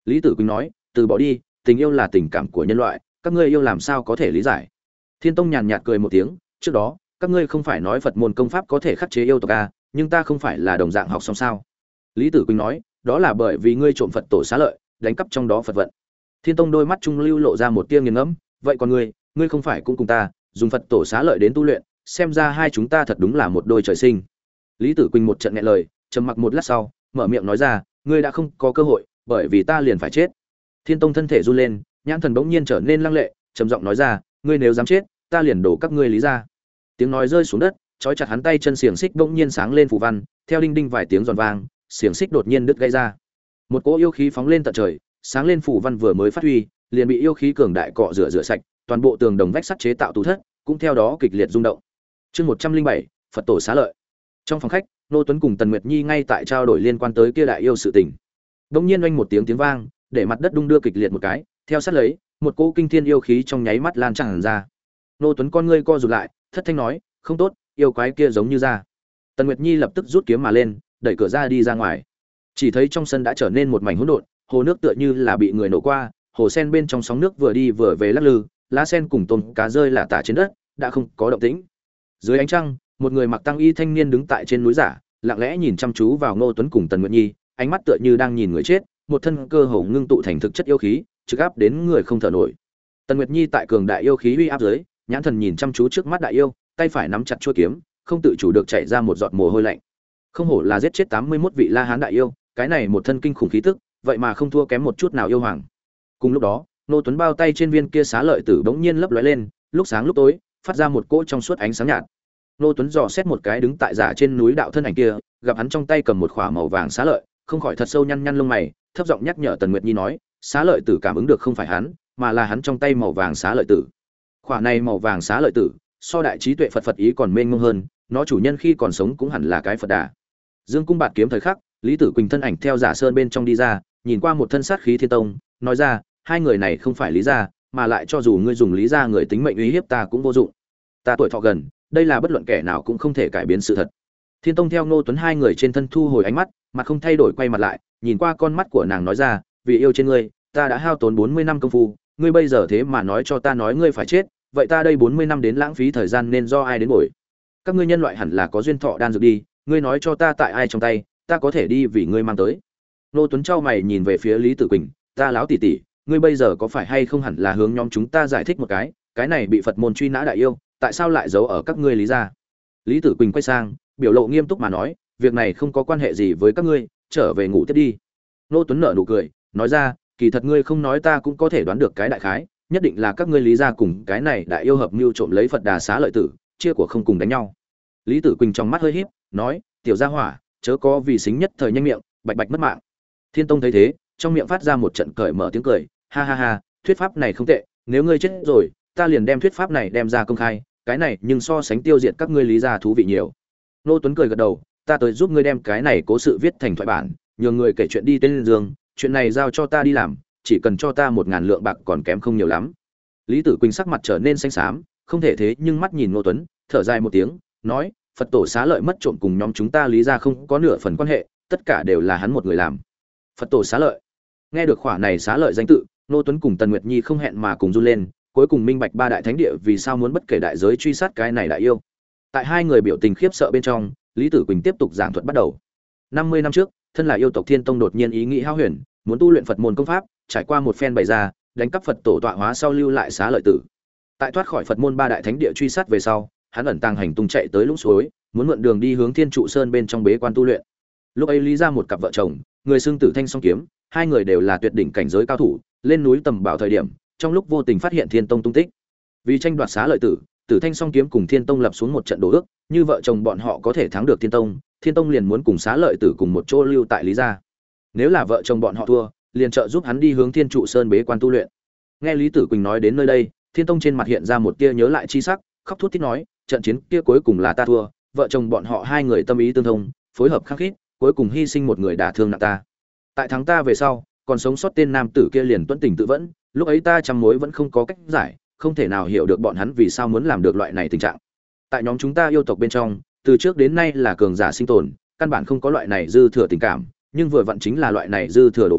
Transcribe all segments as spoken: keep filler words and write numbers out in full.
Lý Tử Quỳnh nói, từ bỏ đi, tình yêu là tình cảm của nhân loại, các ngươi yêu làm sao có thể lý giải. Thiên Tông nhàn nhạt cười một tiếng, trước đó các ngươi không phải nói Phật môn công pháp có thể khắc chế yêu tộc à, nhưng ta không phải là đồng dạng học xong sao. Lý Tử Quỳnh nói, đó là bởi vì ngươi trộm Phật tổ xá lợi, đánh cắp trong đó Phật vận. Thiên Tông đôi mắt trung lưu lộ ra một tia nghiền ngẫm, vậy còn ngươi, ngươi không phải cũng cùng ta dùng Phật tổ xá lợi đến tu luyện, xem ra hai chúng ta thật đúng là một đôi trời sinh. Lý Tử Quỳnh một trận nghẹn lời, trầm mặc một lát sau, mở miệng nói ra, ngươi đã không có cơ hội, bởi vì ta liền phải chết. Thiên Tông thân thể run lên, nhãn thần bỗng nhiên trở nên lăng lệ, trầm giọng nói ra, ngươi nếu dám chết, ta liền đổ các ngươi Lý ra. Tiếng nói rơi xuống đất, trói chặt hắn tay chân xiềng xích bỗng nhiên sáng lên phù văn, theo đinh đinh vài tiếng giòn vang, xiềng xích đột nhiên đứt gãy ra. Một cỗ yêu khí phóng lên tận trời, sáng lên phù văn vừa mới phát huy, liền bị yêu khí cường đại cọ rửa rửa sạch, toàn bộ tường đồng vách sắt chế tạo tù thất, cũng theo đó kịch liệt rung động. Chương một trăm linh bảy, Phật tổ xá lợi. Trong phòng khách, Nô Tuấn cùng Tần Nguyệt Nhi ngay tại trao đổi liên quan tới kia đại yêu sự tình. Đống nhiên oanh một tiếng tiếng vang, để mặt đất đung đưa kịch liệt một cái, theo sát lấy, một cỗ kinh thiên yêu khí trong nháy mắt lan tràn ra. Nô Tuấn con ngươi co rụt lại, thất thanh nói, không tốt, yêu quái kia giống như ra. Tần Nguyệt Nhi lập tức rút kiếm mà lên, đẩy cửa ra đi ra ngoài. Chỉ thấy trong sân đã trở nên một mảnh hỗn độn, hồ nước tựa như là bị người nổ qua, hồ sen bên trong sóng nước vừa đi vừa về lắc lư, lá sen cùng tôm cá rơi lả tả trên đất, đã không có động tĩnh. Dưới ánh trăng, một người mặc tăng y thanh niên đứng tại trên núi giả, lặng lẽ nhìn chăm chú vào Ngô Tuấn cùng Tần Nguyệt Nhi, ánh mắt tựa như đang nhìn người chết, một thân cơ hồ ngưng tụ thành thực chất yêu khí, trực áp đến người không thở nổi. Tần Nguyệt Nhi tại cường đại yêu khí uy áp dưới, nhãn thần nhìn chăm chú trước mắt đại yêu, tay phải nắm chặt chuôi kiếm, không tự chủ được chảy ra một giọt mồ hôi lạnh. Không hổ là giết chết tám mươi mốt vị La Hán đại yêu, cái này một thân kinh khủng khí tức, vậy mà không thua kém một chút nào yêu hoàng. Cùng lúc đó, Ngô Tuấn bao tay trên viên kia xá lợi tử bỗng nhiên lấp lóe lên, lúc sáng lúc tối, phát ra một cỗ trong suốt ánh sáng nhạt. Ngô Tuấn dò xét một cái đứng tại giả trên núi đạo thân ảnh kia, gặp hắn trong tay cầm một khỏa màu vàng xá lợi, không khỏi thật sâu nhăn nhăn lông mày, thấp giọng nhắc nhở Tần Nguyệt Nhi nói, xá lợi tử cảm ứng được không phải hắn, mà là hắn trong tay màu vàng xá lợi tử. Khỏa này màu vàng xá lợi tử, so đại trí tuệ Phật Phật ý còn mênh mông hơn, nó chủ nhân khi còn sống cũng hẳn là cái Phật đà. Dương cung bạt kiếm thời khắc, Lý Tử Quỳnh thân ảnh theo giả sơn bên trong đi ra, nhìn qua một thân sát khí thiên tông, nói ra, hai người này không phải Lý gia, mà lại cho dù ngươi dùng Lý gia người tính mệnh uy hiếp ta cũng vô dụng. Ta tuổi thọ gần, đây là bất luận kẻ nào cũng không thể cải biến sự thật. Thiên Tông theo Ngô Tuấn hai người trên thân thu hồi ánh mắt, mặt không thay đổi quay mặt lại, nhìn qua con mắt của nàng nói ra, vì yêu trên ngươi, ta đã hao tốn bốn mươi năm công phu, ngươi bây giờ thế mà nói cho ta nói ngươi phải chết, vậy ta đây bốn mươi năm đến lãng phí thời gian nên do ai đến bồi? Các ngươi nhân loại hẳn là có duyên thọ đan dược đi, ngươi nói cho ta tại ai trong tay, ta có thể đi vì ngươi mang tới. Ngô Tuấn trao mày nhìn về phía Lý Tử Quỳnh, ta láo tỷ tỷ, ngươi bây giờ có phải hay không hẳn là hướng nhóm chúng ta giải thích một cái, cái này bị Phật môn truy nã đại yêu, tại sao lại giấu ở các ngươi Lý gia? Lý Tử Quỳnh quay sang, biểu lộ nghiêm túc mà nói, việc này không có quan hệ gì với các ngươi, trở về ngủ tiếp đi. Ngô Tuấn nở nụ cười, nói ra, kỳ thật ngươi không nói ta cũng có thể đoán được cái đại khái, nhất định là các ngươi Lý gia cùng cái này đại yêu hợp mưu trộm lấy Phật đà xá lợi tử, chia của không cùng đánh nhau. Lý Tử Quỳnh trong mắt hơi híp, nói, tiểu gia hỏa, chớ có vì xính nhất thời nhanh miệng, bạch bạch mất mạng. Thiên Tông thấy thế, trong miệng phát ra một trận cởi mở tiếng cười, ha ha ha, thuyết pháp này không tệ, nếu ngươi chết rồi, ta liền đem thuyết pháp này đem ra công khai, cái này nhưng so sánh tiêu diệt các ngươi Lý gia thú vị nhiều. Nô Tuấn cười gật đầu, ta tới giúp ngươi đem cái này cố sự viết thành thoại bản, nhường người kể chuyện đi tên Dương, chuyện này giao cho ta đi làm, chỉ cần cho ta một ngàn lượng bạc còn kém không nhiều lắm. Lý Tử Quỳnh sắc mặt trở nên xanh xám, không thể thế nhưng mắt nhìn Nô Tuấn, thở dài một tiếng, nói, Phật tổ xá lợi mất trộm cùng nhóm chúng ta Lý gia không có nửa phần quan hệ, tất cả đều là hắn một người làm. Phật tổ xá lợi. Nghe được khỏa này xá lợi danh tự, Nô Tuấn cùng Tần Nguyệt Nhi không hẹn mà cùng run lên, cuối cùng minh bạch ba đại thánh địa vì sao muốn bất kể đại giới truy sát cái này đại yêu. Tại hai người biểu tình khiếp sợ bên trong, Lý Tử Quỳnh tiếp tục giảng thuật bắt đầu. năm mươi năm trước, thân là yêu tộc Thiên Tông đột nhiên ý nghĩ hao huyền, muốn tu luyện Phật môn công pháp, trải qua một phen bày ra, đánh cắp Phật tổ tọa hóa sau lưu lại xá lợi tử. Tại thoát khỏi Phật môn ba đại thánh địa truy sát về sau, hắn ẩn tàng hành tung chạy tới lũng suối, muốn mượn đường đi hướng Thiên trụ sơn bên trong bế quan tu luyện. Lúc ấy Lý ra một cặp vợ chồng, người xưng Tử Thanh song kiếm, hai người đều là tuyệt đỉnh cảnh giới cao thủ, lên núi tầm bảo thời điểm, trong lúc vô tình phát hiện Thiên Tông tung tích. Vì tranh đoạt xá lợi tử, Tử Thanh song kiếm cùng Thiên Tông lập xuống một trận đồ ước, như vợ chồng bọn họ có thể thắng được Thiên Tông, Thiên Tông liền muốn cùng xá lợi tử cùng một chỗ lưu tại Lý gia. Nếu là vợ chồng bọn họ thua, liền trợ giúp hắn đi hướng Thiên trụ sơn bế quan tu luyện. Nghe Lý Tử Quỳnh nói đến nơi đây, Thiên Tông trên mặt hiện ra một tia nhớ lại chi sắc, khóc thút thít nói, trận chiến kia cuối cùng là ta thua, vợ chồng bọn họ hai người tâm ý tương thông, phối hợp khắc khít, cuối cùng hy sinh một người đả thương nặng ta. Tại thắng ta về sau, còn sống sót tên nam tử kia liền tuẫn tình tự vẫn, lúc ấy ta trăm mối vẫn không có cách giải, không thể nào hiểu được bọn hắn vì sao muốn làm được loại này tình trạng. Tại nhóm chúng ta yêu tộc bên trong, từ trước đến nay là cường giả sinh tồn, căn bản không có loại này dư thừa tình cảm, nhưng vừa vặn chính là loại này dư thừa đồ vật,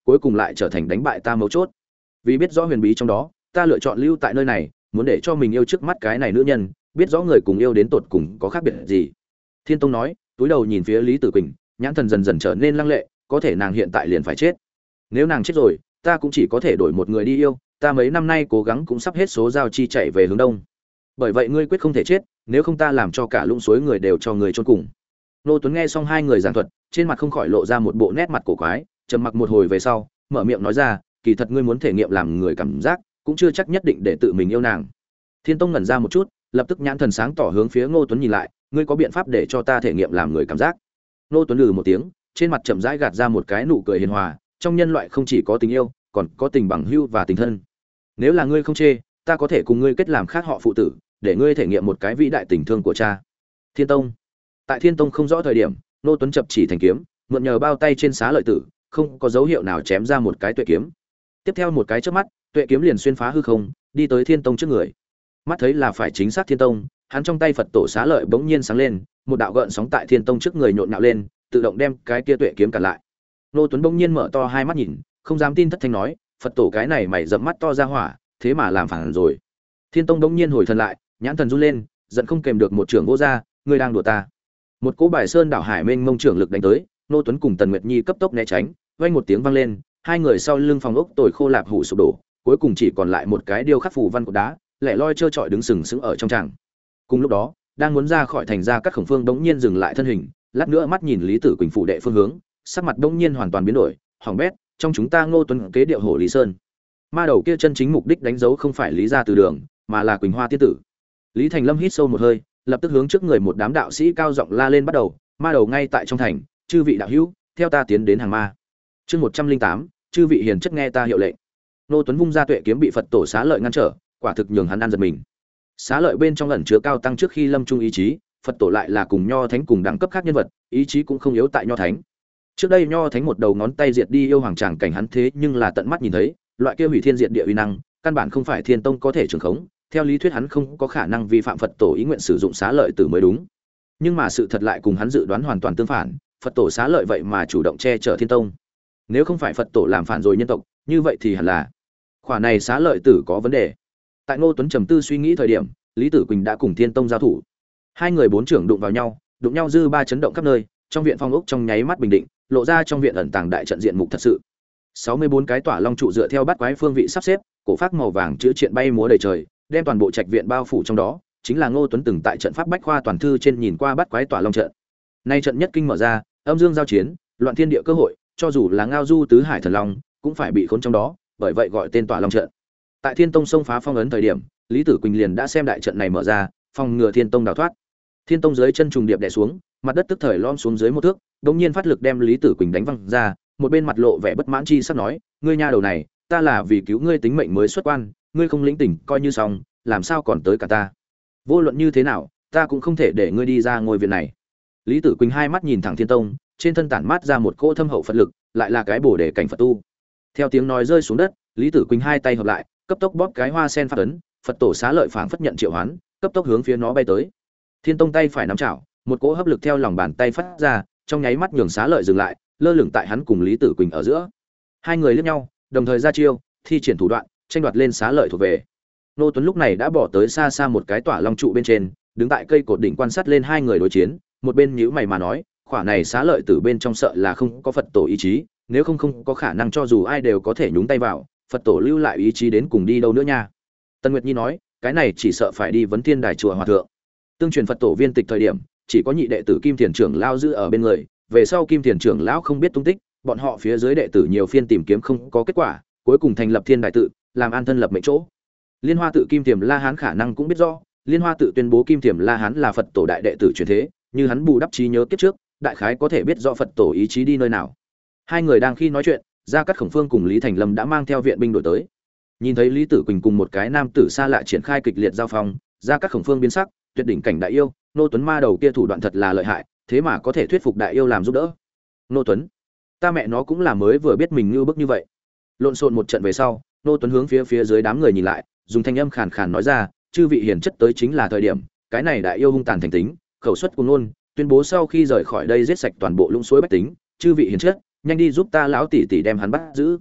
cuối cùng lại trở thành đánh bại ta mấu chốt. Vì biết rõ huyền bí trong đó, ta lựa chọn lưu tại nơi này, muốn để cho mình yêu trước mắt cái này nữ nhân, biết rõ người cùng yêu đến tột cùng có khác biệt gì. Thiên Tông nói, túi đầu nhìn phía Lý Tử Quỳnh, nhãn thần dần dần trở nên lăng lệ, có thể nàng hiện tại liền phải chết. Nếu nàng chết rồi, ta cũng chỉ có thể đổi một người đi yêu, ta mấy năm nay cố gắng cũng sắp hết số giao chi chạy về hướng đông. Bởi vậy ngươi quyết không thể chết, nếu không ta làm cho cả lũng suối người đều cho người chôn cùng. Nô Tuấn nghe xong hai người giảng thuật, trên mặt không khỏi lộ ra một bộ nét mặt cổ quái, trầm mặc một hồi về sau, mở miệng nói ra, kỳ thật ngươi muốn thể nghiệm làm người cảm giác, cũng chưa chắc nhất định để tự mình yêu nàng. Thiên Tông ngẩn ra một chút, lập tức nhãn thần sáng tỏ hướng phía Ngô Tuấn nhìn lại, ngươi có biện pháp để cho ta thể nghiệm làm người cảm giác? Ngô Tuấn lừ một tiếng, trên mặt chậm rãi gạt ra một cái nụ cười hiền hòa, trong nhân loại không chỉ có tình yêu, còn có tình bằng hữu và tình thân. Nếu là ngươi không chê, ta có thể cùng ngươi kết làm khác họ phụ tử, để ngươi thể nghiệm một cái vĩ đại tình thương của cha. Thiên Tông. Tại Thiên Tông không rõ thời điểm, Ngô Tuấn chập chỉ thành kiếm, mượn nhờ bao tay trên xá lợi tử, không có dấu hiệu nào chém ra một cái tuệ kiếm. Tiếp theo một cái chớp mắt, tuệ kiếm liền xuyên phá hư không, đi tới Thiên Tông trước người. Mắt thấy là phải chính xác Thiên Tông, hắn trong tay Phật tổ xá lợi bỗng nhiên sáng lên, một đạo gợn sóng tại Thiên Tông trước người nhộn nhạo lên, tự động đem cái kia tuệ kiếm cản lại. Ngô Tuấn bỗng nhiên mở to hai mắt nhìn, không dám tin thất thanh nói, Phật tổ cái này mày rậm mắt to ra hỏa, thế mà làm phản rồi. Thiên Tông bỗng nhiên hồi thần lại, nhãn thần run lên, giận không kèm được một trưởng vô ra, ngươi đang đùa ta. Một cỗ bài sơn đảo hải mênh mông trưởng lực đánh tới, Ngô Tuấn cùng Tần Nguyệt Nhi cấp tốc né tránh, vang một tiếng vang lên, hai người sau lưng phòng ốc tồi khô lạp hủ sụp đổ, cuối cùng chỉ còn lại một cái điêu khắc phù văn của đá, lẻ loi trơ trọi đứng sừng sững ở trong tràng. Cùng lúc đó, đang muốn ra khỏi thành ra các khổng phương bỗng nhiên dừng lại thân hình, lát nữa mắt nhìn Lý Tử Quỳnh phụ đệ phương hướng, sắc mặt bỗng nhiên hoàn toàn biến đổi, hỏng bét, trong chúng ta Ngô Tuấn kế điệu hổ Lý Sơn. Ma đầu kia chân chính mục đích đánh dấu không phải Lý gia từ đường, mà là Quỳnh Hoa tiên tử. Lý Thành Lâm hít sâu một hơi, lập tức hướng trước người một đám đạo sĩ cao giọng la lên bắt đầu, ma đầu ngay tại trong thành, chư vị đạo hữu, theo ta tiến đến hàng ma. Chương một trăm linh tám, chư vị hiền chất nghe ta hiệu lệnh. Ngô Tuấn vung ra tuệ kiếm bị Phật tổ xá lợi ngăn trở, quả thực nhường hắn ăn giật mình. Xá lợi bên trong ẩn chứa cao tăng trước khi lâm trung ý chí, Phật tổ lại là cùng nho thánh cùng đẳng cấp khác nhân vật, ý chí cũng không yếu tại nho thánh. Trước đây nho thánh một đầu ngón tay diệt đi yêu hoàng tràng cảnh hắn thế nhưng là tận mắt nhìn thấy, loại kia hủy thiên diệt địa uy năng, căn bản không phải Thiên Tông có thể trường khống, theo lý thuyết hắn không có khả năng vi phạm Phật tổ ý nguyện sử dụng xá lợi tử mới đúng. Nhưng mà sự thật lại cùng hắn dự đoán hoàn toàn tương phản, Phật tổ xá lợi vậy mà chủ động che chở Thiên Tông. Nếu không phải Phật tổ làm phản rồi nhân tộc, như vậy thì hẳn là khỏa này xá lợi tử có vấn đề. Tại Ngô Tuấn trầm tư suy nghĩ thời điểm, Lý Tử Quỳnh đã cùng Thiên Tông giao thủ. Hai người bốn trưởng đụng vào nhau, đụng nhau dư ba chấn động khắp nơi, trong viện phong ốc trong nháy mắt bình định, lộ ra trong viện ẩn tàng đại trận diện mục thật sự. sáu mươi bốn cái tỏa long trụ dựa theo bát quái phương vị sắp xếp, cổ phát màu vàng chữ triện bay múa đầy trời, đem toàn bộ trạch viện bao phủ trong đó, chính là Ngô Tuấn từng tại trận pháp bách khoa toàn thư trên nhìn qua bát quái tỏa long trận. Nay trận nhất kinh mở ra, âm dương giao chiến, loạn thiên địa cơ hội, cho dù là ngao du tứ hải thần long, cũng phải bị khốn trong đó, bởi vậy gọi tên tỏa long trận. Tại Thiên Tông xông phá phong ấn thời điểm, Lý Tử Quỳnh liền đã xem đại trận này mở ra, phòng ngừa Thiên Tông đào thoát. Thiên Tông dưới chân trùng điệp đè xuống, mặt đất tức thời lom xuống dưới một thước, đột nhiên phát lực đem Lý Tử Quỳnh đánh văng ra, một bên mặt lộ vẻ bất mãn chi sắp nói, ngươi nha đầu này, ta là vì cứu ngươi tính mệnh mới xuất quan, ngươi không lĩnh tỉnh coi như xong, làm sao còn tới cả ta? Vô luận như thế nào, ta cũng không thể để ngươi đi ra ngôi viện này. Lý Tử Quỳnh hai mắt nhìn thẳng Thiên Tông, trên thân tản mát ra một cỗ thâm hậu Phật lực, lại là cái bổ để cảnh Phật tu. Theo tiếng nói rơi xuống đất, Lý Tử Quỳnh hai tay hợp lại, cấp tốc bóp cái hoa sen phát ấn, Phật tổ xá lợi phảng phất nhận triệu hoán, cấp tốc hướng phía nó bay tới. Thiên Tông tay phải nắm chảo, một cỗ hấp lực theo lòng bàn tay phát ra, trong nháy mắt nhường xá lợi dừng lại, lơ lửng tại hắn cùng Lý Tử Quỳnh ở giữa. Hai người liếc nhau, đồng thời ra chiêu, thi triển thủ đoạn, tranh đoạt lên xá lợi thuộc về. Nô Tuấn lúc này đã bỏ tới xa xa một cái tỏa long trụ bên trên, đứng tại cây cột đỉnh quan sát lên hai người đối chiến, một bên nhíu mày mà nói, khỏa này xá lợi từ bên trong sợ là không có Phật tổ ý chí, nếu không không có khả năng cho dù ai đều có thể nhúng tay vào, Phật tổ lưu lại ý chí đến cùng đi đâu nữa nha. Tân Nguyệt Nhi nói, cái này chỉ sợ phải đi vấn thiên đài chùa hòa thượng. Tương truyền Phật tổ viên tịch thời điểm, chỉ có nhị đệ tử Kim Thiền trưởng lão giữ ở bên người, về sau Kim Thiền trưởng lão không biết tung tích, bọn họ phía dưới đệ tử nhiều phiên tìm kiếm không có kết quả, cuối cùng thành lập Thiên Đại tự, làm an thân lập mệnh chỗ. Liên Hoa tự Kim Thiềm La Hán khả năng cũng biết rõ, Liên Hoa tự tuyên bố Kim Thiềm La Hán là Phật tổ đại đệ tử truyền thế, như hắn bù đắp trí nhớ kiếp trước, đại khái có thể biết rõ Phật tổ ý chí đi nơi nào. Hai người đang khi nói chuyện, Gia Cát Khổng Phương cùng Lý Thành Lâm đã mang theo viện binh đổi tới. Nhìn thấy Lý Tử Quỳnh cùng một cái nam tử xa lạ triển khai kịch liệt giao phong, Gia Cát Khổng Phương biến sắc, tuyệt đỉnh cảnh đại yêu, Nô Tuấn ma đầu kia thủ đoạn thật là lợi hại, thế mà có thể thuyết phục đại yêu làm giúp đỡ. Nô Tuấn, ta mẹ nó cũng là mới vừa biết mình như bức như vậy. Lộn xộn một trận về sau, Nô Tuấn hướng phía phía dưới đám người nhìn lại, dùng thanh âm khàn khàn nói ra, chư vị hiền chất tới chính là thời điểm, cái này đại yêu hung tàn thành tính, khẩu suất cuồng ngôn, tuyên bố sau khi rời khỏi đây giết sạch toàn bộ lũng suối bách tính, chư vị hiền chất, nhanh đi giúp ta lão tỷ tỷ đem hắn bắt giữ.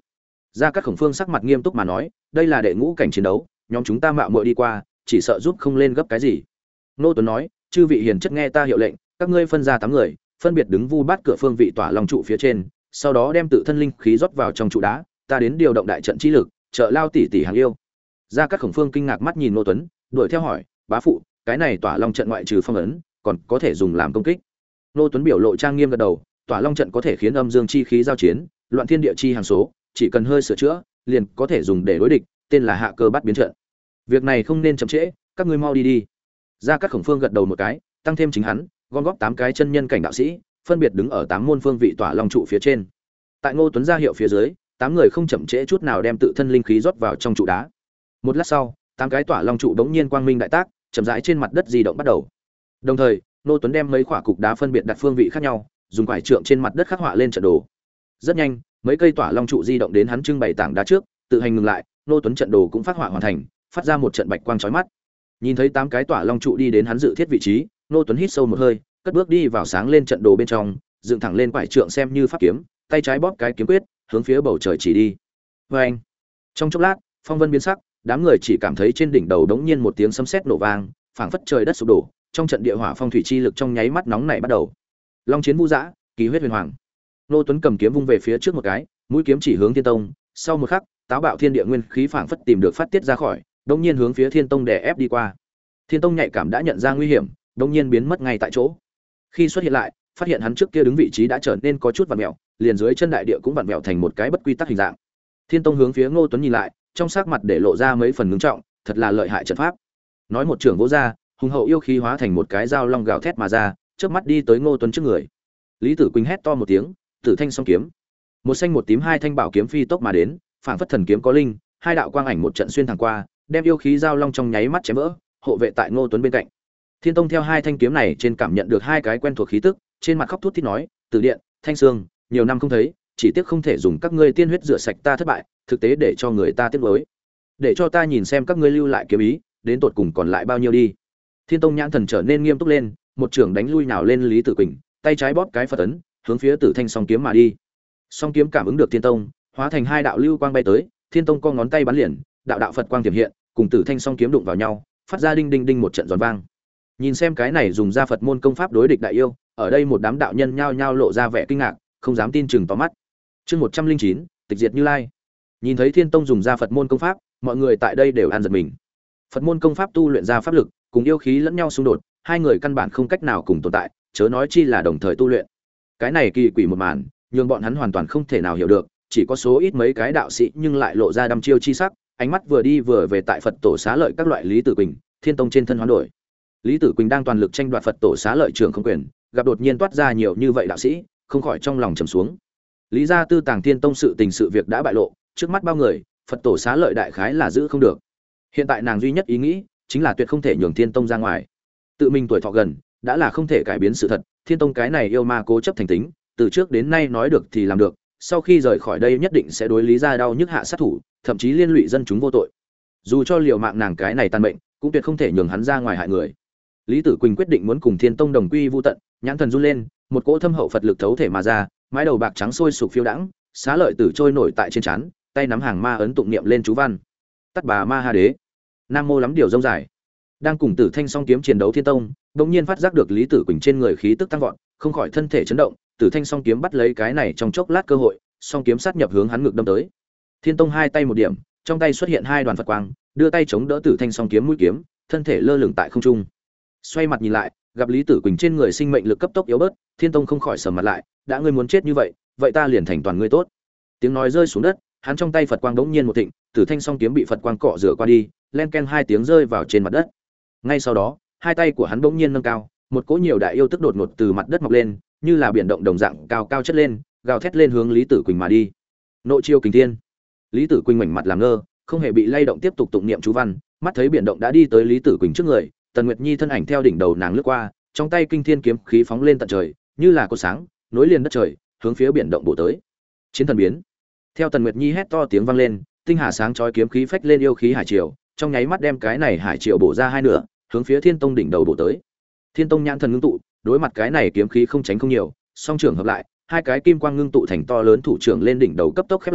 Gia Cát Khổng Phương sắc mặt nghiêm túc mà nói, đây là đệ ngũ cảnh chiến đấu, nhóm chúng ta mạo muội đi qua, chỉ sợ giúp không lên gấp cái gì. Nô Tuấn nói, chư vị hiền chất nghe ta hiệu lệnh, các ngươi phân ra tám người, phân biệt đứng vu bát cửa phương vị tỏa long trụ phía trên, sau đó đem tự thân linh khí rót vào trong trụ đá, ta đến điều động đại trận chi lực, trợ lao tỷ tỷ hàng yêu. Gia Cát Khổng Phương kinh ngạc mắt nhìn Nô Tuấn, đuổi theo hỏi, bá phụ, cái này tỏa long trận ngoại trừ phong ấn, còn có thể dùng làm công kích. Nô Tuấn biểu lộ trang nghiêm gật đầu, tỏa long trận có thể khiến âm dương chi khí giao chiến, loạn thiên địa chi hàng số, chỉ cần hơi sửa chữa, liền có thể dùng để đối địch, tên là hạ cơ bắt biến trận. Việc này không nên chậm trễ, các ngươi mau đi đi. Gia Cát Khổng Phương gật đầu một cái, tăng thêm chính hắn, gom góp tám cái chân nhân cảnh đạo sĩ, phân biệt đứng ở tám môn phương vị tỏa long trụ phía trên. Tại Ngô Tuấn ra hiệu phía dưới, tám người không chậm trễ chút nào đem tự thân linh khí rót vào trong trụ đá. Một lát sau, tám cái tỏa long trụ đống nhiên quang minh đại tác, chậm rãi trên mặt đất di động bắt đầu. Đồng thời, Ngô Tuấn đem mấy quả cục đá phân biệt đặt phương vị khác nhau, dùng quải trượng trên mặt đất khắc họa lên trận đồ. Rất nhanh, mấy cây tỏa long trụ di động đến hắn trưng bày tảng đá trước, tự hành ngừng lại, Ngô Tuấn trận đồ cũng phát họa hoàn thành, phát ra một trận bạch quang chói mắt. Nhìn thấy tám cái tỏa long trụ đi đến hắn dự thiết vị trí, Ngô Tuấn hít sâu một hơi, cất bước đi vào sáng lên trận đồ bên trong, dựng thẳng lên quải trượng xem như pháp kiếm, tay trái bóp cái kiếm quyết, hướng phía bầu trời chỉ đi. Oeng! Trong chốc lát, phong vân biến sắc, đám người chỉ cảm thấy trên đỉnh đầu đống nhiên một tiếng sấm sét nổ vang, phảng phất trời đất sụp đổ, trong trận địa hỏa phong thủy chi lực trong nháy mắt nóng nảy bắt đầu. Long chiến vũ dã, kỳ huyết huyền hoàng. Ngô Tuấn cầm kiếm vung về phía trước một cái, mũi kiếm chỉ hướng Thiên Tông, sau một khắc, táo bạo thiên địa nguyên khí phảng phất tìm được phát tiết ra khỏi, đống nhiên hướng phía Thiên Tông đè ép đi qua. Thiên Tông nhạy cảm đã nhận ra nguy hiểm, đống nhiên biến mất ngay tại chỗ. Khi xuất hiện lại, phát hiện hắn trước kia đứng vị trí đã trở nên có chút vặn mèo, liền dưới chân đại địa cũng vặn mèo thành một cái bất quy tắc hình dạng. Thiên Tông hướng phía Ngô Tuấn nhìn lại, trong sắc mặt để lộ ra mấy phần ngưng trọng, thật là lợi hại trận pháp. Nói một trường vỗ ra, hùng hậu yêu khí hóa thành một cái dao long gào thét mà ra, chớp mắt đi tới Ngô Tuấn trước người. Lý Tử Quỳnh hét to một tiếng, Tử Thanh song kiếm. Một xanh một tím hai thanh bảo kiếm phi tốc mà đến, phảng phất thần kiếm có linh, hai đạo quang ảnh một trận xuyên thẳng qua, đem yêu khí dao long trong nháy mắt chém vỡ, hộ vệ tại Ngô Tuấn bên cạnh. Thiên Tông theo hai thanh kiếm này trên cảm nhận được hai cái quen thuộc khí tức, trên mặt khóc thút thít nói, Tử Điện, Thanh Sương, nhiều năm không thấy, chỉ tiếc không thể dùng các ngươi tiên huyết rửa sạch ta thất bại, thực tế để cho người ta tiếc nuối. Để cho ta nhìn xem các ngươi lưu lại kiếm ý, đến tột cùng còn lại bao nhiêu đi. Thiên Tông nhãn thần trở nên nghiêm túc lên, một trường đánh lui nào lên Lý Tử Quỳnh, tay trái bóp cái Phật ấn, hướng phía Tử Thanh song kiếm mà đi. Song kiếm cảm ứng được Thiên Tông, hóa thành hai đạo lưu quang bay tới, Thiên Tông co ngón tay bắn liền, đạo đạo Phật quang tiềm hiện, cùng Tử Thanh song kiếm đụng vào nhau, phát ra đinh đinh đinh một trận giòn vang. Nhìn xem cái này dùng ra Phật môn công pháp đối địch đại yêu, ở đây một đám đạo nhân nhao nhao lộ ra vẻ kinh ngạc, không dám tin chừng tóm mắt. Chương một trăm linh chín, tịch diệt Như Lai. Nhìn thấy Thiên Tông dùng ra Phật môn công pháp, mọi người tại đây đều an giật mình. Phật môn công pháp tu luyện ra pháp lực, cùng yêu khí lẫn nhau xung đột, hai người căn bản không cách nào cùng tồn tại, chớ nói chi là đồng thời tu luyện. Cái này kỳ quỷ một màn, nhưng bọn hắn hoàn toàn không thể nào hiểu được, chỉ có số ít mấy cái đạo sĩ nhưng lại lộ ra đăm chiêu chi sắc, ánh mắt vừa đi vừa về tại Phật tổ xá lợi các loại Lý Tử Quỳnh, Thiên Tông trên thân hoán đổi. Lý Tử Quỳnh đang toàn lực tranh đoạt Phật tổ xá lợi trưởng không quyền, gặp đột nhiên toát ra nhiều như vậy đạo sĩ, không khỏi trong lòng trầm xuống. Lý gia Tư Tàng Thiên Tông sự tình sự việc đã bại lộ, trước mắt bao người, Phật tổ xá lợi đại khái là giữ không được. Hiện tại nàng duy nhất ý nghĩ chính là tuyệt không thể nhường Thiên Tông ra ngoài. Tự mình tuổi thọ gần, đã là không thể cải biến sự thật, Thiên Tông cái này yêu ma cố chấp thành tính, từ trước đến nay nói được thì làm được, sau khi rời khỏi đây nhất định sẽ đối Lý gia đau nhức hạ sát thủ, thậm chí liên lụy dân chúng vô tội. Dù cho liều mạng nàng cái này tàn mệnh, cũng tuyệt không thể nhường hắn ra ngoài hại người. Lý Tử Quỳnh quyết định muốn cùng Thiên Tông đồng quy vu tận, nhãn thần run lên, một cỗ thâm hậu Phật lực thấu thể mà ra, mái đầu bạc trắng sôi sục phiêu đãng, xá lợi tử trôi nổi tại trên trán, tay nắm hàng ma ấn tụng niệm lên chú văn. Tát bà ma ha đế, nam mô lắm điều rông dài. Đang cùng Tử Thanh song kiếm chiến đấu Thiên Tông, đột nhiên phát giác được Lý Tử Quỳnh trên người khí tức tăng vọt, không khỏi thân thể chấn động, Tử Thanh song kiếm bắt lấy cái này trong chốc lát cơ hội, song kiếm sát nhập hướng hắn ngực đâm tới. Thiên Tông hai tay một điểm, trong tay xuất hiện hai đoàn Phật quang, đưa tay chống đỡ Tử Thanh song kiếm mũi kiếm, thân thể lơ lửng tại không trung. Xoay mặt nhìn lại, gặp Lý Tử Quỳnh trên người sinh mệnh lực cấp tốc yếu bớt, Thiên Tông không khỏi sầm mặt lại, đã ngươi muốn chết như vậy, vậy ta liền thành toàn ngươi tốt. Tiếng nói rơi xuống đất, hắn trong tay Phật quang đống nhiên một thịnh, Tử Thanh song kiếm bị Phật quang cọ rửa qua đi, len ken hai tiếng rơi vào trên mặt đất. Ngay sau đó, hai tay của hắn bỗng nhiên nâng cao, một cỗ nhiều đại yêu tức đột ngột từ mặt đất mọc lên, như là biển động đồng dạng cao cao chất lên, gào thét lên hướng Lý Tử Quỳnh mà đi. Nội chiêu kình thiên. Lý Tử Quỳnh mảnh mặt làm ngơ, không hề bị lay động tiếp tục tụng niệm chú văn, mắt thấy biển động đã đi tới Lý Tử Quỳnh trước người, Tần Nguyệt Nhi thân ảnh theo đỉnh đầu nàng lướt qua, trong tay kinh thiên kiếm khí phóng lên tận trời, như là cột sáng, nối liền đất trời, hướng phía biển động bổ tới. Chiến thần biến. Theo Tần Nguyệt Nhi hét to tiếng vang lên, tinh hà sáng chói kiếm khí phách lên yêu khí hải triều, trong nháy mắt đem cái này hải triều bổ ra hai nửa, hướng phía Thiên Tông đỉnh đầu bổ tới. Thiên Tông nhãn thần ngưng tụ, đối mặt cái này kiếm khí không tránh không nhiều, song trưởng hợp lại, hai cái kim quang ngưng tụ thành to lớn thủ trưởng lên đỉnh đầu cấp tốc khép lại,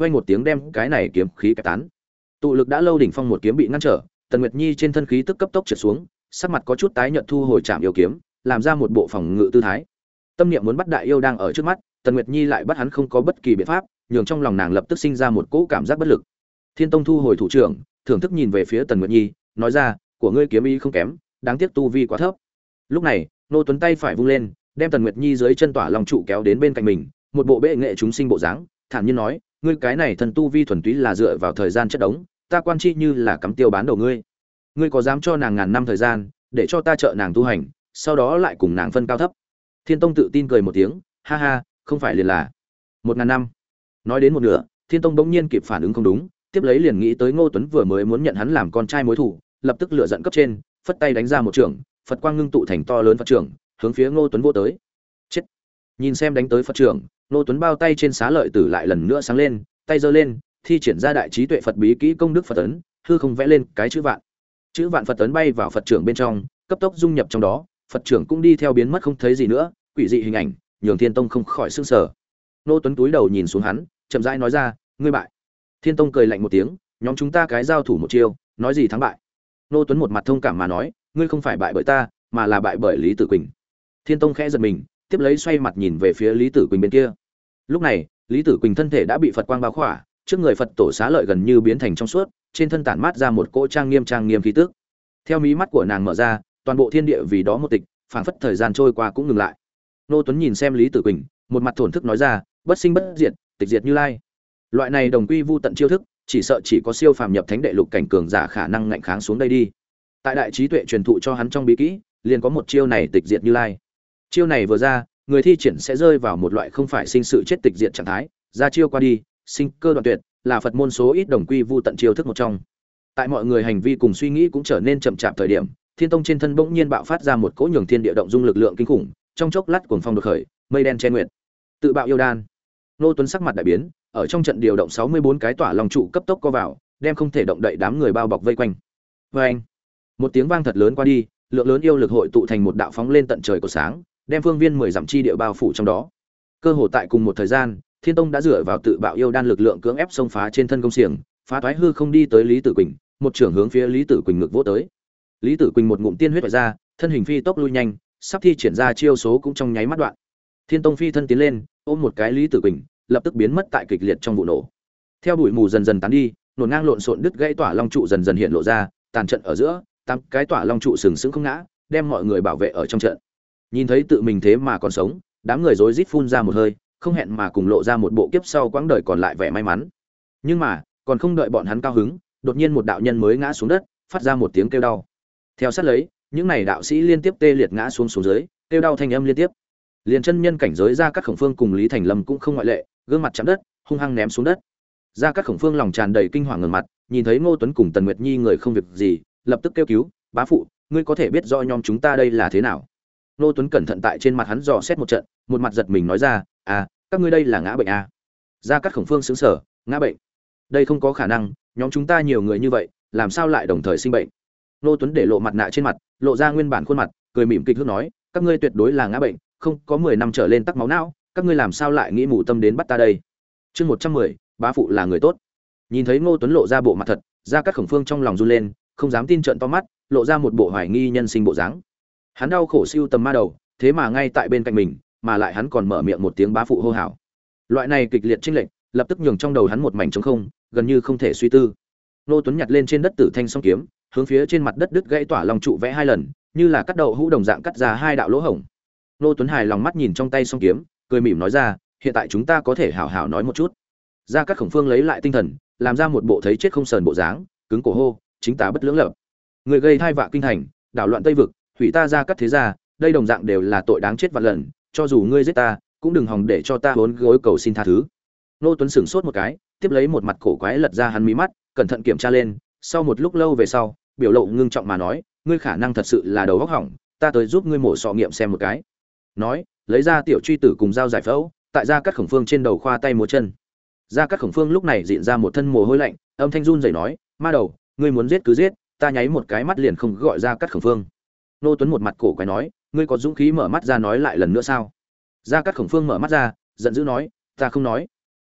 vang một tiếng đem cái này kiếm khí kẹp tán. Tụ lực đã lâu đỉnh phong một kiếm bị ngăn trở, Tần Nguyệt Nhi trên thân khí tức cấp tốc trượt xuống, sắc mặt có chút tái nhợt thu hồi chạm yêu kiếm, làm ra một bộ phòng ngự tư thái. Tâm niệm muốn bắt đại yêu đang ở trước mắt, Tần Nguyệt Nhi lại bắt hắn không có bất kỳ biện pháp, nhường trong lòng nàng lập tức sinh ra một cỗ cảm giác bất lực. Thiên Tông thu hồi thủ trưởng, thưởng thức nhìn về phía Tần Nguyệt Nhi, nói ra, của ngươi kiếm ý không kém, đáng tiếc tu vi quá thấp. Lúc này, Nô Tuấn tay phải vung lên, đem Tần Nguyệt Nhi dưới chân tỏa long trụ kéo đến bên cạnh mình, một bộ bệ nghệ chúng sinh bộ dáng, thản nhiên nói, ngươi cái này thần tu vi thuần túy là dựa vào thời gian chất đống, ta quan chi như là cắm tiêu bán đầu ngươi. Ngươi có dám cho nàng ngàn năm thời gian, để cho ta trợ nàng tu hành, sau đó lại cùng nàng phân cao thấp? Thiên Tông tự tin cười một tiếng, ha ha, không phải liền là một ngàn năm. Nói đến một nửa, Thiên Tông bỗng nhiên kịp phản ứng không đúng, tiếp lấy liền nghĩ tới Ngô Tuấn vừa mới muốn nhận hắn làm con trai mối thủ, lập tức lửa giận cấp trên, phất tay đánh ra một trường, Phật quang ngưng tụ thành to lớn Phật trưởng, hướng phía Ngô Tuấn vô tới. Chết! Nhìn xem đánh tới Phật trưởng, Ngô Tuấn bao tay trên xá lợi tử lại lần nữa sáng lên, tay giơ lên, thi triển ra đại trí tuệ Phật bí kỹ công đức Phật ấn, hư không vẽ lên cái chữ vạn. Chữ vạn Phật ấn bay vào Phật trưởng bên trong, cấp tốc dung nhập trong đó, Phật trưởng cũng đi theo biến mất không thấy gì nữa, quỷ dị hình ảnh, nhường Thiên Tông không khỏi sửng sở. Ngô Tuấn túi đầu nhìn xuống hắn, chậm rãi nói ra, ngươi bại. Thiên Tông cười lạnh một tiếng, nhóm chúng ta cái giao thủ một chiêu, nói gì thắng bại. Ngô Tuấn một mặt thông cảm mà nói, ngươi không phải bại bởi ta, mà là bại bởi Lý Tử Quỳnh. Thiên Tông khẽ giật mình, tiếp lấy xoay mặt nhìn về phía Lý Tử Quỳnh bên kia. Lúc này, Lý Tử Quỳnh thân thể đã bị Phật quang bao khỏa, trước người Phật tổ xá lợi gần như biến thành trong suốt, trên thân tản mát ra một cỗ trang nghiêm trang nghiêm khí tức. Theo mí mắt của nàng mở ra, toàn bộ thiên địa vì đó một tịch, phảng phất thời gian trôi qua cũng ngừng lại. Ngô Tuấn nhìn xem Lý Tử Quỳnh, một mặt thổn thức nói ra, bất sinh bất diệt, tịch diệt Như Lai. Loại này đồng quy vu tận chiêu thức, chỉ sợ chỉ có siêu phàm nhập thánh đệ lục cảnh cường giả khả năng ngạnh kháng xuống đây đi. Tại đại trí tuệ truyền thụ cho hắn trong bí kỹ, liền có một chiêu này tịch diệt Như Lai. Chiêu này vừa ra, người thi triển sẽ rơi vào một loại không phải sinh sự chết tịch diệt trạng thái, ra chiêu qua đi, sinh cơ đoạn tuyệt, là Phật môn số ít đồng quy vu tận chiêu thức một trong. Tại mọi người hành vi cùng suy nghĩ cũng trở nên chậm chạp thời điểm, Thiên Tông trên thân bỗng nhiên bạo phát ra một cỗ nhường thiên địa động dung lực lượng kinh khủng, trong chốc lát cuồng phong đột khởi, mây đen che nguyệt. Tự bạo yêu đan. Nô Tuấn sắc mặt đại biến, ở trong trận điều động sáu mươi bốn cái tỏa long trụ cấp tốc co vào, đem không thể động đậy đám người bao bọc vây quanh. Oeng! Một tiếng vang thật lớn qua đi, lượng lớn yêu lực hội tụ thành một đạo phóng lên tận trời của sáng, đem phương viên mười dặm chi địa bao phủ trong đó. Cơ hồ tại cùng một thời gian, Thiên Tông đã dựa vào tự bạo yêu đan lực lượng cưỡng ép xông phá trên thân công xiềng, phá toái hư không đi tới Lý Tử Quỳnh, một trưởng hướng phía Lý Tử Quỳnh ngực vỗ tới. Lý Tử Quỳnh một ngụm tiên huyết vẩy ra, thân hình phi tốc lui nhanh, sắp thi triển ra chiêu số cũng trong nháy mắt đoạn. Thiên Tông phi thân tiến lên, ôm một cái Lý Tử Quỳnh, lập tức biến mất tại kịch liệt trong vụ nổ. Theo bụi mù dần dần tán đi, nổ ngang lộn xộn đứt gãy tỏa long trụ dần dần hiện lộ ra, tàn trận ở giữa, tám cái tỏa long trụ sừng sững không ngã, đem mọi người bảo vệ ở trong trận. Nhìn thấy tự mình thế mà còn sống, đám người rối rít phun ra một hơi, không hẹn mà cùng lộ ra một bộ kiếp sau quãng đời còn lại vẻ may mắn. Nhưng mà, còn không đợi bọn hắn cao hứng, đột nhiên một đạo nhân mới ngã xuống đất, phát ra một tiếng kêu đau. Theo sát lấy, những này đạo sĩ liên tiếp tê liệt ngã xuống xuống dưới, kêu đau thanh âm liên tiếp. Liền chân nhân cảnh giới ra các khổng phương cùng Lý Thành Lâm cũng không ngoại lệ, gương mặt chạm đất, hung hăng ném xuống đất. Ra các khổng phương lòng tràn đầy kinh hoàng ngẩng mặt, nhìn thấy Ngô Tuấn cùng Tần Nguyệt Nhi người không việc gì, lập tức kêu cứu, bá phụ, ngươi có thể biết rõ nhóm chúng ta đây là thế nào? Ngô Tuấn cẩn thận tại trên mặt hắn dò xét một trận, một mặt giật mình nói ra, à, các ngươi đây là ngã bệnh à? Ra các khổng phương sững sờ, ngã bệnh? Đây không có khả năng, nhóm chúng ta nhiều người như vậy, làm sao lại đồng thời sinh bệnh? Ngô Tuấn để lộ mặt nạ trên mặt, lộ ra nguyên bản khuôn mặt, cười mỉm kịch hước nói, các ngươi tuyệt đối là ngã bệnh, không có mười năm trở lên tắc máu não, các ngươi làm sao lại nghĩ mù tâm đến bắt ta đây? Chương một trăm mười, bá phụ là người tốt. Nhìn thấy Ngô Tuấn lộ ra bộ mặt thật, Gia Cát Khổng Phương trong lòng run lên, không dám tin trợn to mắt, lộ ra một bộ hoài nghi nhân sinh bộ dáng. Hắn đau khổ siêu tầm ma đầu, thế mà ngay tại bên cạnh mình, mà lại hắn còn mở miệng một tiếng bá phụ hô hào. Loại này kịch liệt chênh lệch, lập tức nhường trong đầu hắn một mảnh trống không, gần như không thể suy tư. Ngô Tuấn nhặt lên trên đất Tử Thanh song kiếm, hướng phía trên mặt đất đứt gãy tỏa long trụ vẽ hai lần, như là cắt đầu hũ đồng dạng cắt ra hai đạo lỗ hổng. Ngô Tuấn hài lòng mắt nhìn trong tay song kiếm, cười mỉm nói ra, hiện tại chúng ta có thể hảo hảo nói một chút. Gia Cát Khổng Phương lấy lại tinh thần, làm ra một bộ thấy chết không sờn bộ dáng, cứng cổ hô, chính ta bất lưỡng lập. Người gây thai vạ kinh thành, đảo loạn Tây vực, hủy ta Gia Cát thế gia, đây đồng dạng đều là tội đáng chết vạn lần, cho dù ngươi giết ta, cũng đừng hòng để cho ta vốn gối cầu xin tha thứ. Ngô Tuấn sững sốt một cái, tiếp lấy một mặt cổ quái lật ra hắn mí mắt, cẩn thận kiểm tra lên, sau một lúc lâu về sau, biểu lộ ngưng trọng mà nói, ngươi khả năng thật sự là đầu óc hỏng, ta tới giúp ngươi mổ sọ nghiệm xem một cái. Nói, lấy ra tiểu truy tử cùng dao giải phẫu, tại Gia Cát Khổng Phương trên đầu khoa tay múa chân. Gia Cát Khổng Phương lúc này diện ra một thân mồ hôi lạnh, âm thanh run rẩy nói, ma đầu, ngươi muốn giết cứ giết, ta nháy một cái mắt liền không gọi Gia Cát Khổng Phương. Ngô Tuấn một mặt cổ quái nói, ngươi có dũng khí mở mắt ra nói lại lần nữa sao? Gia Cát Khổng Phương mở mắt ra, giận dữ nói, ta không nói.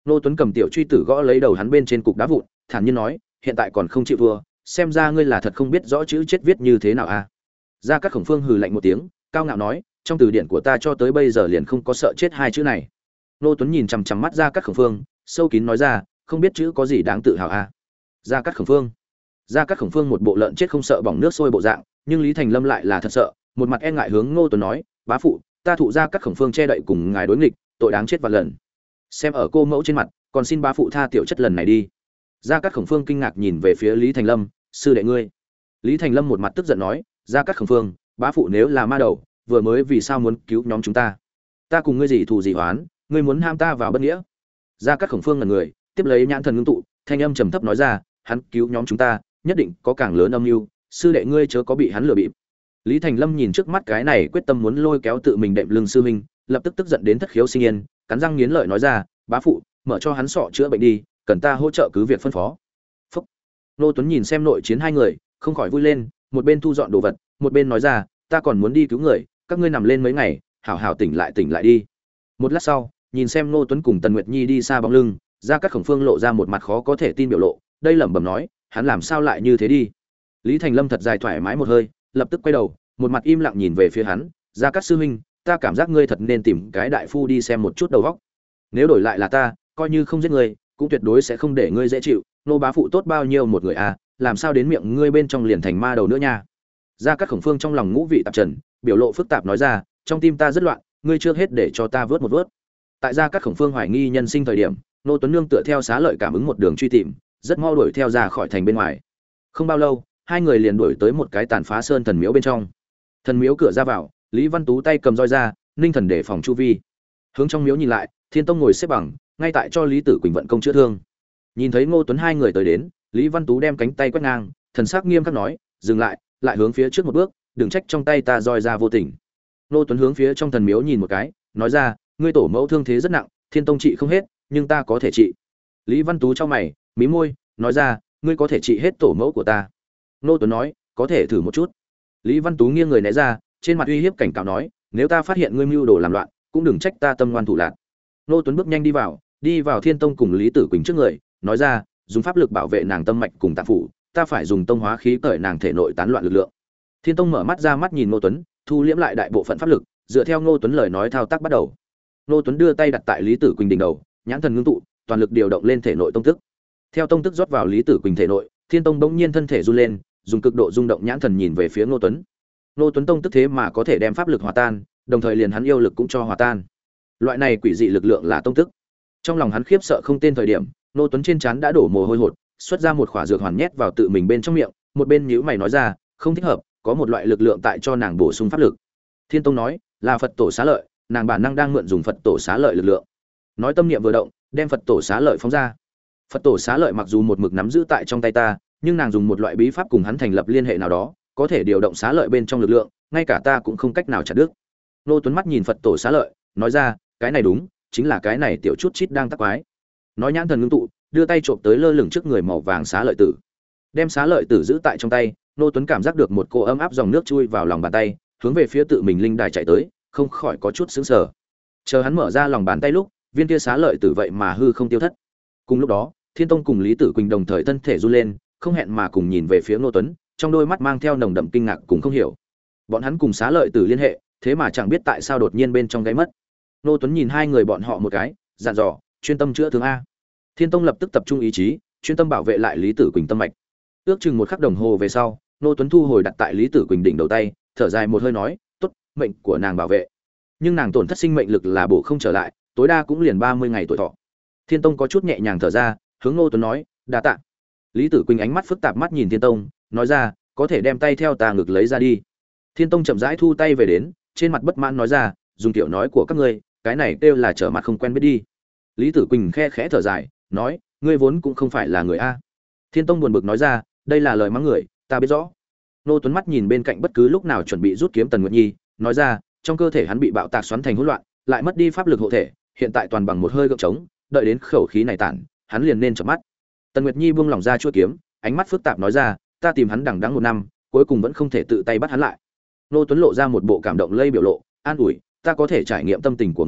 Nô Tuấn cầm tiểu truy tử gõ lấy đầu hắn bên trên cục đá vụn, thản nhiên nói, hiện tại còn không chịu thua, xem ra ngươi là thật không biết rõ chữ chết viết như thế nào a. À? Gia Cát Khổng Phương hừ lạnh một tiếng, cao ngạo nói, trong từ điển của ta cho tới bây giờ liền không có sợ chết hai chữ này. Nô Tuấn nhìn chằm chằm mắt Gia Cát Khổng Phương, sâu kín nói ra, không biết chữ có gì đáng tự hào a. À? Gia Cát Khổng Phương. Gia Cát Khổng Phương một bộ lợn chết không sợ bỏng nước sôi bộ dạng, nhưng Lý Thành Lâm lại là thật sợ, một mặt e ngại hướng Ngô Tuấn nói, bá phụ, ta thụ Gia Cát Khổng Phương che đậy cùng ngài đối nghịch, tội đáng chết vạn lần. Xem ở cô mẫu trên mặt, còn xin bá phụ tha tiểu chất lần này đi. Gia Cát Khổng Phương kinh ngạc nhìn về phía Lý Thành Lâm, sư đệ ngươi. Lý Thành Lâm một mặt tức giận nói, Gia Cát Khổng Phương, bá phụ nếu là ma đầu, vừa mới vì sao muốn cứu nhóm chúng ta? Ta cùng ngươi gì thù gì oán, ngươi muốn ham ta vào bất nghĩa? Gia Cát Khổng Phương ngẩn người, tiếp lấy nhãn thần ngưng tụ, thanh âm trầm thấp nói ra, hắn cứu nhóm chúng ta, nhất định có càng lớn âm mưu, sư đệ ngươi chớ có bị hắn lừa bịp. Lý Thành Lâm nhìn trước mắt cái này quyết tâm muốn lôi kéo tự mình đệm lưng sư huynh, lập tức tức giận đến thất khiếu sinh yên, cắn răng nghiến lợi nói ra, bá phụ, mở cho hắn sọ chữa bệnh đi, cần ta hỗ trợ cứ việc phân phó. Phúc. Nô Tuấn nhìn xem nội chiến hai người, không khỏi vui lên, một bên thu dọn đồ vật, một bên nói ra, ta còn muốn đi cứu người, các ngươi nằm lên mấy ngày, hảo hảo tỉnh lại tỉnh lại đi. Một lát sau, nhìn xem Nô Tuấn cùng Tần Nguyệt Nhi đi xa bóng lưng, Gia Cát Khổng Phương lộ ra một mặt khó có thể tin biểu lộ, đây lẩm bẩm nói, hắn làm sao lại như thế đi? Lý Thành Lâm thật dài thoải mái một hơi, lập tức quay đầu, một mặt im lặng nhìn về phía hắn, Gia Cát sư huynh, ta cảm giác ngươi thật nên tìm cái đại phu đi xem một chút đầu óc. Nếu đổi lại là ta, coi như không giết ngươi, cũng tuyệt đối sẽ không để ngươi dễ chịu, nô bá phụ tốt bao nhiêu một người à, làm sao đến miệng ngươi bên trong liền thành ma đầu nữa nha. Gia Cát Khổng Phương trong lòng ngũ vị tạp trần, biểu lộ phức tạp nói ra, trong tim ta rất loạn, ngươi chưa hết để cho ta vớt một vớt. Tại Gia Cát Khổng Phương hoài nghi nhân sinh thời điểm, Nô Tuấn Nương tựa theo xá lợi cảm ứng một đường truy tìm, rất mau đuổi theo ra khỏi thành bên ngoài. Không bao lâu, hai người liền đuổi tới một cái tàn phá sơn thần miếu bên trong. Thần miếu cửa ra vào, Lý Văn Tú tay cầm roi ra, ninh thần để phòng chu vi. Hướng trong miếu nhìn lại, Thiên Tông ngồi xếp bằng, ngay tại cho Lý Tử Quỳnh vận công chữa thương. Nhìn thấy Ngô Tuấn hai người tới đến, Lý Văn Tú đem cánh tay quét ngang, thần sắc nghiêm khắc nói, dừng lại, lại hướng phía trước một bước, đừng trách trong tay ta roi ra vô tình. Ngô Tuấn hướng phía trong thần miếu nhìn một cái, nói ra, ngươi tổ mẫu thương thế rất nặng, Thiên Tông trị không hết, nhưng ta có thể trị. Lý Văn Tú chau mày, mí môi, nói ra, ngươi có thể trị hết tổ mẫu của ta. Ngô Tuấn nói, có thể thử một chút. Lý Văn Tú nghiêng người né ra, trên mặt uy hiếp cảnh cáo nói, nếu ta phát hiện ngươi mưu đồ làm loạn, cũng đừng trách ta tâm ngoan thủ lạn. Ngô Tuấn bước nhanh đi vào, đi vào Thiên Tông cùng Lý Tử Quỳnh trước người, nói ra, dùng pháp lực bảo vệ nàng tâm mạch cùng tạng phủ, ta phải dùng tông hóa khí cởi nàng thể nội tán loạn lực lượng. Thiên Tông mở mắt ra mắt nhìn Ngô Tuấn, thu liễm lại đại bộ phận pháp lực, dựa theo Ngô Tuấn lời nói thao tác bắt đầu. Ngô Tuấn đưa tay đặt tại Lý Tử Quỳnh đỉnh đầu, nhãn thần ngưng tụ, toàn lực điều động lên thể nội tông tức. Theo tông tức rót vào Lý Tử Quỳnh thể nội, Thiên Tông bỗng nhiên thân thể run lên, dùng cực độ rung động nhãn thần nhìn về phía Ngô Tuấn. Ngô Tuấn tông tức thế mà có thể đem pháp lực hòa tan, đồng thời liền hắn yêu lực cũng cho hòa tan. Loại này quỷ dị lực lượng là tông tức. Trong lòng hắn khiếp sợ không tên thời điểm, Ngô Tuấn trên trán đã đổ mồ hôi hột, xuất ra một khỏa dược hoàn nhét vào tự mình bên trong miệng, một bên nhíu mày nói ra, không thích hợp, có một loại lực lượng tại cho nàng bổ sung pháp lực. Thiên Tông nói, là Phật tổ xá lợi, nàng bản năng đang mượn dùng Phật tổ xá lợi lực lượng. Nói tâm niệm vừa động, đem Phật tổ xá lợi phóng ra. Phật tổ xá lợi mặc dù một mực nắm giữ tại trong tay ta, nhưng nàng dùng một loại bí pháp cùng hắn thành lập liên hệ nào đó, có thể điều động xá lợi bên trong lực lượng, ngay cả ta cũng không cách nào chặt đứt. Nô Tuấn mắt nhìn Phật tổ xá lợi, nói ra, cái này đúng, chính là cái này tiểu chút chít đang tắc quái. Nói nhãn thần ngưng tụ, đưa tay trộm tới lơ lửng trước người màu vàng xá lợi tử. Đem xá lợi tử giữ tại trong tay, Nô Tuấn cảm giác được một cô ấm áp dòng nước chui vào lòng bàn tay, hướng về phía tự mình linh đài chạy tới, không khỏi có chút sững sờ. Chờ hắn mở ra lòng bàn tay lúc, viên kia xá lợi tử vậy mà hư không tiêu thất. Cùng lúc đó, Thiên Tông cùng Lý Tử Quỳnh đồng thời thân thể run lên, không hẹn mà cùng nhìn về phía Ngô Tuấn, trong đôi mắt mang theo nồng đậm kinh ngạc cùng không hiểu. Bọn hắn cùng xá lợi tử liên hệ, thế mà chẳng biết tại sao đột nhiên bên trong gáy mất. Ngô Tuấn nhìn hai người bọn họ một cái, dặn dò, chuyên tâm chữa thương a. Thiên Tông lập tức tập trung ý chí, chuyên tâm bảo vệ lại Lý Tử Quỳnh tâm mạch. Ước chừng một khắc đồng hồ về sau, Ngô Tuấn thu hồi đặt tại Lý Tử Quỳnh đỉnh đầu tay, thở dài một hơi nói, "Tốt, mệnh của nàng bảo vệ. Nhưng nàng tổn thất sinh mệnh lực là bổ không trở lại, tối đa cũng liền ba mươi ngày tuổi thọ." Thiên Tông có chút nhẹ nhàng thở ra, hướng Ngô Tuấn nói, "Đa tạ." Lý Tử Quỳnh ánh mắt phức tạp mắt nhìn Thiên Tông, nói ra, "Có thể đem tay theo ta ngực lấy ra đi." Thiên Tông chậm rãi thu tay về đến, trên mặt bất mãn nói ra, "Dùng tiểu nói của các ngươi, cái này kêu là trở mặt không quen biết đi." Lý Tử Quỳnh khe khẽ thở dài, nói, "Ngươi vốn cũng không phải là người a." Thiên Tông buồn bực nói ra, "Đây là lời mắng người, ta biết rõ." Ngô Tuấn mắt nhìn bên cạnh bất cứ lúc nào chuẩn bị rút kiếm Tần Nguyệt Nhi, nói ra, trong cơ thể hắn bị bạo tạc xoắn thành hỗn loạn, lại mất đi pháp lực hộ thể, hiện tại toàn bằng một hơi gượng trống, đợi đến khẩu khí này tản, hắn liền nên chợp mắt. Tần Nguyệt Nhi buông lỏng ra chuôi kiếm, ánh mắt phức tạp nói ra, "Ta tìm hắn đằng đẵng một năm, cuối cùng vẫn không thể tự tay bắt hắn lại." Ngô Tuấn lộ ra một bộ cảm động lây biểu lộ, an ủi, "Ta có thể trải nghiệm tâm tình của ngươi,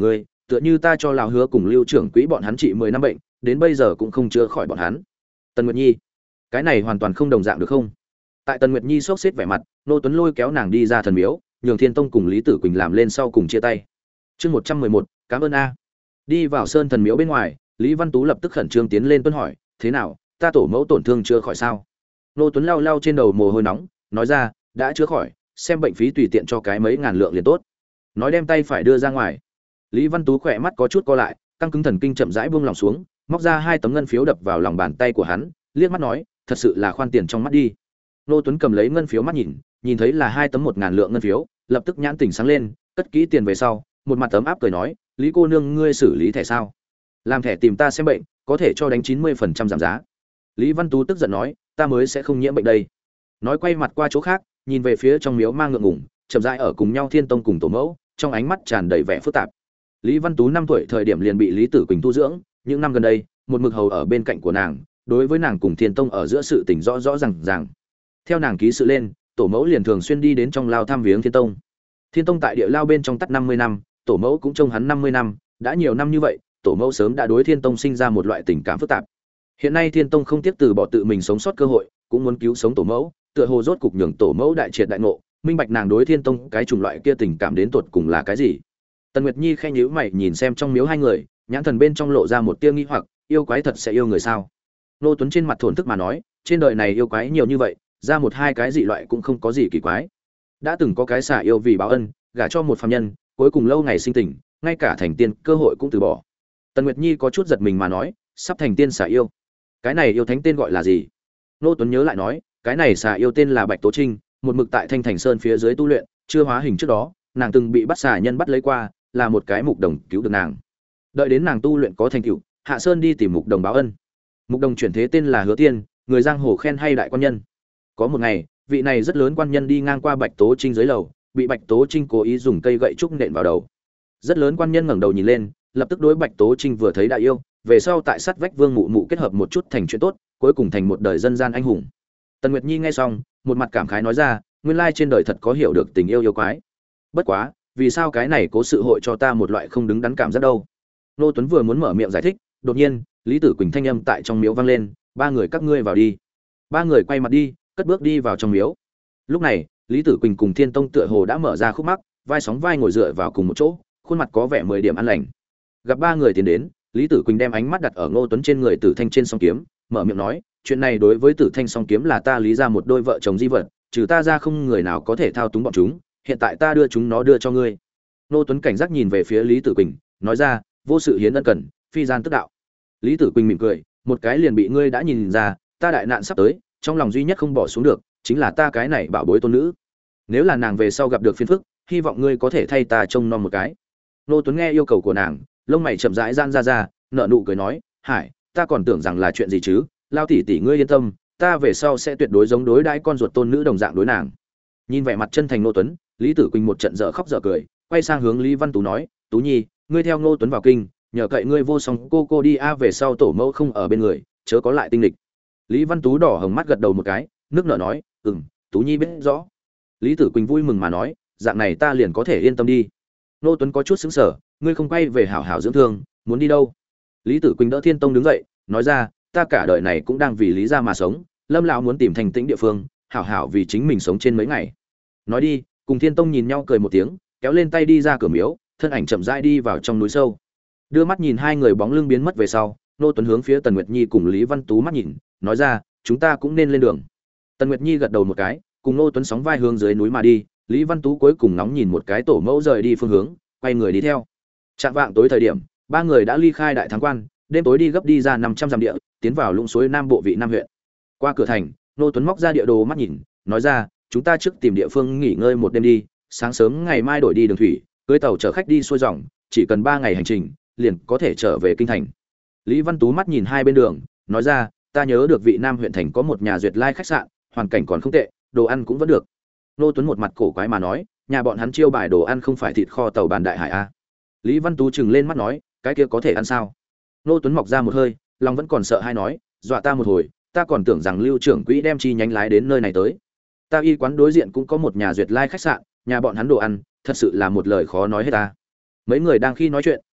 tựa như ta cho lão hứa cùng Lưu trưởng quỹ bọn hắn trị mười năm bệnh, đến bây giờ cũng không chữa khỏi bọn hắn. Tần Nguyệt Nhi, cái này hoàn toàn không đồng dạng được không? Tại Tần Nguyệt Nhi sốc xếp vẻ mặt, Nô Tuấn lôi kéo nàng đi ra thần miếu, nhường Thiên Tông cùng Lý Tử Quỳnh làm lên sau cùng chia tay. Chương một trăm mười một, cảm ơn a. Đi vào sơn thần miếu bên ngoài, Lý Văn Tú lập tức khẩn trương tiến lên tuân hỏi, thế nào, ta tổ mẫu tổn thương chưa khỏi sao? Nô Tuấn lau lau trên đầu mồ hôi nóng, nói ra, đã chữa khỏi, xem bệnh phí tùy tiện cho cái mấy ngàn lượng liền tốt. Nói đem tay phải đưa ra ngoài. Lý Văn Tú khỏe mắt có chút co lại, căng cứng thần kinh chậm rãi buông lòng xuống, móc ra hai tấm ngân phiếu đập vào lòng bàn tay của hắn, liếc mắt nói, thật sự là khoan tiền trong mắt đi. Nô Tuấn cầm lấy ngân phiếu mắt nhìn, nhìn thấy là hai tấm một ngàn lượng ngân phiếu, lập tức nhãn tỉnh sáng lên, cất kỹ tiền về sau, một mặt tấm áp cười nói, Lý cô nương ngươi xử lý thẻ sao? Làm thẻ tìm ta xem bệnh, có thể cho đánh chín mươi phần trăm giảm giá. Lý Văn Tú tức giận nói, ta mới sẽ không nhiễm bệnh đây. Nói quay mặt qua chỗ khác, nhìn về phía trong miếu mang ngượng ngùng, chậm rãi ở cùng nhau Thiên Tông cùng tổ mẫu, trong ánh mắt tràn đầy vẻ phức tạp. Lý Văn Tú năm tuổi thời điểm liền bị Lý Tử Quỳnh tu dưỡng, những năm gần đây, một mực hầu ở bên cạnh của nàng, đối với nàng cùng Thiên Tông ở giữa sự tình rõ rõ ràng ràng. Theo nàng ký sự lên, tổ mẫu liền thường xuyên đi đến trong lao thăm viếng Thiên Tông. Thiên Tông tại địa lao bên trong tắt năm mươi năm, tổ mẫu cũng trông hắn năm mươi năm, đã nhiều năm như vậy, tổ mẫu sớm đã đối Thiên Tông sinh ra một loại tình cảm phức tạp. Hiện nay Thiên Tông không tiếc từ bỏ tự mình sống sót cơ hội, cũng muốn cứu sống tổ mẫu, tựa hồ rốt cục nhường tổ mẫu đại triệt đại ngộ, minh bạch nàng đối Thiên Tông cái chủng loại kia tình cảm đến tột cùng là cái gì. Tần Nguyệt Nhi khẽ nhíu mày nhìn xem trong miếu hai người, nhãn thần bên trong lộ ra một tia nghi hoặc, yêu quái thật sẽ yêu người sao? Nô Tuấn trên mặt thổn thức mà nói, trên đời này yêu quái nhiều như vậy, ra một hai cái dị loại cũng không có gì kỳ quái. Đã từng có cái xả yêu vì báo ân, gả cho một phàm nhân, cuối cùng lâu ngày sinh tình, ngay cả thành tiên cơ hội cũng từ bỏ. Tần Nguyệt Nhi có chút giật mình mà nói, sắp thành tiên xả yêu. Cái này yêu thánh tên gọi là gì? Nô Tuấn nhớ lại nói, cái này xả yêu tên là Bạch Tố Trinh, một mực tại Thanh Thành Sơn phía dưới tu luyện, chưa hóa hình trước đó, nàng từng bị bắt xả nhân bắt lấy qua, là một cái mục đồng cứu được nàng. Đợi đến nàng tu luyện có thành tựu, hạ sơn đi tìm mục đồng báo ân. Mục đồng chuyển thế tên là Hứa Tiên, người giang hồ khen hay đại quan nhân. Có một ngày, vị này rất lớn quan nhân đi ngang qua Bạch Tố Trinh dưới lầu, bị Bạch Tố Trinh cố ý dùng cây gậy trúc nện vào đầu. Rất lớn quan nhân ngẩng đầu nhìn lên, lập tức đối Bạch Tố Trinh vừa thấy đã yêu, về sau tại sát vách Vương Mụ Mụ kết hợp một chút thành chuyện tốt, cuối cùng thành một đời dân gian anh hùng. Tần Nguyệt Nhi nghe xong, một mặt cảm khái nói ra, nguyên lai trên đời thật có hiểu được tình yêu yêu quái. Bất quá, vì sao cái này cố sự hội cho ta một loại không đứng đắn cảm giác đâu? Nô Tuấn vừa muốn mở miệng giải thích, đột nhiên, Lý Tử Quỳnh thanh âm tại trong miếu vang lên, ba người các ngươi vào đi. Ba người quay mặt đi, cất bước đi vào trong miếu. Lúc này, Lý Tử Quỳnh cùng Thiên Tông tựa hồ đã mở ra khúc mắc, vai sóng vai ngồi dựa vào cùng một chỗ, khuôn mặt có vẻ mười điểm an lành. Gặp ba người tiến đến, Lý Tử Quỳnh đem ánh mắt đặt ở Ngô Tuấn trên người Tử Thanh trên song kiếm, mở miệng nói, chuyện này đối với Tử Thanh song kiếm là ta lý ra một đôi vợ chồng di vật, trừ ta ra không người nào có thể thao túng bọn chúng, hiện tại ta đưa chúng nó đưa cho ngươi. Ngô Tuấn cảnh giác nhìn về phía Lý Tử Quỳnh, nói ra, vô sự hiến ân cần, phi gian tức đạo. Lý Tử Quỳnh mỉm cười, một cái liền bị ngươi đã nhìn ra, ta đại nạn sắp tới, trong lòng duy nhất không bỏ xuống được, chính là ta cái này bảo bối tôn nữ. Nếu là nàng về sau gặp được phiền phức, hy vọng ngươi có thể thay ta trông nom một cái. Ngô Tuấn nghe yêu cầu của nàng, lông mày chậm rãi gian ra ra, nở nụ cười nói, "Hải, ta còn tưởng rằng là chuyện gì chứ, lao tỷ tỷ ngươi yên tâm, ta về sau sẽ tuyệt đối giống đối đãi con ruột tôn nữ đồng dạng đối nàng." Nhìn vẻ mặt chân thành Ngô Tuấn, Lý Tử Quỳnh một trận dở khóc dở cười, quay sang hướng Lý Văn Tú nói, "Tú Nhi, ngươi theo Ngô Tuấn vào kinh, nhờ cậy ngươi vô song cô cô đi a về sau tổ mẫu không ở bên người, chớ có lại tinh lịch." Lý Văn Tú đỏ hồng mắt gật đầu một cái, nước nở nói, "Ừm, Tú Nhi biết rõ." Lý Tử Quỳnh vui mừng mà nói, "Dạng này ta liền có thể yên tâm đi." Ngô Tuấn có chút sững sờ, "Ngươi không quay về hảo hảo dưỡng thương, muốn đi đâu?" Lý Tử Quỳnh đỡ Thiên Tông đứng dậy, nói ra, "Ta cả đời này cũng đang vì Lý gia mà sống, Lâm lão muốn tìm thành tĩnh địa phương, hảo hảo vì chính mình sống trên mấy ngày." Nói đi, cùng Thiên Tông nhìn nhau cười một tiếng, kéo lên tay đi ra cửa miếu, thân ảnh chậm rãi đi vào trong núi sâu. Đưa mắt nhìn hai người bóng lưng biến mất về sau, Ngô Tuấn hướng phía Tần Nguyệt Nhi cùng Lý Văn Tú mắt nhìn, nói ra, "Chúng ta cũng nên lên đường." Tần Nguyệt Nhi gật đầu một cái, cùng Ngô Tuấn sóng vai hướng dưới núi mà đi, Lý Văn Tú cuối cùng nóng nhìn một cái tổ mẫu rời đi phương hướng, quay người đi theo. Trạng vạng tối thời điểm, ba người đã ly khai đại thắng quan, đêm tối đi gấp đi ra năm trăm dặm địa, tiến vào lũng suối nam bộ vị Nam huyện. Qua cửa thành, Ngô Tuấn móc ra địa đồ mắt nhìn, nói ra, "Chúng ta trước tìm địa phương nghỉ ngơi một đêm đi, sáng sớm ngày mai đổi đi đường thủy, cưới tàu chở khách đi xuôi dòng, chỉ cần ba ngày hành trình, liền có thể trở về kinh thành." Lý Văn Tú mắt nhìn hai bên đường, nói ra, "Ta nhớ được vị Nam huyện thành có một nhà duyệt lai khách sạn, hoàn cảnh còn không tệ, đồ ăn cũng vẫn được." Ngô Tuấn một mặt cổ quái mà nói, "Nhà bọn hắn chiêu bài đồ ăn không phải thịt kho tàu bàn đại hải a?" Lý Văn Tú trừng lên mắt nói, "Cái kia có thể ăn sao?" Ngô Tuấn mọc ra một hơi, lòng vẫn còn sợ hai nói, "Dọa ta một hồi, ta còn tưởng rằng Lưu trưởng quỹ đem chi nhánh lái đến nơi này tới. Ta y quán đối diện cũng có một nhà duyệt lai khách sạn, nhà bọn hắn đồ ăn, thật sự là một lời khó nói hết ta." Mấy người đang khi nói chuyện,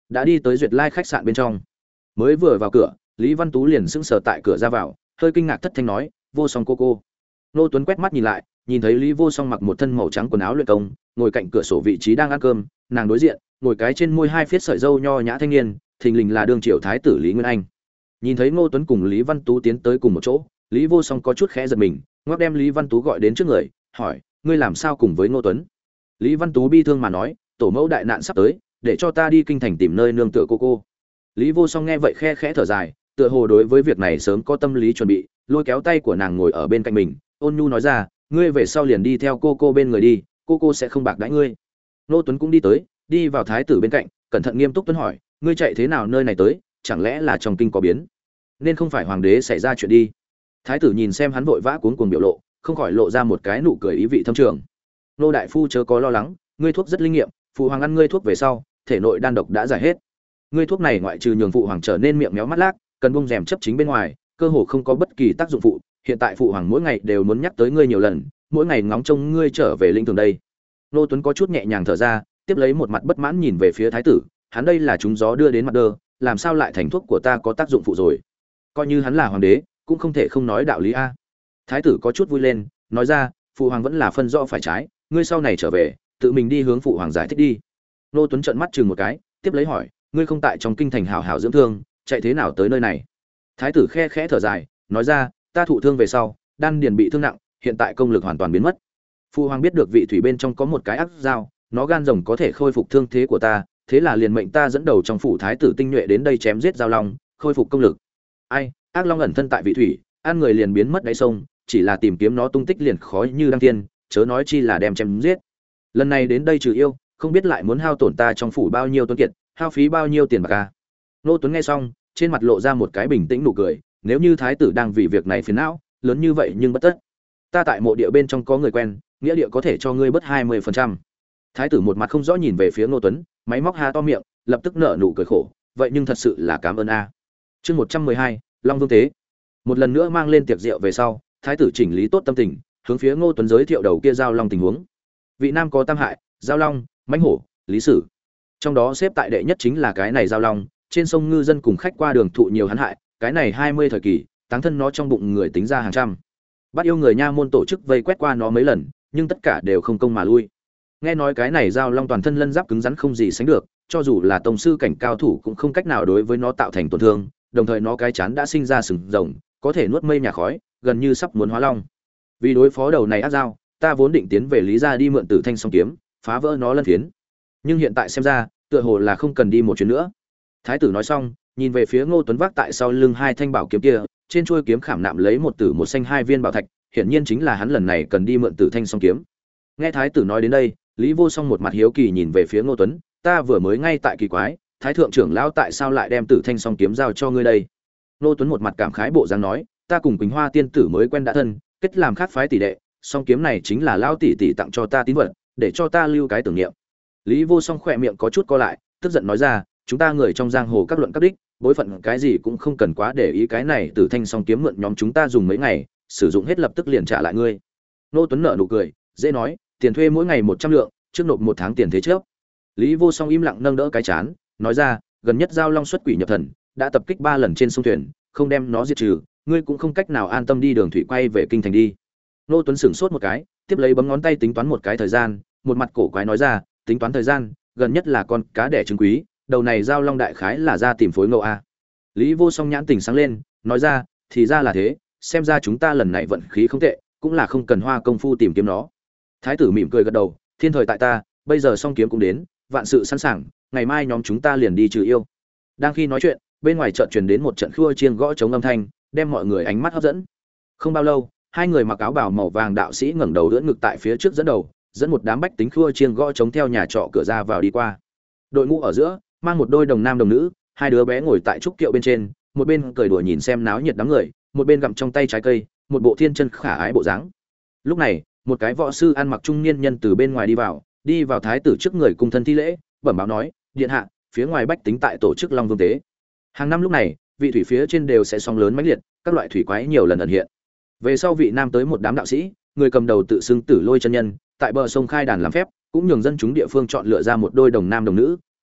đã đi tới Duyệt Lai khách sạn bên trong. Mới vừa vào cửa, Lý Văn Tú liền sững sờ tại cửa ra vào, hơi kinh ngạc thất thanh nói, "Vô Song cô cô." Nô Tuấn quét mắt nhìn lại, nhìn thấy Lý Vô Song mặc một thân màu trắng quần áo luyện công, ngồi cạnh cửa sổ vị trí đang ăn cơm, nàng đối diện, ngồi cái trên môi hai phiết sợi râu nho nhã thanh niên, thình lình là đương triều thái tử Lý Nguyên Anh. Nhìn thấy Ngô Tuấn cùng Lý Văn Tú tiến tới cùng một chỗ, Lý Vô Song có chút khẽ giật mình, ngoắc đem Lý Văn Tú gọi đến trước người, hỏi, "Ngươi làm sao cùng với Ngô Tuấn?" Lý Văn Tú bi thương mà nói, "Tổ mẫu đại nạn sắp tới, để cho ta đi kinh thành tìm nơi nương tựa cô cô." Lý Vô Song nghe vậy khe khẽ thở dài, tựa hồ đối với việc này sớm có tâm lý chuẩn bị, lôi kéo tay của nàng ngồi ở bên cạnh mình, ôn nhu nói ra, "Ngươi về sau liền đi theo cô cô bên người đi, cô cô sẽ không bạc đãi ngươi." Ngô Tuấn cũng đi tới, đi vào thái tử bên cạnh, cẩn thận nghiêm túc tuấn hỏi, "Ngươi chạy thế nào nơi này tới, chẳng lẽ là trong kinh có biến? Nên không phải hoàng đế xảy ra chuyện đi?" Thái tử nhìn xem hắn vội vã cuống cuồng biểu lộ, không khỏi lộ ra một cái nụ cười ý vị thâm trường. "Nô đại phu chớ có lo lắng, ngươi thuốc rất linh nghiệm, phụ hoàng ăn ngươi thuốc về sau, thể nội đan độc đã giải hết. Ngươi thuốc này ngoại trừ nhường phụ hoàng trở nên miệng méo mắt lác, cần bung rèm chấp chính bên ngoài, cơ hồ không có bất kỳ tác dụng phụ. Hiện tại phụ hoàng mỗi ngày đều muốn nhắc tới ngươi nhiều lần, mỗi ngày ngóng trông ngươi trở về linh thường đây." Nô Tuấn có chút nhẹ nhàng thở ra, tiếp lấy một mặt bất mãn nhìn về phía thái tử, hắn đây là chúng gió đưa đến mặt đơ, làm sao lại thành thuốc của ta có tác dụng phụ rồi? Coi như hắn là hoàng đế, cũng không thể không nói đạo lý a. Thái tử có chút vui lên, nói ra, phụ hoàng vẫn là phân rõ phải trái, ngươi sau này trở về, tự mình đi hướng phụ hoàng giải thích đi. Nô Tuấn trợn mắt chừng một cái, tiếp lấy hỏi, ngươi không tại trong kinh thành hảo hảo dưỡng thương, chạy thế nào tới nơi này? Thái tử khe khẽ thở dài, nói ra, ta thụ thương về sau, đan điền bị thương nặng, hiện tại công lực hoàn toàn biến mất. Phụ hoàng biết được vị thủy bên trong có một cái ác dao, nó gan rồng có thể khôi phục thương thế của ta, thế là liền mệnh ta dẫn đầu trong phủ thái tử tinh nhuệ đến đây chém giết giao long, khôi phục công lực. Ai, ác long ẩn thân tại vị thủy, ăn người liền biến mất đáy sông, chỉ là tìm kiếm nó tung tích liền khó như đăng thiên, chớ nói chi là đem chém giết. Lần này đến đây trừ yêu, không biết lại muốn hao tổn ta trong phủ bao nhiêu tuấn kiệt, hao phí bao nhiêu tiền bạc a. Nô Tuấn nghe xong, trên mặt lộ ra một cái bình tĩnh nụ cười, nếu như thái tử đang vì việc này phiền não, lớn như vậy nhưng bất tất. Ta tại mộ địa bên trong có người quen, nghĩa địa có thể cho ngươi bớt hai mươi phần trăm. Thái tử một mặt không rõ nhìn về phía Ngô Tuấn, máy móc ha to miệng, lập tức nở nụ cười khổ, vậy nhưng thật sự là cảm ơn a. Chương một trăm mười hai, Long Vương Tế. Một lần nữa mang lên tiệc rượu về sau, thái tử chỉnh lý tốt tâm tình, hướng phía Ngô Tuấn giới thiệu đầu kia giao long tình huống. Vị nam có tam hại, giao long, mãnh hổ, lý sử. Trong đó xếp tại đệ nhất chính là cái này giao long, trên sông ngư dân cùng khách qua đường thụ nhiều hắn hại, cái này hai mươi thời kỳ, táng thân nó trong bụng người tính ra hàng trăm. Bắt yêu người nha môn tổ chức vây quét qua nó mấy lần, nhưng tất cả đều không công mà lui. Nghe nói cái này giao long toàn thân lân giáp cứng rắn không gì sánh được, cho dù là tông sư cảnh cao thủ cũng không cách nào đối với nó tạo thành tổn thương, đồng thời nó cái chán đã sinh ra sừng rồng, có thể nuốt mây nhà khói, gần như sắp muốn hóa long. Vì đối phó đầu này ác giao, ta vốn định tiến về Lý gia đi mượn Tử Thanh song kiếm, phá vỡ nó lân phiến. Nhưng hiện tại xem ra, tựa hồ là không cần đi một chuyến nữa. Thái tử nói xong, nhìn về phía Ngô Tuấn vác tại sau lưng hai thanh bảo kiếm kia, trên chuôi kiếm khảm nạm lấy một tử một xanh hai viên bảo thạch, hiển nhiên chính là hắn lần này cần đi mượn Tử Thanh song kiếm. Nghe thái tử nói đến đây, Lý Vô Song một mặt hiếu kỳ nhìn về phía Ngô Tuấn, ta vừa mới ngay tại kỳ quái, thái thượng trưởng lão tại sao lại đem Tử Thanh song kiếm giao cho ngươi đây? Ngô Tuấn một mặt cảm khái bộ dáng nói, ta cùng Quỳnh Hoa tiên tử mới quen đã thân, kết làm khác phái tỷ đệ, song kiếm này chính là lão tỷ tỷ tặng cho ta tín vật, để cho ta lưu cái tưởng niệm. Lý Vô Song khỏe miệng có chút co lại, tức giận nói ra, chúng ta người trong giang hồ các luận các đích, bối phận cái gì cũng không cần quá để ý, cái này Tử Thanh song kiếm mượn nhóm chúng ta dùng mấy ngày, sử dụng hết lập tức liền trả lại ngươi. Ngô Tuấn nở nụ cười, dễ nói, tiền thuê mỗi ngày một trăm lượng, trước nộp một tháng tiền thế trước. Lý Vô Song im lặng nâng đỡ cái chán, nói ra, gần nhất giao long xuất quỷ nhập thần, đã tập kích ba lần trên sông thuyền, không đem nó diệt trừ, ngươi cũng không cách nào an tâm đi đường thủy quay về kinh thành đi. Ngô Tuấn sững sốt một cái, tiếp lấy bấm ngón tay tính toán một cái thời gian, một mặt cổ quái nói ra, tính toán thời gian, gần nhất là con cá đẻ trứng quý, đầu này giao long đại khái là ra tìm phối ngẫu a. Lý Vô Song nhãn tỉnh sáng lên, nói ra, thì ra là thế, xem ra chúng ta lần này vận khí không tệ, cũng là không cần hoa công phu tìm kiếm nó. Thái tử mỉm cười gật đầu, thiên thời tại ta, bây giờ song kiếm cũng đến, vạn sự sẵn sàng, ngày mai nhóm chúng ta liền đi trừ yêu. Đang khi nói chuyện, bên ngoài chợt truyền đến một trận khua chiêng gõ trống âm thanh, đem mọi người ánh mắt hấp dẫn. Không bao lâu, hai người mặc áo bào màu vàng đạo sĩ ngẩng đầu đỡ ngực tại phía trước dẫn đầu, dẫn một đám bách tính khua chiêng gõ trống theo nhà trọ cửa ra vào đi qua. Đội ngũ ở giữa, mang một đôi đồng nam đồng nữ, hai đứa bé ngồi tại trúc kiệu bên trên, một bên cười đùa nhìn xem náo nhiệt đám người, một bên gặm trong tay trái cây, một bộ thiên chân khả ái bộ dáng. Lúc này, một cái võ sư ăn mặc trung niên nhân từ bên ngoài đi vào, đi vào thái tử trước người cung thân thi lễ, bẩm báo nói, điện hạ, phía ngoài bách tính tại tổ chức Long Vương tế. Hàng năm lúc này, vị thủy phía trên đều sẽ sóng lớn mãnh liệt, các loại thủy quái nhiều lần ẩn hiện. Về sau vị nam tới một đám đạo sĩ, người cầm đầu tự xưng Tử Lôi chân nhân, tại bờ sông khai đàn làm phép, cũng nhường dân chúng địa phương chọn lựa ra một đôi đồng nam đồng nữ,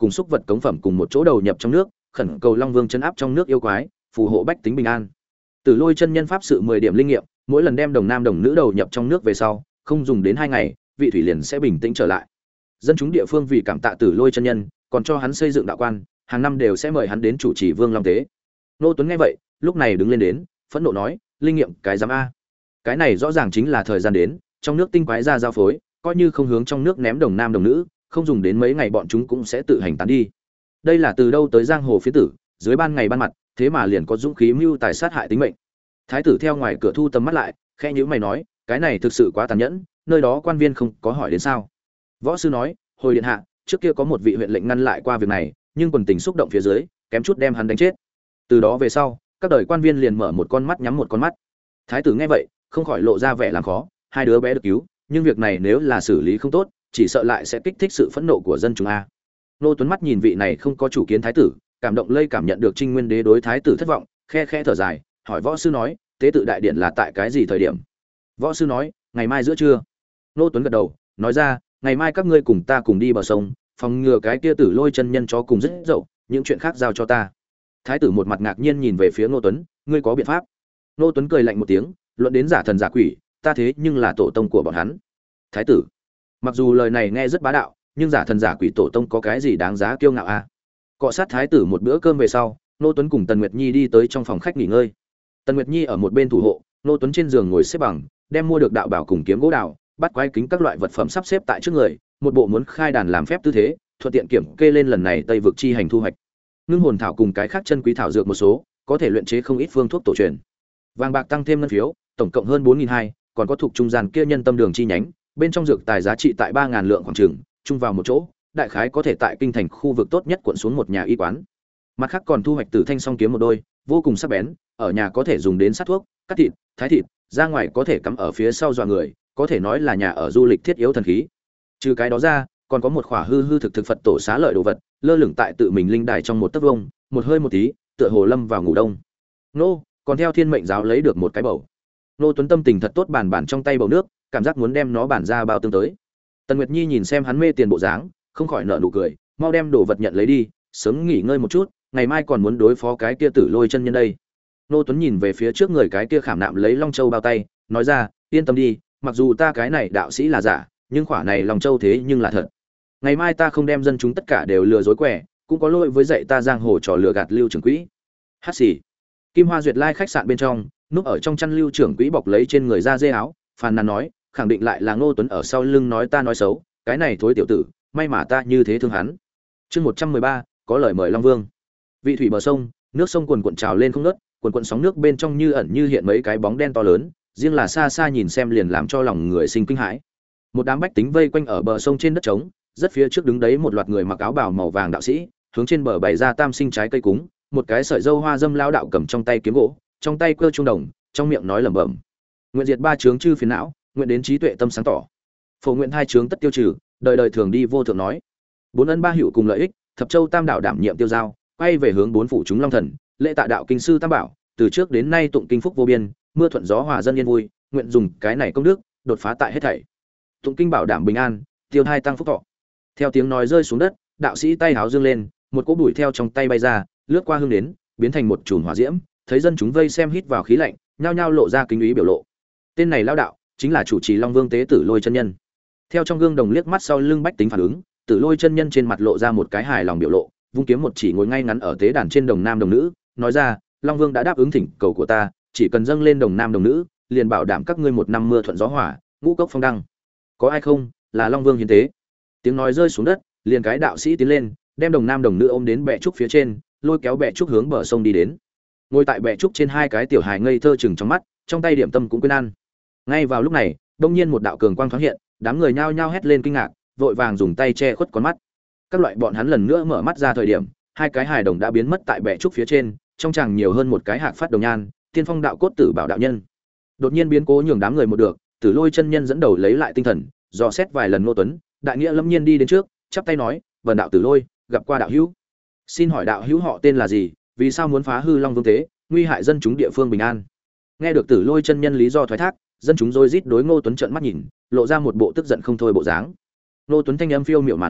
cùng xúc vật cống phẩm cùng một chỗ đầu nhập trong nước, khẩn cầu Long Vương trấn áp trong nước yêu quái, phù hộ bách tính bình an. Tử Lôi chân nhân pháp sự mười điểm linh nghiệm, mỗi lần đem đồng nam đồng nữ đầu nhập trong nước về sau, không dùng đến hai ngày, vị thủy liền sẽ bình tĩnh trở lại. Dân chúng địa phương vì cảm tạ Tử Lôi chân nhân, còn cho hắn xây dựng đạo quan, hàng năm đều sẽ mời hắn đến chủ trì Vương Long tế. Nô Tuấn nghe vậy, lúc này đứng lên đến, phẫn nộ nói, linh nghiệm cái giám a. Cái này rõ ràng chính là thời gian đến, trong nước tinh quái ra giao phối, coi như không hướng trong nước ném đồng nam đồng nữ, không dùng đến mấy ngày bọn chúng cũng sẽ tự hành tán đi. Đây là từ đâu tới giang hồ phía tử, dưới ban ngày ban mặt, thế mà liền có dũng khí mưu tài sát hại tính mệnh. Thái tử theo ngoài cửa thu tầm mắt lại, khẽ nhíu mày nói, cái này thực sự quá tàn nhẫn, nơi đó quan viên không có hỏi đến sao? Võ sư nói, hồi điện hạ, trước kia có một vị huyện lệnh ngăn lại qua việc này, nhưng quần tình xúc động phía dưới, kém chút đem hắn đánh chết. Từ đó về sau, các đời quan viên liền mở một con mắt nhắm một con mắt. Thái tử nghe vậy, không khỏi lộ ra vẻ làm khó, hai đứa bé được cứu, nhưng việc này nếu là xử lý không tốt, chỉ sợ lại sẽ kích thích sự phẫn nộ của dân chúng a. Nô Tuấn mắt nhìn vị này không có chủ kiến thái tử, cảm động lây cảm nhận được Trinh Nguyên Đế đối thái tử thất vọng, khe khẽ thở dài, hỏi võ sư nói, tế tự đại điện là tại cái gì thời điểm? Võ sư nói, ngày mai giữa trưa. Nô Tuấn gật đầu, nói ra, ngày mai các ngươi cùng ta cùng đi bờ sông, phòng ngừa cái kia Tử Lôi chân nhân chó cùng rất dậu, những chuyện khác giao cho ta. Thái tử một mặt ngạc nhiên nhìn về phía Nô Tuấn, ngươi có biện pháp? Nô Tuấn cười lạnh một tiếng, luận đến giả thần giả quỷ, ta thế nhưng là tổ tông của bọn hắn. Thái tử, mặc dù lời này nghe rất bá đạo, nhưng giả thần giả quỷ tổ tông có cái gì đáng giá kiêu ngạo a? À? Cọ sát thái tử một bữa cơm về sau, Nô Tuấn cùng Tần Nguyệt Nhi đi tới trong phòng khách nghỉ ngơi. Tần Nguyệt Nhi ở một bên thủ hộ, Nô Tuấn trên giường ngồi xếp bằng, đem mua được đạo bảo cùng kiếm gỗ đào, bắt quái kính các loại vật phẩm sắp xếp tại trước người, một bộ muốn khai đàn làm phép tư thế, thuận tiện kiểm kê lên lần này Tây vực chi hành thu hoạch. Ngưng hồn thảo cùng cái khác chân quý thảo dược một số, có thể luyện chế không ít phương thuốc tổ truyền. Vàng bạc tăng thêm ngân phiếu, tổng cộng hơn bốn nghìn hai trăm, còn có thuộc trung gian kia nhân tâm đường chi nhánh, bên trong dược tài giá trị tại ba nghìn lượng khoảng chừng, chung vào một chỗ, đại khái có thể tại kinh thành khu vực tốt nhất cuộn xuống một nhà y quán. Mặt khác còn thu hoạch Tử Thanh song kiếm một đôi, vô cùng sắc bén, ở nhà có thể dùng đến sát thuốc, cắt thịt, thái thịt, ra ngoài có thể cắm ở phía sau dọa người, có thể nói là nhà ở du lịch thiết yếu thần khí. Trừ cái đó ra, còn có một khỏa hư hư thực thực Phật tổ xá lợi đồ vật, lơ lửng tại tự mình linh đài trong một tấc vuông, một hơi một tí, tựa hồ lâm vào ngủ đông. Nô, còn theo Thiên Mệnh giáo lấy được một cái bầu. Nô Tuấn tâm tình thật tốt, bàn bàn trong tay bầu nước, cảm giác muốn đem nó bản ra bao tương tới. Tần Nguyệt Nhi nhìn xem hắn mê tiền bộ dáng, không khỏi nở nụ cười, mau đem đồ vật nhận lấy đi, sớm nghỉ ngơi một chút, ngày mai còn muốn đối phó cái kia Tử Lôi chân nhân đây. Nô Tuấn nhìn về phía trước người cái kia khảm nạm lấy Long Châu bao tay, nói ra, yên tâm đi, mặc dù ta cái này đạo sĩ là giả, nhưng khỏa này Long Châu thế nhưng là thật. Ngày mai ta không đem dân chúng tất cả đều lừa dối quẻ, cũng có lỗi với dạy ta giang hồ trò lừa gạt Lưu trưởng quỹ. Hát xì. Kim Hoa Duyệt Lai khách sạn bên trong, núp ở trong chăn Lưu trưởng quỹ bọc lấy trên người da dê áo, phàn nàn nói, khẳng định lại là Ngô Tuấn ở sau lưng nói ta nói xấu, cái này thối tiểu tử, may mà ta như thế thương hắn. Chương một trăm mười ba, có lời mời Long Vương. Vị thủy bờ sông, nước sông cuồn cuộn trào lên không ngớt, cuồn cuộn sóng nước bên trong như ẩn như hiện mấy cái bóng đen to lớn, riêng là xa xa nhìn xem liền làm cho lòng người sinh kinh hãi. Một đám bách tính vây quanh ở bờ sông trên đất trống, rất phía trước đứng đấy một loạt người mặc áo bào màu vàng đạo sĩ, hướng trên bờ bày ra tam sinh trái cây cúng, một cái sợi dâu hoa dâm lao đạo cầm trong tay kiếm gỗ, trong tay cơ trung đồng, trong miệng nói lẩm bẩm: nguyện diệt ba chướng chư phiền não, nguyện đến trí tuệ tâm sáng tỏ, phổ nguyện hai chướng tất tiêu trừ, đời đời thường đi vô thượng nói. Bốn ân ba hữu cùng lợi ích, thập châu tam đạo đảm nhiệm tiêu giao, quay về hướng bốn phủ chúng long thần, lễ tạ đạo kinh sư tam bảo, từ trước đến nay tụng kinh phúc vô biên, mưa thuận gió hòa dân yên vui, nguyện dùng cái này công đức đột phá tại hết thảy. Tụng kinh bảo đảm bình an, tiêu thai tăng phúc thọ. Theo tiếng nói rơi xuống đất, đạo sĩ tay háo dương lên, một cỗ bụi theo trong tay bay ra, lướt qua hương đến, biến thành một chùm hỏa diễm, thấy dân chúng vây xem hít vào khí lạnh, nhao nhao lộ ra kính ý biểu lộ. Tên này lão đạo chính là chủ trì Long Vương tế Tử Lôi chân nhân. Theo trong gương đồng liếc mắt sau lưng bách tính phản ứng, Tử Lôi chân nhân trên mặt lộ ra một cái hài lòng biểu lộ, vung kiếm một chỉ ngồi ngay ngắn ở tế đàn trên đồng nam đồng nữ, nói ra, Long Vương đã đáp ứng thỉnh cầu của ta, chỉ cần dâng lên đồng nam đồng nữ, liền bảo đảm các ngươi một năm mưa thuận gió hòa, ngũ cốc phong đăng. Có ai không? Là Long Vương hiến tế. Tiếng nói rơi xuống đất, liền cái đạo sĩ tiến lên, đem đồng nam đồng nữ ôm đến bệ trúc phía trên, lôi kéo bệ trúc hướng bờ sông đi đến. Ngồi tại bệ trúc trên hai cái tiểu hài ngây thơ chừng trong mắt, trong tay điểm tâm cũng quên ăn. Ngay vào lúc này, đông nhiên một đạo cường quang thoáng hiện, đám người nhao nhao hét lên kinh ngạc, vội vàng dùng tay che khuất con mắt. Các loại bọn hắn lần nữa mở mắt ra thời điểm, hai cái hài đồng đã biến mất tại bệ trúc phía trên, trong chàng nhiều hơn một cái hạc phát đồng nhan, tiên phong đạo cốt tử bảo đạo nhân. Đột nhiên biến cố nhường đám người một được, Tử Lôi chân nhân dẫn đầu lấy lại tinh thần, dò xét vài lần Ngô Tuấn, đại nghĩa lâm nhiên đi đến trước, chắp tay nói, "Vân đạo Tử Lôi, gặp qua đạo hữu. Xin hỏi đạo hữu họ tên là gì, vì sao muốn phá hư Long Vương tế, nguy hại dân chúng địa phương bình an?" Nghe được Tử Lôi chân nhân lý do thoái thác, dân chúng rối rít đối Ngô Tuấn trợn mắt nhìn, lộ ra một bộ tức giận không thôi bộ dáng. Ngô Tuấn thanh âm phiêu miểu mà nói,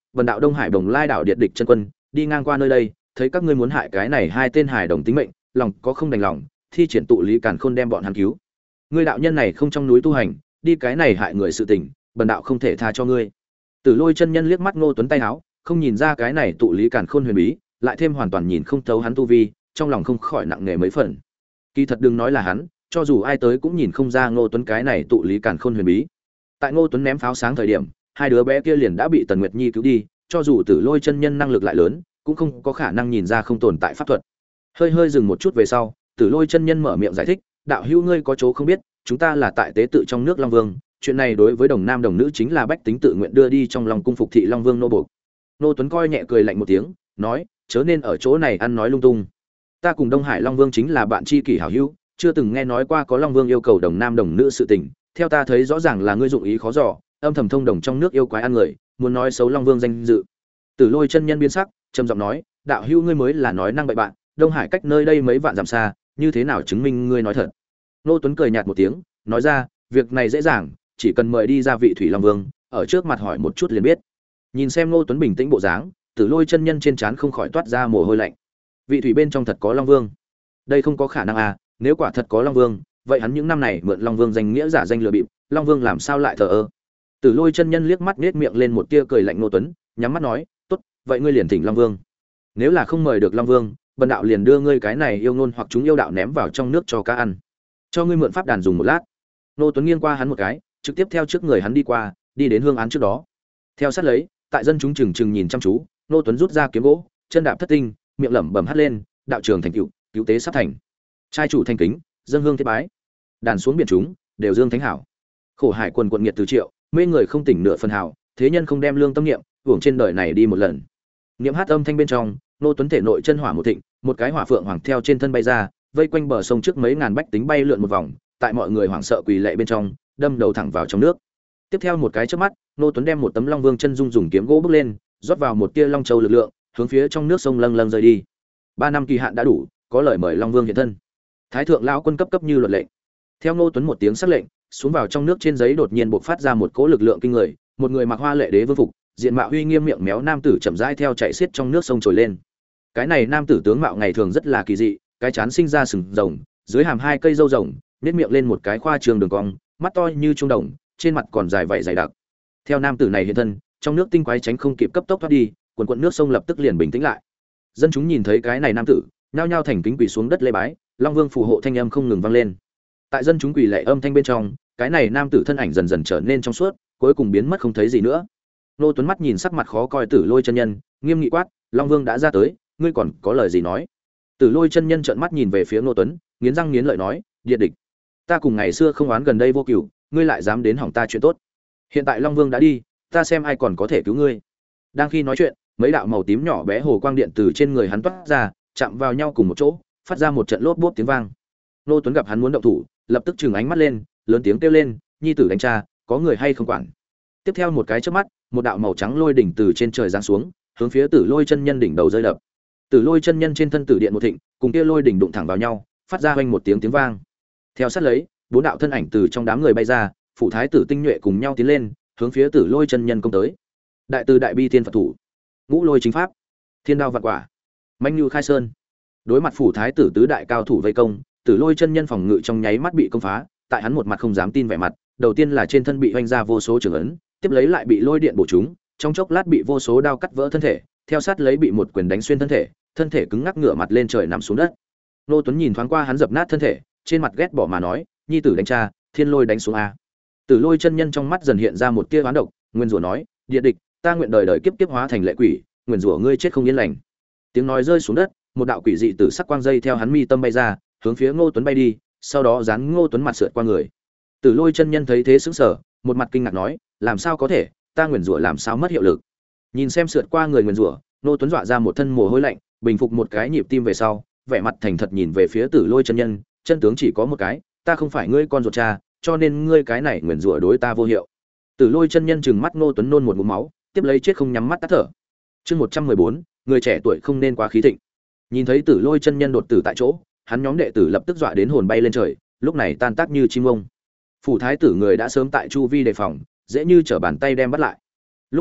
vần đạo Đông Hải Bồng Lai đảo điện địch chân quân đi ngang qua nơi đây, thấy các ngươi muốn hại cái này hai tên hài đồng tính mệnh, lòng có không đành lòng, thi triển tụ lý càn khôn đem bọn hắn cứu. Ngươi đạo nhân này không trong núi tu hành, đi cái này hại người sự tình, bần đạo không thể tha cho ngươi. Tử Lôi chân nhân liếc mắt Ngô Tuấn tay áo, không nhìn ra cái này tụ lý càn khôn huyền bí, lại thêm hoàn toàn nhìn không thấu hắn tu vi, trong lòng không khỏi nặng nề mấy phần. Kỳ thật đừng nói là hắn, cho dù ai tới cũng nhìn không ra Ngô Tuấn cái này tụ lý càn khôn huyền bí. Tại Ngô Tuấn ném pháo sáng thời điểm, hai đứa bé kia liền đã bị Tần Nguyệt Nhi cứu đi, cho dù Tử Lôi chân nhân năng lực lại lớn, cũng không có khả năng nhìn ra không tồn tại pháp thuật. Hơi hơi dừng một chút về sau, Tử Lôi chân nhân mở miệng giải thích, đạo hữu ngươi có chỗ không biết, chúng ta là tại tế tự trong nước Long Vương, chuyện này đối với đồng nam đồng nữ chính là bách tính tự nguyện đưa đi trong lòng cung phục thị Long Vương nô buộc. Nô Tuấn coi nhẹ cười lạnh một tiếng, nói, chớ nên ở chỗ này ăn nói lung tung. Ta cùng Đông Hải Long Vương chính là bạn tri kỷ hảo hữu, chưa từng nghe nói qua có Long Vương yêu cầu đồng nam đồng nữ sự tình, theo ta thấy rõ ràng là ngươi dụng ý khó dò, âm thầm thông đồng trong nước yêu quái ăn người, muốn nói xấu Long Vương danh dự. Tử Lôi chân nhân biến sắc, trầm giọng nói, đạo hữu ngươi mới là nói năng bậy bạn, Đông Hải cách nơi đây mấy vạn dặm xa, như thế nào chứng minh ngươi nói thật? Nô Tuấn cười nhạt một tiếng, nói ra, việc này dễ dàng, chỉ cần mời đi ra vị Thủy Long Vương, ở trước mặt hỏi một chút liền biết. Nhìn xem Nô Tuấn bình tĩnh bộ dáng, Tử Lôi chân nhân trên trán không khỏi toát ra mồ hôi lạnh. Vị Thủy bên trong thật có Long Vương? Đây không có khả năng à, nếu quả thật có Long Vương, vậy hắn những năm này mượn Long Vương danh nghĩa giả danh lừa bịp, Long Vương làm sao lại thờ ơ? Tử Lôi chân nhân liếc mắt nhếch miệng lên một tia cười lạnh Nô Tuấn, nhắm mắt nói, "Tốt, vậy ngươi liền thỉnh Long Vương. Nếu là không mời được Long Vương, bần đạo liền đưa ngươi cái này yêu ngôn hoặc chúng yêu đạo ném vào trong nước cho cá ăn. Cho ngươi mượn pháp đàn dùng một lát." Nô Tuấn nghiêng qua hắn một cái, trực tiếp theo trước người hắn đi qua, đi đến hương án trước đó. Theo sát lấy, tại dân chúng chừng chừng nhìn chăm chú, Nô Tuấn rút ra kiếm gỗ, chân đạp thất tinh, miệng lẩm bẩm hét lên, đạo trường thành tựu, cứu tế sắp thành. Trai chủ thành kính, dâng hương thế bái. Đàn xuống biển chúng, đều dương thánh hảo. Khổ hải quần quận nghiệt từ triệu, mê người không tỉnh nửa phần hảo, thế nhân không đem lương tâm niệm, hưởng trên đời này đi một lần. Niệm hát âm thanh bên trong, Nô Tuấn thể nội chân hỏa một thịnh, một cái hỏa phượng hoàng theo trên thân bay ra, vây quanh bờ sông trước mấy ngàn bách tính bay lượn một vòng, tại mọi người hoảng sợ quỳ lệ bên trong, đâm đầu thẳng vào trong nước. Tiếp theo một cái chớp mắt, Nô Tuấn đem một tấm Long Vương chân dung dùng kiếm gỗ bước lên, rót vào một tia Long Châu lực lượng, hướng phía trong nước sông lâng lâng rơi đi. Ba năm kỳ hạn đã đủ, có lời mời Long Vương hiện thân. Thái thượng lão quân cấp cấp như luật lệnh. Theo Nô Tuấn một tiếng sắc lệnh, xuống vào trong nước trên giấy đột nhiên bộc phát ra một cỗ lực lượng kinh người, một người mặc hoa lệ đế vương phục, diện mạo uy nghiêm miệng méo nam tử chậm rãi theo chạy xiết trong nước sông trồi lên. Cái này nam tử tướng mạo ngày thường rất là kỳ dị, cái chán sinh ra sừng rồng, dưới hàm hai cây râu rồng, nhếch miệng lên một cái khoa trương đường cong, mắt to như trung đồng, trên mặt còn dài vảy dày đặc. Theo nam tử này hiện thân, trong nước tinh quái tránh không kịp cấp tốc thoát đi, quần quần nước sông lập tức liền bình tĩnh lại. Dân chúng nhìn thấy cái này nam tử, nhao nhao thành kính quỳ xuống đất lễ bái, Long Vương phù hộ thanh âm không ngừng vang lên. Tại dân chúng quỳ lạy âm thanh bên trong, cái này nam tử thân ảnh dần dần trở nên trong suốt, cuối cùng biến mất không thấy gì nữa. Nô Tuấn mắt nhìn sắc mặt khó coi Tử Lôi chân nhân, nghiêm nghị quát, Long Vương đã ra tới, ngươi còn có lời gì nói? Tử Lôi chân nhân trợn mắt nhìn về phía Nô Tuấn, nghiến răng nghiến lợi nói, điện địch, ta cùng ngày xưa không oán gần đây vô cửu, ngươi lại dám đến hỏng ta chuyện tốt. Hiện tại Long Vương đã đi, ta xem ai còn có thể cứu ngươi. Đang khi nói chuyện, mấy đạo màu tím nhỏ bé hồ quang điện từ trên người hắn toát ra, chạm vào nhau cùng một chỗ, phát ra một trận lốp bốp tiếng vang. Nô Tuấn gặp hắn muốn động thủ, lập tức trừng ánh mắt lên, lớn tiếng kêu lên, nhi tử đánh cha, có người hay không quản. Tiếp theo một cái chớp mắt, một đạo màu trắng lôi đỉnh từ trên trời giáng xuống, hướng phía Tử Lôi chân nhân đỉnh đầu rơi đập. Tử Lôi chân nhân trên thân tử điện một thịnh, cùng kia lôi đỉnh đụng thẳng vào nhau, phát ra oanh một tiếng tiếng vang. Theo sát lấy, bốn đạo thân ảnh từ trong đám người bay ra, phụ thái tử tinh nhuệ cùng nhau tiến lên, hướng phía Tử Lôi chân nhân công tới. Đại từ đại bi thiên Phật thủ, ngũ lôi chính pháp, thiên đao vạn quả, manh như khai sơn. Đối mặt phủ thái tử tứ đại cao thủ vây công, Tử Lôi chân nhân phòng ngự trong nháy mắt bị công phá, tại hắn một mặt không dám tin vẻ mặt, đầu tiên là trên thân bị hoành ra vô số trường ấn, tiếp lấy lại bị lôi điện bổ trúng, trong chốc lát bị vô số đao cắt vỡ thân thể, theo sát lấy bị một quyền đánh xuyên thân thể, thân thể cứng ngắc ngửa mặt lên trời nằm xuống đất. Nô Tuấn nhìn thoáng qua hắn dập nát thân thể, trên mặt ghét bỏ mà nói, nhi tử đánh cha, thiên lôi đánh xuống a. Tử Lôi chân nhân trong mắt dần hiện ra một tia oán độc, nguyên rủa nói, địa địch, ta nguyện đời đời kiếp kiếp hóa thành lệ quỷ, nguyên rủa ngươi chết không yên lành. Tiếng nói rơi xuống đất, một đạo quỷ dị tử sắc quang dây theo hắn mi tâm bay ra, hướng phía Ngô Tuấn bay đi, sau đó dán Ngô Tuấn mặt sượt qua người. Tử Lôi chân nhân thấy thế sững sờ, một mặt kinh ngạc nói, làm sao có thể, ta nguyền rủa làm sao mất hiệu lực? Nhìn xem sượt qua người nguyền rủa, Ngô Tuấn dọa ra một thân mồ hôi lạnh, bình phục một cái nhịp tim về sau, vẻ mặt thành thật nhìn về phía Tử Lôi chân nhân, chân tướng chỉ có một cái, ta không phải ngươi con ruột cha, cho nên ngươi cái này nguyền rủa đối ta vô hiệu. Tử Lôi chân nhân trừng mắt Ngô Tuấn nôn một ngụm máu, tiếp lấy chết không nhắm mắt tắt thở. Chương một trăm mười bốn, người trẻ tuổi không nên quá khí thịnh. Nhìn thấy Tử Lôi chân nhân đột tử tại chỗ, hắn nhóm đệ tử lập tức dọa đến hồn bay lên trời, lúc này tan tác như chim ông. Phủ thái tử người đã sớm tại chu vi đề phòng, dễ như trở bàn tay đem bắt lại. Lúc này,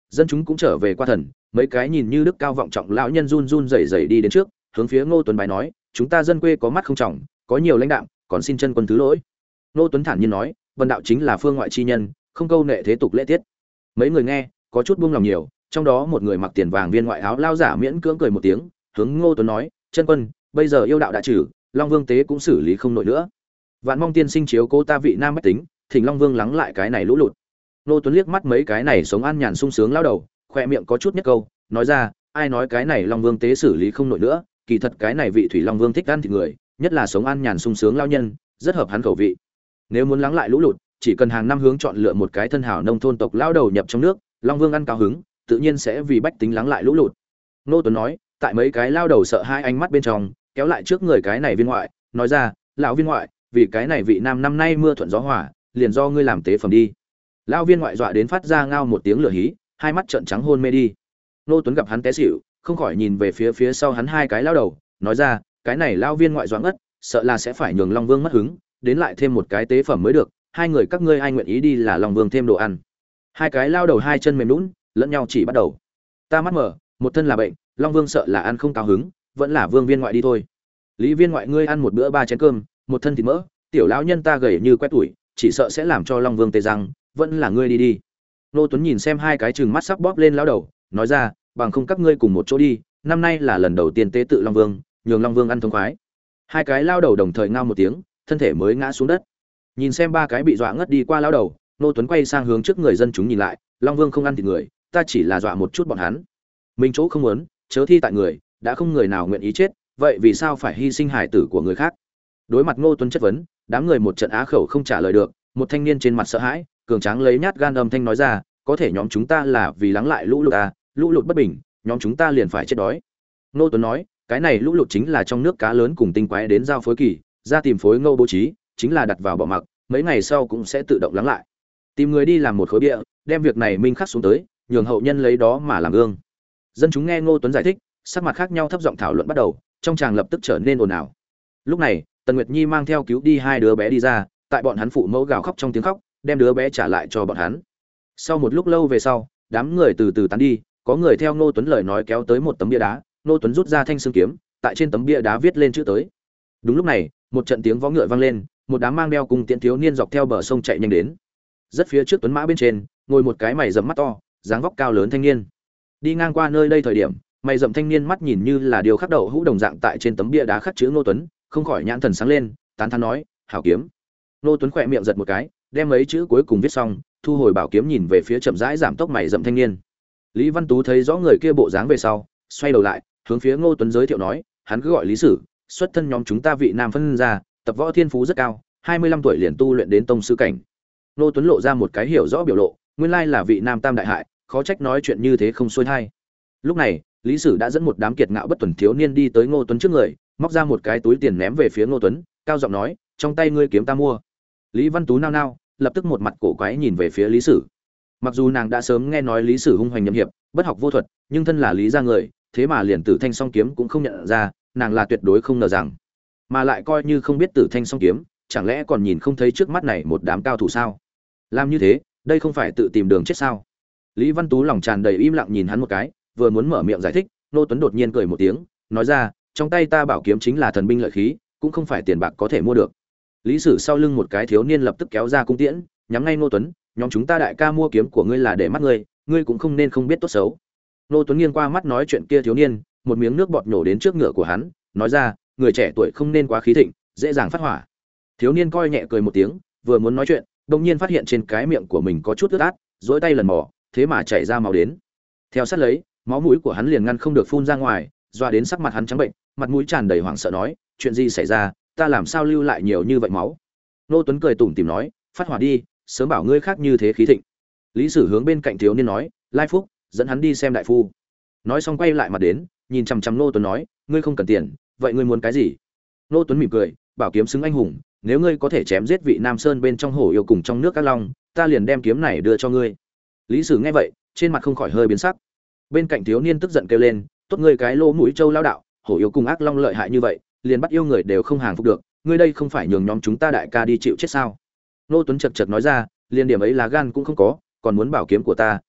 dân chúng cũng trở về qua thần, mấy cái nhìn như đức cao vọng trọng lão nhân run run rẩy rẩy đi đến trước, hướng phía Ngô Tuấn bái nói, chúng ta dân quê có mắt không trọng, có nhiều lãnh đạo, còn xin chân quân thứ lỗi. Ngô Tuấn thản nhiên nói, vân đạo chính là phương ngoại chi nhân, không câu nệ thế tục lễ tiết. Mấy người nghe, có chút buông lòng nhiều, trong đó một người mặc tiền vàng viên ngoại áo lao giả miễn cưỡng cười một tiếng, hướng Ngô Tuấn nói, chân quân, bây giờ yêu đạo đã trừ, Long Vương tế cũng xử lý không nổi nữa. Vạn mong tiên sinh chiếu cố ta vị nam bách tính, thỉnh Long Vương lắng lại cái này lũ lụt. Ngô Tuấn liếc mắt mấy cái này sống an nhàn sung sướng lao đầu, khoe miệng có chút nhất câu, nói ra, ai nói cái này Long Vương tế xử lý không nổi nữa, kỳ thật cái này vị thủy Long Vương thích ăn thịt người, nhất là sống an nhàn sung sướng lao nhân, rất hợp hắn khẩu vị. Nếu muốn lắng lại lũ lụt, chỉ cần hàng năm hướng chọn lựa một cái thân hảo nông thôn tộc lao đầu nhập trong nước, Long Vương ăn cao hứng, tự nhiên sẽ vì bách tính lắng lại lũ lụt. Ngô Tuấn nói, tại mấy cái lao đầu sợ hai ánh mắt bên trong, kéo lại trước người cái này viên ngoại, nói ra, lão viên ngoại, vì cái này vị nam năm nay mưa thuận gió hòa, liền do ngươi làm tế phẩm đi. Lão viên ngoại dọa đến phát ra ngao một tiếng lửa hí, hai mắt trợn trắng hôn mê đi. Ngô Tuấn gặp hắn té xỉu, không khỏi nhìn về phía phía sau hắn hai cái lao đầu, nói ra, cái này lão viên ngoại doãn ngất, sợ là sẽ phải nhường Long Vương mất hứng, đến lại thêm một cái tế phẩm mới được, hai người các ngươi ai nguyện ý đi là Long Vương thêm đồ ăn. Hai cái lao đầu hai chân mềm nhũn, lẫn nhau chỉ bắt đầu. Ta mắt mở, một thân là bệnh, Long Vương sợ là ăn không cao hứng, vẫn là Vương viên ngoại đi thôi. Lý viên ngoại ngươi ăn một bữa ba chén cơm, một thân thịt mỡ, tiểu lão nhân ta gầy như quét tuổi, chỉ sợ sẽ làm cho Long Vương tê răng, vẫn là ngươi đi đi. Nô Tuấn nhìn xem hai cái trừng mắt sắp bóp lên lão đầu, nói ra, bằng không các ngươi cùng một chỗ đi, năm nay là lần đầu tiên tế tự Long Vương, nhường Long Vương ăn thông khoái. Hai cái lao đầu đồng thời ngao một tiếng, thân thể mới ngã xuống đất. Nhìn xem ba cái bị dọa ngất đi qua lão đầu, Nô Tuấn quay sang hướng trước người dân chúng nhìn lại, Long Vương không ăn thịt người, ta chỉ là dọa một chút bọn hắn. Mình chỗ không muốn, chớ thi tại người, đã không người nào nguyện ý chết, vậy vì sao phải hy sinh hải tử của người khác? Đối mặt Ngô Tuấn chất vấn, đám người một trận á khẩu không trả lời được, một thanh niên trên mặt sợ hãi, cường tráng lấy nhát gan âm thanh nói ra, có thể nhóm chúng ta là vì lắng lại lũ lụt à, lũ lụt bất bình, nhóm chúng ta liền phải chết đói. Ngô Tuấn nói, cái này lũ lụt chính là trong nước cá lớn cùng tinh quái đến giao phối kỳ, ra tìm phối ngô bố trí, chính là đặt vào bỏ mặc, mấy ngày sau cũng sẽ tự động lắng lại. Tìm người đi làm một khối bia, đem việc này minh khắc xuống tới, nhường hậu nhân lấy đó mà làm gương. Dân chúng nghe Ngô Tuấn giải thích, sắc mặt khác nhau thấp giọng thảo luận bắt đầu, trong tràng lập tức trở nên ồn ào. Lúc này, Tần Nguyệt Nhi mang theo cứu đi hai đứa bé đi ra, tại bọn hắn phụ mẫu gào khóc trong tiếng khóc, đem đứa bé trả lại cho bọn hắn. Sau một lúc lâu về sau, đám người từ từ tán đi, có người theo Ngô Tuấn lời nói kéo tới một tấm bia đá, Ngô Tuấn rút ra thanh xương kiếm, tại trên tấm bia đá viết lên chữ tới. Đúng lúc này, một trận tiếng vó ngựa vang lên, một đám mang đeo cùng tiễn thiếu niên dọc theo bờ sông chạy nhanh đến. Rất phía trước Tuấn mã bên trên, ngồi một cái mày rậm mắt to, dáng vóc cao lớn thanh niên. Đi ngang qua nơi đây thời điểm, mày rậm thanh niên mắt nhìn như là điều khắc đậu hũ đồng dạng tại trên tấm bia đá khắc chữ Ngô Tuấn, không khỏi nhãn thần sáng lên, tán thán nói, hảo kiếm. Ngô Tuấn khỏe miệng giật một cái, đem mấy chữ cuối cùng viết xong, thu hồi bảo kiếm nhìn về phía chậm rãi giảm tốc mày rậm thanh niên. Lý Văn Tú thấy rõ người kia bộ dáng về sau, xoay đầu lại, hướng phía Ngô Tuấn giới thiệu nói, hắn cứ gọi Lý Sử, xuất thân nhóm chúng ta vị nam phân ra, tập võ thiên phú rất cao, hai mươi lăm tuổi liền tu luyện đến tông sư cảnh. Ngô Tuấn lộ ra một cái hiểu rõ biểu lộ, nguyên lai là vị nam tam đại hại, khó trách nói chuyện như thế không xuôi tai. Lúc này, Lý Sử đã dẫn một đám kiệt ngạo bất tuần thiếu niên đi tới Ngô Tuấn trước người, móc ra một cái túi tiền ném về phía Ngô Tuấn, cao giọng nói, trong tay ngươi kiếm ta mua. Lý Văn Tú nao nao, lập tức một mặt cổ quái nhìn về phía Lý Sử. Mặc dù nàng đã sớm nghe nói Lý Sử hung hoành nhậm hiệp, bất học vô thuật, nhưng thân là Lý gia người, thế mà liền Tử Thanh song kiếm cũng không nhận ra, nàng là tuyệt đối không ngờ rằng, mà lại coi như không biết Tử Thanh song kiếm, chẳng lẽ còn nhìn không thấy trước mắt này một đám cao thủ sao? Làm như thế, đây không phải tự tìm đường chết sao? Lý Văn Tú lòng tràn đầy im lặng nhìn hắn một cái, vừa muốn mở miệng giải thích, Ngô Tuấn đột nhiên cười một tiếng, nói ra, trong tay ta bảo kiếm chính là thần binh lợi khí, cũng không phải tiền bạc có thể mua được. Lý Sử sau lưng một cái thiếu niên lập tức kéo ra cung tiễn, nhắm ngay Ngô Tuấn, nhóm chúng ta đại ca mua kiếm của ngươi là để mắt ngươi, ngươi cũng không nên không biết tốt xấu. Ngô Tuấn nghiêng qua mắt nói chuyện kia thiếu niên, một miếng nước bọt nhổ đến trước ngựa của hắn, nói ra, người trẻ tuổi không nên quá khí thịnh, dễ dàng phát hỏa. Thiếu niên coi nhẹ cười một tiếng, vừa muốn nói chuyện, đột nhiên phát hiện trên cái miệng của mình có chút ướt át, duỗi tay lần mò, thế mà chảy ra máu đến. Theo sát lấy, máu mũi của hắn liền ngăn không được phun ra ngoài, doa đến sắc mặt hắn trắng bệnh, mặt mũi tràn đầy hoảng sợ nói, chuyện gì xảy ra, ta làm sao lưu lại nhiều như vậy máu? Ngô Tuấn cười tủm tỉm nói, phát hỏa đi, sớm bảo ngươi khác như thế khí thịnh. Lý Sử hướng bên cạnh thiếu niên nói, Lai Phúc, dẫn hắn đi xem đại phu. Nói xong quay lại mặt đến, nhìn chằm chằm Ngô Tuấn nói, ngươi không cần tiền, vậy ngươi muốn cái gì? Ngô Tuấn mỉm cười, bảo kiếm xứng anh hùng, nếu ngươi có thể chém giết vị Nam Sơn bên trong hổ yêu cùng trong nước các long, ta liền đem kiếm này đưa cho ngươi. Lý Sử nghe vậy, trên mặt không khỏi hơi biến sắc. Bên cạnh thiếu niên tức giận kêu lên, tốt ngươi cái lỗ mũi trâu lao đạo, hổ yêu cùng ác long lợi hại như vậy, liền bắt yêu người đều không hàng phục được, ngươi đây không phải nhường nhóm chúng ta đại ca đi chịu chết sao? Ngô Tuấn chật chật nói ra, liền điểm ấy lá gan cũng không có, còn muốn bảo kiếm của ta,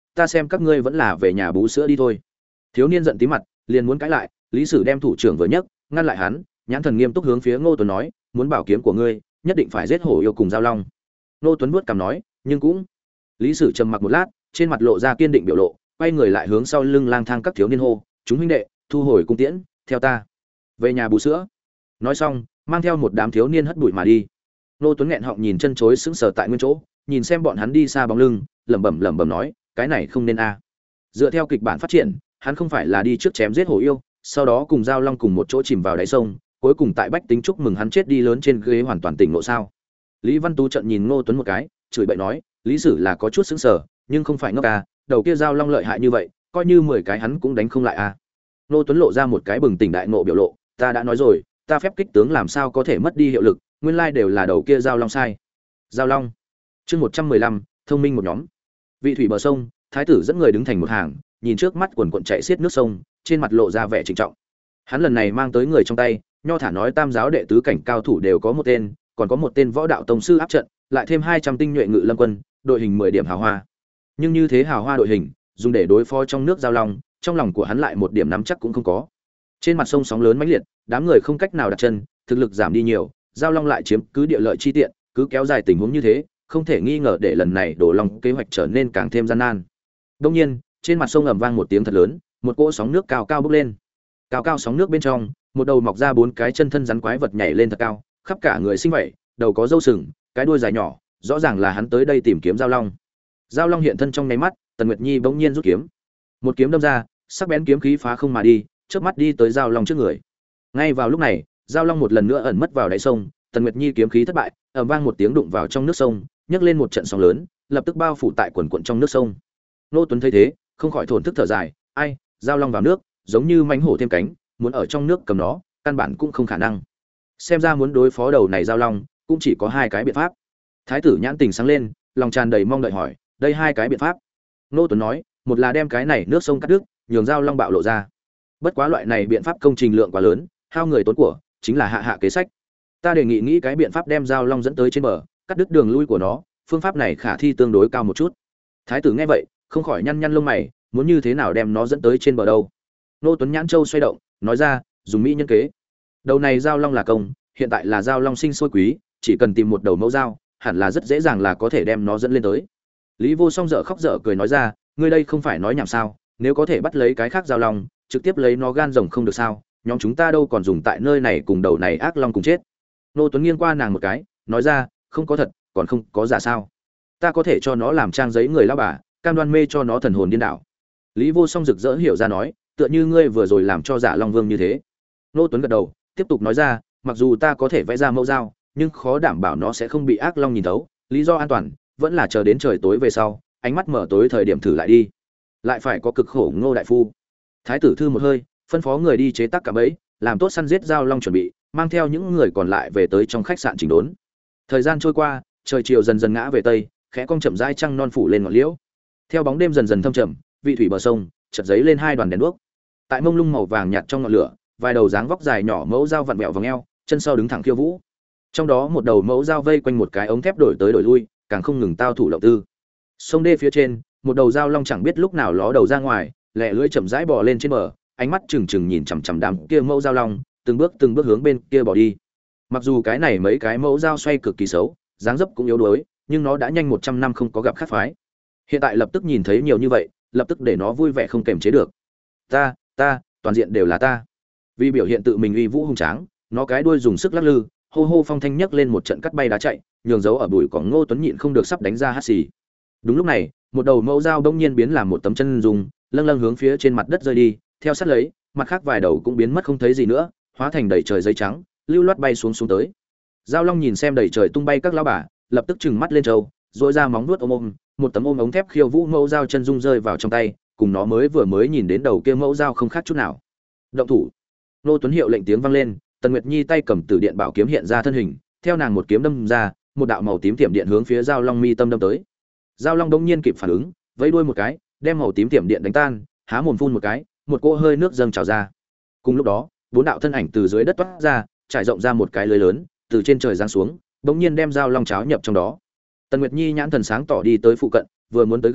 ta xem các ngươi vẫn là về nhà bú sữa đi thôi. Thiếu niên giận tí mặt, liền muốn cãi lại, Lý Sử đem thủ trưởng vừa nhấc, ngăn lại hắn, nhãn thần nghiêm túc hướng phía Ngô Tuấn nói, muốn bảo kiếm của ngươi, nhất định phải giết hổ yêu cùng giao long. Ngô Tuấn vuốt cằm nói, nhưng cũng. Lý Sử trầm mặc một lát, trên mặt lộ ra kiên định biểu lộ, quay người lại hướng sau lưng lang thang các thiếu niên hô, chúng huynh đệ, thu hồi cung tiễn, theo ta về nhà bú sữa. Nói xong, mang theo một đám thiếu niên hất bụi mà đi. Ngô Tuấn nghẹn họng nhìn chân chối sững sờ tại nguyên chỗ, nhìn xem bọn hắn đi xa bóng lưng, lẩm bẩm lẩm bẩm nói, cái này không nên a. Dựa theo kịch bản phát triển, hắn không phải là đi trước chém giết hổ yêu, sau đó cùng giao long cùng một chỗ chìm vào đáy sông, cuối cùng tại bách tính chúc mừng hắn chết đi lớn trên ghế hoàn toàn tỉnh ngộ sao? Lý Văn Tú trận nhìn Ngô Tuấn một cái, chửi bậy nói, Lý Sử là có chút sững sờ, nhưng không phải ngốc a, đầu kia giao long lợi hại như vậy, coi như mười cái hắn cũng đánh không lại a. Ngô Tuấn lộ ra một cái bừng tỉnh đại ngộ biểu lộ, ta đã nói rồi, ta phép kích tướng làm sao có thể mất đi hiệu lực, nguyên lai đều là đầu kia giao long sai. Giao long. Chương một trăm mười lăm, thông minh một nhóm. Vị thủy bờ sông, thái tử dẫn người đứng thành một hàng, nhìn trước mắt quần quần chạy xiết nước sông, trên mặt lộ ra vẻ trịnh trọng. Hắn lần này mang tới người trong tay, nho thả nói tam giáo đệ tứ cảnh cao thủ đều có một tên, còn có một tên võ đạo tông sư áp trận, lại thêm hai trăm tinh nhuệ ngự lâm quân, đội hình mười điểm hào hoa. Nhưng như thế hào hoa đội hình, dùng để đối phó trong nước giao long, trong lòng của hắn lại một điểm nắm chắc cũng không có. Trên mặt sông sóng lớn mãnh liệt, đám người không cách nào đặt chân, thực lực giảm đi nhiều, giao long lại chiếm cứ địa lợi chi tiện, cứ kéo dài tình huống như thế, không thể nghi ngờ để lần này đổ long kế hoạch trở nên càng thêm gian nan. Đương nhiên, trên mặt sông ầm vang một tiếng thật lớn, một cỗ sóng nước cao cao bốc lên. Cao cao sóng nước bên trong, một đầu mọc ra bốn cái chân thân rắn quái vật nhảy lên thật cao, khắp cả người sinh vậy, đầu có râu sừng, cái đuôi dài nhỏ, rõ ràng là hắn tới đây tìm kiếm giao long. Giao long hiện thân trong nháy mắt, Tần Nguyệt Nhi bỗng nhiên rút kiếm, một kiếm đâm ra, sắc bén kiếm khí phá không mà đi, chớp mắt đi tới giao long trước người. Ngay vào lúc này, giao long một lần nữa ẩn mất vào đáy sông, Tần Nguyệt Nhi kiếm khí thất bại, ầm vang một tiếng đụng vào trong nước sông, nhấc lên một trận sóng lớn, lập tức bao phủ tại quần quần trong nước sông. Nô Tuấn thấy thế, không khỏi thổn thức thở dài, ai, giao long vào nước, giống như mãnh hổ thêm cánh, muốn ở trong nước cầm nó, căn bản cũng không khả năng. Xem ra muốn đối phó đầu này giao long, cũng chỉ có hai cái biện pháp. Thái tử nhãn tình sáng lên, lòng tràn đầy mong đợi hỏi, đây hai cái biện pháp. Nô Tuấn nói, một là đem cái này nước sông cắt đứt, nhường giao long bạo lộ ra. Bất quá loại này biện pháp công trình lượng quá lớn, hao người tốn của, chính là hạ hạ kế sách. Ta đề nghị nghĩ cái biện pháp đem giao long dẫn tới trên bờ, cắt đứt đường lui của nó, phương pháp này khả thi tương đối cao một chút. Thái tử nghe vậy, không khỏi nhăn nhăn lông mày, muốn như thế nào đem nó dẫn tới trên bờ đâu? Nô Tuấn nhãn châu xoay động, nói ra, dùng mỹ nhân kế. Đầu này giao long là công, hiện tại là giao long sinh sôi quý, chỉ cần tìm một đầu mẫu giao, hẳn là rất dễ dàng là có thể đem nó dẫn lên tới. Lý Vô Song dở khóc dở cười nói ra, ngươi đây không phải nói nhảm sao? Nếu có thể bắt lấy cái khác giao long, trực tiếp lấy nó gan rồng không được sao? Nhóm chúng ta đâu còn dùng tại nơi này cùng đầu này ác long cùng chết. Nô Tuấn nghiêng qua nàng một cái, nói ra, không có thật, còn không có giả sao? Ta có thể cho nó làm trang giấy người lao bà, cam đoan mê cho nó thần hồn điên đảo. Lý Vô Song rực rỡ hiểu ra nói, tựa như ngươi vừa rồi làm cho giả long vương như thế. Nô Tuấn gật đầu, tiếp tục nói ra, mặc dù ta có thể vẽ ra mẫu dao, nhưng khó đảm bảo nó sẽ không bị ác long nhìn thấu. Lý do an toàn, vẫn là chờ đến trời tối về sau, ánh mắt mở tối thời điểm thử lại đi. Lại phải có cực khổ Ngô đại phu. Thái tử thư một hơi, phân phó người đi chế tác cả bẫy, làm tốt săn giết giao long chuẩn bị, mang theo những người còn lại về tới trong khách sạn chỉnh đốn. Thời gian trôi qua, trời chiều dần dần ngã về tây, khẽ cong chậm rãi trăng non phủ lên ngọn liễu. Theo bóng đêm dần dần thâm trầm, vị thủy bờ sông chợt giấy lên hai đoàn đèn đuốc. Tại mông lung màu vàng nhạt trong ngọn lửa, vài đầu dáng vóc dài nhỏ mẫu dao vặn vẹo vòng eo, chân sau đứng thẳng khiêu vũ. Trong đó một đầu mẫu dao vây quanh một cái ống thép đổi tới đổi lui, càng không ngừng tao thủ động tư. Sông đê phía trên, một đầu dao long chẳng biết lúc nào ló đầu ra ngoài, lẹ lưỡi chậm rãi bò lên trên bờ, ánh mắt trừng trừng nhìn chằm chằm đám kia mẫu dao long, từng bước từng bước hướng bên kia bỏ đi. Mặc dù cái này mấy cái mẫu dao xoay cực kỳ xấu, dáng dấp cũng yếu đuối, nhưng nó đã nhanh một trăm năm không có gặp khác phái. Hiện tại lập tức nhìn thấy nhiều như vậy, lập tức để nó vui vẻ không kềm chế được. Ta, ta, toàn diện đều là ta. Vì biểu hiện tự mình uy vũ hùng tráng, nó cái đuôi dùng sức lắc lư, hô hô phong thanh nhấc lên một trận cắt bay đá chạy, nhường dấu ở bụi cỏ Ngô Tuấn nhịn không được sắp đánh ra hắt xì. Đúng lúc này, một đầu mẫu dao bỗng nhiên biến làm một tấm chân dùng, lâng lâng hướng phía trên mặt đất rơi đi, theo sát lấy, mặt khác vài đầu cũng biến mất không thấy gì nữa, hóa thành đầy trời giấy trắng, lưu loát bay xuống xuống tới. Giao long nhìn xem đầy trời tung bay các lão bà, lập tức trừng mắt lên trâu, rỗi ra móng vuốt ôm ôm, một tấm ôm ống thép khiêu vũ mẫu dao chân dung rơi vào trong tay, cùng nó mới vừa mới nhìn đến đầu kia mẫu dao không khác chút nào. Động thủ. Nô Tuấn hiệu lệnh tiếng vang lên, Tần Nguyệt Nhi tay cầm tử điện bảo kiếm hiện ra thân hình, theo nàng một kiếm đâm ra, một đạo màu tím tiệm điện hướng phía giao long mi tâm đâm tới. Giao long đống nhiên kịp phản ứng, vẫy đuôi một cái, đem màu tím tiệm điện đánh tan, há mồm phun một cái, một cỗ hơi nước dâng trào ra. Cùng lúc đó, bốn đạo thân ảnh từ dưới đất toát ra, trải rộng ra một cái lưới lớn, từ trên trời giáng xuống, đống nhiên đem giao long cháo nhập trong đó. Tần Nguyệt Nhi nhãn thần sáng tỏ đi tới phụ cận, vừa muốn tới gần,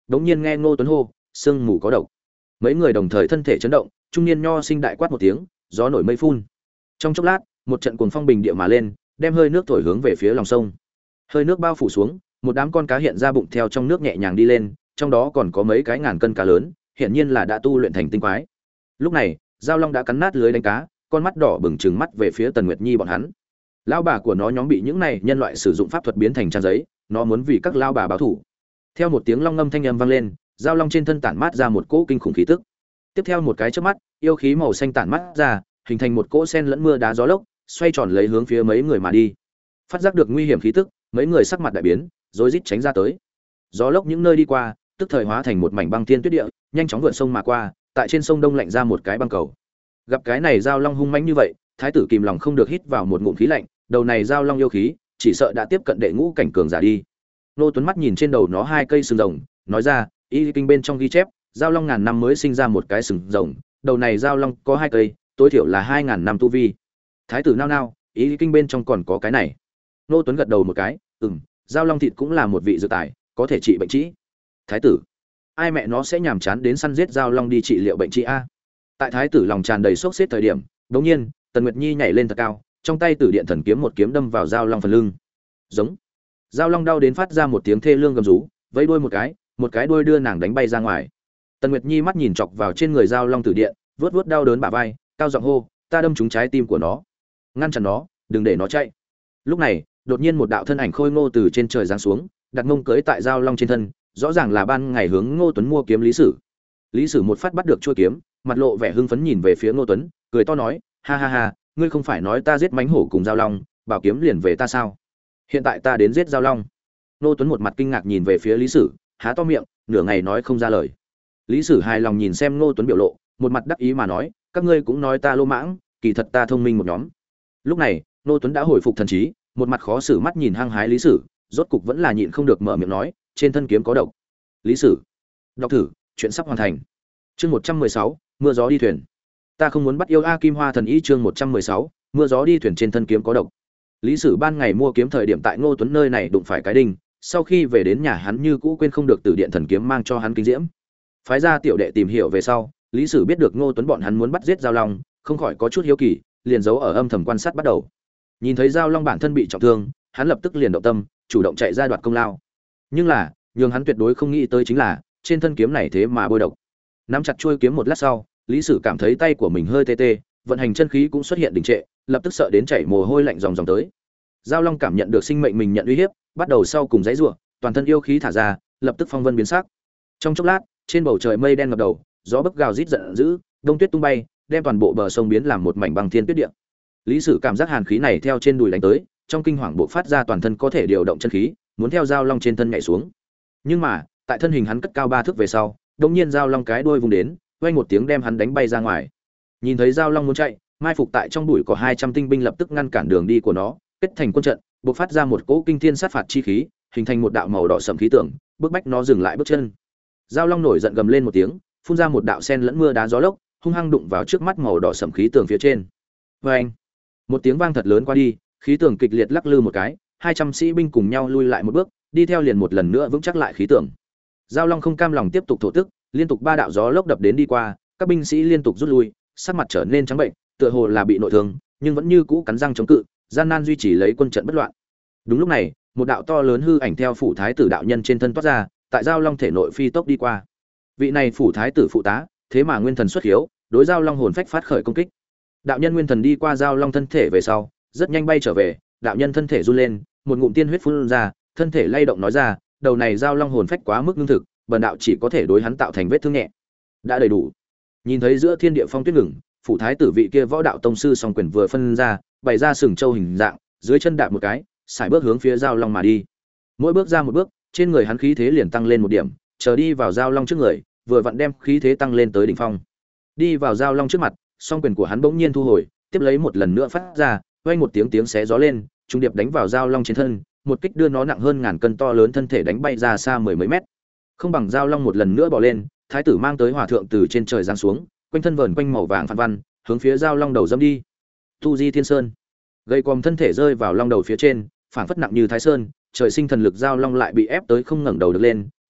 đống nhiên nghe Ngô Tuấn hô, sương mù có độc. Mấy người đồng thời thân thể chấn động, trung niên nho sinh đại quát một tiếng, gió nổi mây phun. Trong chốc lát, một trận cuồng phong bình địa mà lên, đem hơi nước thổi hướng về phía lòng sông. Hơi nước bao phủ xuống, một đám con cá hiện ra bụng theo trong nước nhẹ nhàng đi lên, trong đó còn có mấy cái ngàn cân cá lớn, hiển nhiên là đã tu luyện thành tinh quái. Lúc này, Giao Long đã cắn nát lưới đánh cá, con mắt đỏ bừng trừng mắt về phía Tần Nguyệt Nhi bọn hắn. Lão bà của nó nhóm bị những này nhân loại sử dụng pháp thuật biến thành trang giấy, nó muốn vì các lao bà báo thù. Theo một tiếng long ngâm thanh âm vang lên, Giao Long trên thân tản mát ra một cỗ kinh khủng khí tức. Tiếp theo một cái chớp mắt, yêu khí màu xanh tản mát ra, hình thành một cỗ sen lẫn mưa đá gió lốc, xoay tròn lấy hướng phía mấy người mà đi. Phát giác được nguy hiểm khí tức, mấy người sắc mặt đại biến, rối rít tránh ra tới. Gió lốc những nơi đi qua, tức thời hóa thành một mảnh băng thiên tuyết địa, nhanh chóng vượt sông mà qua, tại trên sông đông lạnh ra một cái băng cầu. Gặp cái này Giao Long hung mãnh như vậy, thái tử kìm lòng không được hít vào một ngụm khí lạnh, đầu này Giao Long yêu khí, chỉ sợ đã tiếp cận đệ ngũ cảnh cường giả đi. Nô Tuấn mắt nhìn trên đầu nó hai cây sừng rồng, nói ra, y kinh bên trong ghi chép, Giao Long ngàn năm mới sinh ra một cái sừng rồng, đầu này Giao Long có hai cây, tối thiểu là hai ngàn năm tu vi. Thái tử nao nao, ý kinh bên trong còn có cái này. Nô Tuấn gật đầu một cái, ừm, Giao Long thịt cũng là một vị dược tài, có thể trị bệnh trĩ. Thái tử, ai mẹ nó sẽ nhàm chán đến săn giết Giao Long đi trị liệu bệnh trĩ a? Tại thái tử lòng tràn đầy sốt xếp thời điểm, đột nhiên, Tần Nguyệt Nhi nhảy lên thật cao, trong tay Tử Điện Thần kiếm một kiếm đâm vào Giao Long phần lưng. Giống. Giao Long đau đến phát ra một tiếng thê lương gầm rú, vẫy đuôi một cái, một cái đuôi đưa nàng đánh bay ra ngoài. Tần Nguyệt Nhi mắt nhìn chọc vào trên người Giao Long Tử Điện, vớt vớt đau đớn bả vai, cao giọng hô, ta đâm trúng trái tim của nó, ngăn chặn nó, đừng để nó chạy. Lúc này, đột nhiên một đạo thân ảnh khôi ngô từ trên trời giáng xuống, đặt mông cưỡi tại Giao Long trên thân, rõ ràng là ban ngày hướng Ngô Tuấn mua kiếm Lý Sử. Lý Sử một phát bắt được chuôi kiếm, mặt lộ vẻ hưng phấn nhìn về phía Ngô Tuấn, cười to nói, ha ha ha, ngươi không phải nói ta giết mãnh hổ cùng Giao Long, bảo kiếm liền về ta sao? Hiện tại ta đến giết Giao Long. Ngô Tuấn một mặt kinh ngạc nhìn về phía Lý Sử, há to miệng, nửa ngày nói không ra lời. Lý Sử hài lòng nhìn xem Ngô Tuấn biểu lộ, một mặt đắc ý mà nói, các ngươi cũng nói ta lô mãng, kỳ thật ta thông minh một nhóm. Lúc này, Ngô Tuấn đã hồi phục thần trí, một mặt khó xử mắt nhìn hăng hái Lý Sử, rốt cục vẫn là nhịn không được mở miệng nói, trên thân kiếm có độc. Lý Sử, đọc thử, chuyện sắp hoàn thành. Chương một trăm mười sáu, mưa gió đi thuyền. Ta không muốn bắt yêu A Kim Hoa thần ý chương một trăm mười sáu, mưa gió đi thuyền trên thân kiếm có độc. Lý Sử ban ngày mua kiếm thời điểm tại Ngô Tuấn nơi này đụng phải cái đinh, sau khi về đến nhà hắn như cũ quên không được Tử Điện Thần kiếm mang cho hắn kinh diễm. Phái ra tiểu đệ tìm hiểu về sau, Lý Sử biết được Ngô Tuấn bọn hắn muốn bắt giết Giao Long, không khỏi có chút hiếu kỳ, liền giấu ở âm thầm quan sát bắt đầu. Nhìn thấy Giao Long bản thân bị trọng thương, hắn lập tức liền động tâm, chủ động chạy ra đoạt công lao. Nhưng là, nhường hắn tuyệt đối không nghĩ tới chính là, trên thân kiếm này thế mà bôi độc. Nắm chặt chuôi kiếm một lát sau, Lý Sử cảm thấy tay của mình hơi tê tê, vận hành chân khí cũng xuất hiện đình trệ, lập tức sợ đến chảy mồ hôi lạnh ròng ròng tới. Giao Long cảm nhận được sinh mệnh mình nhận uy hiếp, bắt đầu sau cùng giãy giụa, toàn thân yêu khí thả ra, lập tức phong vân biến sắc. Trong chốc lát, trên bầu trời mây đen ngập đầu, gió bấc gào rít giận dữ, đông tuyết tung bay, đem toàn bộ bờ sông biến làm một mảnh băng thiên tuyết địa. Lý Sử cảm giác hàn khí này theo trên đùi đánh tới, trong kinh hoàng bộc phát ra toàn thân có thể điều động chân khí, muốn theo Giao Long trên thân nhảy xuống. Nhưng mà, tại thân hình hắn cất cao ba thước về sau, đột nhiên Giao Long cái đuôi vùng đến, vang một tiếng đem hắn đánh bay ra ngoài. Nhìn thấy Giao Long muốn chạy, mai phục tại trong bụi có hai trăm tinh binh lập tức ngăn cản đường đi của nó, kết thành quân trận, bộc phát ra một cỗ kinh thiên sát phạt chi khí, hình thành một đạo màu đỏ sẫm khí tượng, bức bách nó dừng lại bước chân. Giao Long nổi giận gầm lên một tiếng, phun ra một đạo sen lẫn mưa đá gió lốc, hung hăng đụng vào trước mắt màu đỏ sẫm khí tường phía trên. Oeng! Một tiếng vang thật lớn qua đi, khí tường kịch liệt lắc lư một cái, hai trăm sĩ binh cùng nhau lui lại một bước, đi theo liền một lần nữa vững chắc lại khí tường. Giao Long không cam lòng tiếp tục thổ tức, liên tục ba đạo gió lốc đập đến đi qua, các binh sĩ liên tục rút lui, sắc mặt trở nên trắng bệnh, tựa hồ là bị nội thương, nhưng vẫn như cũ cắn răng chống cự, gian nan duy trì lấy quân trận bất loạn. Đúng lúc này, một đạo to lớn hư ảnh theo phủ thái tử đạo nhân trên thân toát ra, tại Giao Long thể nội phi tốc đi qua. Vị này phủ thái tử phụ tá, thế mà nguyên thần xuất hiếu, đối Giao Long hồn phách phát khởi công kích. Đạo nhân nguyên thần đi qua Giao Long thân thể về sau, rất nhanh bay trở về, đạo nhân thân thể run lên, một ngụm tiên huyết phun ra, thân thể lay động nói ra, đầu này Giao Long hồn phách quá mức ngưng thực, bần đạo chỉ có thể đối hắn tạo thành vết thương nhẹ. Đã đầy đủ. Nhìn thấy giữa thiên địa phong tuyết ngừng, phủ thái tử vị kia võ đạo tông sư song quyền vừa phân ra, bày ra sừng châu hình dạng, dưới chân đạp một cái, sải bước hướng phía Giao Long mà đi. Mỗi bước ra một bước, trên người hắn khí thế liền tăng lên một điểm, chờ đi vào Giao Long trước người, vừa vặn đem khí thế tăng lên tới đỉnh phong. Đi vào Giao Long trước mặt, song quyền của hắn bỗng nhiên thu hồi, tiếp lấy một lần nữa phát ra, vang một tiếng tiếng xé gió lên, trung điệp đánh vào Giao Long trên thân, một kích đưa nó nặng hơn ngàn cân to lớn thân thể đánh bay ra xa mười mấy mét. Không bằng Giao Long một lần nữa bò lên, thái tử mang tới hòa thượng từ trên trời giáng xuống, quanh thân vờn quanh màu vàng phản văn, hướng phía Giao Long đầu dẫm đi. Tu Di Thiên Sơn, gây còm thân thể rơi vào long đầu phía trên, phảng phất nặng như Thái Sơn, trời sinh thần lực Giao Long lại bị ép tới không ngẩng đầu được lên,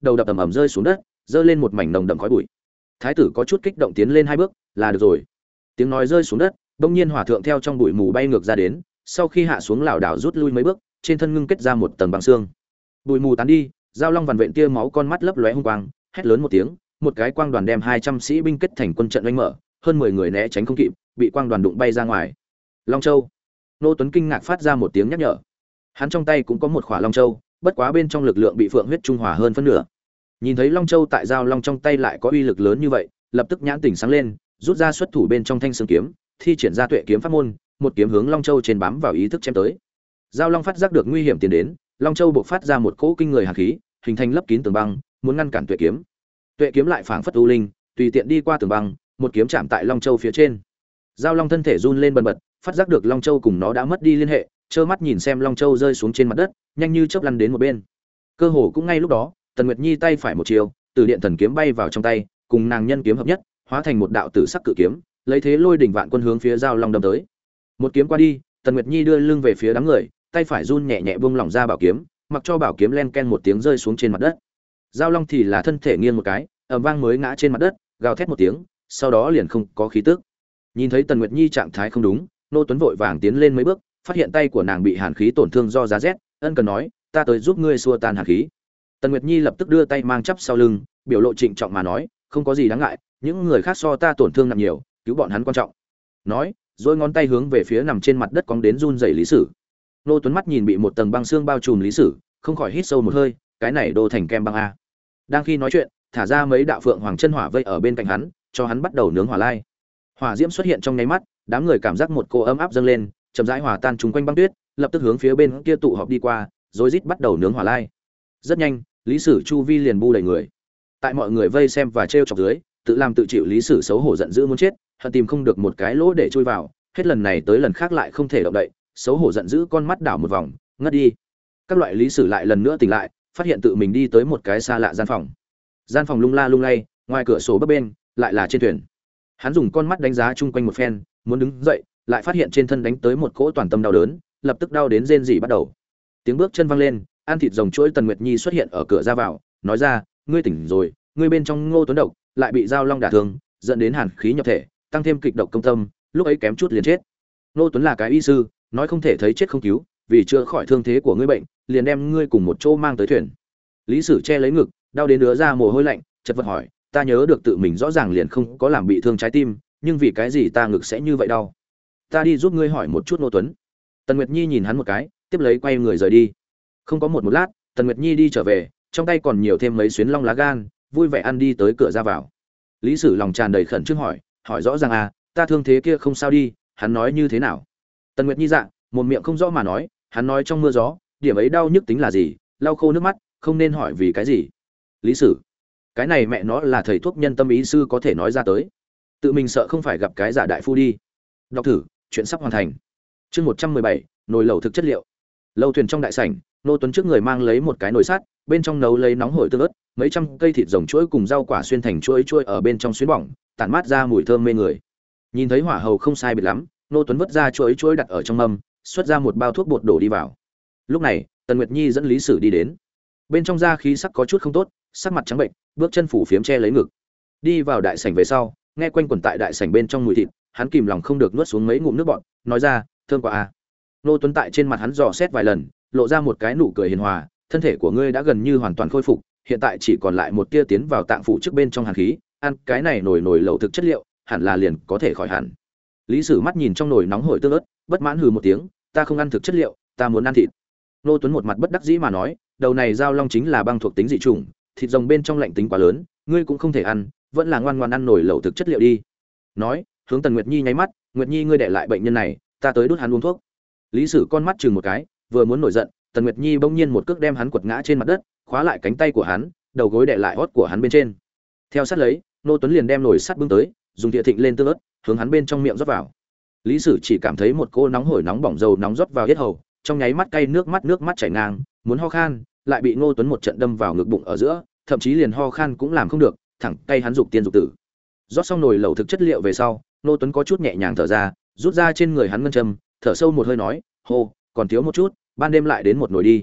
đầu đập ầm ầm rơi xuống đất, giơ lên một mảnh nồng đậm khói bụi. Thái tử có chút kích động tiến lên hai bước, là được rồi. Tiếng nói rơi xuống đất, bỗng nhiên hỏa thượng theo trong bụi mù bay ngược ra đến, sau khi hạ xuống lảo đảo rút lui mấy bước, trên thân ngưng kết ra một tầng băng xương. Bụi mù tán đi, Giao Long vằn vện tia máu con mắt lấp lóe hung quang, hét lớn một tiếng, một cái quang đoàn đem hai trăm sĩ binh kết thành quân trận oanh mở, hơn mười người né tránh không kịp, bị quang đoàn đụng bay ra ngoài. Long Châu. Nô Tuấn kinh ngạc phát ra một tiếng nhắc nhở. Hắn trong tay cũng có một khỏa Long Châu, bất quá bên trong lực lượng bị Phượng huyết trung hòa hơn phân nửa. Nhìn thấy Long Châu tại Giao Long trong tay lại có uy lực lớn như vậy, lập tức nhãn tỉnh sáng lên, rút ra xuất thủ bên trong thanh xương kiếm, thi triển ra Tuệ kiếm pháp môn, một kiếm hướng Long Châu trên bám vào ý thức chém tới. Giao Long phát giác được nguy hiểm tiến đến, Long Châu bộc phát ra một cỗ kinh người hàn khí, hình thành lấp kín tường băng, muốn ngăn cản Tuệ kiếm. Tuệ kiếm lại phảng phất u linh, tùy tiện đi qua tường băng, một kiếm chạm tại Long Châu phía trên. Giao Long thân thể run lên bần bật, phát giác được Long Châu cùng nó đã mất đi liên hệ, trơ mắt nhìn xem Long Châu rơi xuống trên mặt đất, nhanh như chớp lăn đến một bên. Cơ hồ cũng ngay lúc đó, Tần Nguyệt Nhi tay phải một chiều, từ điện thần kiếm bay vào trong tay, cùng nàng nhân kiếm hợp nhất, hóa thành một đạo tử sắc cự kiếm, lấy thế lôi đỉnh vạn quân hướng phía Giao Long đâm tới. Một kiếm qua đi, Tần Nguyệt Nhi đưa lưng về phía đám người, tay phải run nhẹ nhẹ buông lỏng ra bảo kiếm, mặc cho bảo kiếm len ken một tiếng rơi xuống trên mặt đất. Giao Long thì là thân thể nghiêng một cái, ầm vang mới ngã trên mặt đất, gào thét một tiếng, sau đó liền không có khí tức. Nhìn thấy Tần Nguyệt Nhi trạng thái không đúng, Nô Tuấn vội vàng tiến lên mấy bước, phát hiện tay của nàng bị hàn khí tổn thương do giá rét, ân cần nói, ta tới giúp ngươi xua tan hàn khí. Tần Nguyệt Nhi lập tức đưa tay mang chắp sau lưng, biểu lộ trịnh trọng mà nói, không có gì đáng ngại, những người khác so ta tổn thương nặng nhiều, cứu bọn hắn quan trọng. Nói, rồi ngón tay hướng về phía nằm trên mặt đất cong đến run rẩy Lý Sử. Nô Tuấn mắt nhìn bị một tầng băng xương bao trùm Lý Sử, không khỏi hít sâu một hơi, cái này đô thành kem băng a. Đang khi nói chuyện, thả ra mấy đạo phượng hoàng chân hỏa vây ở bên cạnh hắn, cho hắn bắt đầu nướng hỏa lai. Hỏa diễm xuất hiện trong nháy mắt, đám người cảm giác một cô ấm áp dâng lên, chậm rãi hòa tan chúng quanh băng tuyết, lập tức hướng phía bên kia tụ họp đi qua, rối rít bắt đầu nướng hỏa lai. Rất nhanh, Lý Sử chu vi liền bu đầy người. Tại mọi người vây xem và trêu chọc dưới, tự làm tự chịu Lý Sử xấu hổ giận dữ muốn chết, hận tìm không được một cái lỗ để chui vào, hết lần này tới lần khác lại không thể động đậy, xấu hổ giận dữ con mắt đảo một vòng, ngất đi. Các loại Lý Sử lại lần nữa tỉnh lại, phát hiện tự mình đi tới một cái xa lạ gian phòng. Gian phòng lung la lung lay, ngoài cửa sổ bấp bênh, lại là trên thuyền. Hắn dùng con mắt đánh giá chung quanh một phen, muốn đứng dậy, lại phát hiện trên thân đánh tới một cỗ toàn tâm đau đớn, lập tức đau đến rên rỉ bắt đầu. Tiếng bước chân vang lên, ăn thịt rồng chuỗi Tần Nguyệt Nhi xuất hiện ở cửa ra vào, nói ra, ngươi tỉnh rồi, ngươi bên trong Ngô Tuấn độc, lại bị Giao Long đả thương, dẫn đến hàn khí nhập thể, tăng thêm kịch độc công tâm, lúc ấy kém chút liền chết. Ngô Tuấn là cái y sư, nói không thể thấy chết không cứu, vì chữa khỏi thương thế của ngươi bệnh, liền đem ngươi cùng một chỗ mang tới thuyền. Lý Sử che lấy ngực, đau đến đứa ra mồ hôi lạnh, chợt vật hỏi, ta nhớ được tự mình rõ ràng liền không có làm bị thương trái tim, nhưng vì cái gì ta ngực sẽ như vậy đau? Ta đi giúp ngươi hỏi một chút Ngô Tuấn. Tần Nguyệt Nhi nhìn hắn một cái, tiếp lấy quay người rời đi. Không có một một lát, Tần Nguyệt Nhi đi trở về, trong tay còn nhiều thêm mấy xuyến long lá gan, vui vẻ ăn đi tới cửa ra vào. Lý Sử lòng tràn đầy khẩn trương hỏi, hỏi rõ ràng à, ta thương thế kia không sao đi, hắn nói như thế nào? Tần Nguyệt Nhi dạ, một miệng không rõ mà nói, hắn nói trong mưa gió, điểm ấy đau nhức tính là gì, lau khô nước mắt, không nên hỏi vì cái gì. Lý Sử, cái này mẹ nó là thầy thuốc nhân tâm ý sư có thể nói ra tới, tự mình sợ không phải gặp cái giả đại phu đi. Đọc thử, chuyện sắp hoàn thành. Chương một trăm mười bảy, nồi lẩu thực chất liệu. Lâu thuyền trong đại sảnh, Nô Tuấn trước người mang lấy một cái nồi sắt, bên trong nấu lấy nóng hổi tương ớt, mấy trăm cây thịt rồng chuỗi cùng rau quả xuyên thành chuỗi chuỗi ở bên trong xuyến bỏng, tản mát ra mùi thơm mê người. Nhìn thấy hỏa hầu không sai biệt lắm, Nô Tuấn vứt ra chuỗi chuỗi đặt ở trong mâm, xuất ra một bao thuốc bột đổ đi vào. Lúc này, Tần Nguyệt Nhi dẫn Lý Sử đi đến. Bên trong da khí sắc có chút không tốt, sắc mặt trắng bệnh, bước chân phủ phiếm che lấy ngực. Đi vào đại sảnh về sau, nghe quanh quẩn tại đại sảnh bên trong mùi thịt, hắn kìm lòng không được nuốt xuống mấy ngụm nước bọt, nói ra, thơm quá à. Nô Tuấn tại trên mặt hắn dò xét vài lần, lộ ra một cái nụ cười hiền hòa, thân thể của ngươi đã gần như hoàn toàn khôi phục, hiện tại chỉ còn lại một tia tiến vào tạng phủ trước bên trong hàn khí, ăn cái này nồi nồi lẩu thực chất liệu, hẳn là liền có thể khỏi hẳn. Lý Sử mắt nhìn trong nồi nóng hổi tương ớt, bất mãn hừ một tiếng, ta không ăn thực chất liệu, ta muốn ăn thịt. Nô Tuấn một mặt bất đắc dĩ mà nói, đầu này Giao Long chính là băng thuộc tính dị chủng, thịt rồng bên trong lạnh tính quá lớn, ngươi cũng không thể ăn, vẫn là ngoan ngoãn ăn nồi lẩu thực chất liệu đi. Nói, hướng Tần Nguyệt Nhi nháy mắt, Nguyệt Nhi ngươi để lại bệnh nhân này, ta tới đút hắn uống thuốc. Lý Sử con mắt chừng một cái, vừa muốn nổi giận, Tần Nguyệt Nhi bỗng nhiên một cước đem hắn quật ngã trên mặt đất, khóa lại cánh tay của hắn, đầu gối đè lại hót của hắn bên trên. Theo sát lấy, Nô Tuấn liền đem nồi sắt bưng tới, dùng thìa thịnh lên tương ớt, hướng hắn bên trong miệng rót vào. Lý Sử chỉ cảm thấy một cô nóng hổi nóng bỏng dầu nóng rót vào yết hầu, trong nháy mắt cay nước mắt nước mắt chảy ngang, muốn ho khan, lại bị Ngô Tuấn một trận đâm vào ngực bụng ở giữa, thậm chí liền ho khan cũng làm không được, thẳng cay hắn dục tiên dục tử. Rót xong nồi lẩu thực chất liệu về sau, Ngô Tuấn có chút nhẹ nhàng thở ra, rút ra trên người hắn ngân châm, thở sâu một hơi nói, hô, còn thiếu một chút, ban đêm lại đến một nồi đi.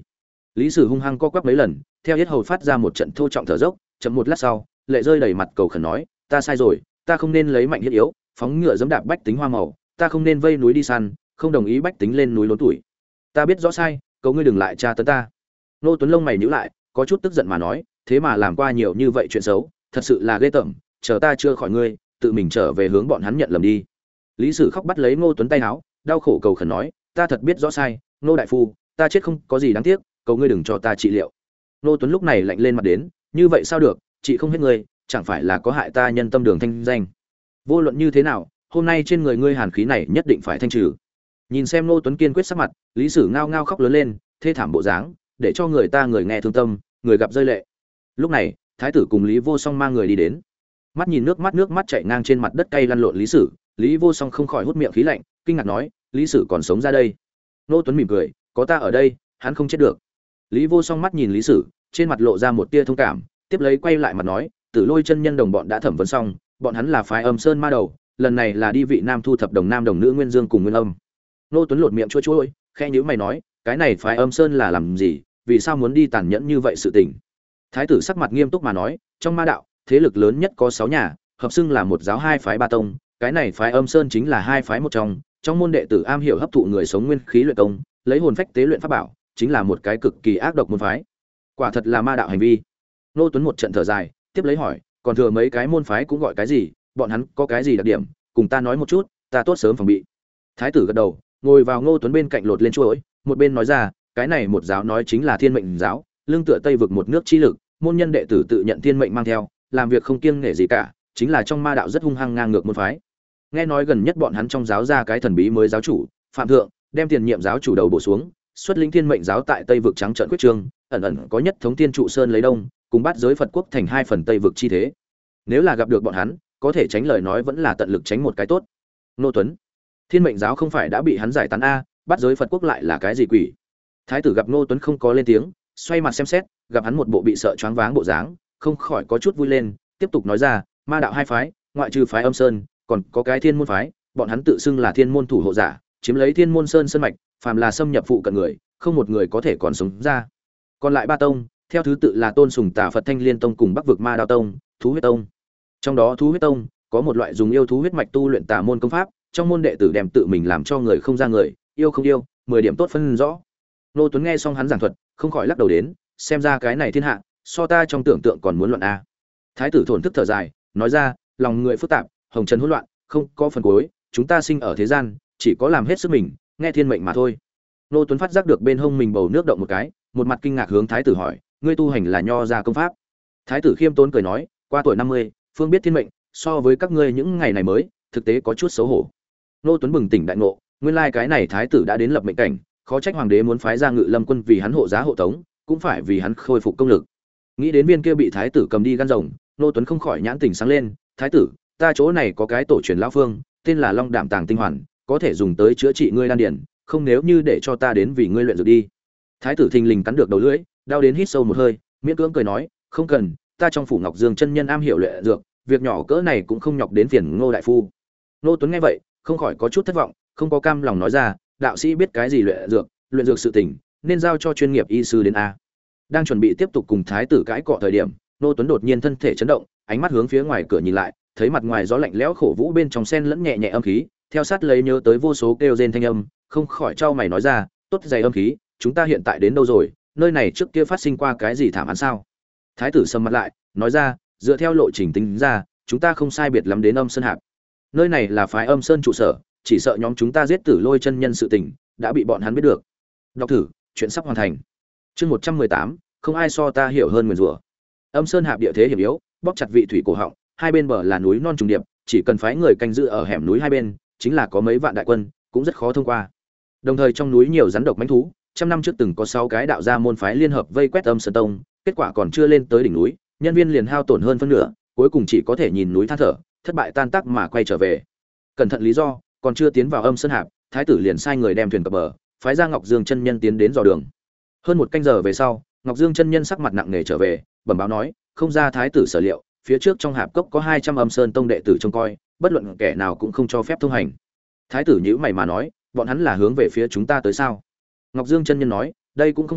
Lý Sử hung hăng co quắp mấy lần, theo yết hầu phát ra một trận thô trọng thở dốc, chậm một lát sau, lệ rơi đầy mặt cầu khẩn nói, ta sai rồi, ta không nên lấy mạnh hiếp yếu, phóng ngựa giẫm đạp bách tính hoa màu, ta không nên vây núi đi săn, không đồng ý bách tính lên núi lốn tuổi. Ta biết rõ sai, cầu ngươi đừng lại tra tấn ta. Nô Tuấn lông mày nhíu lại, có chút tức giận mà nói, thế mà làm qua nhiều như vậy chuyện xấu, thật sự là ghê tởm, chờ ta chưa khỏi ngươi, tự mình trở về hướng bọn hắn nhận lầm đi. Lý Sử khóc bắt lấy Ngô Tuấn tay áo, đau khổ cầu khẩn nói, ta thật biết rõ sai, Ngô đại phu, ta chết không có gì đáng tiếc, cầu ngươi đừng cho ta trị liệu. Ngô Tuấn lúc này lạnh lên mặt đến, như vậy sao được, chị không hết ngươi, chẳng phải là có hại ta nhân tâm đường thanh danh. Vô luận như thế nào, hôm nay trên người ngươi hàn khí này nhất định phải thanh trừ. Nhìn xem Ngô Tuấn kiên quyết sắc mặt, Lý Sử ngao ngao khóc lớn lên, thê thảm bộ dáng, để cho người ta người nghe thương tâm, người gặp rơi lệ. Lúc này, thái tử cùng Lý Vô Song mang người đi đến. Mắt nhìn nước mắt nước mắt chảy ngang trên mặt đất cay lăn lộn Lý Sử, Lý Vô Song không khỏi hút miệng khí lạnh, kinh ngạc nói, Lý Sử còn sống ra đây. Ngô Tuấn mỉm cười, có ta ở đây, hắn không chết được. Lý Vô Song mắt nhìn Lý Sử, trên mặt lộ ra một tia thông cảm, tiếp lấy quay lại mặt nói, Tử Lôi chân nhân đồng bọn đã thẩm vấn xong, bọn hắn là phái Âm Sơn ma đầu, lần này là đi vị nam thu thập đồng nam đồng nữ Nguyên Dương cùng Nguyên Âm. Ngô Tuấn lột miệng chua chua, khẽ nhíu mày nói, cái này phái Âm Sơn là làm gì, vì sao muốn đi tàn nhẫn như vậy sự tình? Thái tử sắc mặt nghiêm túc mà nói, trong ma đạo, thế lực lớn nhất có sáu nhà, hợp xưng là một giáo hai phái ba tông, cái này phái Âm Sơn chính là hai phái một trong, trong môn đệ tử am hiểu hấp thụ người sống nguyên khí luyện công, lấy hồn phách tế luyện pháp bảo, chính là một cái cực kỳ ác độc môn phái. Quả thật là ma đạo hành vi. Ngô Tuấn một trận thở dài, tiếp lấy hỏi, còn thừa mấy cái môn phái cũng gọi cái gì, bọn hắn có cái gì đặc điểm, cùng ta nói một chút, ta tốt sớm phòng bị. Thái tử gật đầu, ngồi vào Ngô Tuấn bên cạnh lột lên chuỗi, một bên nói ra, cái này một giáo nói chính là Thiên Mệnh giáo, lương tựa Tây vực một nước chi lực, môn nhân đệ tử tự nhận thiên mệnh mang theo, làm việc không kiêng nể gì cả, chính là trong ma đạo rất hung hăng ngang ngược môn phái. Nghe nói gần nhất bọn hắn trong giáo ra cái thần bí mới giáo chủ, Phạm Thượng, đem tiền nhiệm giáo chủ đầu bổ xuống, xuất lĩnh Thiên Mệnh giáo tại Tây vực trắng trợn quyết trương, ẩn ẩn có nhất thống tiên trụ sơn lấy đông, cùng bắt giới Phật quốc thành hai phần Tây vực chi thế. Nếu là gặp được bọn hắn, có thể tránh lời nói vẫn là tận lực tránh một cái tốt. Nô Tuấn, Thiên Mệnh giáo không phải đã bị hắn giải tán a, bắt giới Phật quốc lại là cái gì quỷ? Thái tử gặp Nô Tuấn không có lên tiếng, xoay mặt xem xét, gặp hắn một bộ bị sợ choáng váng bộ dáng, không khỏi có chút vui lên, tiếp tục nói ra, ma đạo hai phái, ngoại trừ phái Âm Sơn, còn có cái Thiên môn phái, bọn hắn tự xưng là Thiên môn thủ hộ giả, chiếm lấy Thiên môn sơn sơn mạch, phàm là xâm nhập phụ cận người, không một người có thể còn sống ra. Còn lại ba tông, theo thứ tự là Tôn Sùng Tà Phật Thanh Liên tông cùng Bắc vực Ma Đao tông, Thú huyết tông. Trong đó Thú huyết tông có một loại dùng yêu thú huyết mạch tu luyện tà môn công pháp, trong môn đệ tử đem tự mình làm cho người không ra người, yêu không yêu, mười điểm tốt phân rõ. Nô Tuấn nghe xong hắn giảng thuật, không khỏi lắc đầu đến, xem ra cái này thiên hạ, so ta trong tưởng tượng còn muốn loạn a. Thái tử thổn thức thở dài, nói ra, lòng người phức tạp, hồng trần hỗn loạn, không có phần cuối, chúng ta sinh ở thế gian, chỉ có làm hết sức mình, nghe thiên mệnh mà thôi. Nô Tuấn phát giác được bên hông mình bầu nước động một cái, một mặt kinh ngạc hướng thái tử hỏi, ngươi tu hành là nho gia công pháp? Thái tử khiêm tốn cười nói, qua tuổi năm mươi, phương biết thiên mệnh, so với các ngươi những ngày này mới, thực tế có chút xấu hổ. Nô Tuấn bừng tỉnh đại ngộ, nguyên lai cái này thái tử đã đến lập mệnh cảnh, khó trách hoàng đế muốn phái ra Ngự Lâm quân vì hắn hộ giá hộ tống, cũng phải vì hắn khôi phục công lực. Nghĩ đến viên kia bị thái tử cầm đi gan rồng, Nô Tuấn không khỏi nhãn tình sáng lên, thái tử, ta chỗ này có cái tổ truyền lão phương, tên là Long Đạm Tàng Tinh Hoàn, có thể dùng tới chữa trị ngươi đan điền, không nếu như để cho ta đến vì ngươi luyện dược đi. Thái tử thình lình cắn được đầu lưỡi, đau đến hít sâu một hơi, miễn cưỡng cười nói, không cần, ta trong phủ Ngọc Dương chân nhân am hiểu luyện dược, việc nhỏ cỡ này cũng không nhọc đến phiền Ngô đại phu. Nô Tuấn nghe vậy, không khỏi có chút thất vọng, không có cam lòng nói ra, đạo sĩ biết cái gì luyện dược, luyện dược sự tình, nên giao cho chuyên nghiệp y sư đến a. Đang chuẩn bị tiếp tục cùng thái tử cãi cọ thời điểm, Nô Tuấn đột nhiên thân thể chấn động, ánh mắt hướng phía ngoài cửa nhìn lại, thấy mặt ngoài gió lạnh lẽo khổ vũ bên trong sen lẫn nhẹ nhẹ âm khí, theo sát lấy nhớ tới vô số kêu rên thanh âm, không khỏi trao mày nói ra, tốt dày âm khí, chúng ta hiện tại đến đâu rồi, nơi này trước kia phát sinh qua cái gì thảm án sao? Thái tử sầm mặt lại, nói ra, dựa theo lộ trình tính ra, chúng ta không sai biệt lắm đến Âm Sơn Hạp. Nơi này là phái Âm Sơn trụ sở, chỉ sợ nhóm chúng ta giết Tử Lôi chân nhân sự tình đã bị bọn hắn biết được. Đọc thử, chuyện sắp hoàn thành. Chương một trăm mười tám, không ai so ta hiểu hơn nguyền rủa. Âm Sơn Hạp địa thế hiểm yếu, bóp chặt vị thủy cổ họng, hai bên bờ là núi non trùng điệp, chỉ cần phái người canh giữ ở hẻm núi hai bên, chính là có mấy vạn đại quân, cũng rất khó thông qua. Đồng thời trong núi nhiều rắn độc mãnh thú, trăm năm trước từng có sáu cái đạo gia môn phái liên hợp vây quét Âm Sơn Tông, kết quả còn chưa lên tới đỉnh núi, nhân viên liền hao tổn hơn phân nửa, cuối cùng chỉ có thể nhìn núi than thở, thất bại tan tác mà quay trở về. Cẩn thận lý do, còn chưa tiến vào Âm Sơn Hạp, thái tử liền sai người đem thuyền cập bờ, phái ra Ngọc Dương chân nhân tiến đến dò đường. Hơn một canh giờ về sau, Ngọc Dương chân nhân sắc mặt nặng nề trở về, bẩm báo nói, không ra thái tử sở liệu, phía trước trong hạp cốc có hai trăm Âm Sơn Tông đệ tử trông coi, bất luận kẻ nào cũng không cho phép thông hành. Thái tử nhíu mày mà nói, bọn hắn là hướng về phía chúng ta tới sao? Ngọc Dương chân nhân nói, đây cũng không phải,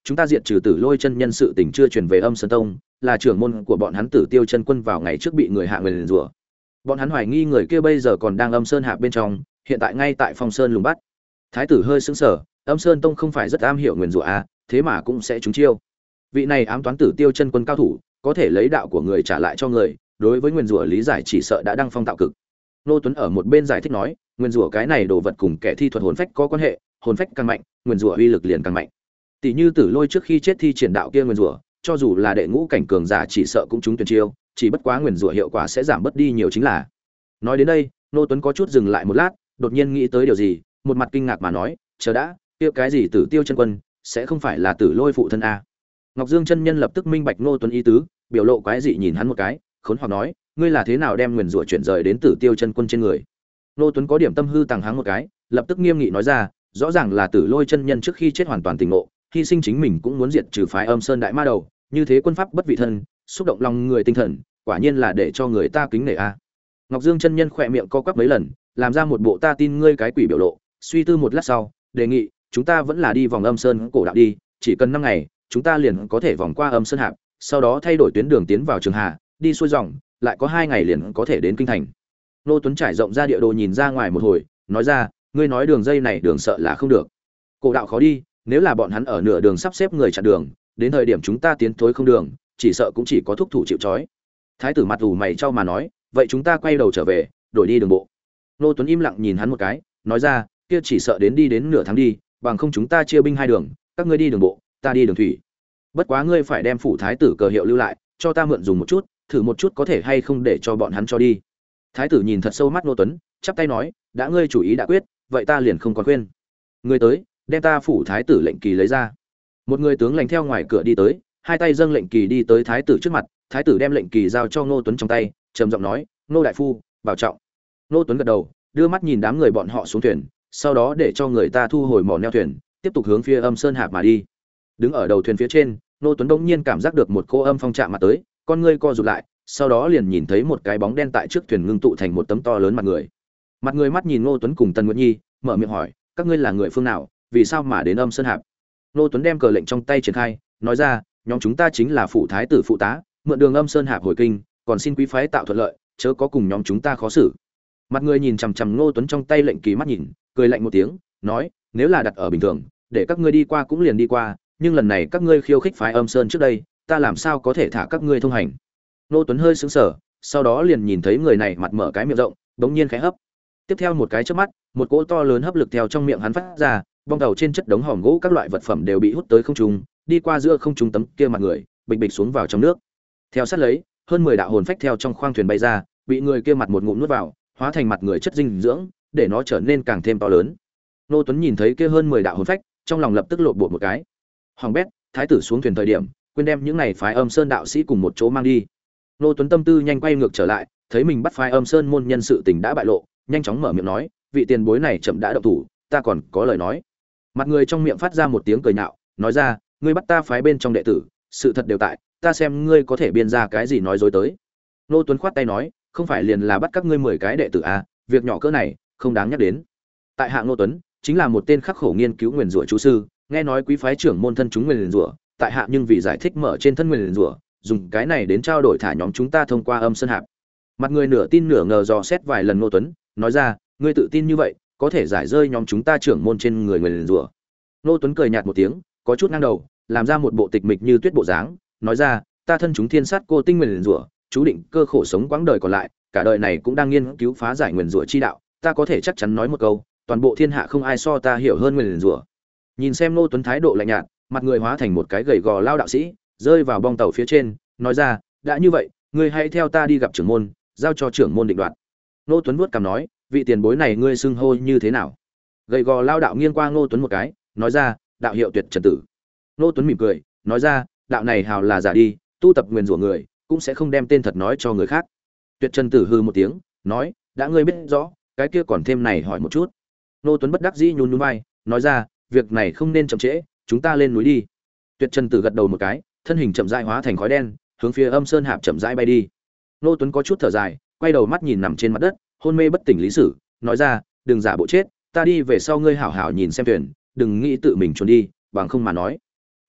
chúng ta diệt trừ Tử Lôi chân nhân sự tình chưa truyền về Âm Sơn Tông, là trưởng môn của bọn hắn Tử Tiêu chân quân vào ngày trước bị người hạ nguyền rủa. Bọn hắn hoài nghi người kia bây giờ còn đang Âm Sơn Hạ bên trong, hiện tại ngay tại Phong Sơn lùng bắt. Thái tử hơi sững sờ, Âm Sơn Tông không phải rất am hiểu nguyền rủa à, thế mà cũng sẽ trúng chiêu. Vị này ám toán Tử Tiêu chân quân cao thủ, có thể lấy đạo của người trả lại cho người, đối với nguyền rủa lý giải chỉ sợ đã đăng phong tạo cực. Nô Tuấn ở một bên giải thích nói, nguyền rủa cái này đồ vật cùng kẻ thi thuật hồn phách có quan hệ, hồn phách càng mạnh, nguyền rủa uy lực liền càng mạnh. Tỷ như Tử Lôi trước khi chết thi triển đạo kia nguyền rủa, cho dù là đệ ngũ cảnh cường giả chỉ sợ cũng trúng tuyệt chiêu, chỉ bất quá nguyền rủa hiệu quả sẽ giảm bớt đi nhiều chính là. Nói đến đây, Nô Tuấn có chút dừng lại một lát, đột nhiên nghĩ tới điều gì, một mặt kinh ngạc mà nói, chờ đã, kia cái gì Tử Tiêu chân quân, sẽ không phải là Tử Lôi phụ thân a? Ngọc Dương chân nhân lập tức minh bạch Nô Tuấn ý tứ, biểu lộ quái dị nhìn hắn một cái, khốn hoặc nói, ngươi là thế nào đem nguyền rủa chuyển rời đến Tử Tiêu chân quân trên người? Nô Tuấn có điểm tâm hư tàng háng một cái, lập tức nghiêm nghị nói ra, rõ ràng là Tử Lôi chân nhân trước khi chết hoàn toàn tỉnh ngộ, hy sinh chính mình cũng muốn diệt trừ phái Âm Sơn đại ma đầu, như thế quân pháp bất vị thân, xúc động lòng người tinh thần, quả nhiên là để cho người ta kính nể a. Ngọc Dương chân nhân khỏe miệng co quắp mấy lần, làm ra một bộ ta tin ngươi cái quỷ biểu lộ, suy tư một lát sau, đề nghị, chúng ta vẫn là đi vòng Âm Sơn cổ đạo đi, chỉ cần năm ngày, chúng ta liền có thể vòng qua Âm Sơn Hạp, sau đó thay đổi tuyến đường tiến vào Trường Hà, đi xuôi dòng, lại có hai ngày liền có thể đến kinh thành. Nô Tuấn trải rộng ra địa đồ nhìn ra ngoài một hồi, nói ra, ngươi nói đường dây này đường sợ là không được. Cổ đạo khó đi, nếu là bọn hắn ở nửa đường sắp xếp người chặn đường, đến thời điểm chúng ta tiến thối không đường, chỉ sợ cũng chỉ có thúc thủ chịu trói. Thái tử mặt ủ mày trao mà nói, vậy chúng ta quay đầu trở về, đổi đi đường bộ. Nô Tuấn im lặng nhìn hắn một cái, nói ra, kia chỉ sợ đến đi đến nửa tháng đi, bằng không chúng ta chia binh hai đường, các ngươi đi đường bộ, ta đi đường thủy. Bất quá ngươi phải đem phủ thái tử cờ hiệu lưu lại, cho ta mượn dùng một chút, thử một chút có thể hay không để cho bọn hắn cho đi. Thái tử nhìn thật sâu mắt Nô Tuấn, chắp tay nói, đã ngươi chủ ý đã quyết, vậy ta liền không còn khuyên. Ngươi tới, đem ta phủ thái tử lệnh kỳ lấy ra. Một người tướng lãnh theo ngoài cửa đi tới, hai tay dâng lệnh kỳ đi tới thái tử trước mặt, thái tử đem lệnh kỳ giao cho Ngô Tuấn trong tay, trầm giọng nói, Ngô đại phu, bảo trọng. Ngô Tuấn gật đầu, đưa mắt nhìn đám người bọn họ xuống thuyền, sau đó để cho người ta thu hồi mỏ neo thuyền, tiếp tục hướng phía Âm Sơn Hạp mà đi. Đứng ở đầu thuyền phía trên, Ngô Tuấn đột nhiên cảm giác được một cô âm phong chạm mặt tới, con ngươi co rụt lại, sau đó liền nhìn thấy một cái bóng đen tại trước thuyền ngưng tụ thành một tấm to lớn mặt người. Mặt người mắt nhìn Ngô Tuấn cùng Tần Nguyệt Nhi, mở miệng hỏi, các ngươi là người phương nào, vì sao mà đến Âm Sơn Hạp? Ngô Tuấn đem cờ lệnh trong tay triển khai, nói ra, nhóm chúng ta chính là phủ thái tử phụ tá, mượn đường Âm Sơn Hạp hồi kinh, còn xin quý phái tạo thuận lợi, chớ có cùng nhóm chúng ta khó xử. Mặt người nhìn chằm chằm Ngô Tuấn trong tay lệnh kỳ mắt nhìn, cười lạnh một tiếng, nói, nếu là đặt ở bình thường, để các ngươi đi qua cũng liền đi qua, nhưng lần này các ngươi khiêu khích phái Âm Sơn trước đây, ta làm sao có thể thả các ngươi thông hành? Ngô Tuấn hơi sững sờ, sau đó liền nhìn thấy người này mặt mở cái miệng rộng, bỗng nhiên khẽ hấp. Tiếp theo một cái chớp mắt, một cỗ to lớn hấp lực theo trong miệng hắn phát ra, bong tàu trên chất đống hòm gỗ các loại vật phẩm đều bị hút tới không trung, đi qua giữa không trung tấm kia mặt người, bịch bịch xuống vào trong nước. Theo sát lấy, hơn mười đạo hồn phách theo trong khoang thuyền bay ra, bị người kia mặt một ngụm nuốt vào, hóa thành mặt người chất dinh dưỡng, để nó trở nên càng thêm to lớn. Nô Tuấn nhìn thấy kia hơn mười đạo hồn phách, trong lòng lập tức lộn bột một cái. Hoàng bét, thái tử xuống thuyền thời điểm, quên đem những này phái Âm Sơn đạo sĩ cùng một chỗ mang đi. Nô Tuấn tâm tư nhanh quay ngược trở lại, thấy mình bắt phái Âm Sơn môn nhân sự tình đã bại lộ, nhanh chóng mở miệng nói, vị tiền bối này chậm đã động thủ, ta còn có lời nói. Mặt người trong miệng phát ra một tiếng cười nhạo, nói ra, ngươi bắt ta phái bên trong đệ tử, sự thật đều tại, ta xem ngươi có thể biên ra cái gì nói dối tới. Nô Tuấn khoát tay nói, không phải liền là bắt các ngươi mười cái đệ tử à, việc nhỏ cỡ này, không đáng nhắc đến. Tại hạ Nô Tuấn, chính là một tên khắc khổ nghiên cứu nguyên rủa chú sư, nghe nói quý phái trưởng môn thân chúng nguyên rủa, tại hạ nhưng vì giải thích mở trên thân nguyên rủa, dùng cái này đến trao đổi thả nhóm chúng ta thông qua Âm Sơn Hạp. Mặt người nửa tin nửa ngờ dò xét vài lần Nô Tuấn, nói ra, ngươi tự tin như vậy, có thể giải rơi nhóm chúng ta trưởng môn trên người nguyên rủa. Nô Tuấn cười nhạt một tiếng, có chút ngang đầu, làm ra một bộ tịch mịch như tuyết bộ dáng, nói ra, ta thân chúng thiên sát cô tinh nguyên rủa, chú định cơ khổ sống quãng đời còn lại, cả đời này cũng đang nghiên cứu phá giải nguyên rủa chi đạo, ta có thể chắc chắn nói một câu, toàn bộ thiên hạ không ai so ta hiểu hơn nguyên rủa. Nhìn xem Nô Tuấn thái độ lạnh nhạt, mặt người hóa thành một cái gầy gò lao đạo sĩ, rơi vào bong tàu phía trên, nói ra, đã như vậy, ngươi hãy theo ta đi gặp trưởng môn, giao cho trưởng môn định đoạt. Nô Tuấn vuốt cằm nói, vị tiền bối này ngươi xưng hô như thế nào? Gầy gò lao đạo nghiêng qua Nô Tuấn một cái, nói ra, đạo hiệu Tuyệt Trần Tử. Nô Tuấn mỉm cười, nói ra, đạo này hào là giả đi, tu tập nguyên rủa người, cũng sẽ không đem tên thật nói cho người khác. Tuyệt Trần Tử hừ một tiếng, nói, đã ngươi biết rõ, cái kia còn thêm này hỏi một chút. Nô Tuấn bất đắc dĩ nhún nhún vai, nói ra, việc này không nên chậm trễ, chúng ta lên núi đi. Tuyệt Trần Tử gật đầu một cái, thân hình chậm rãi hóa thành khói đen, hướng phía Âm Sơn Hạp chậm rãi bay đi. Nô Tuấn có chút thở dài, quay đầu mắt nhìn nằm trên mặt đất, hôn mê bất tỉnh Lý Sử, nói ra, đừng giả bộ chết, ta đi về sau ngươi hảo hảo nhìn xem thuyền, đừng nghĩ tự mình trốn đi, bằng không mà nói.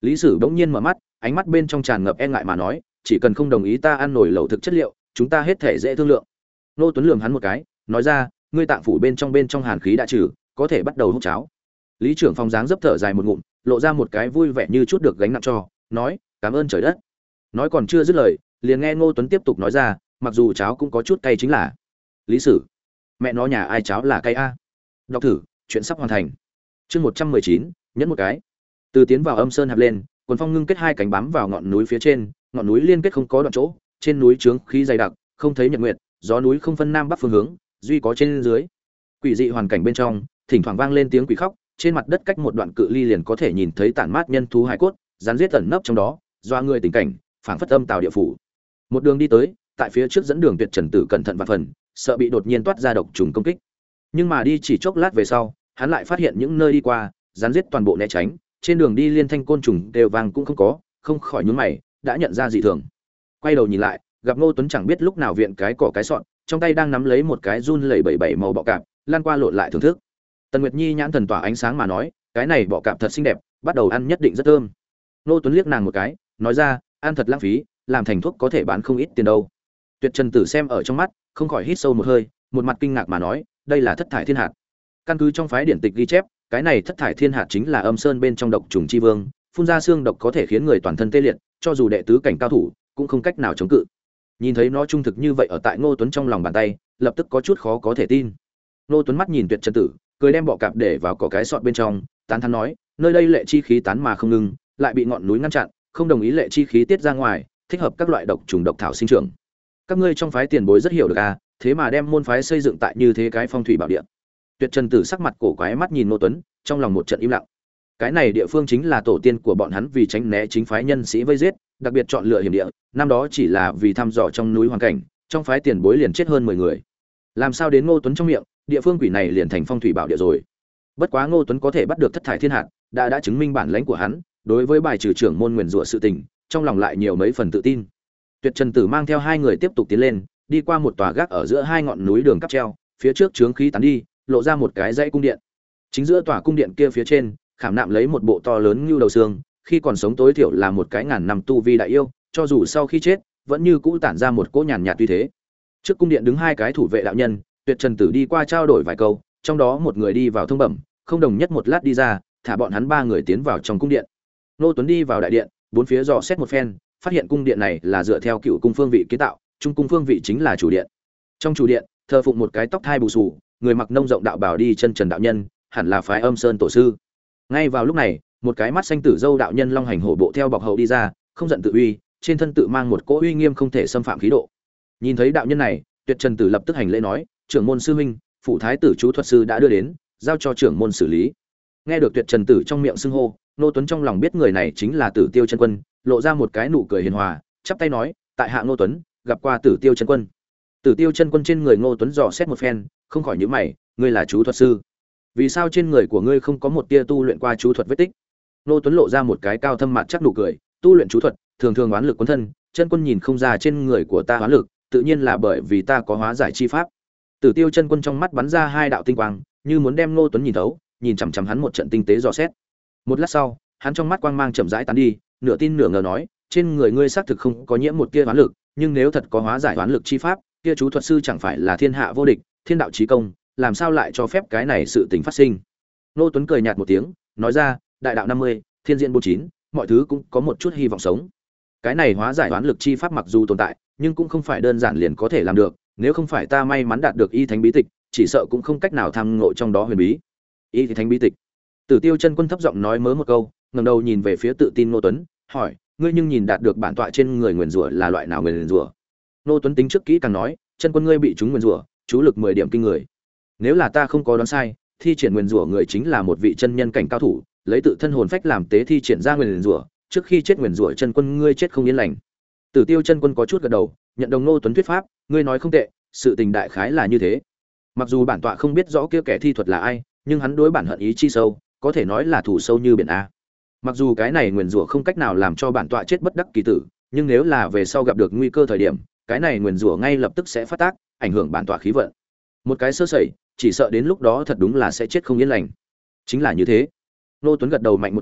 Lý Sử bỗng nhiên mở mắt, ánh mắt bên trong tràn ngập e ngại mà nói, chỉ cần không đồng ý ta ăn nổi lẩu thực chất liệu, chúng ta hết thể dễ thương lượng. Nô Tuấn lườm hắn một cái, nói ra, ngươi tạng phủ bên trong bên trong hàn khí đã trừ, có thể bắt đầu hút cháo. Lý trưởng phòng dáng dấp thở dài một ngụm, lộ ra một cái vui vẻ như chút được gánh nặng cho, nói, cảm ơn trời đất. Nói còn chưa dứt lời, liền nghe Ngô Tuấn tiếp tục nói ra, mặc dù cháo cũng có chút cay chính là. Lý Sử, mẹ nó nhà ai cháo là cay a? Đọc thử, chuyện sắp hoàn thành. Chương một trăm mười chín, nhấn một cái. Từ tiến vào âm sơn hạp lên, quần phong ngưng kết hai cánh bám vào ngọn núi phía trên, ngọn núi liên kết không có đoạn chỗ, trên núi trướng khí dày đặc, không thấy nhật nguyệt, gió núi không phân nam bắc phương hướng, duy có trên dưới. Quỷ dị hoàn cảnh bên trong, thỉnh thoảng vang lên tiếng quỷ khóc, trên mặt đất cách một đoạn cự ly liền có thể nhìn thấy tản mát nhân thú hải cốt, rắn giết ẩn nấp trong đó, doa người tình cảnh, phảng phất âm tào địa phủ. Một đường đi tới, tại phía trước dẫn đường Tuyệt Trần Tử cẩn thận và phần, sợ bị đột nhiên toát ra độc trùng công kích. Nhưng mà đi chỉ chốc lát về sau, hắn lại phát hiện những nơi đi qua, rắn giết toàn bộ né tránh, trên đường đi liên thanh côn trùng đều vang cũng không có, không khỏi nhướng mày, đã nhận ra dị thường. Quay đầu nhìn lại, gặp Ngô Tuấn chẳng biết lúc nào viện cái cỏ cái sọn, trong tay đang nắm lấy một cái run lẩy bẩy bảy màu bọ cạp, lan qua lộn lại thưởng thức. Tần Nguyệt Nhi nhãn thần tỏa ánh sáng mà nói, cái này bọ cạp thật xinh đẹp, bắt đầu ăn nhất định rất thơm. Ngô Tuấn liếc nàng một cái, nói ra, ăn thật lãng phí, làm thành thuốc có thể bán không ít tiền đâu. Tuyệt Trần Tử xem ở trong mắt, không khỏi hít sâu một hơi, một mặt kinh ngạc mà nói, đây là thất thải thiên hạt. Căn cứ trong phái điển tịch ghi chép, cái này thất thải thiên hạt chính là âm sơn bên trong độc trùng chi vương, phun ra xương độc có thể khiến người toàn thân tê liệt, cho dù đệ tứ cảnh cao thủ cũng không cách nào chống cự. Nhìn thấy nó trung thực như vậy ở tại Ngô Tuấn trong lòng bàn tay, lập tức có chút khó có thể tin. Ngô Tuấn mắt nhìn Tuyệt Trần Tử, cười đem bọ cạp để vào cỏ cái sọt bên trong, tán thán nói, nơi đây lệ chi khí tán mà không ngừng, lại bị ngọn núi ngăn chặn, không đồng ý lệ chi khí tiết ra ngoài, thích hợp các loại độc trùng độc thảo sinh trưởng. Các ngươi trong phái tiền bối rất hiểu được à, thế mà đem môn phái xây dựng tại như thế cái phong thủy bảo địa. Tuyệt Trần Tử sắc mặt cổ quái mắt nhìn Ngô Tuấn, trong lòng một trận im lặng. Cái này địa phương chính là tổ tiên của bọn hắn vì tránh né chính phái nhân sĩ vây giết, đặc biệt chọn lựa hiểm địa, năm đó chỉ là vì thăm dò trong núi hoàn cảnh, trong phái tiền bối liền chết hơn mười người. Làm sao đến Ngô Tuấn trong miệng, địa phương quỷ này liền thành phong thủy bảo địa rồi. Bất quá Ngô Tuấn có thể bắt được thất thải thiên hạt, đã đã chứng minh bản lãnh của hắn, đối với bài trừ trưởng môn nguyền rủa sự tình, trong lòng lại nhiều mấy phần tự tin. Tuyệt Trần Tử mang theo hai người tiếp tục tiến lên, đi qua một tòa gác ở giữa hai ngọn núi đường cáp treo, phía trước chướng khí tán đi, lộ ra một cái dãy cung điện. Chính giữa tòa cung điện kia phía trên, khảm nạm lấy một bộ to lớn như đầu xương, khi còn sống tối thiểu là một cái ngàn năm tu vi đại yêu, cho dù sau khi chết, vẫn như cũ tản ra một cỗ nhàn nhạt uy thế. Trước cung điện đứng hai cái thủ vệ đạo nhân, Tuyệt Trần Tử đi qua trao đổi vài câu, trong đó một người đi vào thông bẩm, không đồng nhất một lát đi ra, thả bọn hắn ba người tiến vào trong cung điện. Nô Tuấn đi vào đại điện, bốn phía dò xét một phen, phát hiện cung điện này là dựa theo cựu cung phương vị kiến tạo, trung cung phương vị chính là chủ điện. Trong chủ điện, thờ phụng một cái tóc thai bù xù, người mặc nông rộng đạo bào đi chân trần đạo nhân, hẳn là phái Âm Sơn tổ sư. Ngay vào lúc này, một cái mắt xanh tử dâu đạo nhân long hành hổ bộ theo bọc hậu đi ra, không giận tự uy, trên thân tự mang một cỗ uy nghiêm không thể xâm phạm khí độ. Nhìn thấy đạo nhân này, Tuyệt Trần Tử lập tức hành lễ nói, trưởng môn sư huynh, phụ thái tử chú thuật sư đã đưa đến, giao cho trưởng môn xử lý. Nghe được Tuyệt Trần Tử trong miệng xưng hô, Nô Tuấn trong lòng biết người này chính là Tử Tiêu chân quân, lộ ra một cái nụ cười hiền hòa, chắp tay nói, tại hạ Nô Tuấn, gặp qua Tử Tiêu chân quân. Tử Tiêu chân quân trên người Ngô Tuấn dò xét một phen, không khỏi nhíu mày, ngươi là chú thuật sư, vì sao trên người của ngươi không có một tia tu luyện qua chú thuật vết tích? Ngô Tuấn lộ ra một cái cao thâm mặt chắc nụ cười, tu luyện chú thuật, thường thường oán lực cuốn thân, chân quân nhìn không ra trên người của ta oán lực, tự nhiên là bởi vì ta có hóa giải chi pháp. Tử Tiêu chân quân trong mắt bắn ra hai đạo tinh quang, như muốn đem Ngô Tuấn nhìn thấu, nhìn chằm chằm hắn một trận tinh tế dò xét. Một lát sau, hắn trong mắt quang mang chậm rãi tán đi, nửa tin nửa ngờ nói, trên người ngươi xác thực không có nhiễm một tia oán lực, nhưng nếu thật có hóa giải oán lực chi pháp, kia chú thuật sư chẳng phải là thiên hạ vô địch, thiên đạo chí công, làm sao lại cho phép cái này sự tình phát sinh? Ngô Tuấn cười nhạt một tiếng, nói ra, đại đạo năm mươi, thiên diễn bốn mươi chín, mọi thứ cũng có một chút hy vọng sống. Cái này hóa giải oán lực chi pháp mặc dù tồn tại, nhưng cũng không phải đơn giản liền có thể làm được, nếu không phải ta may mắn đạt được y thánh bí tịch, chỉ sợ cũng không cách nào tham ngộ trong đó huyền bí. Y thánh bí tịch. Tử Tiêu chân quân thấp giọng nói mớ một câu, ngẩng đầu nhìn về phía tự tin Ngô Tuấn, hỏi, ngươi nhưng nhìn đạt được bản tọa trên người nguyền rủa là loại nào nguyền rủa? Ngô Tuấn tính trước kỹ càng nói, chân quân ngươi bị chúng nguyền rủa, chú lực mười điểm kinh người. Nếu là ta không có đoán sai, thi triển nguyền rủa người chính là một vị chân nhân cảnh cao thủ, lấy tự thân hồn phách làm tế thi triển ra nguyền rủa, trước khi chết nguyền rủa chân quân ngươi chết không yên lành. Tử Tiêu chân quân có chút gật đầu, nhận đồng Ngô Tuấn thuyết pháp, ngươi nói không tệ, sự tình đại khái là như thế. Mặc dù bản tọa không biết rõ kia kẻ thi thuật là ai, nhưng hắn đối bản hận ý chi sâu, có thể nói là thủ sâu như biển a. Mặc dù cái này nguyền rủa không cách nào làm cho bản tọa chết bất đắc kỳ tử, nhưng nếu là về sau gặp được nguy cơ thời điểm, cái này nguyền rủa ngay lập tức sẽ phát tác, ảnh hưởng bản tọa khí vận. Một cái sơ sẩy, chỉ sợ đến lúc đó thật đúng là sẽ chết không yên lành. Chính là như thế. Nô Tuấn gật đầu mạnh một cái,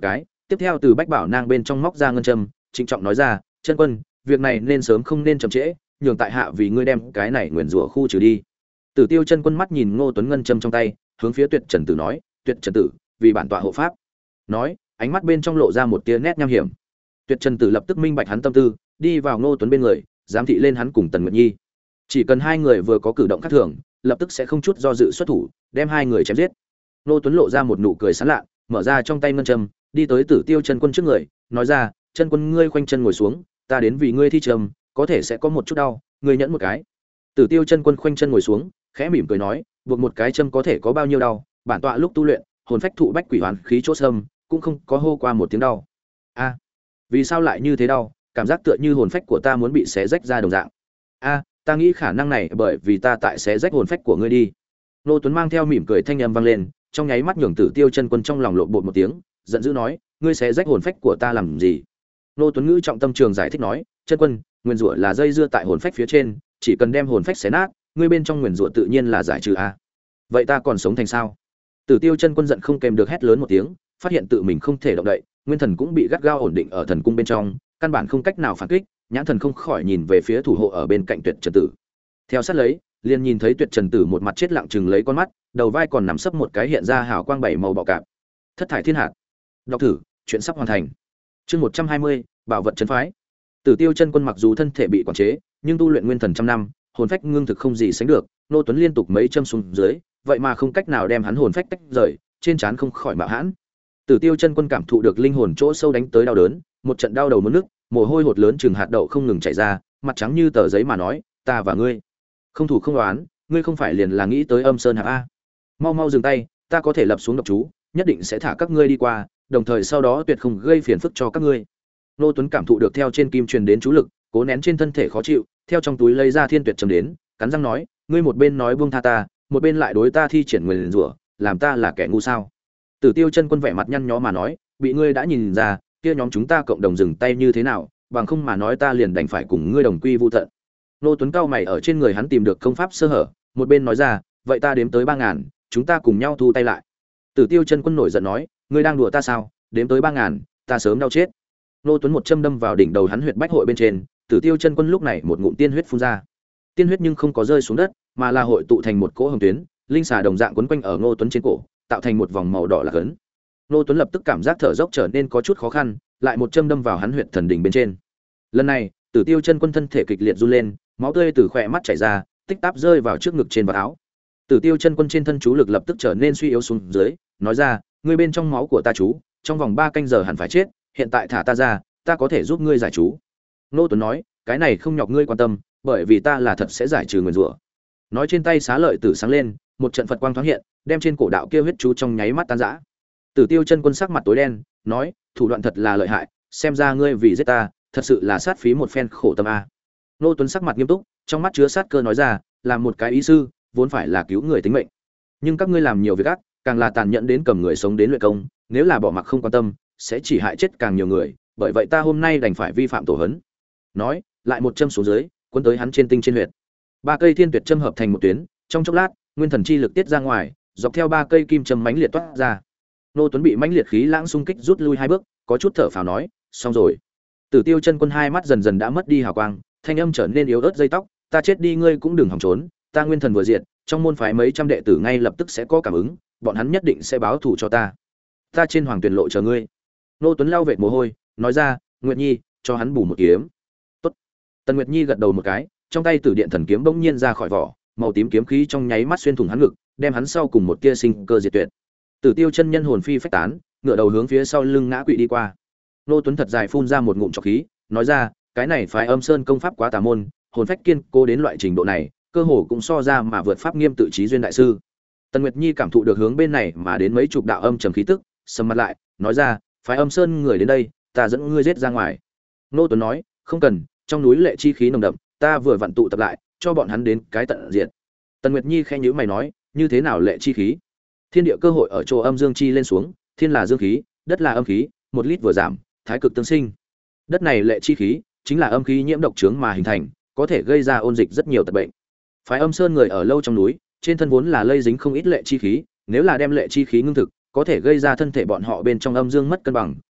Tiếp theo từ bách bảo nang bên trong móc ra ngân châm, trịnh trọng nói ra, chân quân, việc này nên sớm không nên chậm trễ, nhường tại hạ vì ngươi đem cái này nguyền rủa khu trừ đi. Tử Tiêu chân quân mắt nhìn Ngô Tuấn ngân châm trong tay, hướng phía Tuyệt Trần Tử nói, Tuyệt Trần Tử, vì bản tọa hộ pháp. Nói, ánh mắt bên trong lộ ra một tia nét nham hiểm. Tuyệt Trần Tử lập tức minh bạch hắn tâm tư, đi vào Ngô Tuấn bên người, giám thị lên hắn cùng Tần Nguyệt Nhi. Chỉ cần hai người vừa có cử động khác thường, lập tức sẽ không chút do dự xuất thủ, đem hai người chém giết. Ngô Tuấn lộ ra một nụ cười sán lạ, mở ra trong tay ngân châm, đi tới Tử Tiêu chân quân trước người, nói ra, chân quân ngươi khoanh chân ngồi xuống, ta đến vì ngươi thi trầm, có thể sẽ có một chút đau, ngươi nhẫn một cái. Tử Tiêu chân quân khoanh chân ngồi xuống, khẽ mỉm cười nói, buộc một cái châm có thể có bao nhiêu đau, bản tọa lúc tu luyện, hồn phách thụ bách quỷ hoàn khí chỗ sâm, cũng không có hô qua một tiếng đau. A, vì sao lại như thế đau, cảm giác tựa như hồn phách của ta muốn bị xé rách ra đồng dạng. A, ta nghĩ khả năng này bởi vì ta tại xé rách hồn phách của ngươi đi. Nô Tuấn mang theo mỉm cười thanh âm vang lên, trong nháy mắt nhường Tử Tiêu chân quân trong lòng lộn bột một tiếng, giận dữ nói, ngươi xé rách hồn phách của ta làm gì? Nô Tuấn ngữ trọng tâm trường giải thích nói, chân quân, nguyên rủa là dây dưa tại hồn phách phía trên, chỉ cần đem hồn phách xé nát, ngươi bên trong nguyên rủa tự nhiên là giải trừ a. Vậy ta còn sống thành sao? Tử Tiêu chân quân giận không kèm được hét lớn một tiếng, phát hiện tự mình không thể động đậy, nguyên thần cũng bị gắt gao ổn định ở thần cung bên trong, căn bản không cách nào phản kích, nhãn thần không khỏi nhìn về phía thủ hộ ở bên cạnh Tuyệt Trần Tử. Theo sát lấy, liền nhìn thấy Tuyệt Trần Tử một mặt chết lặng chừng lấy con mắt, đầu vai còn nằm sấp một cái hiện ra hào quang bảy màu bọ cạp. Thất thải thiên hạt. Đọc thử, chuyện sắp hoàn thành. Chương một trăm hai mươi, bảo vật trấn phái. Tử Tiêu chân quân mặc dù thân thể bị quản chế, nhưng tu luyện nguyên thần trăm năm, hồn phách ngưng thực không gì sánh được, Nô Tuấn liên tục mấy châm xuống dưới, vậy mà không cách nào đem hắn hồn phách tách rời, trên trán không khỏi mạo hãn. Tử Tiêu chân quân cảm thụ được linh hồn chỗ sâu đánh tới đau đớn, một trận đau đầu muốn nức, mồ hôi hột lớn chừng hạt đậu không ngừng chảy ra, mặt trắng như tờ giấy mà nói, ta và ngươi không thủ không đoán, ngươi không phải liền là nghĩ tới Âm Sơn Hạp a? Mau mau dừng tay, ta có thể lập xuống độc chú, nhất định sẽ thả các ngươi đi qua, đồng thời sau đó tuyệt không gây phiền phức cho các ngươi. Nô Tuấn cảm thụ được theo trên kim truyền đến chú lực, cố nén trên thân thể khó chịu, theo trong túi lấy ra thiên tuyệt châm đến, cắn răng nói, ngươi một bên nói buông tha ta, một bên lại đối ta thi triển nguyền rủa, làm ta là kẻ ngu sao? Tử Tiêu chân quân vẻ mặt nhăn nhó mà nói, bị ngươi đã nhìn ra, kia nhóm chúng ta cộng đồng dừng tay như thế nào, bằng không mà nói ta liền đành phải cùng ngươi đồng quy vu tận. Nô Tuấn cao mày ở trên người hắn tìm được công pháp sơ hở, một bên nói ra, vậy ta đếm tới ba ngàn, chúng ta cùng nhau thu tay lại. Tử Tiêu chân quân nổi giận nói, ngươi đang đùa ta sao? Đếm tới ba ngàn, ta sớm đau chết. Nô Tuấn một châm đâm vào đỉnh đầu hắn huyệt bách hội bên trên, Tử Tiêu chân quân lúc này một ngụm tiên huyết phun ra. Tiên huyết nhưng không có rơi xuống đất, mà là hội tụ thành một cỗ hồng tuyến, linh xà đồng dạng quấn quanh ở Ngô Tuấn trên cổ, tạo thành một vòng màu đỏ là cấn. Ngô Tuấn lập tức cảm giác thở dốc trở nên có chút khó khăn, lại một châm đâm vào hắn huyệt thần đỉnh bên trên. Lần này, Tử Tiêu chân quân thân thể kịch liệt run lên, máu tươi từ khóe mắt chảy ra, tích táp rơi vào trước ngực trên vạt áo. Tử Tiêu chân quân trên thân chú lực lập tức trở nên suy yếu xuống dưới, nói ra, ngươi bên trong máu của ta chú, trong vòng ba canh giờ hẳn phải chết, hiện tại thả ta ra, ta có thể giúp ngươi giải chú. Ngô Tuấn nói, cái này không nhọc ngươi quan tâm, bởi vì ta là thật sẽ giải trừ nguyền rủa. Nói trên tay xá lợi tử sáng lên, một trận Phật quang thoáng hiện, đem trên cổ đạo kia huyết chú trong nháy mắt tan rã. Tử Tiêu chân quân sắc mặt tối đen, nói, thủ đoạn thật là lợi hại, xem ra ngươi vì giết ta, thật sự là sát phí một phen khổ tâm a. Ngô Tuấn sắc mặt nghiêm túc, trong mắt chứa sát cơ nói ra, làm một cái ý sư, vốn phải là cứu người tính mệnh, nhưng các ngươi làm nhiều việc ác, càng là tàn nhẫn đến cầm người sống đến luyện công, nếu là bỏ mặc không quan tâm, sẽ chỉ hại chết càng nhiều người, bởi vậy ta hôm nay đành phải vi phạm tổ huấn. Nói, lại một châm xuống dưới, cuốn tới hắn trên tinh trên huyệt. Ba cây thiên tuyệt châm hợp thành một tuyến, trong chốc lát, nguyên thần chi lực tiết ra ngoài, dọc theo ba cây kim châm mãnh liệt toát ra. Nô Tuấn bị mãnh liệt khí lãng xung kích rút lui hai bước, có chút thở phào nói, xong rồi. Tử Tiêu chân quân hai mắt dần dần đã mất đi hào quang, thanh âm trở nên yếu ớt dây tóc, ta chết đi ngươi cũng đừng hòng trốn, ta nguyên thần vừa diệt, trong môn phái mấy trăm đệ tử ngay lập tức sẽ có cảm ứng, bọn hắn nhất định sẽ báo thù cho ta. Ta trên hoàng tuyển lộ chờ ngươi. Nô Tuấn lau vệt mồ hôi, nói ra, Nguyệt Nhi, cho hắn bù một kiếm. Tốt. Tần Nguyệt Nhi gật đầu một cái, trong tay Tử Điện thần kiếm bỗng nhiên ra khỏi vỏ, màu tím kiếm khí trong nháy mắt xuyên thủng hắn ngực, đem hắn sau cùng một tia sinh cơ diệt tuyệt. Tử Tiêu chân nhân hồn phi phách tán, ngửa đầu hướng phía sau lưng ngã quỵ đi qua. Nô Tuấn thật dài phun ra một ngụm trọc khí, nói ra, cái này phái Âm Sơn công pháp quá tà môn, hồn phách kiên cố đến loại trình độ này, cơ hồ cũng so ra mà vượt pháp nghiêm tự trí duyên đại sư. Tần Nguyệt Nhi cảm thụ được hướng bên này mà đến mấy chục đạo âm trầm khí tức, sầm mặt lại, nói ra, phái Âm Sơn người đến đây, ta dẫn ngươi giết ra ngoài. Nô Tuấn nói, không cần, trong núi lệ chi khí nồng đậm, ta vừa vặn tụ tập lại, cho bọn hắn đến cái tận diệt. Tần Nguyệt Nhi khẽ nhíu mày nói, như thế nào lệ chi khí? Thiên địa cơ hội ở chỗ âm dương chi lên xuống, thiên là dương khí, đất là âm khí, một lít vừa giảm, thái cực tương sinh. Đất này lệ chi khí, chính là âm khí nhiễm độc trướng mà hình thành, có thể gây ra ôn dịch rất nhiều tật bệnh. Phái Âm Sơn người ở lâu trong núi, trên thân vốn là lây dính không ít lệ chi khí, nếu là đem lệ chi khí ngưng thực, có thể gây ra thân thể bọn họ bên trong âm dương mất cân bằng,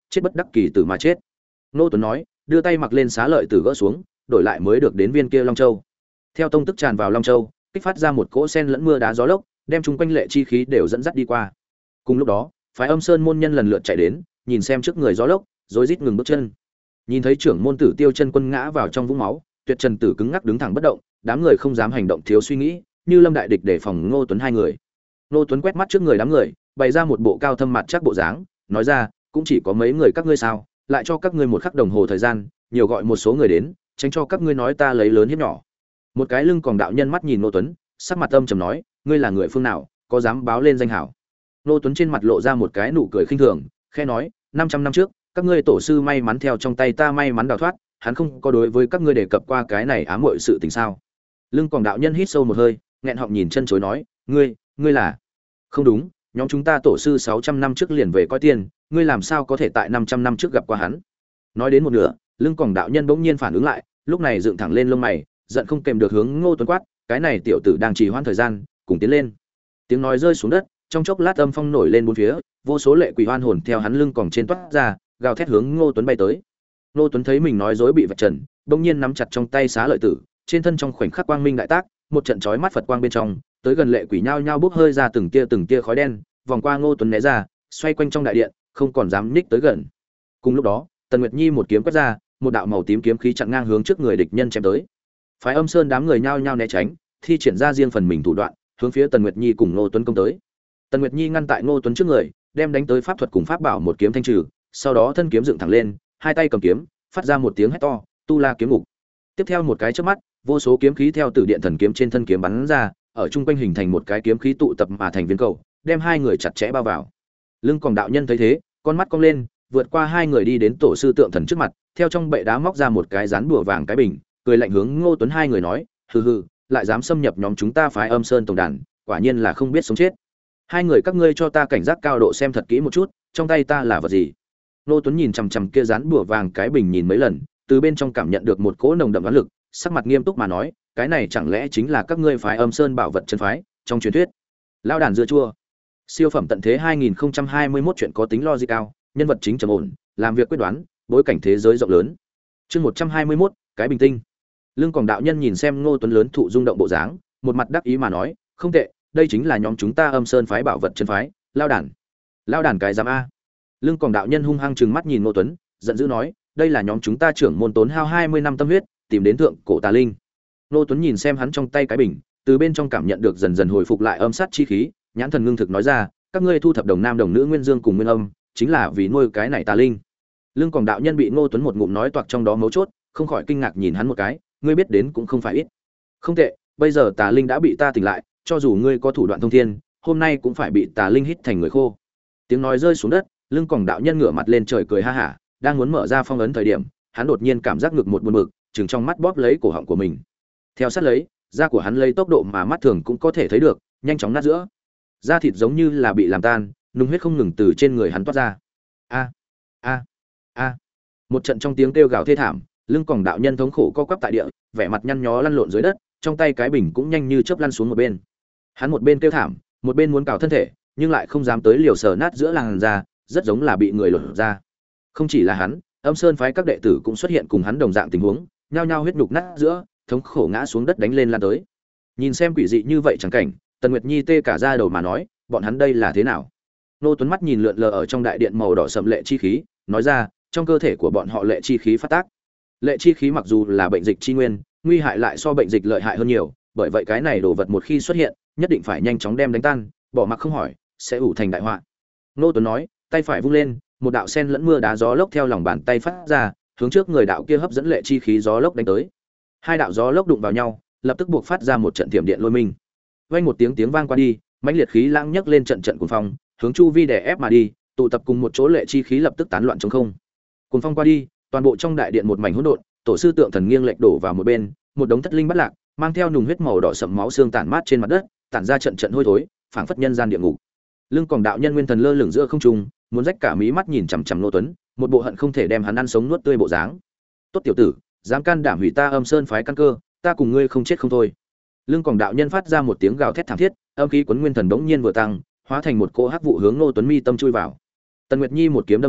chết bất đắc kỳ tử mà chết. Ngô Tuấn nói, đưa tay mặc lên xá lợi tử gỡ xuống, đổi lại mới được đến viên kia Long Châu. Theo tông tức tràn vào Long Châu, kích phát ra một cỗ sen lẫn mưa đá gió lốc, đem chung quanh lệ chi khí đều dẫn dắt đi qua. Cùng lúc đó, phái Âm Sơn môn nhân lần lượt chạy đến, nhìn xem trước người gió lốc, rối rít ngừng bước chân. Nhìn thấy trưởng môn tử Tiêu Chân Quân ngã vào trong vũng máu, Tuyệt Trần Tử cứng ngắc đứng thẳng bất động, đám người không dám hành động thiếu suy nghĩ, như lâm đại địch để phòng Ngô Tuấn hai người. Ngô Tuấn quét mắt trước người đám người, bày ra một bộ cao thâm mặt chắc bộ dáng, nói ra, cũng chỉ có mấy người các ngươi sao, lại cho các ngươi một khắc đồng hồ thời gian, nhiều gọi một số người đến, tránh cho các ngươi nói ta lấy lớn hiếp nhỏ. Một cái lưng còn đạo nhân mắt nhìn Ngô Tuấn, sắc mặt âm trầm nói, ngươi là người phương nào, có dám báo lên danh hảo? Ngô Tuấn trên mặt lộ ra một cái nụ cười khinh thường, khẽ nói, năm trăm năm trước, các ngươi tổ sư may mắn theo trong tay ta may mắn đào thoát, hắn không có đối với các ngươi đề cập qua cái này ám muội sự tình sao? Lưng còn đạo nhân hít sâu một hơi, nghẹn họng nhìn chân chối nói, ngươi, ngươi là? Không đúng, nhóm chúng ta tổ sư sáu trăm năm trước liền về coi tiền, ngươi làm sao có thể tại năm trăm năm trước gặp qua hắn? Nói đến một nửa, lưng còn đạo nhân bỗng nhiên phản ứng lại, lúc này dựng thẳng lên lông mày, giận không kèm được hướng Ngô Tuấn quát, cái này tiểu tử đang trì hoãn thời gian, cùng tiến lên. Tiếng nói rơi xuống đất, trong chốc lát âm phong nổi lên bốn phía, vô số lệ quỷ hoan hồn theo hắn lưng còn trên toát ra, gào thét hướng Ngô Tuấn bay tới. Ngô Tuấn thấy mình nói dối bị vạch trần, bỗng nhiên nắm chặt trong tay xá lợi tử, trên thân trong khoảnh khắc quang minh đại tác, một trận chói mắt Phật quang bên trong, tới gần lệ quỷ nhao nhao bốc hơi ra từng tia từng tia khói đen, vòng qua Ngô Tuấn né ra, xoay quanh trong đại điện, không còn dám nhích tới gần. Cùng lúc đó, Tần Nguyệt Nhi một kiếm quét ra, một đạo màu tím kiếm khí chặn ngang hướng trước người địch nhân chém tới. Phái Âm Sơn đám người nhao nhao né tránh, thi triển ra riêng phần mình thủ đoạn, hướng phía Tần Nguyệt Nhi cùng Ngô Tuấn công tới. Tần Nguyệt Nhi ngăn tại Ngô Tuấn trước người, đem đánh tới pháp thuật cùng pháp bảo một kiếm thanh trừ, sau đó thân kiếm dựng thẳng lên, hai tay cầm kiếm, phát ra một tiếng hét to, tu la kiếm ngục. Tiếp theo một cái chớp mắt, vô số kiếm khí theo Tử Điện Thần kiếm trên thân kiếm bắn ra, ở trung quanh hình thành một cái kiếm khí tụ tập mà thành viên cầu, đem hai người chặt chẽ bao vào. Lưng Còn đạo nhân thấy thế, con mắt cong lên, vượt qua hai người đi đến tổ sư tượng thần trước mặt, theo trong bệ đá móc ra một cái rán bùa vàng cái bình, cười lạnh hướng Ngô Tuấn hai người nói, hừ hừ, lại dám xâm nhập nhóm chúng ta phái Âm Sơn tổng đàn, quả nhiên là không biết sống chết. Hai người các ngươi cho ta cảnh giác cao độ xem thật kỹ một chút, trong tay ta là vật gì? Ngô Tuấn nhìn chằm chằm kia rán bùa vàng cái bình nhìn mấy lần, từ bên trong cảm nhận được một cỗ nồng đậm oán lực, sắc mặt nghiêm túc mà nói, cái này chẳng lẽ chính là các ngươi phái Âm Sơn bảo vật chân phái, trong truyền thuyết. Lão đàn dưa chua. Siêu phẩm tận thế hai nghìn không trăm hai mươi mốt chuyện có tính logic cao, nhân vật chính trầm ổn, làm việc quyết đoán, bối cảnh thế giới rộng lớn. Chương một trăm hai mươi mốt, cái bình tinh. Lương Còn đạo nhân nhìn xem Ngô Tuấn lớn thụ rung động bộ dáng, một mặt đắc ý mà nói, không tệ, đây chính là nhóm chúng ta Âm Sơn phái bảo vật chân phái, Lão đàn. Lão đàn cái giám a. Lương Còn đạo nhân hung hăng trừng mắt nhìn Ngô Tuấn, giận dữ nói, đây là nhóm chúng ta trưởng môn tốn hao hai mươi năm tâm huyết, tìm đến thượng cổ tà linh. Ngô Tuấn nhìn xem hắn trong tay cái bình, từ bên trong cảm nhận được dần dần hồi phục lại âm sát chi khí, nhãn thần ngưng thực nói ra, các ngươi thu thập đồng nam đồng nữ nguyên dương cùng nguyên âm, chính là vì nuôi cái này tà linh. Lương Còn đạo nhân bị Ngô Tuấn một ngụm nói toạc trong đó mấu chốt, không khỏi kinh ngạc nhìn hắn một cái, ngươi biết đến cũng không phải ít. Không tệ, bây giờ tà linh đã bị ta tỉnh lại, cho dù ngươi có thủ đoạn thông thiên, hôm nay cũng phải bị tà linh hít thành người khô. Tiếng nói rơi xuống đất, Lương Còn đạo nhân ngửa mặt lên trời cười ha hả, đang muốn mở ra phong ấn thời điểm, hắn đột nhiên cảm giác ngực một buồn bực, chừng trong mắt bóp lấy cổ họng của mình. Theo sát lấy, da của hắn lấy tốc độ mà mắt thường cũng có thể thấy được, nhanh chóng nát giữa. Da thịt giống như là bị làm tan, nung huyết không ngừng từ trên người hắn toát ra. A a a. Một trận trong tiếng kêu gào thê thảm, Lưng Còn đạo nhân thống khổ co quắp tại địa, vẻ mặt nhăn nhó lăn lộn dưới đất, trong tay cái bình cũng nhanh như chớp lăn xuống một bên. Hắn một bên kêu thảm, một bên muốn cào thân thể, nhưng lại không dám tới liều sờ nát giữa làn da, rất giống là bị người lột ra. Không chỉ là hắn, Âm Sơn phái các đệ tử cũng xuất hiện cùng hắn đồng dạng tình huống, nhao nhao huyết nhục nát giữa, thống khổ ngã xuống đất đánh lên lan tới. Nhìn xem quỷ dị như vậy chẳng cảnh, Tần Nguyệt Nhi tê cả da đầu mà nói, bọn hắn đây là thế nào? Nô Tuấn mắt nhìn lượn lờ ở trong đại điện màu đỏ sẫm lệ chi khí, nói ra, trong cơ thể của bọn họ lệ chi khí phát tác. Lệ chi khí mặc dù là bệnh dịch chi nguyên, nguy hại lại so bệnh dịch lợi hại hơn nhiều, bởi vậy cái này đồ vật một khi xuất hiện, nhất định phải nhanh chóng đem đánh tan, bỏ mặc không hỏi, sẽ ủ thành đại họa. Nô Tuấn nói, tay phải vung lên, một đạo sen lẫn mưa đá gió lốc theo lòng bàn tay phát ra, hướng trước người đạo kia hấp dẫn lệ chi khí gió lốc đánh tới. Hai đạo gió lốc đụng vào nhau, lập tức buộc phát ra một trận tiềm điện lôi minh. Vang một tiếng tiếng vang qua đi, mãnh liệt khí lãng nhấc lên trận trận cuồng phong, hướng chu vi đè ép mà đi, tụ tập cùng một chỗ lệ chi khí lập tức tán loạn trong không. Cuồng phong qua đi, toàn bộ trong đại điện một mảnh hỗn độn, tổ sư tượng thần nghiêng lệch đổ vào một bên, một đống thất linh bất lạc, mang theo nùng huyết màu đỏ sẫm máu xương tản mát trên mặt đất, tản ra trận trận hôi thối, phảng phất nhân gian địa ngục. Lưng Còn đạo nhân nguyên thần lơ lửng giữa không trung, muốn rách cả mí mắt nhìn chằm chằm Nô Tuấn, một bộ hận không thể đem hắn ăn sống nuốt tươi bộ dáng. Tốt tiểu tử, dám can đảm hủy ta Âm Sơn phái căn cơ, ta cùng ngươi không chết không thôi. Lưng Còn đạo nhân phát ra một tiếng gào thét thảm thiết, âm khí cuốn nguyên thần bỗng nhiên vừa tăng, hóa thành một cỗ hắc vụ hướng Nô Tuấn mi tâm chui vào. Tần Nguyệt Nhi một kiếm đâm ra,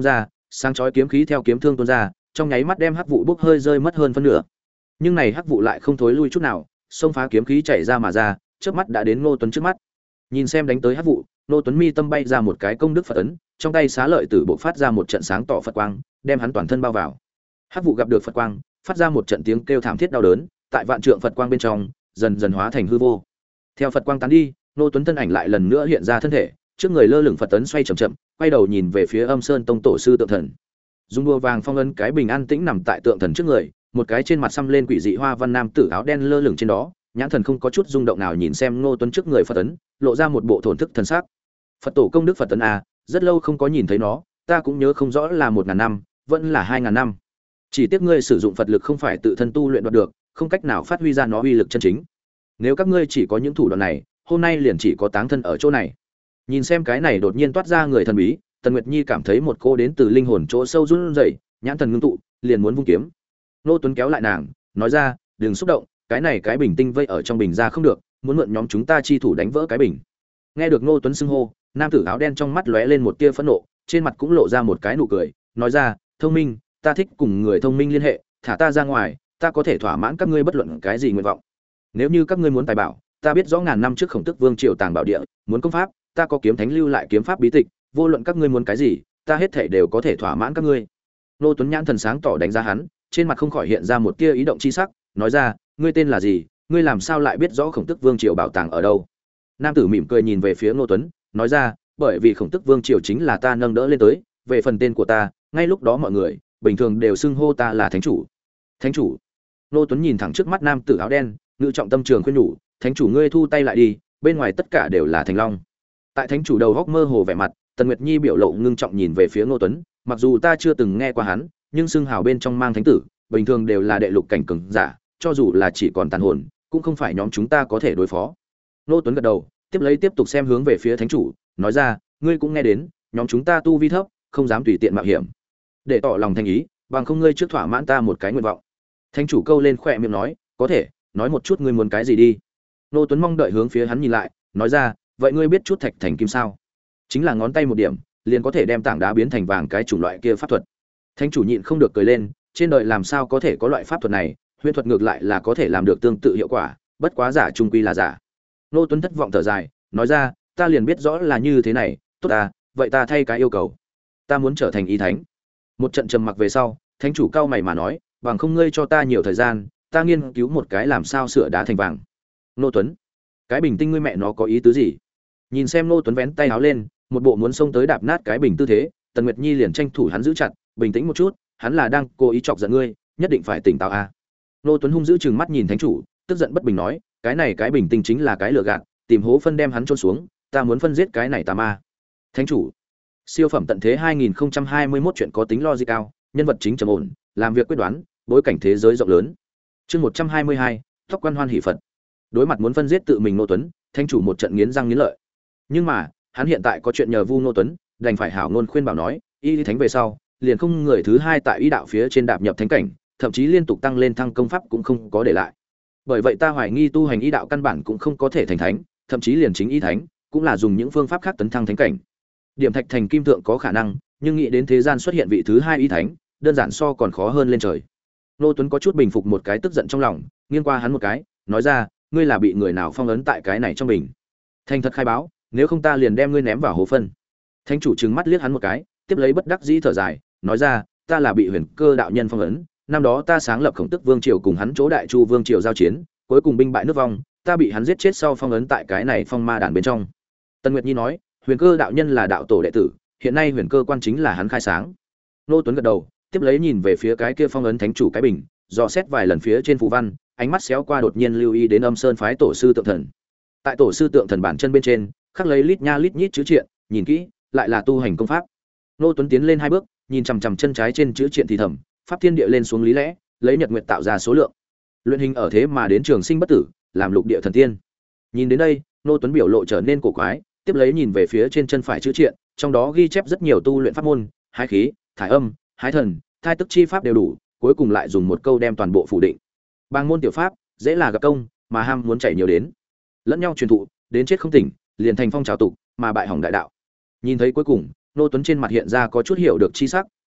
sáng chói kiếm khí theo kiếm thương tuôn ra, trong nháy mắt đem hắc vụ bốc hơi rơi mất hơn phân nửa. Nhưng này hắc vụ lại không thối lui chút nào, xông phá kiếm khí chạy ra mà ra, trước mắt đã đến Ngô Tuấn trước mắt. Nhìn xem đánh tới hắc vụ, Ngô Tuấn mi tâm bay ra một cái công đức Phật ấn, trong tay xá lợi tử bộ phát ra một trận sáng tỏ Phật quang, đem hắn toàn thân bao vào. Hắc vụ gặp được Phật quang, phát ra một trận tiếng kêu thảm thiết đau đớn, tại vạn trượng Phật quang bên trong, dần dần hóa thành hư vô. Theo Phật quang tán đi, Ngô Tuấn thân ảnh lại lần nữa hiện ra thân thể, trước người lơ lửng Phật ấn xoay chậm chậm, quay đầu nhìn về phía Âm Sơn Tông tổ sư tượng thần. Dung đua vàng phong ấn cái bình an tĩnh nằm tại tượng thần trước người, một cái trên mặt xăm lên quỷ dị hoa văn nam tử áo đen lơ lửng trên đó, nhãn thần không có chút rung động nào nhìn xem Ngô Tuấn trước người Phật ấn, lộ ra một bộ thổn thức thần sắc. Phật tổ công đức Phật ấn à, rất lâu không có nhìn thấy nó, ta cũng nhớ không rõ là một ngàn năm, vẫn là hai ngàn năm. Chỉ tiếc ngươi sử dụng Phật lực không phải tự thân tu luyện đoạt được, không cách nào phát huy ra nó uy lực chân chính. Nếu các ngươi chỉ có những thủ đoạn này, hôm nay liền chỉ có táng thân ở chỗ này. Nhìn xem cái này đột nhiên toát ra người thần bí, Tần Nguyệt Nhi cảm thấy một cô đến từ linh hồn chỗ sâu run rẩy, nhãn thần ngưng tụ, liền muốn vung kiếm. Nô Tuấn kéo lại nàng, nói ra, đừng xúc động, cái này cái bình tinh vây ở trong bình ra không được, muốn mượn nhóm chúng ta chi thủ đánh vỡ cái bình. Nghe được Nô Tuấn xưng hô, nam tử áo đen trong mắt lóe lên một tia phẫn nộ, trên mặt cũng lộ ra một cái nụ cười, nói ra, thông minh, ta thích cùng người thông minh liên hệ, thả ta ra ngoài, ta có thể thỏa mãn các ngươi bất luận cái gì nguyện vọng. Nếu như các ngươi muốn tài bảo, ta biết rõ ngàn năm trước Khổng Tức Vương triều tàng bảo địa, muốn công pháp, ta có kiếm thánh lưu lại kiếm pháp bí tịch, vô luận các ngươi muốn cái gì, ta hết thảy đều có thể thỏa mãn các ngươi. Nô Tuấn nhãn thần sáng tỏ đánh giá hắn, trên mặt không khỏi hiện ra một tia ý động chi sắc, nói ra, ngươi tên là gì, ngươi làm sao lại biết rõ Khổng Tức Vương triều bảo tàng ở đâu? Nam tử mỉm cười nhìn về phía Nô Tuấn, nói ra, bởi vì Khổng Tức Vương triều chính là ta nâng đỡ lên tới, về phần tên của ta, ngay lúc đó mọi người bình thường đều xưng hô ta là thánh chủ. Thánh chủ? Nô Tuấn nhìn thẳng trước mắt nam tử áo đen, ngự trọng tâm trường khuyên nhủ, thánh chủ ngươi thu tay lại đi, bên ngoài tất cả đều là thành long. Tại thánh chủ đầu góc mơ hồ vẻ mặt, Tần Nguyệt Nhi biểu lộ ngưng trọng nhìn về phía Ngô Tuấn, mặc dù ta chưa từng nghe qua hắn, nhưng xưng hào bên trong mang thánh tử, bình thường đều là đệ lục cảnh cường giả, cho dù là chỉ còn tàn hồn, cũng không phải nhóm chúng ta có thể đối phó. Ngô Tuấn gật đầu, tiếp lấy tiếp tục xem hướng về phía thánh chủ, nói ra, ngươi cũng nghe đến, nhóm chúng ta tu vi thấp, không dám tùy tiện mạo hiểm. Để tỏ lòng thành ý, bằng không ngươi trước thỏa mãn ta một cái nguyện vọng. Thánh chủ câu lên khỏe miệng nói, có thể, nói một chút ngươi muốn cái gì đi. Ngô Tuấn mong đợi hướng phía hắn nhìn lại, nói ra, vậy ngươi biết chút thạch thành kim sao? Chính là ngón tay một điểm, liền có thể đem tảng đá biến thành vàng, cái chủng loại kia pháp thuật. Thánh chủ nhịn không được cười lên, trên đời làm sao có thể có loại pháp thuật này, huyền thuật ngược lại là có thể làm được tương tự hiệu quả, bất quá giả trung quy là giả. Ngô Tuấn thất vọng thở dài, nói ra, ta liền biết rõ là như thế này, tốt à, vậy ta thay cái yêu cầu, ta muốn trở thành y thánh. Một trận trầm mặc về sau, thánh chủ cao mày mà nói, bằng không ngươi cho ta nhiều thời gian, ta nghiên cứu một cái làm sao sửa đá thành vàng. Ngô Tuấn, cái bình tinh ngươi mẹ nó có ý tứ gì? Nhìn xem Ngô Tuấn vén tay áo lên, một bộ muốn xông tới đạp nát cái bình tư thế, Tần Nguyệt Nhi liền tranh thủ hắn giữ chặt, bình tĩnh một chút, hắn là đang cố ý chọc giận ngươi, nhất định phải tỉnh táo a. À. Ngô Tuấn hung dữ trừng mắt nhìn thánh chủ, tức giận bất bình nói, cái này cái bình tinh chính là cái lừa gạt, tìm hố phân đem hắn chôn xuống, ta muốn phân giết cái này tà ma. Thánh chủ, siêu phẩm tận thế hai nghìn không trăm hai mươi mốt chuyện có tính logic cao, nhân vật chính trầm ổn, làm việc quyết đoán, bối cảnh thế giới rộng lớn. Chương một trăm hai mươi hai, tóc quan hoan hỷ Phật. Đối mặt muốn phân giết tự mình Ngô Tuấn, thánh chủ một trận nghiến răng nghiến lợi. Nhưng mà, hắn hiện tại có chuyện nhờ Vu Ngô Tuấn, đành phải hảo ngôn khuyên bảo nói, y thánh về sau, liền không người thứ hai tại y đạo phía trên đạp nhập thánh cảnh, thậm chí liên tục tăng lên thăng công pháp cũng không có để lại. Bởi vậy ta hoài nghi tu hành y đạo căn bản cũng không có thể thành thánh, thậm chí liền chính y thánh cũng là dùng những phương pháp khác tấn thăng thánh cảnh. Điểm thạch thành kim thượng có khả năng, nhưng nghĩ đến thế gian xuất hiện vị thứ hai y thánh, đơn giản so còn khó hơn lên trời. Ngô Tuấn có chút bình phục một cái tức giận trong lòng, nghiêng qua hắn một cái, nói ra, ngươi là bị người nào phong ấn tại cái này trong bình? Thành thật khai báo, nếu không ta liền đem ngươi ném vào hố phân. Thánh chủ trừng mắt liếc hắn một cái, tiếp lấy bất đắc dĩ thở dài, nói ra, ta là bị Huyền Cơ đạo nhân phong ấn, năm đó ta sáng lập Khổng Tức Vương triều cùng hắn chỗ Đại Chu Vương triều giao chiến, cuối cùng binh bại nước vong, ta bị hắn giết chết sau phong ấn tại cái này phong ma đàn bên trong. Tân Nguyệt Nhi nói, Huyền Cơ đạo nhân là đạo tổ đệ tử, hiện nay Huyền Cơ quan chính là hắn khai sáng. Nô Tuấn gật đầu, tiếp lấy nhìn về phía cái kia phong ấn thánh chủ cái bình, dò xét vài lần phía trên phù văn, ánh mắt xéo qua đột nhiên lưu ý đến Âm Sơn phái tổ sư tượng thần. Tại tổ sư tượng thần bản chân bên trên, khắc lấy lít nha lít nhít chữ triện, nhìn kỹ, lại là tu hành công pháp. Nô Tuấn tiến lên hai bước, nhìn chằm chằm chân trái trên chữ triện thì thầm, pháp thiên địa lên xuống lý lẽ, lấy nhật nguyệt tạo ra số lượng. Luyện hình ở thế mà đến trường sinh bất tử, làm lục địa thần tiên. Nhìn đến đây, Nô Tuấn biểu lộ trở nên cổ quái, tiếp lấy nhìn về phía trên chân phải chữ triện, trong đó ghi chép rất nhiều tu luyện pháp môn, hái khí, thải âm, hái thần, thai tức chi pháp đều đủ, cuối cùng lại dùng một câu đem toàn bộ phủ định. Bang môn tiểu pháp, dễ là gặp công, mà ham muốn chảy nhiều đến. Lẫn nhau truyền thụ, đến chết không tỉnh, liền thành phong trào tục, mà bại hỏng đại đạo. Nhìn thấy cuối cùng, Nô Tuấn trên mặt hiện ra có chút hiểu được chi sắc,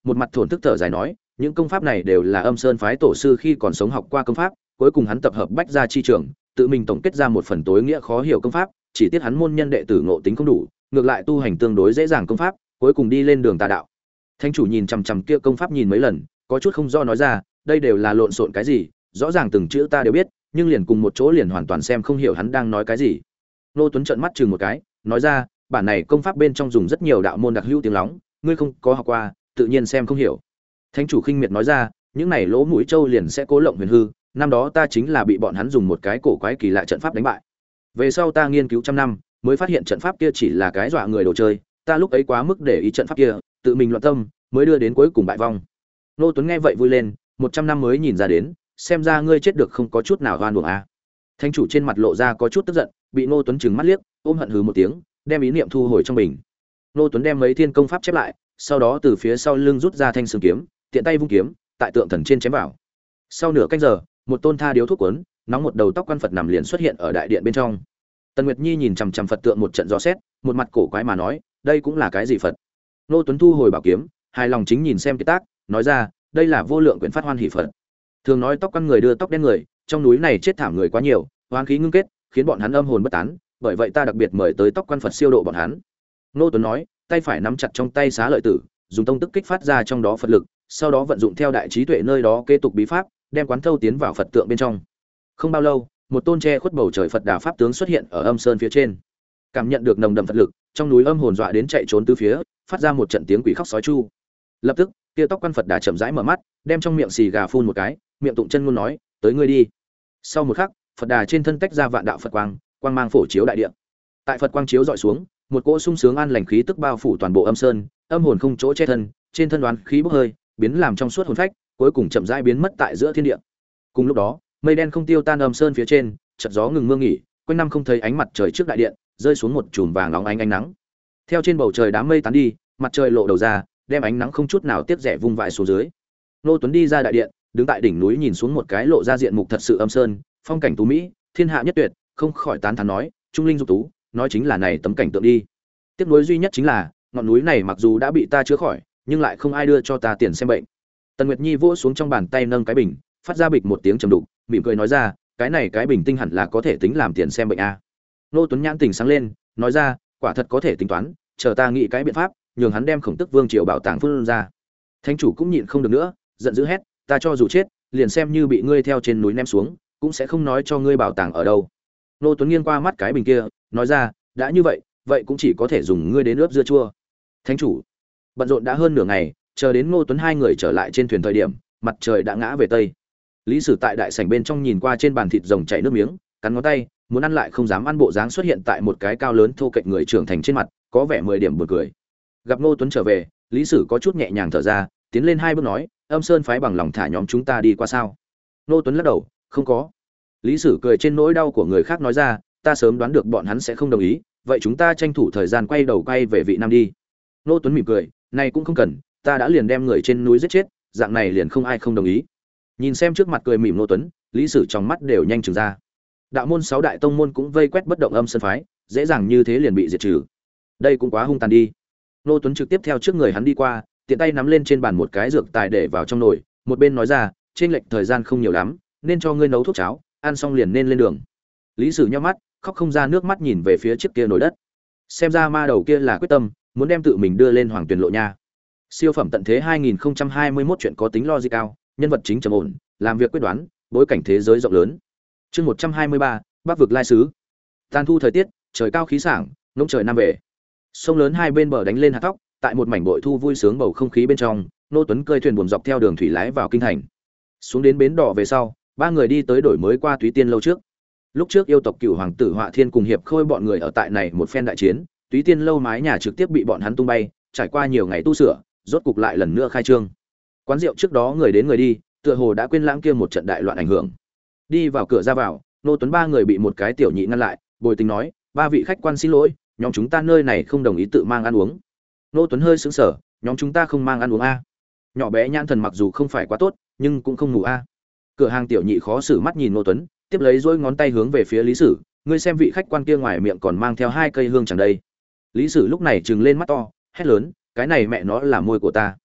một mặt thổn thức thở dài nói, những công pháp này đều là Âm Sơn phái tổ sư khi còn sống học qua công pháp, cuối cùng hắn tập hợp bách gia chi trường, tự mình tổng kết ra một phần tối nghĩa khó hiểu công pháp, chỉ tiếc hắn môn nhân đệ tử ngộ tính không đủ, ngược lại tu hành tương đối dễ dàng công pháp, cuối cùng đi lên đường tà đạo. Thánh chủ nhìn chằm chằm kia công pháp nhìn mấy lần, có chút không do nói ra, đây đều là lộn xộn cái gì, rõ ràng từng chữ ta đều biết, nhưng liền cùng một chỗ liền hoàn toàn xem không hiểu hắn đang nói cái gì. Nô Tuấn trợn mắt chừng một cái, nói ra, bản này công pháp bên trong dùng rất nhiều đạo môn đặc hữu tiếng lóng, ngươi không có học qua, tự nhiên xem không hiểu. Thánh chủ khinh miệt nói ra, những này lỗ mũi trâu liền sẽ cố lộng huyền hư, năm đó ta chính là bị bọn hắn dùng một cái cổ quái kỳ lạ trận pháp đánh bại. Về sau ta nghiên cứu trăm năm, mới phát hiện trận pháp kia chỉ là cái dọa người đồ chơi, ta lúc ấy quá mức để ý trận pháp kia, tự mình loạn tâm, mới đưa đến cuối cùng bại vong. Nô Tuấn nghe vậy vui lên, một trăm năm mới nhìn ra đến, xem ra ngươi chết được không có chút nào oan uổng a. Thánh chủ trên mặt lộ ra có chút tức giận, bị Nô Tuấn trừng mắt liếc, ôm hận hừ một tiếng, đem ý niệm thu hồi trong mình. Nô Tuấn đem mấy thiên công pháp chép lại, sau đó từ phía sau lưng rút ra thanh sừng kiếm, tiện tay vung kiếm, tại tượng thần trên chém vào. Sau nửa canh giờ, một tôn tha điếu thuốc cuốn, nóng một đầu tóc quan Phật nằm liền xuất hiện ở đại điện bên trong. Tần Nguyệt Nhi nhìn chằm chằm Phật tượng một trận gió xét, một mặt cổ quái mà nói, đây cũng là cái gì Phật? Nô Tuấn thu hồi bảo kiếm, hài lòng chính nhìn xem kiệt tác, nói ra, đây là vô lượng quyển phát hoan hỷ Phật. Thường nói tóc quan người đưa tóc đen người, trong núi này chết thảm người quá nhiều, oán khí ngưng kết, khiến bọn hắn âm hồn bất tán, bởi vậy ta đặc biệt mời tới tóc quan Phật siêu độ bọn hắn. Nô Tuấn nói, tay phải nắm chặt trong tay xá lợi tử, dùng tông tức kích phát ra trong đó Phật lực, sau đó vận dụng theo đại trí tuệ nơi đó kế tục bí pháp, đem quán thâu tiến vào Phật tượng bên trong. Không bao lâu, một tôn che khuất bầu trời Phật Đà pháp tướng xuất hiện ở Âm Sơn phía trên. Cảm nhận được nồng đậm Phật lực, trong núi âm hồn dọa đến chạy trốn tứ phía, phát ra một trận tiếng quỷ khóc sói chu. Lập tức, kia tóc quan Phật Đà chậm rãi mở mắt, đem trong miệng xì gà phun một cái, miệng tụng chân ngôn nói, tới ngươi đi. Sau một khắc, Phật Đà trên thân tách ra vạn đạo Phật quang, quang mang phổ chiếu đại địa. Tại Phật quang chiếu dọi xuống, một cỗ sung sướng an lành khí tức bao phủ toàn bộ Âm Sơn, âm hồn không chỗ che thân, trên thân đoán khí bốc hơi, biến làm trong suốt hồn phách, cuối cùng chậm rãi biến mất tại giữa thiên địa. Cùng lúc đó, mây đen không tiêu tan Âm Sơn phía trên, chợt gió ngừng mưa nghỉ, quanh năm không thấy ánh mặt trời trước đại điện, rơi xuống một chùm vàng óng ánh ánh nắng. Theo trên bầu trời đám mây tán đi, mặt trời lộ đầu ra, đem ánh nắng không chút nào tiếc rẻ vung vãi xuống dưới. Nô Tuấn đi ra đại điện, đứng tại đỉnh núi nhìn xuống một cái lộ ra diện mục thật sự Âm Sơn, phong cảnh tú mỹ, thiên hạ nhất tuyệt, không khỏi tán thán nói, trung linh dục tú, nói chính là này tấm cảnh tượng đi. Tiếc nuối duy nhất chính là, ngọn núi này mặc dù đã bị ta chữa khỏi, nhưng lại không ai đưa cho ta tiền xem bệnh. Tần Nguyệt Nhi vỗ xuống trong bàn tay nâng cái bình, phát ra bịch một tiếng trầm đục, mỉm cười nói ra, cái này cái bình tinh hẳn là có thể tính làm tiền xem bệnh a. Nô Tuấn nhãn tỉnh sáng lên, nói ra, quả thật có thể tính toán, chờ ta nghĩ cái biện pháp, nhường hắn đem Khổng Tức Vương triều bảo tàng phun ra. Thánh chủ cũng nhịn không được nữa, giận dữ hét, ta cho dù chết, liền xem như bị ngươi theo trên núi ném xuống, cũng sẽ không nói cho ngươi bảo tàng ở đâu. Nô Tuấn nghiêng qua mắt cái bình kia, nói ra, đã như vậy, vậy cũng chỉ có thể dùng ngươi đến ướp dưa chua. Thánh chủ bận rộn đã hơn nửa ngày, chờ đến Ngô Tuấn hai người trở lại trên thuyền thời điểm, mặt trời đã ngã về tây. Lý Sử tại đại sảnh bên trong nhìn qua trên bàn thịt rồng chảy nước miếng, cắn ngón tay, muốn ăn lại không dám ăn, bộ dáng xuất hiện tại một cái cao lớn thô kệch người trưởng thành trên mặt, có vẻ mười điểm buồn cười. Gặp Ngô Tuấn trở về, Lý Sử có chút nhẹ nhàng thở ra, tiến lên hai bước nói, Âm Sơn phái bằng lòng thả nhóm chúng ta đi qua sao? Ngô Tuấn lắc đầu, không có. Lý Sử cười trên nỗi đau của người khác nói ra, ta sớm đoán được bọn hắn sẽ không đồng ý, vậy chúng ta tranh thủ thời gian quay đầu quay về Vị Nam đi. Ngô Tuấn mỉm cười, này cũng không cần, ta đã liền đem người trên núi giết chết, dạng này liền không ai không đồng ý. Nhìn xem trước mặt cười mỉm Ngô Tuấn, Lý Sử trong mắt đều nhanh trừng ra. Đạo môn sáu đại tông môn cũng vây quét bất động Âm Sơn phái, dễ dàng như thế liền bị diệt trừ. Đây cũng quá hung tàn đi. Ngô Tuấn trực tiếp theo trước người hắn đi qua, tiện tay nắm lên trên bàn một cái dược tài để vào trong nồi, một bên nói ra, trên lệch thời gian không nhiều lắm, nên cho ngươi nấu thuốc cháo, ăn xong liền nên lên đường. Lý Sử nhíu mắt, khóc không ra nước mắt nhìn về phía chiếc kia nồi đất. Xem ra ma đầu kia là quyết tâm muốn đem tự mình đưa lên hoàng tuyển lộ nha. Siêu phẩm tận thế hai nghìn không trăm hai mươi mốt chuyện có tính logic cao, nhân vật chính trầm ổn, làm việc quyết đoán, bối cảnh thế giới rộng lớn. Chương một trăm hai mươi ba, Bắc vực lai sứ. Tàn thu thời tiết, trời cao khí sảng, ngông trời nam về. Sông lớn hai bên bờ đánh lên hạt tóc, tại một mảnh bội thu vui sướng bầu không khí bên trong, Nô Tuấn cơi thuyền buồm dọc theo đường thủy lái vào kinh thành. Xuống đến bến đỏ về sau, ba người đi tới đổi mới qua Túy Tiên lâu trước. Lúc trước yêu tộc Cửu hoàng tử Họa Thiên cùng hiệp khôi bọn người ở tại này một phen đại chiến, Túy Tiên lâu mái nhà trực tiếp bị bọn hắn tung bay, trải qua nhiều ngày tu sửa, rốt cục lại lần nữa khai trương. Quán rượu trước đó người đến người đi, tựa hồ đã quên lãng kia một trận đại loạn ảnh hưởng. Đi vào cửa ra vào, Nô Tuấn ba người bị một cái tiểu nhị ngăn lại, bồi tình nói, ba vị khách quan xin lỗi, nhóm chúng ta nơi này không đồng ý tự mang ăn uống. Nô Tuấn hơi sững sờ, nhóm chúng ta không mang ăn uống a? Nhỏ bé nhãn thần mặc dù không phải quá tốt, nhưng cũng không ngủ a. Cửa hàng tiểu nhị khó xử mắt nhìn Nô Tuấn, tiếp lấy dỗi ngón tay hướng về phía Lý Sử, ngươi xem vị khách quan kia ngoài miệng còn mang theo hai cây hương chẳng đây. Lý Sử lúc này trừng lên mắt to, hét lớn, cái này mẹ nó là môi của ta.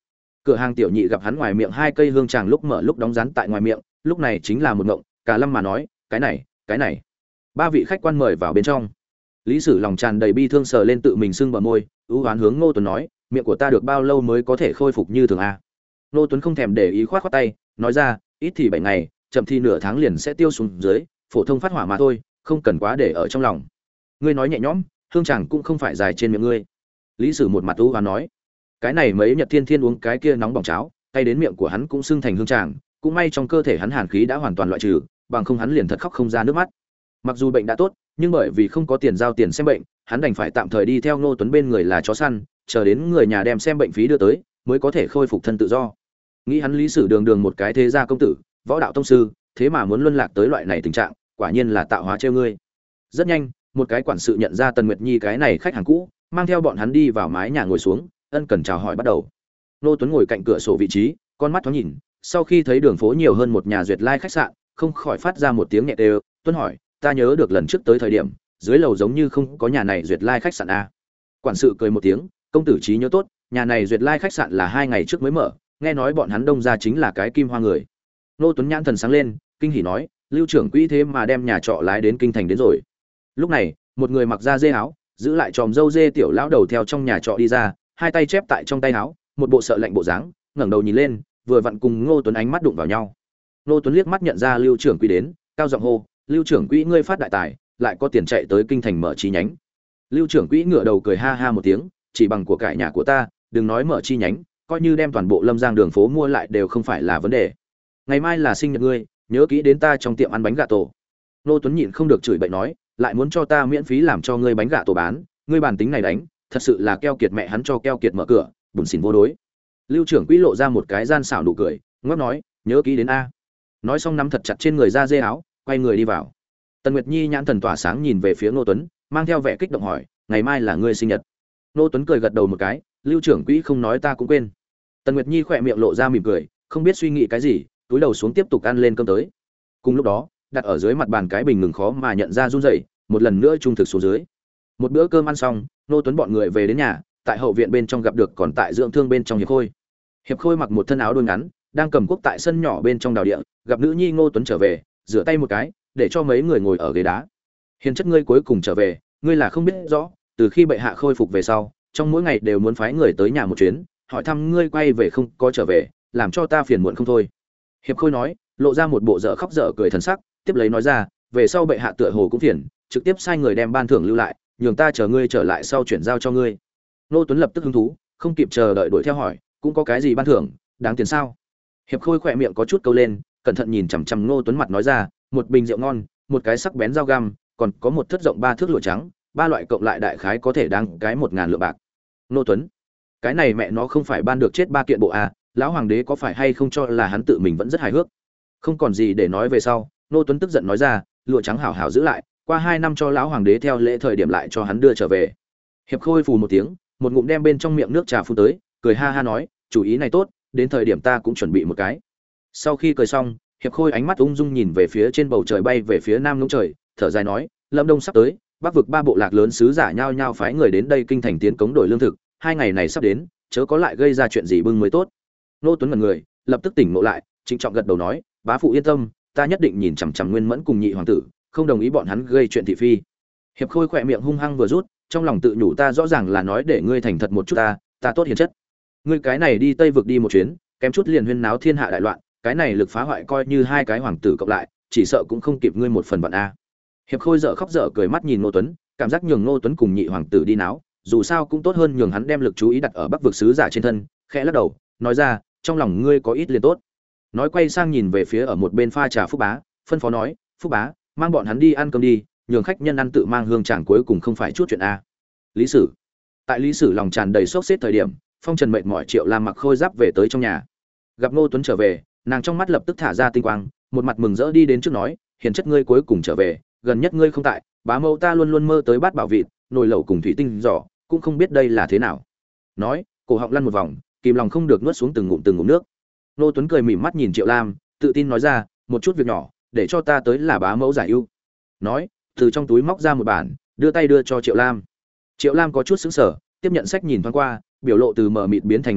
Cửa hàng tiểu nhị gặp hắn ngoài miệng hai cây hương tràng lúc mở lúc đóng rán tại ngoài miệng, lúc này chính là một ngộng, cả lâm mà nói, cái này, cái này. Ba vị khách quan mời vào bên trong. Lý Sử lòng tràn đầy bi thương sờ lên tự mình sưng bờ môi, ưu hoán hướng Ngô Tuấn nói, miệng của ta được bao lâu mới có thể khôi phục như thường a? Ngô Tuấn không thèm để ý khoát khoát tay, nói ra, ít thì bảy ngày, chậm thì nửa tháng liền sẽ tiêu xuống dưới, phổ thông phát hỏa mà thôi, không cần quá để ở trong lòng. Ngươi nói nhẹ nhõm, hương tràng cũng không phải dài trên miệng ngươi. Lý Sử một mặt ưu hoán nói, cái này mấy nhật thiên thiên uống cái kia nóng bỏng cháo, tay đến miệng của hắn cũng sưng thành hương tràng, cũng may trong cơ thể hắn hàn khí đã hoàn toàn loại trừ, bằng không hắn liền thật khóc không ra nước mắt. Mặc dù bệnh đã tốt, nhưng bởi vì không có tiền giao tiền xem bệnh, hắn đành phải tạm thời đi theo Ngô Tuấn bên người là chó săn, chờ đến người nhà đem xem bệnh phí đưa tới, mới có thể khôi phục thân tự do. Nghĩ hắn Lý Sử đường đường một cái thế gia công tử, võ đạo tông sư, thế mà muốn luân lạc tới loại này tình trạng, quả nhiên là tạo hóa trêu ngươi. Rất nhanh, một cái quản sự nhận ra Tần Nguyệt Nhi cái này khách hàng cũ, mang theo bọn hắn đi vào mái nhà ngồi xuống, ân cần chào hỏi bắt đầu. Ngô Tuấn ngồi cạnh cửa sổ vị trí, con mắt thoáng nhìn, sau khi thấy đường phố nhiều hơn một nhà duyệt lai khách sạn, không khỏi phát ra một tiếng nhẹ đều, Tuấn hỏi, ta nhớ được lần trước tới thời điểm, dưới lầu giống như không có nhà này duyệt lai khách sạn a. Quản sự cười một tiếng, công tử trí nhớ tốt, nhà này duyệt lai khách sạn là hai ngày trước mới mở, nghe nói bọn hắn đông ra chính là cái kim hoa người. Ngô Tuấn nhãn thần sáng lên, kinh hỉ nói, lưu trưởng quỹ thế mà đem nhà trọ lái đến kinh thành đến rồi. Lúc này, một người mặc da dê áo, giữ lại tròm râu dê tiểu lão đầu theo trong nhà trọ đi ra, hai tay chép tại trong tay áo, một bộ sợ lạnh bộ dáng, ngẩng đầu nhìn lên, vừa vặn cùng Ngô Tuấn ánh mắt đụng vào nhau. Ngô Tuấn liếc mắt nhận ra lưu trưởng quỹ đến, cao giọng hô, lưu trưởng quỹ ngươi phát đại tài, lại có tiền chạy tới kinh thành mở chi nhánh. Lưu trưởng quỹ ngửa đầu cười ha ha một tiếng, chỉ bằng của cải nhà của ta, đừng nói mở chi nhánh, coi như đem toàn bộ Lâm Giang đường phố mua lại đều không phải là vấn đề. Ngày mai là sinh nhật ngươi, nhớ kỹ đến ta trong tiệm ăn bánh gà tổ. Ngô Tuấn nhịn không được chửi bậy nói, lại muốn cho ta miễn phí làm cho ngươi bánh gà tổ bán, ngươi bản tính này đánh, thật sự là keo kiệt mẹ hắn cho keo kiệt mở cửa, buồn xỉn vô đối. Lưu trưởng quỹ lộ ra một cái gian xảo nụ cười, ngóc nói, nhớ kỹ đến a. Nói xong nắm thật chặt trên người ra dê áo, quay người đi vào. Tần Nguyệt Nhi nhãn thần tỏa sáng nhìn về phía Ngô Tuấn, mang theo vẻ kích động hỏi, ngày mai là ngươi sinh nhật. Ngô Tuấn cười gật đầu một cái, lưu trưởng quỹ không nói ta cũng quên. Tần Nguyệt Nhi khỏe miệng lộ ra mỉm cười, không biết suy nghĩ cái gì, túi đầu xuống tiếp tục ăn lên cơm tới. Cùng lúc đó, đặt ở dưới mặt bàn cái bình ngừng khó mà nhận ra run rẩy, một lần nữa trung thực xuống dưới. Một bữa cơm ăn xong, Ngô Tuấn bọn người về đến nhà, tại hậu viện bên trong gặp được còn tại dưỡng thương bên trong Hiệp Khôi. Hiệp Khôi mặc một thân áo đôi ngắn, đang cầm cuốc tại sân nhỏ bên trong đào địa, gặp nữ nhi Ngô Tuấn trở về, rửa tay một cái, để cho mấy người ngồi ở ghế đá. Hiền chất ngươi cuối cùng trở về, ngươi là không biết rõ, từ khi bệ hạ khôi phục về sau, trong mỗi ngày đều muốn phái người tới nhà một chuyến, hỏi thăm ngươi quay về không có trở về, làm cho ta phiền muộn không thôi. Hiệp Khôi nói, lộ ra một bộ dở khóc dở cười thần sắc, tiếp lấy nói ra, về sau bệ hạ tựa hồ cũng phiền, trực tiếp sai người đem ban thưởng lưu lại, nhường ta chờ ngươi trở lại sau chuyển giao cho ngươi. Nô Tuấn lập tức hứng thú, không kịp chờ đợi đuổi theo hỏi, cũng có cái gì ban thưởng, đáng tiền sao? Hiệp Khôi khỏe miệng có chút câu lên, cẩn thận nhìn chằm chằm Nô Tuấn mặt nói ra, một bình rượu ngon, một cái sắc bén dao găm, còn có một thất rộng ba thước lụa trắng, ba loại cộng lại đại khái có thể đáng cái một ngàn lượng bạc. Nô Tuấn, cái này mẹ nó không phải ban được chết ba kiện bộ à? Lão hoàng đế có phải hay không cho là hắn tự mình vẫn rất hài hước. Không còn gì để nói về sau, Nô Tuấn tức giận nói ra, lụa trắng hảo hảo giữ lại, qua hai năm cho lão hoàng đế theo lễ thời điểm lại cho hắn đưa trở về. Hiệp Khôi phù một tiếng, một ngụm đem bên trong miệng nước trà phun tới, cười ha ha nói, chủ ý này tốt, đến thời điểm ta cũng chuẩn bị một cái. Sau khi cười xong, Hiệp Khôi ánh mắt ung dung nhìn về phía trên bầu trời bay về phía nam ngông trời, thở dài nói, Lâm Đông sắp tới, Bắc vực ba bộ lạc lớn sứ giả nhao nhao phái người đến đây kinh thành tiến cống đổi lương thực, hai ngày này sắp đến, chớ có lại gây ra chuyện gì bưng mới tốt. Nô Tuấn ngẩn người, lập tức tỉnh ngộ lại, trịnh trọng gật đầu nói, bá phụ yên tâm, ta nhất định nhìn chằm chằm Nguyên Mẫn cùng nhị hoàng tử, không đồng ý bọn hắn gây chuyện thị phi. Hiệp Khôi khỏe miệng hung hăng vừa rút, trong lòng tự nhủ, ta rõ ràng là nói để ngươi thành thật một chút ta, ta tốt hiền chất. Ngươi cái này đi Tây vực đi một chuyến, kém chút liền huyên náo thiên hạ đại loạn, cái này lực phá hoại coi như hai cái hoàng tử cộng lại, chỉ sợ cũng không kịp ngươi một phần vạn a. Hiệp Khôi dở khóc dở cười mắt nhìn Ngô Tuấn, cảm giác nhường Ngô Tuấn cùng nhị hoàng tử đi náo, dù sao cũng tốt hơn nhường hắn đem lực chú ý đặt ở Bắc vực sứ giả trên thân, khẽ lắc đầu, nói ra, trong lòng ngươi có ít liền tốt. Nói quay sang nhìn về phía ở một bên pha trà Phúc Bá, phân phó nói, Phúc Bá, mang bọn hắn đi ăn cơm đi, nhường khách nhân ăn tự mang hương tràng cuối cùng không phải chút chuyện a. Lý Sử. Tại Lý Sử lòng tràn đầy sốt xếp thời điểm, phong trần mệt mỏi Triệu Lam mặc khôi giáp về tới trong nhà. Gặp Ngô Tuấn trở về, nàng trong mắt lập tức thả ra tinh quang, một mặt mừng rỡ đi đến trước nói, hiền chất ngươi cuối cùng trở về, gần nhất ngươi không tại, bá mẫu ta luôn luôn mơ tới bát bảo vịt, nồi lẩu cùng thủy tinh giỏ, cũng không biết đây là thế nào. Nói, cổ họng lăn một vòng, kìm lòng không được nuốt xuống từng ngụm từng ngụm nước. Ngô Tuấn cười mỉm mắt nhìn Triệu Lam, tự tin nói ra, một chút việc nhỏ, để cho ta tới là bá mẫu giải ưu. Nói, từ trong túi móc ra một bản, đưa tay đưa cho Triệu Lam. Triệu Lam có chút sững sờ, tiếp nhận sách nhìn thoáng qua, biểu lộ từ mờ mịt biến thành ngốc trệ,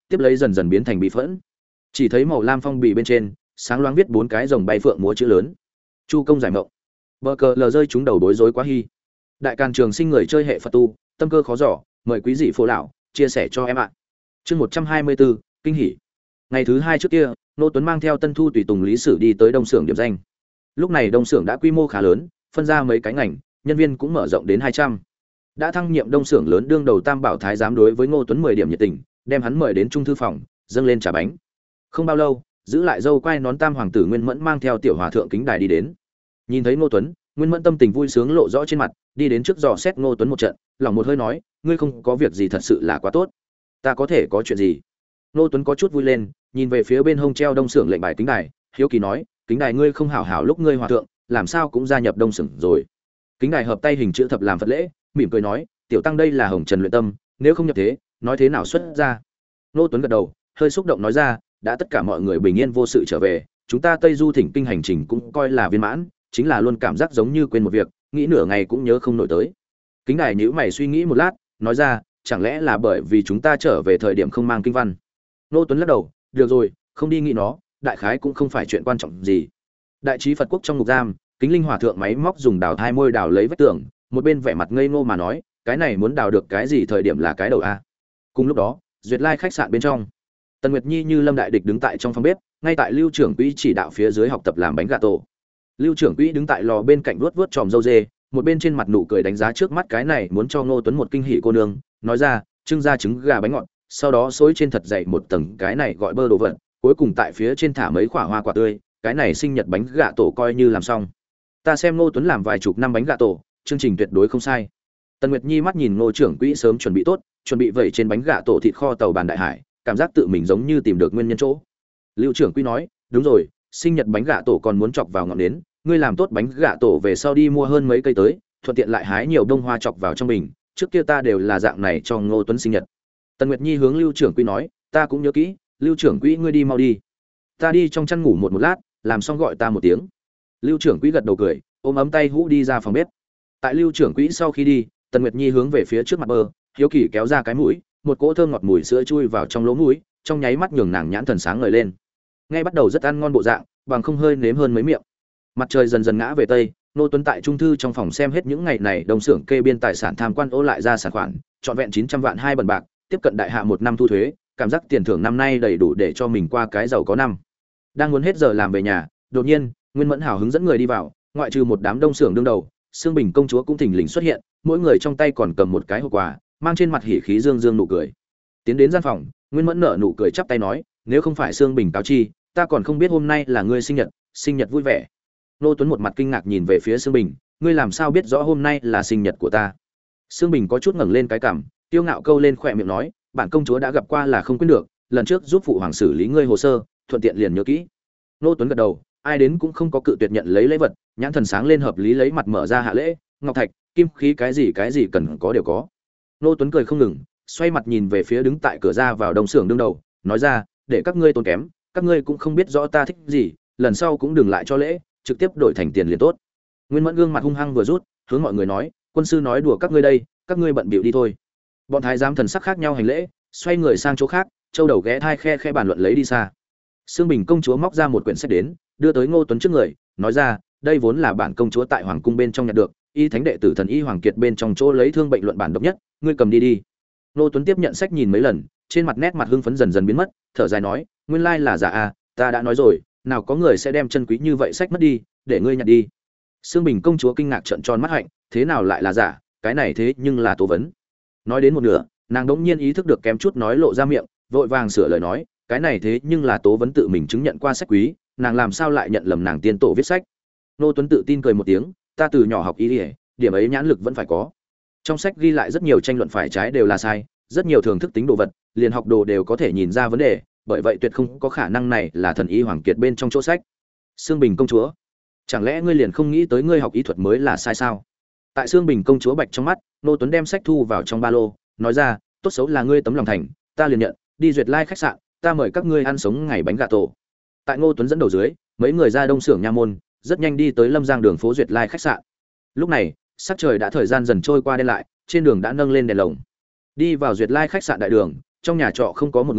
tiếp lấy dần dần biến thành bị phẫn. Chỉ thấy màu lam phong bì bên trên sáng loáng viết bốn cái rồng bay phượng múa chữ lớn: Chu công giải mộng. Bờ cờ lờ rơi chúng đầu bối rối quá hy. Đại Càn Trường Sinh người chơi hệ Phật tu, tâm cơ khó giỏ, mời quý dị phố lão chia sẻ cho em ạ. Chương một trăm hai mươi bốn, kinh hỉ. Ngày thứ hai trước kia, Nô Tuấn mang theo Tân Thu tùy tùng Lý Sử đi tới Đông Xưởng điểm danh. Lúc này Đông Xưởng đã quy mô khá lớn, phân ra mấy cái ngành, nhân viên cũng mở rộng đến hai trăm. Đã thăng nhiệm Đông Xưởng lớn đương đầu Tam Bảo Thái giám đối với Ngô Tuấn mười điểm nhiệt tình, đem hắn mời đến trung thư phòng, dâng lên trà bánh. Không bao lâu, giữ lại dâu quai nón Tam hoàng tử Nguyên Mẫn mang theo tiểu hòa thượng Kính Đài đi đến. Nhìn thấy Ngô Tuấn, Nguyên Mẫn tâm tình vui sướng lộ rõ trên mặt, đi đến trước dò xét Ngô Tuấn một trận, lòng một hơi nói: "Ngươi không có việc gì thật sự là quá tốt. Ta có thể có chuyện gì?" Ngô Tuấn có chút vui lên, nhìn về phía bên hông treo Đông Xưởng lệnh bài Kính Đài, hiếu kỳ nói: "Kính Đài ngươi không hảo hảo lúc ngươi hòa thượng, làm sao cũng gia nhập Đông Xưởng rồi?" Kính Đài hợp tay hình chữ thập làm Phật lễ, mỉm cười nói: "Tiểu tăng đây là hồng trần luyện tâm, nếu không nhập thế, nói thế nào xuất ra?" Ngô Tuấn gật đầu, hơi xúc động nói ra: "Đã tất cả mọi người bình yên vô sự trở về, chúng ta Tây Du thỉnh kinh hành trình cũng coi là viên mãn, chính là luôn cảm giác giống như quên một việc, nghĩ nửa ngày cũng nhớ không nổi tới." Kính Đài nhíu mày suy nghĩ một lát, nói ra: "Chẳng lẽ là bởi vì chúng ta trở về thời điểm không mang kinh văn?" Ngô Tuấn lắc đầu: "Được rồi, không đi nghĩ nó, đại khái cũng không phải chuyện quan trọng gì." Đại trí Phật quốc trong ngục giam, Kính Linh hòa thượng máy móc dùng đào thai môi đào lấy vách tường, một bên vẻ mặt ngây ngô mà nói: "Cái này muốn đào được cái gì thời điểm là cái đầu a?" Cùng lúc đó, Duyệt Lai khách sạn bên trong, Tần Nguyệt Nhi như lâm đại địch đứng tại trong phòng bếp, ngay tại Lưu trưởng quỹ chỉ đạo phía dưới học tập làm bánh gà tổ. Lưu trưởng quỹ đứng tại lò bên cạnh vuốt vuốt tròm râu dê, một bên trên mặt nụ cười đánh giá trước mắt cái này muốn cho Ngô Tuấn một kinh hỉ cô nương, nói ra: "Trưng ra trứng gà bánh ngọt, sau đó xối trên thật dày một tầng cái này gọi bơ đồ vật, cuối cùng tại phía trên thả mấy quả hoa quả tươi, cái này sinh nhật bánh gà tổ coi như làm xong. Ta xem Ngô Tuấn làm vài chục năm bánh gà tổ, chương trình tuyệt đối không sai." Tần Nguyệt Nhi mắt nhìn Ngô trưởng quỹ sớm chuẩn bị tốt, chuẩn bị vẩy trên bánh gà tổ thịt kho tàu bàn đại hải, cảm giác tự mình giống như tìm được nguyên nhân chỗ. Lưu trưởng quỹ nói: "Đúng rồi, sinh nhật bánh gà tổ còn muốn chọc vào ngọn nến, ngươi làm tốt bánh gà tổ về sau đi mua hơn mấy cây tới, thuận tiện lại hái nhiều đông hoa chọc vào trong mình, trước kia ta đều là dạng này cho Ngô Tuấn sinh nhật." Tần Nguyệt Nhi hướng Lưu trưởng quỹ nói: "Ta cũng nhớ kỹ, Lưu trưởng quỹ ngươi đi mau đi. Ta đi trong chăn ngủ một một lát, làm xong gọi ta một tiếng." Lưu trưởng quỹ gật đầu cười, ôm ấm tay hũ đi ra phòng bếp. Tại Lưu trưởng quỹ sau khi đi, Tần Nguyệt Nhi hướng về phía trước mặt bơ, hiếu kỳ kéo ra cái mũi, một cỗ thơm ngọt mùi sữa chui vào trong lỗ mũi, trong nháy mắt nhường nàng nhãn thần sáng ngời lên. Ngay bắt đầu rất ăn ngon bộ dạng, bằng không hơi nếm hơn mấy miệng. Mặt trời dần dần ngã về tây, Nô Tuấn tại trung thư trong phòng xem hết những ngày này Đông Xưởng kê biên tài sản tham quan ô lại ra sản khoản, trọn vẹn chín trăm vạn hai bần bạc, tiếp cận đại hạ một năm thu thuế, cảm giác tiền thưởng năm nay đầy đủ để cho mình qua cái giàu có năm. Đang muốn hết giờ làm về nhà, đột nhiên, Nguyên Mẫn hào hứng dẫn người đi vào, ngoại trừ một đám Đông Xưởng đương đầu, Sương Bình công chúa cũng thình lình xuất hiện, mỗi người trong tay còn cầm một cái hộp quà, mang trên mặt hỉ khí dương dương nụ cười. Tiến đến gian phòng, Nguyên Mẫn nở nụ cười chắp tay nói: "Nếu không phải Sương Bình cáo chi, ta còn không biết hôm nay là ngươi sinh nhật, sinh nhật vui vẻ." Nô Tuấn một mặt kinh ngạc nhìn về phía Sương Bình: "Ngươi làm sao biết rõ hôm nay là sinh nhật của ta?" Sương Bình có chút ngẩng lên cái cằm, tiêu ngạo câu lên khỏe miệng nói: "Bản công chúa đã gặp qua là không quên được, lần trước giúp phụ hoàng xử lý ngươi hồ sơ, thuận tiện liền nhớ kỹ." Nô Tuấn gật đầu, ai đến cũng không có cự tuyệt nhận lấy lễ vật, nhãn thần sáng lên hợp lý lấy mặt mở ra hạ lễ, ngọc thạch, kim khí cái gì cái gì cần có đều có. Nô Tuấn cười không ngừng, xoay mặt nhìn về phía đứng tại cửa ra vào Đông Xưởng đương đầu, nói ra: "Để các ngươi tốn kém, các ngươi cũng không biết rõ ta thích gì, lần sau cũng đừng lại cho lễ, trực tiếp đổi thành tiền liền tốt." Nguyên Mẫn gương mặt hung hăng vừa rút, hướng mọi người nói: "Quân sư nói đùa các ngươi đây, các ngươi bận bịu đi thôi." Bọn thái giám thần sắc khác nhau hành lễ, xoay người sang chỗ khác, châu đầu ghé thai khe khe bàn luận lấy đi xa. Sương Bình công chúa móc ra một quyển sách đến, đưa tới Ngô Tuấn trước người, nói ra: "Đây vốn là bản công chúa tại hoàng cung bên trong nhặt được, y thánh đệ tử thần y hoàng kiệt bên trong chỗ lấy thương bệnh luận bản độc nhất, ngươi cầm đi đi." Ngô Tuấn tiếp nhận sách nhìn mấy lần, trên mặt nét mặt hưng phấn dần dần biến mất, thở dài nói: "Nguyên lai là giả à, ta đã nói rồi, nào có người sẽ đem chân quý như vậy sách mất đi, để ngươi nhặt đi." Sương Bình công chúa kinh ngạc trợn tròn mắt hạnh, thế nào lại là giả, cái này thế nhưng là tố vấn. Nói đến một nửa, nàng đống nhiên ý thức được kém chút nói lộ ra miệng, vội vàng sửa lời nói: "Cái này thế nhưng là tố vấn tự mình chứng nhận qua sách quý, nàng làm sao lại nhận lầm nàng tiên tổ viết sách." Ngô Tuấn tự tin cười một tiếng: "Ta từ nhỏ học y lý, điểm ấy nhãn lực vẫn phải có. Trong sách ghi lại rất nhiều tranh luận phải trái đều là sai, rất nhiều thường thức tính đồ vật, liền học đồ đều có thể nhìn ra vấn đề, bởi vậy tuyệt không có khả năng này là thần y hoàng kiệt bên trong chỗ sách." Sương Bình công chúa, chẳng lẽ ngươi liền không nghĩ tới ngươi học y thuật mới là sai sao? Tại Sương Bình công chúa bạch trong mắt, Ngô Tuấn đem sách thu vào trong ba lô, nói ra: "Tốt xấu là ngươi tấm lòng thành, ta liền nhận, đi Duyệt Lai khách sạn, ta mời các ngươi ăn sống ngày bánh gà tổ." Tại Ngô Tuấn dẫn đầu dưới, mấy người ra Đông Xưởng nha môn, rất nhanh đi tới Lâm Giang đường phố Duyệt Lai khách sạn. Lúc này, sắc trời đã thời gian dần trôi qua đen lại, trên đường đã nâng lên đèn lồng. Đi vào Duyệt Lai khách sạn đại đường, trong nhà trọ không có một người,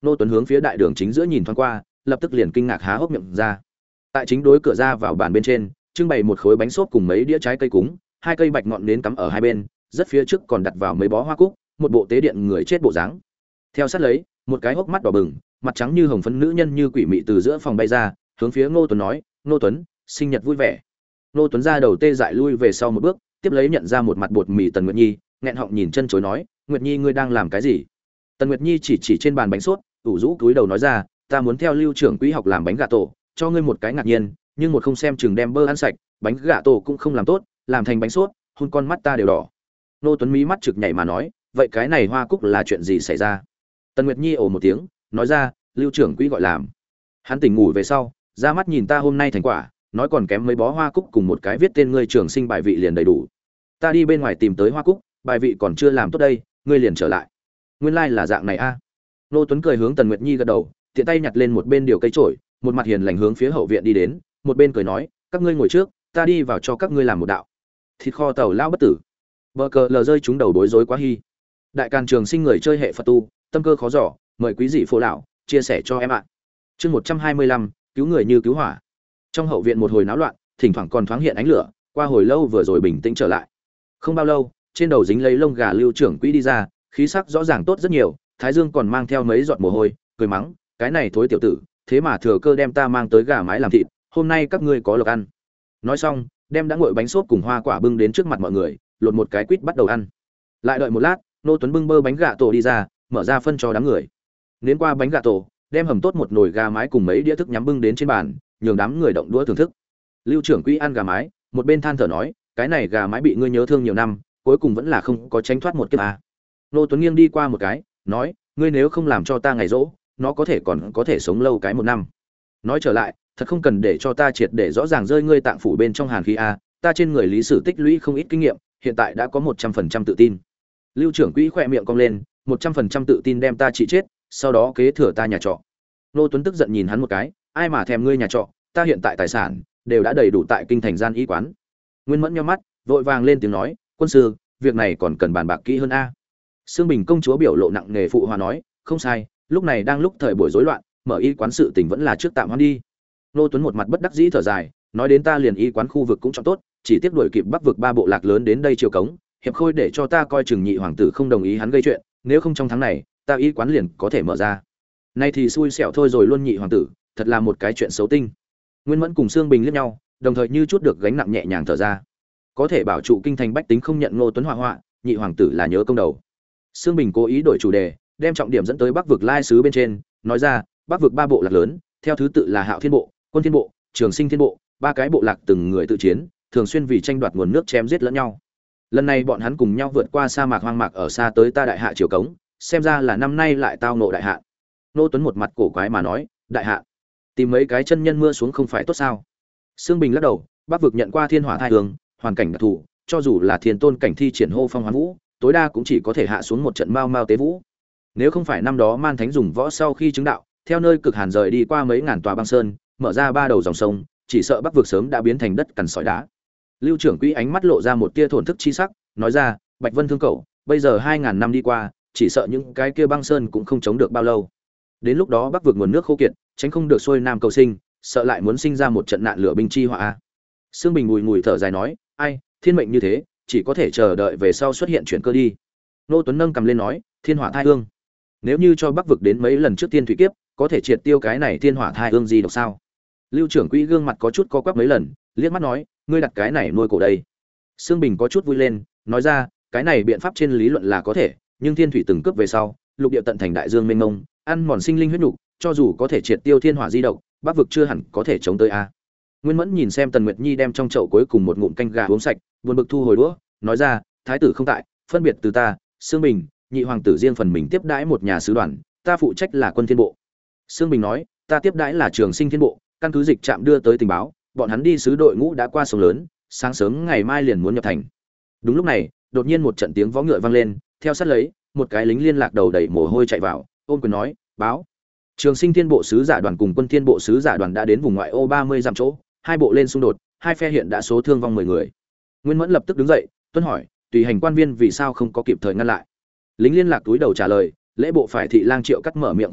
Nô Tuấn hướng phía đại đường chính giữa nhìn thoáng qua, lập tức liền kinh ngạc há hốc miệng ra. Tại chính đối cửa ra vào bàn bên trên, trưng bày một khối bánh xốp cùng mấy đĩa trái cây cúng, hai cây bạch ngọn nến cắm ở hai bên, rất phía trước còn đặt vào mấy bó hoa cúc, một bộ tế điện người chết bộ dáng. Theo sát lấy, một cái hốc mắt đỏ bừng, mặt trắng như hồng phấn nữ nhân như quỷ mị từ giữa phòng bay ra, hướng phía Ngô Tuấn nói, "Ngô Tuấn, sinh nhật vui vẻ." Ngô Tuấn ra đầu tê dại lui về sau một bước, tiếp lấy nhận ra một mặt bột mì Tần Nguyệt Nhi, nghẹn họng nhìn chân chối nói, "Nguyệt Nhi ngươi đang làm cái gì?" Tần Nguyệt Nhi chỉ chỉ trên bàn bánh sốt, ủ rũ cúi đầu nói ra, "Ta muốn theo Lưu trưởng quỹ học làm bánh gà tổ, cho ngươi một cái ngạc nhiên, nhưng một không xem chừng đem bơ ăn sạch, bánh gà tổ cũng không làm tốt, làm thành bánh sốt, hun con mắt ta đều đỏ." Ngô Tuấn mí mắt trực nhảy mà nói, "Vậy cái này hoa cúc là chuyện gì xảy ra?" Tần Nguyệt Nhi ồ một tiếng, nói ra, "Lưu trưởng quỹ gọi làm." Hắn tỉnh ngủ về sau, ra mắt nhìn ta hôm nay thành quả, nói còn kém mấy bó hoa cúc cùng một cái viết tên ngươi trường sinh bài vị liền đầy đủ. Ta đi bên ngoài tìm tới hoa cúc, bài vị còn chưa làm tốt đây, ngươi liền trở lại. Nguyên lai like là dạng này a. À. Nô Tuấn cười hướng Tần Nguyệt Nhi gật đầu, tiện tay nhặt lên một bên điều cây trổi, một mặt hiền lành hướng phía hậu viện đi đến, một bên cười nói, "Các ngươi ngồi trước, ta đi vào cho các ngươi làm một đạo." Thịt kho tàu lao bất tử. Bờ cờ lờ rơi chúng đầu bối rối quá hy. Đại Càn Trường Sinh người chơi hệ Phật tu, tâm cơ khó dò, mời quý vị phô lão chia sẻ cho em ạ. Chương một trăm hai mươi lăm, cứu người như cứu hỏa. Trong hậu viện một hồi náo loạn, thỉnh thoảng còn thoáng hiện ánh lửa, qua hồi lâu vừa rồi bình tĩnh trở lại. Không bao lâu, trên đầu dính lấy lông gà Lưu trưởng quỹ đi ra, khí sắc rõ ràng tốt rất nhiều, thái dương còn mang theo mấy giọt mồ hôi, cười mắng, "Cái này thối tiểu tử, thế mà thừa cơ đem ta mang tới gà mái làm thịt, hôm nay các ngươi có lộc ăn." Nói xong, đem đã nguội bánh xốp cùng hoa quả bưng đến trước mặt mọi người, lột một cái quýt bắt đầu ăn. Lại đợi một lát, Nô Tuấn bưng bơ bánh gà tổ đi ra, mở ra phân cho đám người. Nếm qua bánh gà tổ, đem hầm tốt một nồi gà mái cùng mấy đĩa thức nhắm bưng đến trên bàn, nhường đám người động đũa thưởng thức. Lưu trưởng quỹ ăn gà mái, một bên than thở nói, "Cái này gà mái bị ngươi nhớ thương nhiều năm, cuối cùng vẫn là không có tránh thoát một kiếp à." Nô Tuấn nghiêng đi qua một cái, nói, "Ngươi nếu không làm cho ta ngày rỗ, nó có thể còn có thể sống lâu cái một năm." Nói trở lại, thật không cần để cho ta triệt để rõ ràng rơi ngươi tạng phủ bên trong hàn khí a, ta trên người lý sử tích lũy không ít kinh nghiệm, hiện tại đã có một trăm phần trăm tự tin. Lưu trưởng quỹ khỏe miệng cong lên, một trăm phần trăm tự tin đem ta trị chết, sau đó kế thừa ta nhà trọ. Nô Tuấn tức giận nhìn hắn một cái, "Ai mà thèm ngươi nhà trọ, ta hiện tại tài sản đều đã đầy đủ tại kinh thành gian y quán." Nguyên Mẫn nhíu mắt, vội vàng lên tiếng nói, "Quân sư, việc này còn cần bàn bạc kỹ hơn a." Sương Bình công chúa biểu lộ nặng nề phụ hòa nói, "Không sai, lúc này đang lúc thời buổi rối loạn, mở y quán sự tình vẫn là trước tạm hoãn đi." Nô Tuấn một mặt bất đắc dĩ thở dài, nói, "Đến ta liền y quán khu vực cũng chọn tốt, chỉ tiếp đuổi kịp Bắc vực ba bộ lạc lớn đến đây chiều cống, hiệp khôi để cho ta coi chừng nhị hoàng tử không đồng ý hắn gây chuyện, nếu không trong tháng này, ta y quán liền có thể mở ra." Nay thì xui xẻo thôi rồi luôn nhị hoàng tử, thật là một cái chuyện xấu tinh. Nguyên Mẫn cùng Sương Bình liếc nhau, đồng thời như chút được gánh nặng nhẹ nhàng thở ra. Có thể bảo trụ kinh thành bách tính không nhận Ngô Tuấn họa họa, nhị hoàng tử là nhớ công đầu. Sương Bình cố ý đổi chủ đề, đem trọng điểm dẫn tới Bắc vực lai sứ bên trên, nói ra, Bắc vực ba bộ lạc lớn, theo thứ tự là Hạo Thiên bộ, Quân Thiên bộ, Trường Sinh Thiên bộ, ba cái bộ lạc từng người tự chiến, thường xuyên vì tranh đoạt nguồn nước chém giết lẫn nhau. Lần này bọn hắn cùng nhau vượt qua sa mạc hoang mạc ở xa tới ta đại hạ triều cống, xem ra là năm nay lại tao ngộ đại hạ. Nô Tuấn một mặt cổ quái mà nói, "Đại hạ, tìm mấy cái chân nhân mưa xuống không phải tốt sao?" Sương Bình lắc đầu, Bắc vực nhận qua thiên hỏa thai hương, hoàn cảnh đặc thù, cho dù là thiên tôn cảnh thi triển hô phong hoán vũ, tối đa cũng chỉ có thể hạ xuống một trận mao mao tế vũ. Nếu không phải năm đó Man Thánh dùng võ sau khi chứng đạo, theo nơi cực hàn rời đi qua mấy ngàn tòa băng sơn, mở ra ba đầu dòng sông, chỉ sợ Bắc vực sớm đã biến thành đất cằn sỏi đá. Lưu trưởng quỹ ánh mắt lộ ra một tia thổn thức chi sắc, nói ra, "Bạch Vân thương cậu, bây giờ hai ngàn năm đi qua, chỉ sợ những cái kia băng sơn cũng không chống được bao lâu. Đến lúc đó Bắc vực nguồn nước khô kiệt, tránh không được xuôi nam cầu sinh, sợ lại muốn sinh ra một trận nạn lửa binh chi họa a." Sương Bình bùi ngùi thở dài nói, "Ai, thiên mệnh như thế, chỉ có thể chờ đợi về sau xuất hiện chuyển cơ đi." Nô Tuấn nâng cầm lên nói, "Thiên hỏa thai hương, nếu như cho Bắc vực đến mấy lần trước tiên thủy kiếp, có thể triệt tiêu cái này thiên hỏa thai hương gì độc sao?" Lưu trưởng quỹ gương mặt có chút co quắp mấy lần, liếc mắt nói, "Ngươi đặt cái này nuôi cổ đây." Sương Bình có chút vui lên, nói ra, "Cái này biện pháp trên lý luận là có thể, nhưng thiên thủy từng cướp về sau, lục địa tận thành đại dương mênh mông, ăn mòn sinh linh huyết nục, cho dù có thể triệt tiêu thiên hỏa di độc, Bắc vực chưa hẳn có thể chống tới a." Nguyên Mẫn nhìn xem Tần Nguyệt Nhi đem trong chậu cuối cùng một ngụm canh gà uống sạch, buồn bực thu hồi đũa, nói ra, "Thái tử không tại, phân biệt từ ta, Sương Bình, nhị hoàng tử riêng phần mình tiếp đãi một nhà sứ đoàn, ta phụ trách là Quân Thiên bộ." Sương Bình nói, "Ta tiếp đãi là Trường Sinh Thiên bộ, căn cứ dịch trạm đưa tới tình báo, bọn hắn đi sứ đội ngũ đã qua sông lớn, sáng sớm ngày mai liền muốn nhập thành." Đúng lúc này, đột nhiên một trận tiếng vó ngựa vang lên, theo sát lấy, một cái lính liên lạc đầu đầy mồ hôi chạy vào, ôm quyền nói, "Báo, Trường Sinh Thiên bộ sứ giả đoàn cùng Quân Thiên bộ sứ giả đoàn đã đến vùng ngoại ô ba mươi dặm chỗ, hai bộ lên xung đột, hai phe hiện đã số thương vong mười người." Nguyên Mẫn lập tức đứng dậy, tuân hỏi, "Tùy hành quan viên vì sao không có kịp thời ngăn lại?" Lính liên lạc túi đầu trả lời, "Lễ bộ phải thị lang Triệu cắt mở miệng khuyên bảo,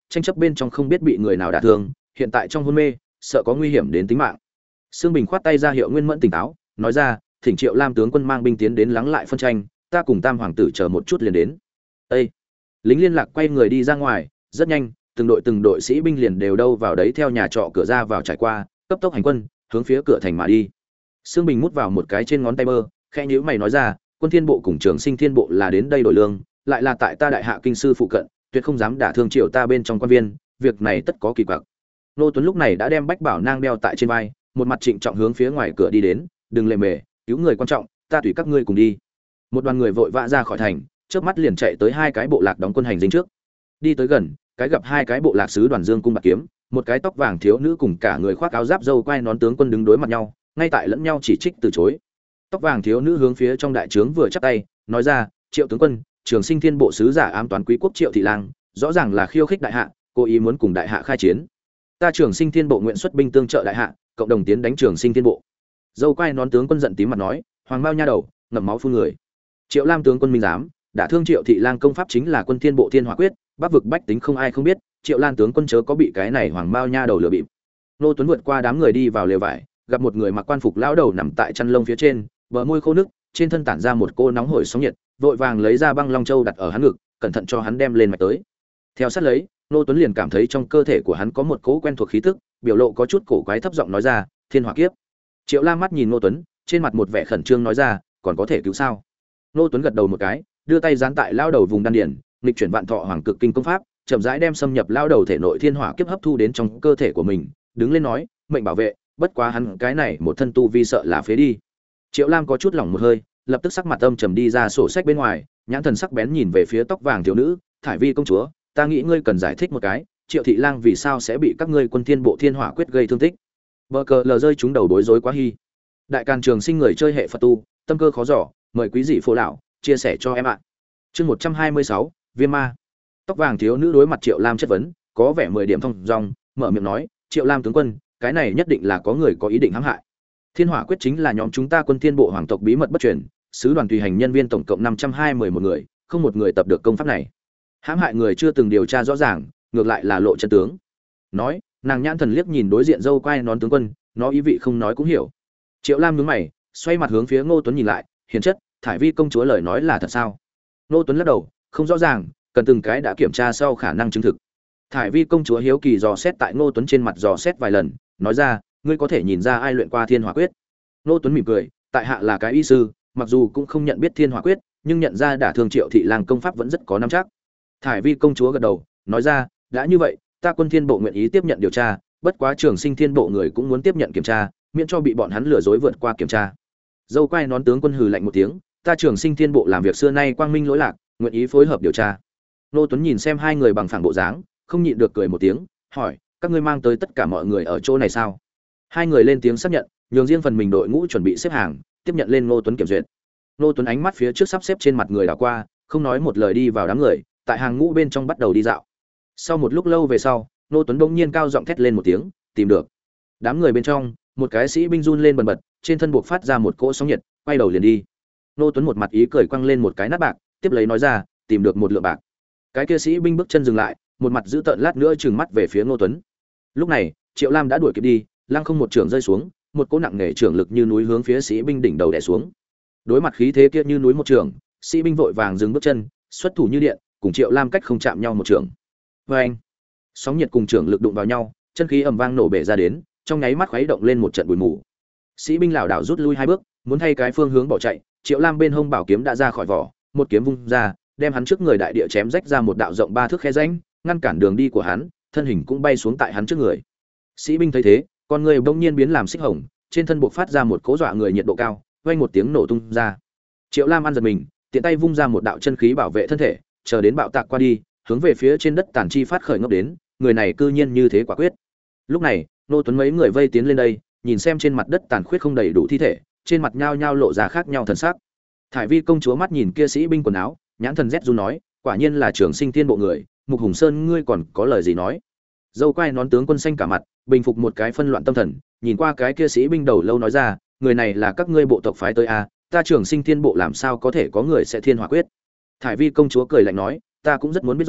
tranh chấp bên trong không biết bị người nào đả thương, hiện tại trong hôn mê, sợ có nguy hiểm đến tính mạng. Sương Bình khoát tay ra hiệu Nguyên Mẫn tỉnh táo, nói ra, thỉnh Triệu Lam tướng quân mang binh tiến đến lắng lại phân tranh, ta cùng Tam hoàng tử chờ một chút liền đến. Ê! Lính liên lạc quay người đi ra ngoài, rất nhanh, từng đội từng đội sĩ binh liền đều đâu vào đấy theo nhà trọ cửa ra vào trải qua, cấp tốc hành quân, hướng phía cửa thành mà đi. Sương Bình mút vào một cái trên ngón tay bơ, khẽ nhíu mày nói ra, Quân Thiên Bộ cùng Trường Sinh Thiên Bộ là đến đây đổi lương, lại là tại ta đại hạ kinh sư phụ cận, tuyệt không dám đả thương Triệu ta bên trong quan viên, việc này tất có kỳ quặc. Nô Tuấn lúc này đã đem Bách Bảo nang đeo tại trên vai, một mặt trịnh trọng hướng phía ngoài cửa đi đến, đừng lề mề, cứu người quan trọng, ta tùy các ngươi cùng đi. Một đoàn người vội vã ra khỏi thành, chớp mắt liền chạy tới hai cái bộ lạc đóng quân hành dinh trước. Đi tới gần, cái gặp hai cái bộ lạc sứ đoàn dương cung bạc kiếm, một cái tóc vàng thiếu nữ cùng cả người khoác áo giáp râu quai nón tướng quân đứng đối mặt nhau, ngay tại lẫn nhau chỉ trích từ chối. Tóc vàng thiếu nữ hướng phía trong đại trướng vừa chắp tay, nói ra, Triệu tướng quân, Trường Sinh Thiên Bộ sứ giả ám toán quý quốc Triệu thị lang, rõ ràng là khiêu khích đại hạ, cố ý muốn cùng đại hạ khai chiến. Ta Trường Sinh Thiên Bộ nguyện xuất binh tương trợ đại hạ, cộng đồng tiến đánh Trường Sinh Thiên Bộ. Dâu quai nón tướng quân giận tím mặt nói, hoàng mao nha đầu, ngậm máu phun người. Triệu Lam tướng quân minh giám, đã thương Triệu thị lang công pháp chính là Quân Thiên Bộ Thiên Hỏa Quyết, bắc vực bách tính không ai không biết, Triệu Lan tướng quân chớ có bị cái này hoàng mao nha đầu lừa bịp. Nô Tuấn vượt qua đám người đi vào lều vải, gặp một người mặc quan phục lão đầu nằm tại chăn lông phía trên, bờ môi khô nước, trên thân tản ra một cô nóng hổi sóng nhiệt, vội vàng lấy ra băng long châu đặt ở hắn ngực, cẩn thận cho hắn đem lên mạch tới. Theo sát lấy, Nô Tuấn liền cảm thấy trong cơ thể của hắn có một cỗ quen thuộc khí tức, biểu lộ có chút cổ quái thấp giọng nói ra, Thiên Hỏa Kiếp. Triệu Lam mắt nhìn Nô Tuấn, trên mặt một vẻ khẩn trương nói ra, còn có thể cứu sao? Nô Tuấn gật đầu một cái, đưa tay giáng tại lão đầu vùng đan điền, nghịch chuyển vạn thọ hoàng cực kinh công pháp, chậm rãi đem xâm nhập lão đầu thể nội Thiên Hỏa Kiếp hấp thu đến trong cơ thể của mình, đứng lên nói, mệnh bảo vệ, bất quá hắn cái này một thân tu vi sợ là phế đi. Triệu Lam có chút lỏng một hơi, lập tức sắc mặt âm trầm đi ra sổ sách bên ngoài, nhãn thần sắc bén nhìn về phía tóc vàng thiếu nữ, Thải Vi công chúa, ta nghĩ ngươi cần giải thích một cái, Triệu thị lang vì sao sẽ bị các ngươi Quân Thiên Bộ Thiên Hỏa Quyết gây thương tích. Bờ cờ lờ rơi chúng đầu bối rối quá hy. Đại Càn Trường Sinh người chơi hệ Phật tu, tâm cơ khó dò, mời quý dị phổ lão chia sẻ cho em ạ. Chương một trăm hai mươi sáu, Viêm Ma. Tóc vàng thiếu nữ đối mặt Triệu Lam chất vấn, có vẻ mười điểm thông dong, mở miệng nói, Triệu Lam tướng quân, cái này nhất định là có người có ý định hãm hại. Thiên Hỏa Quyết chính là nhóm chúng ta Quân Thiên Bộ hoàng tộc bí mật bất truyền, sứ đoàn tùy hành nhân viên tổng cộng năm trăm hai mươi mốt người, không một người tập được công pháp này. Hãm hại người chưa từng điều tra rõ ràng, ngược lại là lộ chân tướng. Nói, nàng nhãn thần liếc nhìn đối diện dâu quai nón tướng quân, nó ý vị không nói cũng hiểu. Triệu Lam nhướng mày, xoay mặt hướng phía Ngô Tuấn nhìn lại, hiền chất, Thải Vi công chúa lời nói là thật sao? Ngô Tuấn lắc đầu, không rõ ràng, cần từng cái đã kiểm tra sau khả năng chứng thực. Thải Vi công chúa hiếu kỳ dò xét tại Ngô Tuấn trên mặt dò xét vài lần, nói ra, ngươi có thể nhìn ra ai luyện qua Thiên Hỏa Quyết? Ngô Tuấn mỉm cười, tại hạ là cái y sư, mặc dù cũng không nhận biết Thiên Hỏa Quyết, nhưng nhận ra đả thương Triệu thị lang công pháp vẫn rất có nắm chắc. Thải Vi công chúa gật đầu, nói ra, đã như vậy, ta Quân Thiên Bộ nguyện ý tiếp nhận điều tra, bất quá Trường Sinh Thiên Bộ người cũng muốn tiếp nhận kiểm tra, miễn cho bị bọn hắn lừa dối vượt qua kiểm tra. Dâu quai nón tướng quân hừ lạnh một tiếng, ta Trường Sinh Thiên Bộ làm việc xưa nay quang minh lỗi lạc, nguyện ý phối hợp điều tra. Nô Tuấn nhìn xem hai người bằng phẳng bộ dáng, không nhịn được cười một tiếng, hỏi, các ngươi mang tới tất cả mọi người ở chỗ này sao? Hai người lên tiếng xác nhận, nhường riêng phần mình đội ngũ chuẩn bị xếp hàng, tiếp nhận lên Nô Tuấn kiểm duyệt. Nô Tuấn ánh mắt phía trước sắp xếp trên mặt người đảo qua, không nói một lời đi vào đám người, tại hàng ngũ bên trong bắt đầu đi dạo. Sau một lúc lâu về sau, Nô Tuấn bỗng nhiên cao giọng thét lên một tiếng, tìm được. Đám người bên trong, một cái sĩ binh run lên bần bật, trên thân buộc phát ra một cỗ sóng nhiệt, quay đầu liền đi. Nô Tuấn một mặt ý cười quăng lên một cái nát bạc, tiếp lấy nói ra, tìm được một lượng bạc. Cái kia sĩ binh bước chân dừng lại, một mặt giữ tợn lát nữa trừng mắt về phía Nô Tuấn. Lúc này, Triệu Lam đã đuổi kịp đi, lăng không một trường rơi xuống, một cỗ nặng nề trưởng lực như núi hướng phía sĩ binh đỉnh đầu đè xuống. Đối mặt khí thế kia như núi một trường, sĩ binh vội vàng dừng bước chân, xuất thủ như điện, cùng Triệu Lam cách không chạm nhau một trường. Oeng! Sóng nhiệt cùng trưởng lực đụng vào nhau, chân khí ầm vang nổ bể ra đến, trong nháy mắt khuấy động lên một trận bụi mù. Sĩ binh lảo đảo rút lui hai bước, muốn thay cái phương hướng bỏ chạy, Triệu Lam bên hông bảo kiếm đã ra khỏi vỏ, một kiếm vung ra, đem hắn trước người đại địa chém rách ra một đạo rộng ba thước khe rãnh, ngăn cản đường đi của hắn, thân hình cũng bay xuống tại hắn trước người. Sĩ binh thấy thế, con người bỗng nhiên biến làm xích hồng, trên thân buộc phát ra một cỗ dọa người nhiệt độ cao, vang một tiếng nổ tung ra. Triệu Lam ăn giật mình, tiện tay vung ra một đạo chân khí bảo vệ thân thể, chờ đến bạo tạc qua đi, hướng về phía trên đất tàn chi phát khởi ngốc đến, người này cư nhiên như thế quả quyết. Lúc này, Nô Tuấn mấy người vây tiến lên đây, nhìn xem trên mặt đất tàn khuyết không đầy đủ thi thể, trên mặt nhao nhao lộ ra khác nhau thần sắc. Thải Vi công chúa mắt nhìn kia sĩ binh quần áo, nhãn thần rét run nói, quả nhiên là Trường Sinh Thiên Bộ người, Mục Hùng Sơn ngươi còn có lời gì nói? Dâu quai nón tướng quân xanh cả mặt, bình phục một cái phân loạn tâm thần, nhìn qua cái kia sĩ binh đầu lâu nói ra, người này là các ngươi bộ tộc phái tới a, ta Trường Sinh Thiên Bộ làm sao có thể có người sẽ Thiên Hỏa Quyết? Thải Vi công chúa cười lạnh nói, ta cũng rất muốn biết rõ,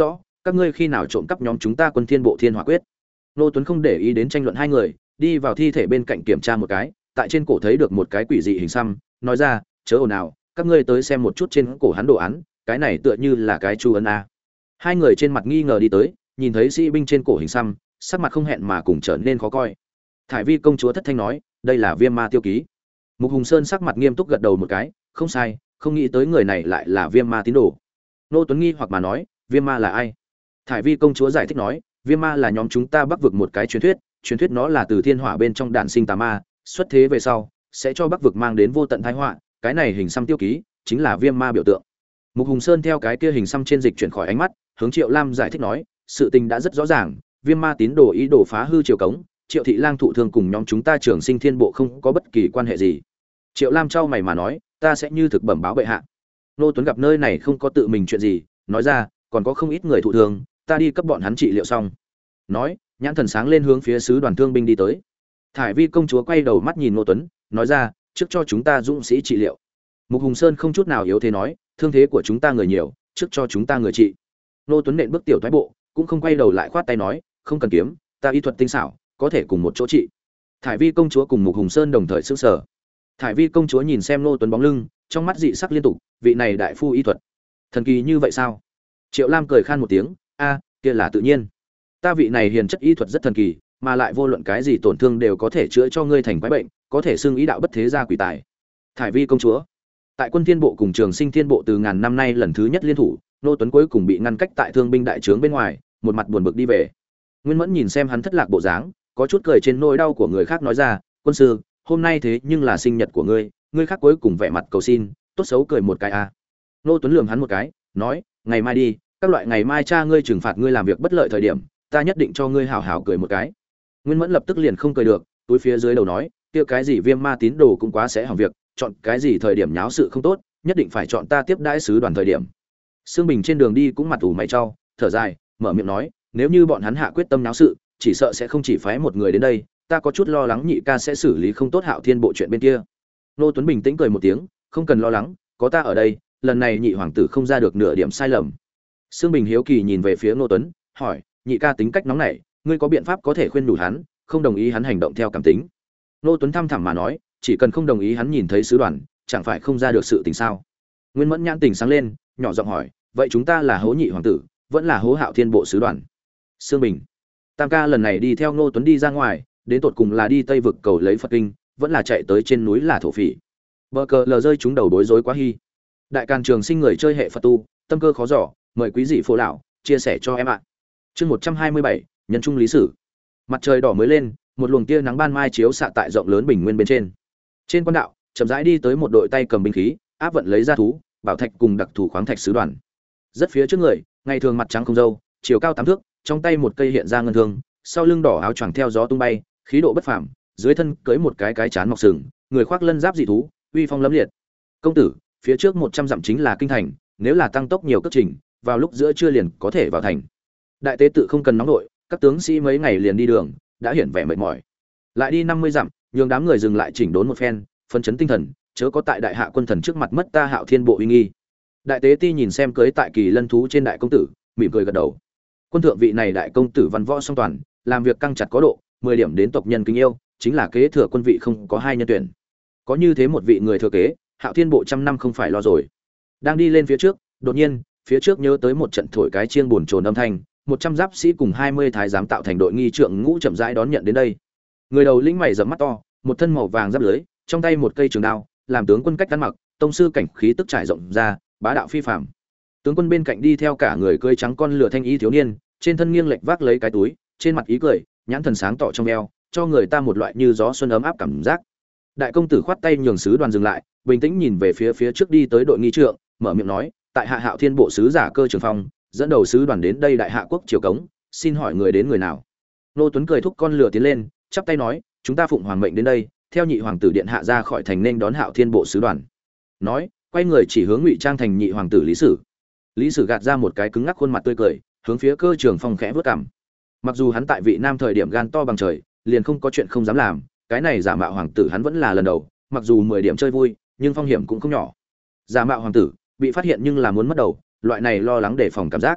các ngươi khi nào trộm cắp nhóm chúng ta quân thiên bộ thiên hỏa quyết? Nô Tuấn không để ý đến tranh luận hai người, đi vào thi thể bên cạnh kiểm tra một cái, tại trên cổ thấy được một cái quỷ dị hình xăm, nói ra, chớ ồn ào, các ngươi tới xem một chút trên cổ hắn đồ án, cái này tựa như là cái chu ấn a. Hai người trên mặt nghi ngờ đi tới, nhìn thấy sĩ binh trên cổ hình xăm, sắc mặt không hẹn mà cùng trở nên khó coi. Thải Vi công chúa thất thanh nói, đây là Viêm Ma tiêu ký. Mục Hùng Sơn sắc mặt nghiêm túc gật đầu một cái, không sai, không nghĩ tới người này lại là Viêm Ma tín đồ. Nô Tuấn nghi hoặc mà nói, Viêm Ma là ai? Thải Vi công chúa giải thích nói, Viêm Ma là nhóm chúng ta Bắc vực một cái truyền thuyết, truyền thuyết nó là từ thiên hỏa bên trong đạn sinh tà ma, xuất thế về sau sẽ cho Bắc vực mang đến vô tận tai họa, cái này hình xăm tiêu ký chính là Viêm Ma biểu tượng. Mục Hùng Sơn theo cái kia hình xăm trên dịch chuyển khỏi ánh mắt, hướng Triệu Lam giải thích nói, sự tình đã rất rõ ràng, Viêm Ma tín đồ ý đồ phá hư triều cống, Triệu thị lang thụ thương cùng nhóm chúng ta Trường Sinh Thiên bộ không có bất kỳ quan hệ gì. Triệu Lam trao mày mà nói, ta sẽ như thực bẩm báo bệ hạ. Nô Tuấn gặp nơi này không có tự mình chuyện gì, nói ra, còn có không ít người thụ thương, ta đi cấp bọn hắn trị liệu xong. Nói, nhãn thần sáng lên hướng phía sứ đoàn thương binh đi tới. Thải Vi công chúa quay đầu mắt nhìn Nô Tuấn, nói ra, trước cho chúng ta dũng sĩ trị liệu. Mục Hùng Sơn không chút nào yếu thế nói, thương thế của chúng ta người nhiều, trước cho chúng ta người trị. Nô Tuấn nện bước tiểu thoái bộ, cũng không quay đầu lại khoát tay nói, không cần kiếm, ta y thuật tinh xảo, có thể cùng một chỗ trị. Thải Vi công chúa cùng Mục Hùng Sơn đồng thời sững sờ. Thải Vi công chúa nhìn xem Nô Tuấn bóng lưng, trong mắt dị sắc liên tục, vị này đại phu y thuật, thần kỳ như vậy sao? Triệu Lam cười khan một tiếng, a, kia là tự nhiên. Ta vị này hiền chất y thuật rất thần kỳ, mà lại vô luận cái gì tổn thương đều có thể chữa cho ngươi thành quái bệnh, có thể xưng ý đạo bất thế gia quỷ tài. Thải Vi công chúa, tại Quân Thiên bộ cùng Trường Sinh Thiên bộ từ ngàn năm nay lần thứ nhất liên thủ, Nô Tuấn cuối cùng bị ngăn cách tại thương binh đại trướng bên ngoài, một mặt buồn bực đi về. Nguyên Mẫn nhìn xem hắn thất lạc bộ dáng, có chút cười trên nỗi đau của người khác nói ra, quân sư, hôm nay thế nhưng là sinh nhật của ngươi, ngươi khác cuối cùng vẻ mặt cầu xin, tốt xấu cười một cái a. Nô Tuấn lườm hắn một cái, nói, ngày mai đi, các loại ngày mai cha ngươi trừng phạt ngươi làm việc bất lợi thời điểm, ta nhất định cho ngươi hảo hảo cười một cái. Nguyên Mẫn lập tức liền không cười được, túi phía dưới đầu nói, kia cái gì Viêm Ma tín đồ cũng quá sẽ hỏng việc, chọn cái gì thời điểm nháo sự không tốt, nhất định phải chọn ta tiếp đãi sứ đoàn thời điểm. Sương Bình trên đường đi cũng mặt ủ mày trao, thở dài, mở miệng nói, nếu như bọn hắn hạ quyết tâm nháo sự, chỉ sợ sẽ không chỉ phái một người đến đây, ta có chút lo lắng nhị ca sẽ xử lý không tốt Hạo Thiên bộ chuyện bên kia. Nô Tuấn bình tĩnh cười một tiếng, không cần lo lắng, có ta ở đây, lần này nhị hoàng tử không ra được nửa điểm sai lầm. Sương Bình hiếu kỳ nhìn về phía Nô Tuấn, hỏi, nhị ca tính cách nóng nảy, ngươi có biện pháp có thể khuyên nhủ hắn, không đồng ý hắn hành động theo cảm tính. Nô Tuấn thăm thẳm mà nói, chỉ cần không đồng ý hắn nhìn thấy sứ đoàn, chẳng phải không ra được sự tình sao? Nguyên Mẫn nhãn tình sáng lên, nhỏ giọng hỏi, vậy chúng ta là hố nhị hoàng tử, vẫn là hố Hạo Thiên bộ sứ đoàn? Sương Bình, Tam ca lần này đi theo Nô Tuấn đi ra ngoài, đến tột cùng là đi Tây vực cầu lấy Phật kinh, vẫn là chạy tới trên núi là thổ phỉ. Bờ cờ lờ rơi chúng đầu bối rối quá hy. Đại Càn Trường Sinh người chơi hệ Phật tu, tâm cơ khó dò, mời quý dị phô lão chia sẻ cho em ạ. Chương một trăm hai mươi bảy, nhân trung lý sử. Mặt trời đỏ mới lên, một luồng tia nắng ban mai chiếu xạ tại rộng lớn bình nguyên bên trên. Trên quan đạo, chậm rãi đi tới một đội tay cầm binh khí, áp vận lấy ra thú, bảo thạch cùng đặc thù khoáng thạch sứ đoàn. Rất phía trước người, ngày thường mặt trắng không râu, chiều cao tám thước, trong tay một cây hiện ra ngân thương, sau lưng đỏ áo choàng theo gió tung bay, khí độ bất phàm, dưới thân cưỡi một cái cái chán mọc sừng, người khoác lân giáp dị thú, uy phong lẫm liệt. Công tử, phía trước một trăm dặm chính là kinh thành, nếu là tăng tốc nhiều cước trình, vào lúc giữa trưa liền có thể vào thành. Đại tế tự không cần nóng nội, các tướng sĩ mấy ngày liền đi đường, đã hiển vẻ mệt mỏi. Lại đi năm mươi dặm, nhường đám người dừng lại chỉnh đốn một phen, phấn chấn tinh thần, chớ có tại đại hạ quân thần trước mặt mất ta Hạo Thiên bộ uy nghi. Đại tế ti nhìn xem cưới tại kỳ lân thú trên đại công tử, mỉm cười gật đầu. Quân thượng vị này đại công tử văn võ song toàn, làm việc căng chặt có độ, mười điểm đến tộc nhân kính yêu, chính là kế thừa quân vị không có hai nhân tuyển. Có như thế một vị người thừa kế, Hạo Thiên bộ trăm năm không phải lo rồi. Đang đi lên phía trước, đột nhiên, phía trước nhớ tới một trận thổi cái chiêng buồn chồn âm thanh, một trăm giáp sĩ cùng hai mươi thái giám tạo thành đội nghi trượng ngũ chậm rãi đón nhận đến đây. Người đầu lĩnh mày rậm mắt to, một thân màu vàng giáp lưới, trong tay một cây trường đao, làm tướng quân cách ăn mặc, tông sư cảnh khí tức trải rộng ra, bá đạo phi phàm. Tướng quân bên cạnh đi theo cả người cưỡi trắng con lửa thanh y thiếu niên, trên thân nghiêng lệch vác lấy cái túi, trên mặt ý cười, nhãn thần sáng tỏ trong eo, cho người ta một loại như gió xuân ấm áp cảm giác. Đại công tử khoát tay nhường sứ đoàn dừng lại, bình tĩnh nhìn về phía phía trước đi tới đội nghi trượng, mở miệng nói, tại hạ Hạo Thiên bộ sứ giả Cơ Trường Phong, dẫn đầu sứ đoàn đến đây đại hạ quốc triều cống, xin hỏi người đến người nào? Nô Tuấn cười thúc con lửa tiến lên, chắp tay nói, chúng ta phụng hoàng mệnh đến đây, theo nhị hoàng tử điện hạ ra khỏi thành nên đón Hạo Thiên bộ sứ đoàn. Nói, quay người chỉ hướng ngụy trang thành nhị hoàng tử Lý Sử. Lý Sử gạt ra một cái cứng ngắc khuôn mặt tươi cười, hướng phía Cơ Trường Phong khẽ vớt cằm. Mặc dù hắn tại vị nam thời điểm gan to bằng trời, liền không có chuyện không dám làm, cái này giả mạo hoàng tử hắn vẫn là lần đầu, mặc dù mười điểm chơi vui, nhưng phong hiểm cũng không nhỏ. Giả mạo hoàng tử, bị phát hiện nhưng là muốn mất đầu, loại này lo lắng đề phòng cảm giác.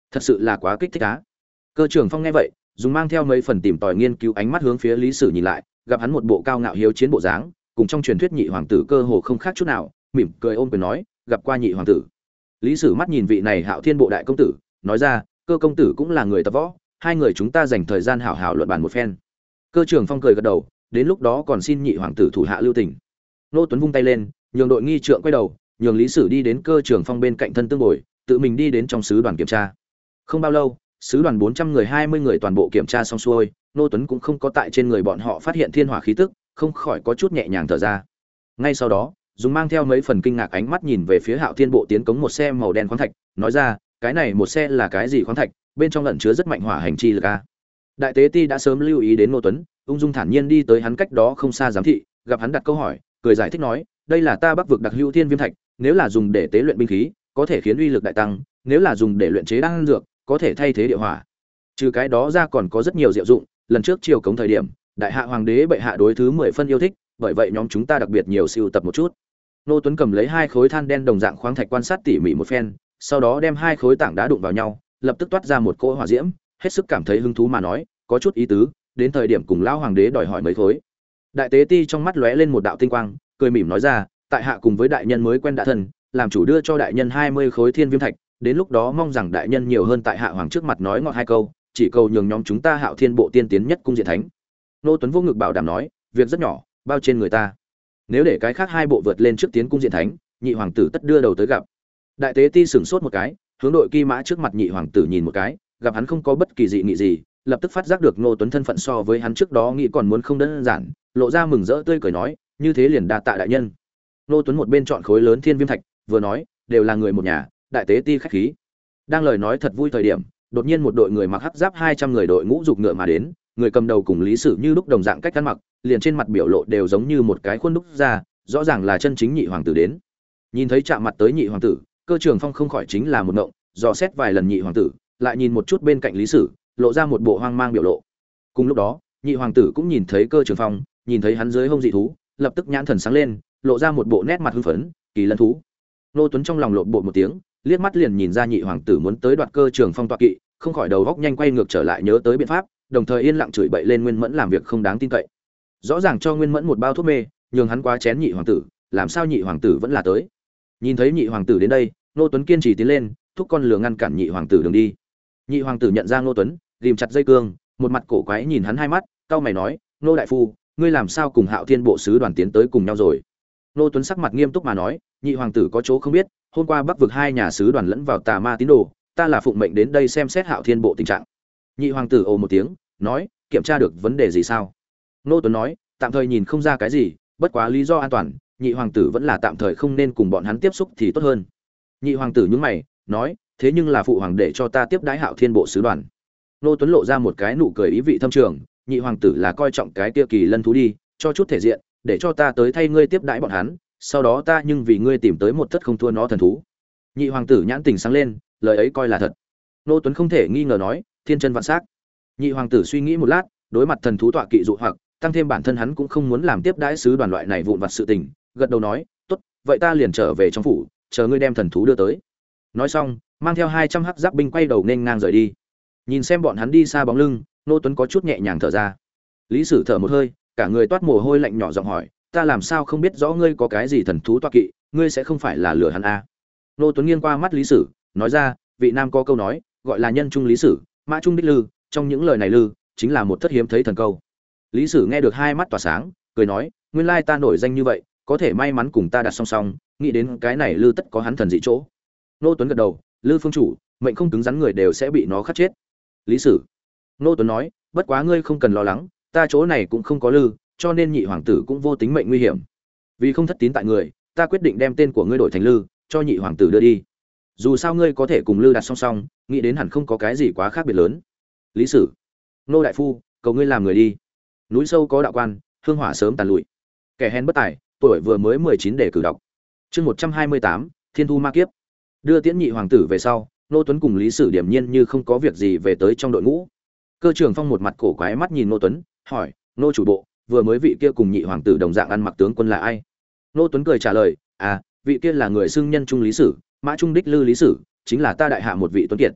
thật sự là quá kích thích á. Cơ trưởng Phong nghe vậy, dùng mang theo mấy phần tìm tòi nghiên cứu ánh mắt hướng phía Lý Sử nhìn lại, gặp hắn một bộ cao ngạo hiếu chiến bộ dáng, cùng trong truyền thuyết nhị hoàng tử cơ hồ không khác chút nào, mỉm cười ôm quyền nói, gặp qua nhị hoàng tử. Lý Sử mắt nhìn vị này Hạo Thiên bộ đại công tử, nói ra, Cơ công tử cũng là người tập võ, hai người chúng ta dành thời gian hảo hảo luận bàn một phen. Cơ trưởng Phong cười gật đầu, đến lúc đó còn xin nhị hoàng tử thủ hạ lưu tình. Nô Tuấn vung tay lên, nhường đội nghi trượng quay đầu, nhường Lý Sử đi đến Cơ trưởng Phong bên cạnh thân tương bồi, tự mình đi đến trong sứ đoàn kiểm tra. Không bao lâu, sứ đoàn bốn trăm người hai mươi người toàn bộ kiểm tra xong xuôi, Nô Tuấn cũng không có tại trên người bọn họ phát hiện thiên hỏa khí tức, không khỏi có chút nhẹ nhàng thở ra. Ngay sau đó, dùng mang theo mấy phần kinh ngạc ánh mắt nhìn về phía Hạo Thiên bộ tiến cống một xe màu đen khoáng thạch, nói ra, cái này một xe là cái gì khoáng thạch, bên trong ẩn chứa rất mạnh hỏa hành chi lực a. Đại tế ti đã sớm lưu ý đến Nô Tuấn, ung dung thản nhiên đi tới hắn cách đó không xa giám thị, gặp hắn đặt câu hỏi, cười giải thích nói, đây là ta Bắc vực đặc hữu thiên viêm thạch, nếu là dùng để tế luyện binh khí, có thể khiến uy lực đại tăng, nếu là dùng để luyện chế đan dược, có thể thay thế địa hỏa. Trừ cái đó ra còn có rất nhiều diệu dụng, lần trước triều cống thời điểm, đại hạ hoàng đế bệ hạ đối thứ mười phân yêu thích, bởi vậy nhóm chúng ta đặc biệt nhiều sưu tập một chút. Nô Tuấn cầm lấy hai khối than đen đồng dạng khoáng thạch quan sát tỉ mỉ một phen, sau đó đem hai khối tảng đá đụng vào nhau, lập tức toát ra một cỗ hỏa diễm, hết sức cảm thấy hứng thú mà nói, có chút ý tứ, đến thời điểm cùng lão hoàng đế đòi hỏi mấy khối. Đại tế ti trong mắt lóe lên một đạo tinh quang, cười mỉm nói ra, tại hạ cùng với đại nhân mới quen đã thân, làm chủ đưa cho đại nhân hai mươi khối thiên viêm thạch, đến lúc đó mong rằng đại nhân nhiều hơn tại hạ hoàng trước mặt nói ngọt hai câu, chỉ cầu nhường nhóm chúng ta Hạo Thiên bộ tiên tiến nhất cung diện thánh. Nô Tuấn vô ngực bảo đảm nói, việc rất nhỏ, bao trên người ta. Nếu để cái khác hai bộ vượt lên trước tiến cung diện thánh, nhị hoàng tử tất đưa đầu tới gặp. Đại tế ti sửng sốt một cái, hướng đội kỳ mã trước mặt nhị hoàng tử nhìn một cái, gặp hắn không có bất kỳ dị nghị gì, lập tức phát giác được Nô Tuấn thân phận so với hắn trước đó nghĩ còn muốn không đơn giản, lộ ra mừng rỡ tươi cười nói, như thế liền đa tạ đại nhân. Nô Tuấn một bên chọn khối lớn thiên viêm thạch, vừa nói, đều là người một nhà, đại tế ti khách khí. Đang lời nói thật vui thời điểm, đột nhiên một đội người mặc hắc giáp hai trăm người đội ngũ dục ngựa mà đến, người cầm đầu cùng Lý Sử như lúc đồng dạng cách ăn mặc, liền trên mặt biểu lộ đều giống như một cái khuôn đúc ra, rõ ràng là chân chính nhị hoàng tử đến. Nhìn thấy chạm mặt tới nhị hoàng tử, Cơ Trường Phong không khỏi chính là một ngộng, dò xét vài lần nhị hoàng tử, lại nhìn một chút bên cạnh Lý Sử, lộ ra một bộ hoang mang biểu lộ. Cùng lúc đó, nhị hoàng tử cũng nhìn thấy Cơ Trường Phong, nhìn thấy hắn dưới hông dị thú, lập tức nhãn thần sáng lên, lộ ra một bộ nét mặt hưng phấn, kỳ lân thú. Nô Tuấn trong lòng lộn bộ một tiếng, liếc mắt liền nhìn ra nhị hoàng tử muốn tới đoạt Cơ Trường Phong tọa kỵ, không khỏi đầu góc nhanh quay ngược trở lại nhớ tới biện pháp, đồng thời yên lặng chửi bậy lên Nguyên Mẫn làm việc không đáng tin cậy. Rõ ràng cho Nguyên Mẫn một bao thuốc mê, nhường hắn quá chén nhị hoàng tử, làm sao nhị hoàng tử vẫn là tới. Nhìn thấy nhị hoàng tử đến đây, Nô Tuấn kiên trì tiến lên, thúc con lừa ngăn cản nhị hoàng tử đường đi. Nhị hoàng tử nhận ra Nô Tuấn, ghim chặt dây cương, một mặt cổ quái nhìn hắn hai mắt, cau mày nói, "Nô đại phu, ngươi làm sao cùng Hạo Thiên bộ sứ đoàn tiến tới cùng nhau rồi?" Nô Tuấn sắc mặt nghiêm túc mà nói, "Nhị hoàng tử có chỗ không biết, hôm qua Bắc vực hai nhà sứ đoàn lẫn vào tà ma tín đồ, ta là phụng mệnh đến đây xem xét Hạo Thiên bộ tình trạng." Nhị hoàng tử ồ một tiếng, nói, "Kiểm tra được vấn đề gì sao?" Nô Tuấn nói, "Tạm thời nhìn không ra cái gì, bất quá lý do an toàn, nhị hoàng tử vẫn là tạm thời không nên cùng bọn hắn tiếp xúc thì tốt hơn." Nhị hoàng tử nhướng mày, nói, "Thế nhưng là phụ hoàng để cho ta tiếp đái Hạo Thiên bộ sứ đoàn." Nô Tuấn lộ ra một cái nụ cười ý vị thâm trường, "Nhị hoàng tử là coi trọng cái kia kỳ lân thú đi, cho chút thể diện, để cho ta tới thay ngươi tiếp đãi bọn hắn, sau đó ta nhưng vì ngươi tìm tới một thất không thua nó thần thú." Nhị hoàng tử nhãn tình sáng lên, lời ấy coi là thật. Nô Tuấn không thể nghi ngờ nói, "Thiên chân vạn sắc." Nhị hoàng tử suy nghĩ một lát, đối mặt thần thú tọa kỵ dụ hoặc, tăng thêm bản thân hắn cũng không muốn làm tiếp đãi sứ đoàn loại này vụn vặt sự tình, gật đầu nói, "Tốt, vậy ta liền trở về trong phủ, chờ ngươi đem thần thú đưa tới." Nói xong, mang theo hai trăm hắc giáp binh quay đầu nên ngang rời đi. Nhìn xem bọn hắn đi xa bóng lưng, Nô Tuấn có chút nhẹ nhàng thở ra. Lý Sử thở một hơi, cả người toát mồ hôi lạnh nhỏ giọng hỏi, "Ta làm sao không biết rõ ngươi có cái gì thần thú tọa kỵ, ngươi sẽ không phải là lừa hắn à?" Nô Tuấn nghiêng qua mắt Lý Sử, nói ra, "Vị nam có câu nói, gọi là nhân trung lý sử, mã trung đích lư, trong những lời này lư chính là một thất hiếm thấy thần câu." Lý Sử nghe được hai mắt tỏa sáng, cười nói, "Nguyên lai ta nổi danh như vậy, có thể may mắn cùng ta đặt song song, nghĩ đến cái này lư tất có hắn thần dị chỗ." Nô Tuấn gật đầu, "Lư phương chủ, mệnh không cứng rắn người đều sẽ bị nó khắc chết." Lý Sử. Nô Tuấn nói, "Bất quá ngươi không cần lo lắng, ta chỗ này cũng không có lư, cho nên nhị hoàng tử cũng vô tính mệnh nguy hiểm. Vì không thất tín tại người, ta quyết định đem tên của ngươi đổi thành lư, cho nhị hoàng tử đưa đi. Dù sao ngươi có thể cùng lư đặt song song, nghĩ đến hẳn không có cái gì quá khác biệt lớn." Lý Sử. "Nô đại phu, cầu ngươi làm người đi. Núi sâu có đạo quan, hương hỏa sớm tàn lụi. Kẻ hèn bất tài, tuổi vừa mới mười chín để cử đọc." Chương một trăm hai mươi tám, Thiên thu ma kiếp. Đưa tiễn nhị hoàng tử về sau, Nô Tuấn cùng Lý Sử điềm nhiên như không có việc gì về tới trong đội ngũ. Cơ Trường Phong một mặt cổ quái mắt nhìn Nô Tuấn, hỏi, "Nô chủ bộ, vừa mới vị kia cùng nhị hoàng tử đồng dạng ăn mặc tướng quân là ai?" Nô Tuấn cười trả lời, "À, vị kia là người xưng nhân trung Lý Sử, mã trung đích lư Lý Sử, chính là ta đại hạ một vị tuấn kiệt."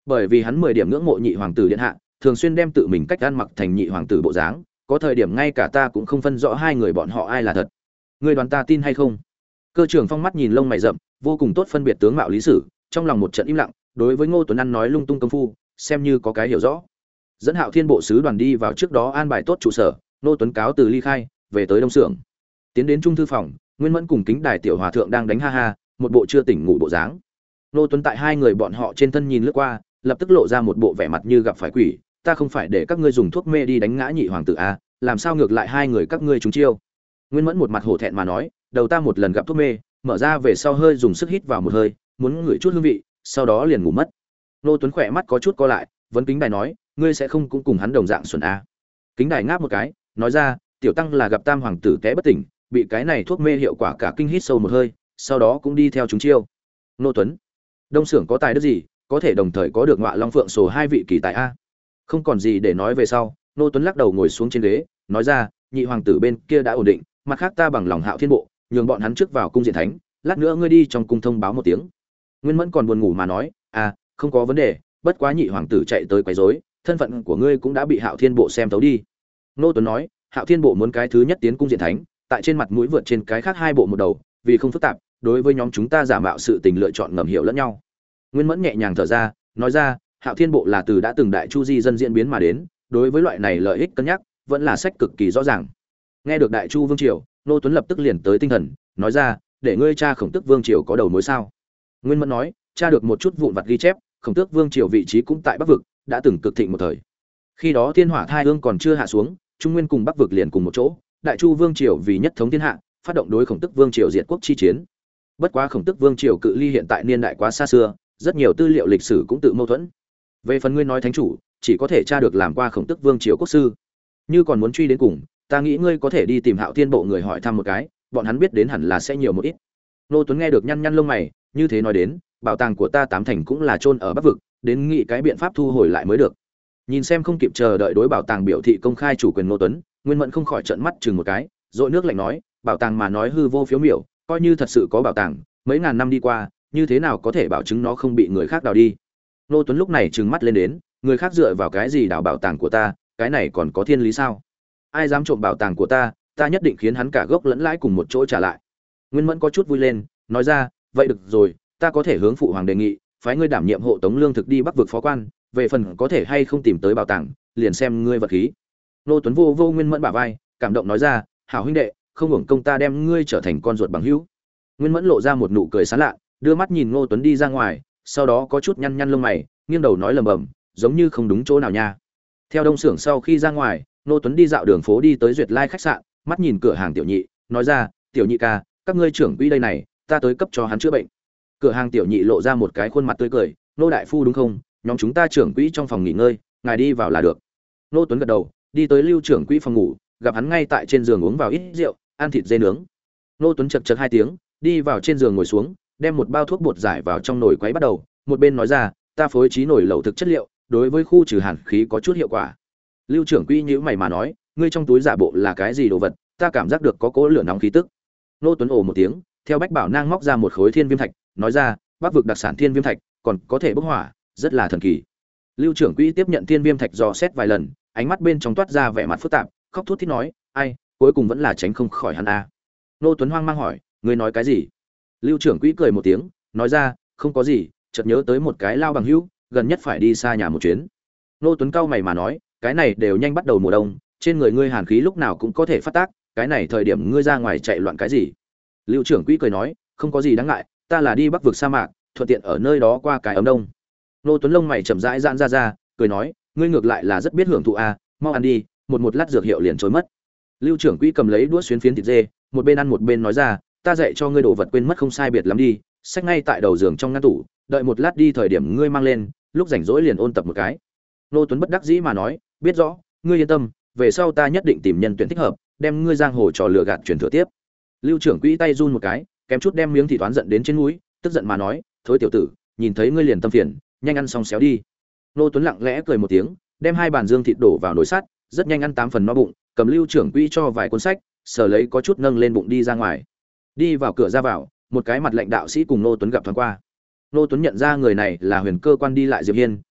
Bởi vì hắn mười điểm ngưỡng mộ nhị hoàng tử điện hạ, thường xuyên đem tự mình cách ăn mặc thành nhị hoàng tử bộ dáng, có thời điểm ngay cả ta cũng không phân rõ hai người bọn họ ai là thật. Ngươi đoán ta tin hay không? Cơ trưởng Phong mắt nhìn lông mày rậm, vô cùng tốt phân biệt tướng mạo lý sử, trong lòng một trận im lặng, đối với Ngô Tuấn ăn nói lung tung công phu, xem như có cái hiểu rõ. Dẫn Hạo Thiên bộ sứ đoàn đi vào trước đó an bài tốt trụ sở, Ngô Tuấn cáo từ ly khai, về tới Đông Sưởng. Tiến đến trung thư phòng, Nguyên Mẫn cùng Kính Đài tiểu hòa thượng đang đánh ha ha, một bộ chưa tỉnh ngủ bộ dáng. Ngô Tuấn tại hai người bọn họ trên thân nhìn lướt qua, lập tức lộ ra một bộ vẻ mặt như gặp phải quỷ, ta không phải để các ngươi dùng thuốc mê đi đánh ngã nhị hoàng tử a, làm sao ngược lại hai người các ngươi trúng chiêu. Nguyên Mẫn một mặt hổ thẹn mà nói, đầu ta một lần gặp thuốc mê, mở ra về sau hơi dùng sức hít vào một hơi, muốn ngửi chút hương vị, sau đó liền ngủ mất. Ngô Tuấn khỏe mắt có chút co lại, vấn Kính Đài nói, ngươi sẽ không cũng cùng hắn đồng dạng xuẩn a. Kính Đài ngáp một cái, nói ra, tiểu tăng là gặp tam hoàng tử té bất tỉnh, bị cái này thuốc mê hiệu quả cả kinh hít sâu một hơi, sau đó cũng đi theo chúng chiêu. Ngô Tuấn, Đông Sưởng có tài đức gì, có thể đồng thời có được Ngọa Long Phượng Sổ hai vị kỳ tài a. Không còn gì để nói về sau, Ngô Tuấn lắc đầu ngồi xuống trên ghế, nói ra, nhị hoàng tử bên kia đã ổn định, mặt khác ta bằng lòng Hạo Thiên bộ, nhường bọn hắn trước vào cung diện thánh, lát nữa ngươi đi trong cung thông báo một tiếng. Nguyên Mẫn còn buồn ngủ mà nói, à, không có vấn đề, bất quá nhị hoàng tử chạy tới quấy rối, thân phận của ngươi cũng đã bị Hạo Thiên bộ xem thấu đi. Ngô Tuấn nói, Hạo Thiên bộ muốn cái thứ nhất tiến cung diện thánh, tại trên mặt mũi vượt trên cái khác hai bộ một đầu, vì không phức tạp, đối với nhóm chúng ta giả mạo sự tình lựa chọn ngầm hiểu lẫn nhau. Nguyên Mẫn nhẹ nhàng thở ra, nói ra, Hạo Thiên bộ là từ đã từng đại chu di dân diễn biến mà đến, đối với loại này lợi ích cân nhắc, vẫn là sách cực kỳ rõ ràng. Nghe được đại chu vương triều, Ngô Tuấn lập tức liền tới tinh thần, nói ra, để ngươi cha Khổng Tước vương triều có đầu mối sao? Nguyên Mẫn nói, cha được một chút vụn vặt ghi chép, Khổng Tước vương triều vị trí cũng tại Bắc vực, đã từng cực thịnh một thời. Khi đó thiên hỏa thai ương còn chưa hạ xuống, Trung Nguyên cùng Bắc vực liền cùng một chỗ, đại chu vương triều vì nhất thống thiên hạ, phát động đối Khổng Tước vương triều diệt quốc chi chiến. Bất quá Khổng Tước vương triều cự ly hiện tại niên đại quá xa xưa, rất nhiều tư liệu lịch sử cũng tự mâu thuẫn. Về phần ngươi nói thánh chủ, chỉ có thể tra được làm qua Khổng Tước vương triều quốc sư. Như còn muốn truy đến cùng, ta nghĩ ngươi có thể đi tìm Hạo Thiên bộ người hỏi thăm một cái, bọn hắn biết đến hẳn là sẽ nhiều một ít. Nô Tuấn nghe được nhăn nhăn lông mày, như thế nói đến, bảo tàng của ta tám thành cũng là chôn ở Bắc vực, đến nghĩ cái biện pháp thu hồi lại mới được. Nhìn xem không kịp chờ đợi đối bảo tàng biểu thị công khai chủ quyền Nô Tuấn, Nguyên Mẫn không khỏi trợn mắt chừng một cái, rồi nước lạnh nói, bảo tàng mà nói hư vô phiếu miểu, coi như thật sự có bảo tàng, mấy ngàn năm đi qua, như thế nào có thể bảo chứng nó không bị người khác đào đi. Nô Tuấn lúc này trừng mắt lên đến, người khác dựa vào cái gì đào bảo tàng của ta, cái này còn có thiên lý sao? Ai dám trộm bảo tàng của ta, ta nhất định khiến hắn cả gốc lẫn lãi cùng một chỗ trả lại. Nguyên Mẫn có chút vui lên, nói ra, vậy được rồi, ta có thể hướng phụ hoàng đề nghị, phái ngươi đảm nhiệm hộ tống lương thực đi Bắc vực phó quan, về phần có thể hay không tìm tới bảo tàng, liền xem ngươi vật khí. Nô Tuấn vô vô Nguyên Mẫn bả vai, cảm động nói ra, hảo huynh đệ, không hưởng công ta đem ngươi trở thành con ruột bằng hữu. Nguyên Mẫn lộ ra một nụ cười sán lạ, đưa mắt nhìn Ngô Tuấn đi ra ngoài, sau đó có chút nhăn nhăn lông mày, nghiêng đầu nói lầm bầm, giống như không đúng chỗ nào nha. Theo Đông Sưởng sau khi ra ngoài, Ngô Tuấn đi dạo đường phố đi tới Duyệt Lai khách sạn, mắt nhìn cửa hàng tiểu nhị, nói ra, tiểu nhị ca, các ngươi trưởng quỹ đây này, ta tới cấp cho hắn chữa bệnh. Cửa hàng tiểu nhị lộ ra một cái khuôn mặt tươi cười, Nô đại phu đúng không? Nhóm chúng ta trưởng quỹ trong phòng nghỉ ngơi, ngài đi vào là được. Ngô Tuấn gật đầu, đi tới Lưu trưởng quỹ phòng ngủ, gặp hắn ngay tại trên giường uống vào ít rượu, ăn thịt dê nướng. Ngô Tuấn chật chật hai tiếng, đi vào trên giường ngồi xuống, đem một bao thuốc bột giải vào trong nồi quấy bắt đầu, một bên nói ra, ta phối trí nồi lẩu thực chất liệu, đối với khu trừ hàn khí có chút hiệu quả. Lưu trưởng quỹ nhíu mày mà nói, ngươi trong túi giả bộ là cái gì đồ vật, ta cảm giác được có cỗ lửa nóng khí tức. Ngô Tuấn ồ một tiếng, theo Bách Bảo Nang móc ra một khối thiên viêm thạch, nói ra, Bắc vực đặc sản thiên viêm thạch, còn có thể bốc hỏa, rất là thần kỳ. Lưu trưởng quỹ tiếp nhận thiên viêm thạch dò xét vài lần, ánh mắt bên trong toát ra vẻ mặt phức tạp, khóc thút thít nói, ai, cuối cùng vẫn là tránh không khỏi hắn a. Ngô Tuấn hoang mang hỏi, ngươi nói cái gì? Lưu trưởng quỹ cười một tiếng, nói ra, không có gì, chợt nhớ tới một cái lao bằng hữu, gần nhất phải đi xa nhà một chuyến. Ngô Tuấn cau mày mà nói, cái này đều nhanh bắt đầu mùa đông, trên người ngươi hàn khí lúc nào cũng có thể phát tác, cái này thời điểm ngươi ra ngoài chạy loạn cái gì? Lưu trưởng quỹ cười nói, không có gì đáng ngại, ta là đi Bắc vực sa mạc, thuận tiện ở nơi đó qua cái ấm đông. Ngô Tuấn lông mày chậm rãi giãn ra ra, cười nói, ngươi ngược lại là rất biết hưởng thụ a, mau ăn đi, một một lát dược hiệu liền trôi mất. Lưu trưởng quỹ cầm lấy đũa xuyến phiến thịt dê, một bên ăn một bên nói ra, ta dạy cho ngươi đồ vật quên mất không sai biệt lắm đi, xách ngay tại đầu giường trong ngăn tủ, đợi một lát đi thời điểm ngươi mang lên, lúc rảnh rỗi liền ôn tập một cái. Ngô Tuấn bất đắc dĩ mà nói, biết rõ, ngươi yên tâm, về sau ta nhất định tìm nhân tuyển thích hợp, đem ngươi giang hồ trò lừa gạt truyền thừa tiếp. Lưu trưởng quỹ tay run một cái, kém chút đem miếng thịt toán giận đến trên mũi, tức giận mà nói, thối tiểu tử, nhìn thấy ngươi liền tâm phiền, nhanh ăn xong xéo đi. Ngô Tuấn lặng lẽ cười một tiếng, đem hai bàn dương thịt đổ vào nồi sắt, rất nhanh ăn tám phần no bụng, cầm Lưu trưởng quỹ cho vài cuốn sách, sờ lấy có chút nâng lên bụng đi ra ngoài. Đi vào cửa ra vào, một cái mặt lệnh đạo sĩ cùng Ngô Tuấn gặp thoáng qua. Ngô Tuấn nhận ra người này là Huyền Cơ quan đi lại Diệp Hiên,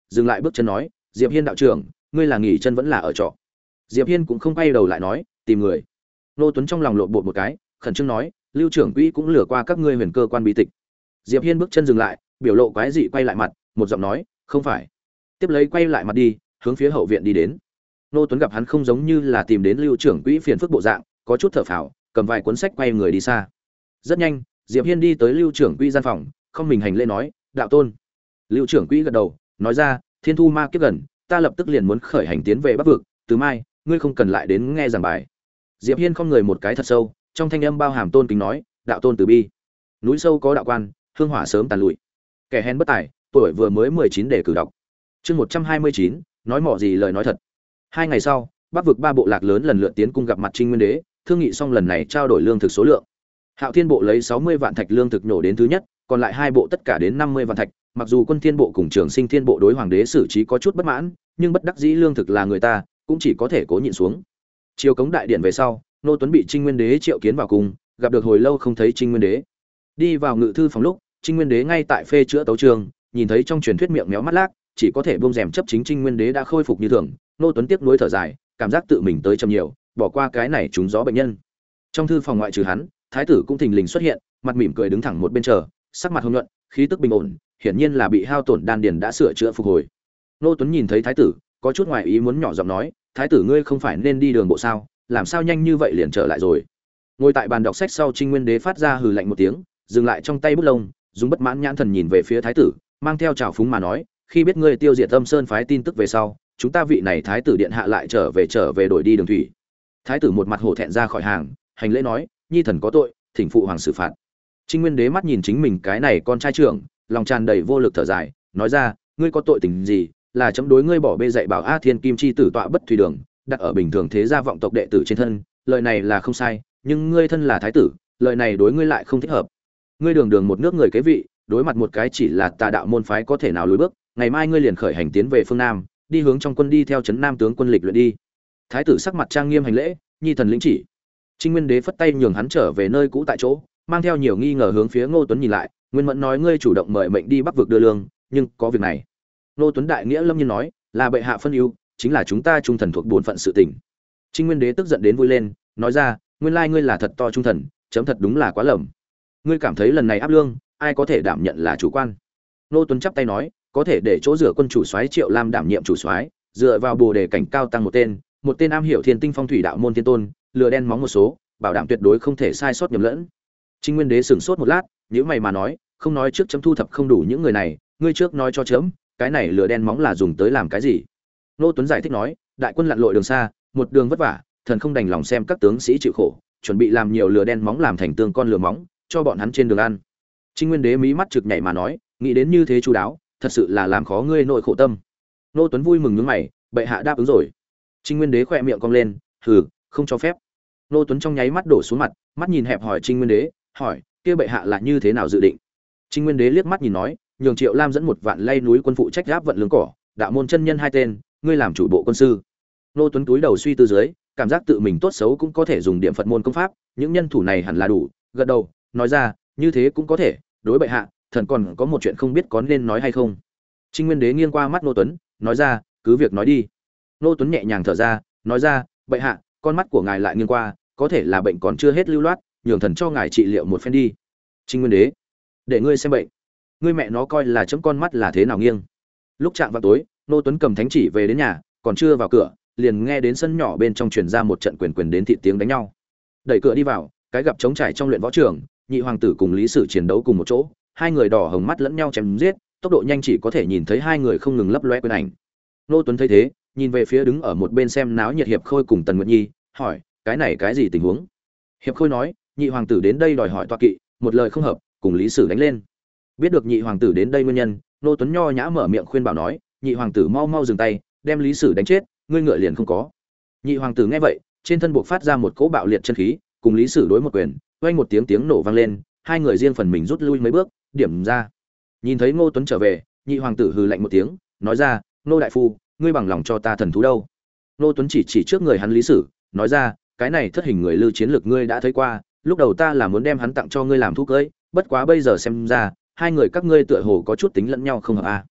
dừng lại bước chân nói, Diệp Hiên đạo trưởng, ngươi là nghỉ chân vẫn là ở trọ? Diệp Hiên cũng không quay đầu lại nói, tìm người. Nô Tuấn trong lòng lộn bột một cái, khẩn trương nói, Lưu trưởng quỹ cũng lừa qua các ngươi huyền cơ quan bí tịch. Diệp Hiên bước chân dừng lại, biểu lộ quái dị quay lại mặt, một giọng nói, không phải. Tiếp lấy quay lại mặt đi, hướng phía hậu viện đi đến. Nô Tuấn gặp hắn không giống như là tìm đến Lưu trưởng quỹ phiền phức bộ dạng, có chút thở phào, cầm vài cuốn sách quay người đi xa. Rất nhanh, Diệp Hiên đi tới Lưu trưởng quỹ gian phòng, không mình hành lễ nói, đạo tôn. Lưu trưởng quỹ gật đầu, nói ra, thiên thu ma kiếp gần, ta lập tức liền muốn khởi hành tiến về Bắc vực, từ mai, ngươi không cần lại đến nghe giảng bài. Diệp Hiên không người một cái thật sâu, trong thanh âm bao hàm tôn kính nói, đạo tôn từ bi. Núi sâu có đạo quan, hương hỏa sớm tàn lụi. Kẻ hèn bất tài, tuổi vừa mới mười chín để cử đọc. Chương một trăm hai mươi chín, nói mỏ gì lời nói thật. Hai ngày sau, Bắc vực ba bộ lạc lớn lần lượt tiến cung gặp mặt Trinh Nguyên Đế, thương nghị xong lần này trao đổi lương thực số lượng. Hạo Thiên bộ lấy sáu mươi vạn thạch lương thực nhổ đến thứ nhất, còn lại hai bộ tất cả đến năm mươi vạn thạch, mặc dù Quân Thiên bộ cùng Trường Sinh Thiên bộ đối hoàng đế xử trí có chút bất mãn, nhưng bất đắc dĩ lương thực là người ta, cũng chỉ có thể cố nhịn xuống. Chiều cống đại điện về sau, Nô Tuấn bị Trinh Nguyên Đế triệu kiến vào cung, gặp được hồi lâu không thấy Trinh Nguyên Đế. Đi vào ngự thư phòng lúc, Trinh Nguyên Đế ngay tại phê chữa tấu chương, nhìn thấy trong truyền thuyết miệng méo mắt lác, chỉ có thể buông rèm chấp chính Trinh Nguyên Đế đã khôi phục như thường. Nô Tuấn tiếc nuối thở dài, cảm giác tự mình tới chậm nhiều, bỏ qua cái này trúng gió bệnh nhân. Trong thư phòng ngoại trừ hắn, thái tử cũng thình lình xuất hiện, mặt mỉm cười đứng thẳng một bên chờ, sắc mặt hồng nhuận, khí tức bình ổn, hiển nhiên là bị hao tổn đan điền đã sửa chữa phục hồi. Nô Tuấn nhìn thấy thái tử, có chút ngoài ý muốn nhỏ giọng nói, thái tử ngươi không phải nên đi đường bộ sao, làm sao nhanh như vậy liền trở lại rồi? Ngồi tại bàn đọc sách sau, Trinh Nguyên Đế phát ra hừ lạnh một tiếng, dừng lại trong tay bút lông, dùng bất mãn nhãn thần nhìn về phía thái tử, mang theo trào phúng mà nói, khi biết ngươi tiêu diệt Âm Sơn phái tin tức về sau, chúng ta vị này thái tử điện hạ lại trở về trở về đổi đi đường thủy. Thái tử một mặt hổ thẹn ra khỏi hàng, hành lễ nói, nhi thần có tội, thỉnh phụ hoàng xử phạt. Trinh Nguyên Đế mắt nhìn chính mình cái này con trai trưởng, lòng tràn đầy vô lực thở dài, nói ra, ngươi có tội tình gì, là chấm đối ngươi bỏ bê dạy bảo A Thiên Kim chi tử tọa bất thủy đường, đặt ở bình thường thế gia vọng tộc đệ tử trên thân, lời này là không sai, nhưng ngươi thân là thái tử, lời này đối ngươi lại không thích hợp. Ngươi đường đường một nước người kế vị, đối mặt một cái chỉ là tà đạo môn phái có thể nào lùi bước, ngày mai ngươi liền khởi hành tiến về phương Nam, đi hướng trong quân đi theo trấn Nam tướng quân lịch luyện đi. Thái tử sắc mặt trang nghiêm hành lễ, nhi thần lĩnh chỉ. Trinh Nguyên Đế phất tay nhường hắn trở về nơi cũ tại chỗ, mang theo nhiều nghi ngờ hướng phía Ngô Tuấn nhìn lại, Nguyên Mẫn nói ngươi chủ động mời mệnh đi Bắc vực đưa lương, nhưng có việc này. Ngô Tuấn đại nghĩa lâm nhiên nói, là bệ hạ phân ưu, chính là chúng ta trung thần thuộc bổn phận sự tình. Trinh Nguyên Đế tức giận đến vui lên, nói ra, nguyên lai ngươi là thật to trung thần, chấm thật đúng là quá lầm. Ngươi cảm thấy lần này áp lương, ai có thể đảm nhận là chủ quan? Ngô Tuấn chắp tay nói, có thể để chỗ dựa quân chủ soái Triệu Lam đảm nhiệm chủ soái, dựa vào bồ đề cảnh cao tăng một tên, một tên am hiểu thiên tinh phong thủy đạo môn thiên tôn, lừa đen móng một số, bảo đảm tuyệt đối không thể sai sót nhầm lẫn. Trinh Nguyên Đế sửng sốt một lát, nhíu mày mà nói, không nói trước chấm thu thập không đủ những người này, ngươi trước nói cho chấm, cái này lừa đen móng là dùng tới làm cái gì? Nô Tuấn giải thích nói, đại quân lặn lội đường xa, một đường vất vả, thần không đành lòng xem các tướng sĩ chịu khổ, chuẩn bị làm nhiều lừa đen móng làm thành tương con lừa móng, cho bọn hắn trên đường ăn. Trinh Nguyên Đế mí mắt trực nhảy mà nói, nghĩ đến như thế chu đáo, thật sự là làm khó ngươi nội khổ tâm. Nô Tuấn vui mừng nhướng mày, bệ hạ đáp ứng rồi. Trinh Nguyên Đế khỏe miệng cong lên, hừ, không cho phép. Nô Tuấn trong nháy mắt đổ xuống mặt, mắt nhìn hẹp hỏi Trinh Nguyên Đế, hỏi, kia bệ hạ là như thế nào dự định? Trinh Nguyên Đế liếc mắt nhìn nói, nhường Triệu Lam dẫn một vạn lay núi quân phụ trách áp vận lương cỏ, đạo môn chân nhân hai tên, ngươi làm chủ bộ quân sư. Nô Tuấn túi đầu suy tư dưới, cảm giác tự mình tốt xấu cũng có thể dùng điểm Phật môn công pháp, những nhân thủ này hẳn là đủ, gật đầu, nói ra, như thế cũng có thể, đối bệ hạ, thần còn có một chuyện không biết có nên nói hay không. Trinh Nguyên Đế nghiêng qua mắt Nô Tuấn, nói ra, cứ việc nói đi. Nô Tuấn nhẹ nhàng thở ra, nói ra, bệ hạ, con mắt của ngài lại nghiêng qua, có thể là bệnh còn chưa hết lưu loát, nhường thần cho ngài trị liệu một phen đi. Trinh Nguyên Đế, để ngươi xem bệnh, ngươi mẹ nó coi là chấm con mắt là thế nào nghiêng. Lúc chạm vào tối, Nô Tuấn cầm thánh chỉ về đến nhà, còn chưa vào cửa, liền nghe đến sân nhỏ bên trong truyền ra một trận quyền quyền đến thị tiếng đánh nhau. Đẩy cửa đi vào, cái gặp trống trải trong luyện võ trường, nhị hoàng tử cùng Lý Sử chiến đấu cùng một chỗ, hai người đỏ hồng mắt lẫn nhau chém giết, tốc độ nhanh chỉ có thể nhìn thấy hai người không ngừng lấp loe quyền ảnh. Nô Tuấn thấy thế, nhìn về phía đứng ở một bên xem náo nhiệt Hiệp Khôi cùng Tần Nguyệt Nhi, hỏi, cái này cái gì tình huống? Hiệp Khôi nói, nhị hoàng tử đến đây đòi hỏi tọa kỵ, một lời không hợp, cùng Lý Sử đánh lên. Biết được nhị hoàng tử đến đây nguyên nhân, Nô Tuấn nho nhã mở miệng khuyên bảo nói, nhị hoàng tử mau mau dừng tay, đem Lý Sử đánh chết, ngươi ngựa liền không có. Nhị hoàng tử nghe vậy, trên thân buộc phát ra một cỗ bạo liệt chân khí, cùng Lý Sử đối một quyền, vang một tiếng tiếng nổ vang lên, hai người riêng phần mình rút lui mấy bước, điểm ra. Nhìn thấy Ngô Tuấn trở về, nhị hoàng tử hừ lạnh một tiếng, nói ra, Nô đại phu, ngươi bằng lòng cho ta thần thú đâu? Ngô Tuấn chỉ chỉ trước người hắn Lý Sử, nói ra, cái này thất hình người lưu chiến lược ngươi đã thấy qua, lúc đầu ta là muốn đem hắn tặng cho ngươi làm thú cưới, bất quá bây giờ xem ra, hai người các ngươi tựa hồ có chút tính lẫn nhau không hợp a.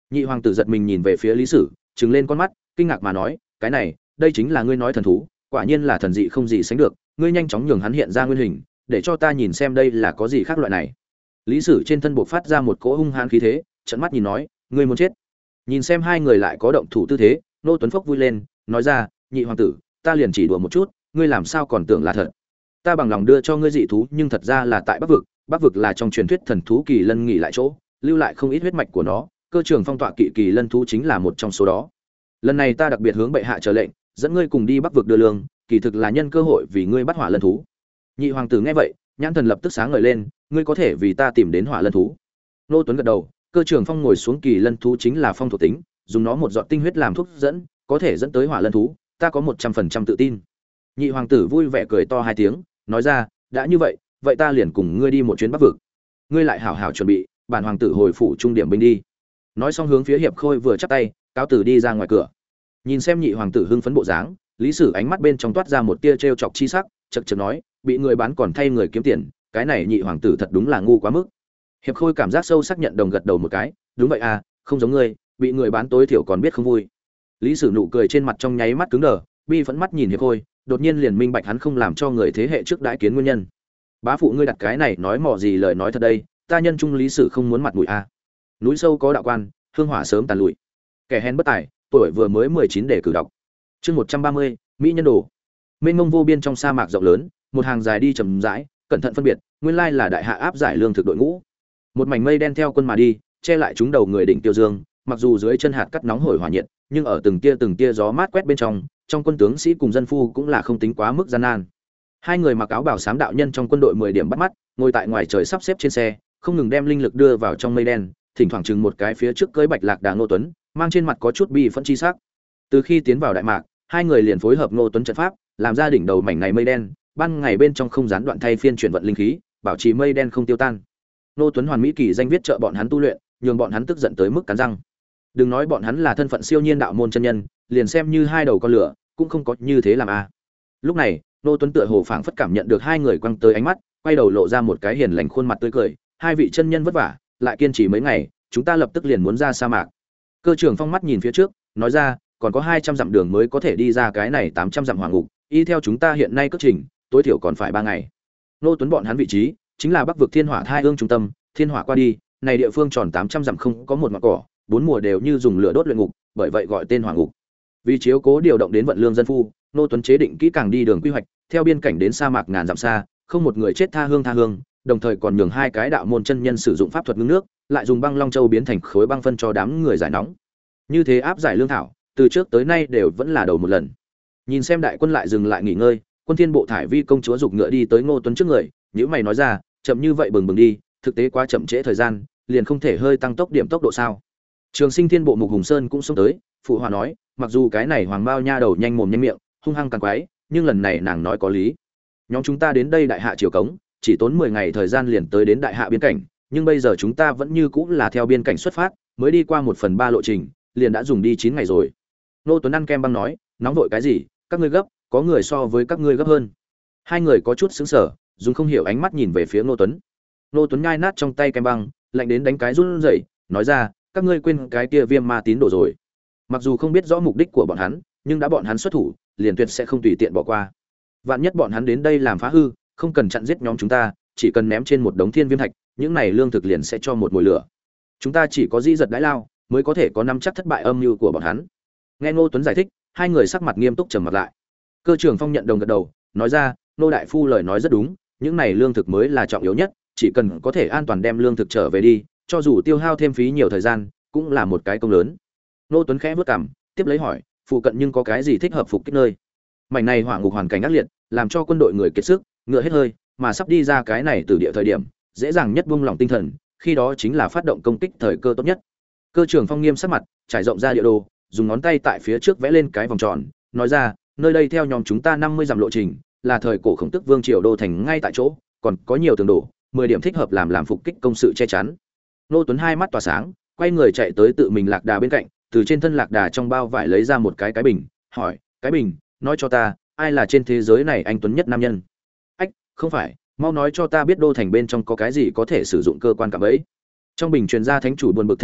Nhị hoàng tử giật mình nhìn về phía Lý Sử, trừng lên con mắt, kinh ngạc mà nói, cái này, đây chính là ngươi nói thần thú, quả nhiên là thần dị không gì sánh được, ngươi nhanh chóng nhường hắn hiện ra nguyên hình, để cho ta nhìn xem đây là có gì khác loại này. Lý Sử trên thân bộc phát ra một cỗ hung hãn khí thế, trợn mắt nhìn nói, ngươi muốn chết. Nhìn xem hai người lại có động thủ tư thế, Nô Tuấn Phốc vui lên, nói ra, nhị hoàng tử, ta liền chỉ đùa một chút, ngươi làm sao còn tưởng là thật. Ta bằng lòng đưa cho ngươi dị thú, nhưng thật ra là tại Bắc vực, Bắc vực là trong truyền thuyết thần thú kỳ lân nghỉ lại chỗ, lưu lại không ít huyết mạch của nó, cơ trường phong tọa kỵ kỳ lân thú chính là một trong số đó. Lần này ta đặc biệt hướng bệ hạ trở lệnh, dẫn ngươi cùng đi Bắc vực đưa lương, kỳ thực là nhân cơ hội vì ngươi bắt hỏa lân thú. Nhị hoàng tử nghe vậy, nhãn thần lập tức sáng ngời lên, ngươi có thể vì ta tìm đến hỏa lân thú. Nô Tuấn gật đầu, cơ trường phong ngồi xuống kỳ lân thú chính là phong thuộc tính, dùng nó một giọt tinh huyết làm thuốc dẫn, có thể dẫn tới hỏa lân thú, ta có một trăm phần trăm tự tin. Nhị hoàng tử vui vẻ cười to hai tiếng, nói ra, đã như vậy, vậy ta liền cùng ngươi đi một chuyến Bắc vực. Ngươi lại hảo hảo chuẩn bị, bản hoàng tử hồi phủ trung điểm binh đi. Nói xong hướng phía Hiệp Khôi vừa chắp tay, cáo tử đi ra ngoài cửa. Nhìn xem nhị hoàng tử hưng phấn bộ dáng, Lý Sử ánh mắt bên trong toát ra một tia trêu chọc chi sắc, chậc chậc nói, bị người bán còn thay người kiếm tiền, cái này nhị hoàng tử thật đúng là ngu quá mức. Hiệp Khôi cảm giác sâu sắc nhận đồng gật đầu một cái, đúng vậy à, không giống ngươi, bị người bán tối thiểu còn biết không vui. Lý Sử nụ cười trên mặt trong nháy mắt cứng đờ, bi phẫn mắt nhìn Hiệp Khôi, đột nhiên liền minh bạch hắn không làm cho người thế hệ trước đãi kiến nguyên nhân. Bá phụ ngươi đặt cái này nói mò gì lời nói thật đây, ta nhân trung Lý Sử không muốn mặt mũi à. Núi sâu có đạo quan, hương hỏa sớm tàn lụi. Kẻ hèn bất tài, tuổi vừa mới mười chín để cử đọc. Chương một trăm ba mươi, mỹ nhân đồ. Mênh mông vô biên trong sa mạc rộng lớn, một hàng dài đi chậm rãi, cẩn thận phân biệt, nguyên lai là đại hạ áp giải lương thực đội ngũ. Một mảnh mây đen theo quân mà đi, che lại chúng đầu người đỉnh Tiêu Dương, mặc dù dưới chân hạt cắt nóng hổi hỏa nhiệt, nhưng ở từng tia từng tia gió mát quét bên trong, trong quân tướng sĩ cùng dân phu cũng là không tính quá mức gian nan. Hai người mặc áo bào xám đạo nhân trong quân đội mười điểm bắt mắt, ngồi tại ngoài trời sắp xếp trên xe, không ngừng đem linh lực đưa vào trong mây đen, thỉnh thoảng chừng một cái phía trước cưỡi bạch lạc đà Ngô Tuấn, mang trên mặt có chút bi phẫn chi sắc. Từ khi tiến vào đại mạc, hai người liền phối hợp Ngô Tuấn trận pháp, làm ra đỉnh đầu mảnh này mây đen, ban ngày bên trong không gián đoạn thay phiên chuyển vận linh khí, bảo trì mây đen không tiêu tan. Ngô Tuấn hoàn mỹ kỳ danh viết trợ bọn hắn tu luyện, nhường bọn hắn tức giận tới mức cắn răng. Đừng nói bọn hắn là thân phận siêu nhiên đạo môn chân nhân, liền xem như hai đầu con lửa, cũng không có như thế làm a. À. Lúc này, Ngô Tuấn tựa hồ phảng phất cảm nhận được hai người quăng tới ánh mắt, quay đầu lộ ra một cái hiền lành khuôn mặt tươi cười, hai vị chân nhân vất vả, lại kiên trì mấy ngày, chúng ta lập tức liền muốn ra sa mạc. Cơ trưởng Phong mắt nhìn phía trước, nói ra, còn có hai trăm dặm đường mới có thể đi ra cái này tám trăm dặm hỏa ngục, y theo chúng ta hiện nay cất trình, tối thiểu còn phải ba ngày. Ngô Tuấn bọn hắn vị trí chính là Bắc vực Thiên Hỏa Thai Ương trung tâm, thiên hỏa qua đi, này địa phương tròn tám trăm dặm không có một mảng cỏ, bốn mùa đều như dùng lửa đốt luyện ngục, bởi vậy gọi tên hỏa ngục. Vì chiếu cố điều động đến vận lương dân phu, Ngô Tuấn chế định kỹ càng đi đường quy hoạch, theo biên cảnh đến sa mạc ngàn dặm xa, không một người chết tha hương tha hương, đồng thời còn nhường hai cái đạo môn chân nhân sử dụng pháp thuật ngưng nước, lại dùng băng long châu biến thành khối băng phân cho đám người giải nóng. Như thế áp giải lương thảo, từ trước tới nay đều vẫn là đầu một lần. Nhìn xem đại quân lại dừng lại nghỉ ngơi, Quân Thiên Bộ thải vi công chúa giục ngựa đi tới Ngô Tuấn trước người, nhíu mày nói ra, chậm như vậy bừng bừng đi, thực tế quá chậm trễ thời gian, liền không thể hơi tăng tốc điểm tốc độ sao? Trường Sinh Thiên Bộ Mục Hùng Sơn cũng xông tới, phụ hòa nói, mặc dù cái này hoàng bao nha đầu nhanh mồm nhanh miệng, hung hăng càng quái, nhưng lần này nàng nói có lý. Nhóm chúng ta đến đây đại hạ triều cống, chỉ tốn mười ngày thời gian liền tới đến đại hạ biên cảnh, nhưng bây giờ chúng ta vẫn như cũ là theo biên cảnh xuất phát, mới đi qua một phần ba lộ trình, liền đã dùng đi chín ngày rồi. Nô Tuấn ăn kem băng nói, nóng vội cái gì, các ngươi gấp, có người so với các ngươi gấp hơn. Hai người có chút sững sờ, dùng không hiểu ánh mắt nhìn về phía Nô Tuấn. Nô Tuấn nhai nát trong tay kem băng, lạnh đến đánh cái run rẩy, nói ra, các ngươi quên cái kia viêm ma tín đồ rồi. Mặc dù không biết rõ mục đích của bọn hắn, nhưng đã bọn hắn xuất thủ, liền tuyệt sẽ không tùy tiện bỏ qua. Vạn nhất bọn hắn đến đây làm phá hư, không cần chặn giết nhóm chúng ta, chỉ cần ném trên một đống thiên viêm thạch, những này lương thực liền sẽ cho một mùi lửa. Chúng ta chỉ có di giật đãi lao, mới có thể có nắm chắc thất bại âm mưu của bọn hắn. Nghe Ngô Tuấn giải thích, hai người sắc mặt nghiêm túc trầm mặt lại. Cơ trưởng Phong nhận đồng gật đầu, nói ra, nô đại phu lời nói rất đúng, những này lương thực mới là trọng yếu nhất, chỉ cần có thể an toàn đem lương thực trở về đi, cho dù tiêu hao thêm phí nhiều thời gian, cũng là một cái công lớn. Ngô Tuấn khẽ vút cằm, tiếp lấy hỏi, phụ cận nhưng có cái gì thích hợp phục kích nơi? Mảnh này hỏa ngục hoàn cảnh ác liệt, làm cho quân đội người kiệt sức, ngựa hết hơi, mà sắp đi ra cái này từ địa thời điểm, dễ dàng nhất buông lỏng tinh thần, khi đó chính là phát động công kích thời cơ tốt nhất. Cơ trưởng Phong nghiêm sắc mặt, trải rộng ra địa đồ, dùng ngón tay tại phía trước vẽ lên cái vòng tròn, nói ra, nơi đây theo nhóm chúng ta năm mươi dặm lộ trình, là thời cổ Khổng Tức Vương triều đô thành ngay tại chỗ, còn có nhiều tường đổ, mười điểm thích hợp làm làm phục kích công sự che chắn. Nô Tuấn hai mắt tỏa sáng, quay người chạy tới tự mình lạc đà bên cạnh, từ trên thân lạc đà trong bao vải lấy ra một cái cái bình, hỏi, cái bình, nói cho ta, ai là trên thế giới này anh tuấn nhất nam nhân? Ách, không phải, mau nói cho ta biết đô thành bên trong có cái gì có thể sử dụng cơ quan cảm ấy. Trong bình truyền ra thánh chủ buồn bực thanh âm,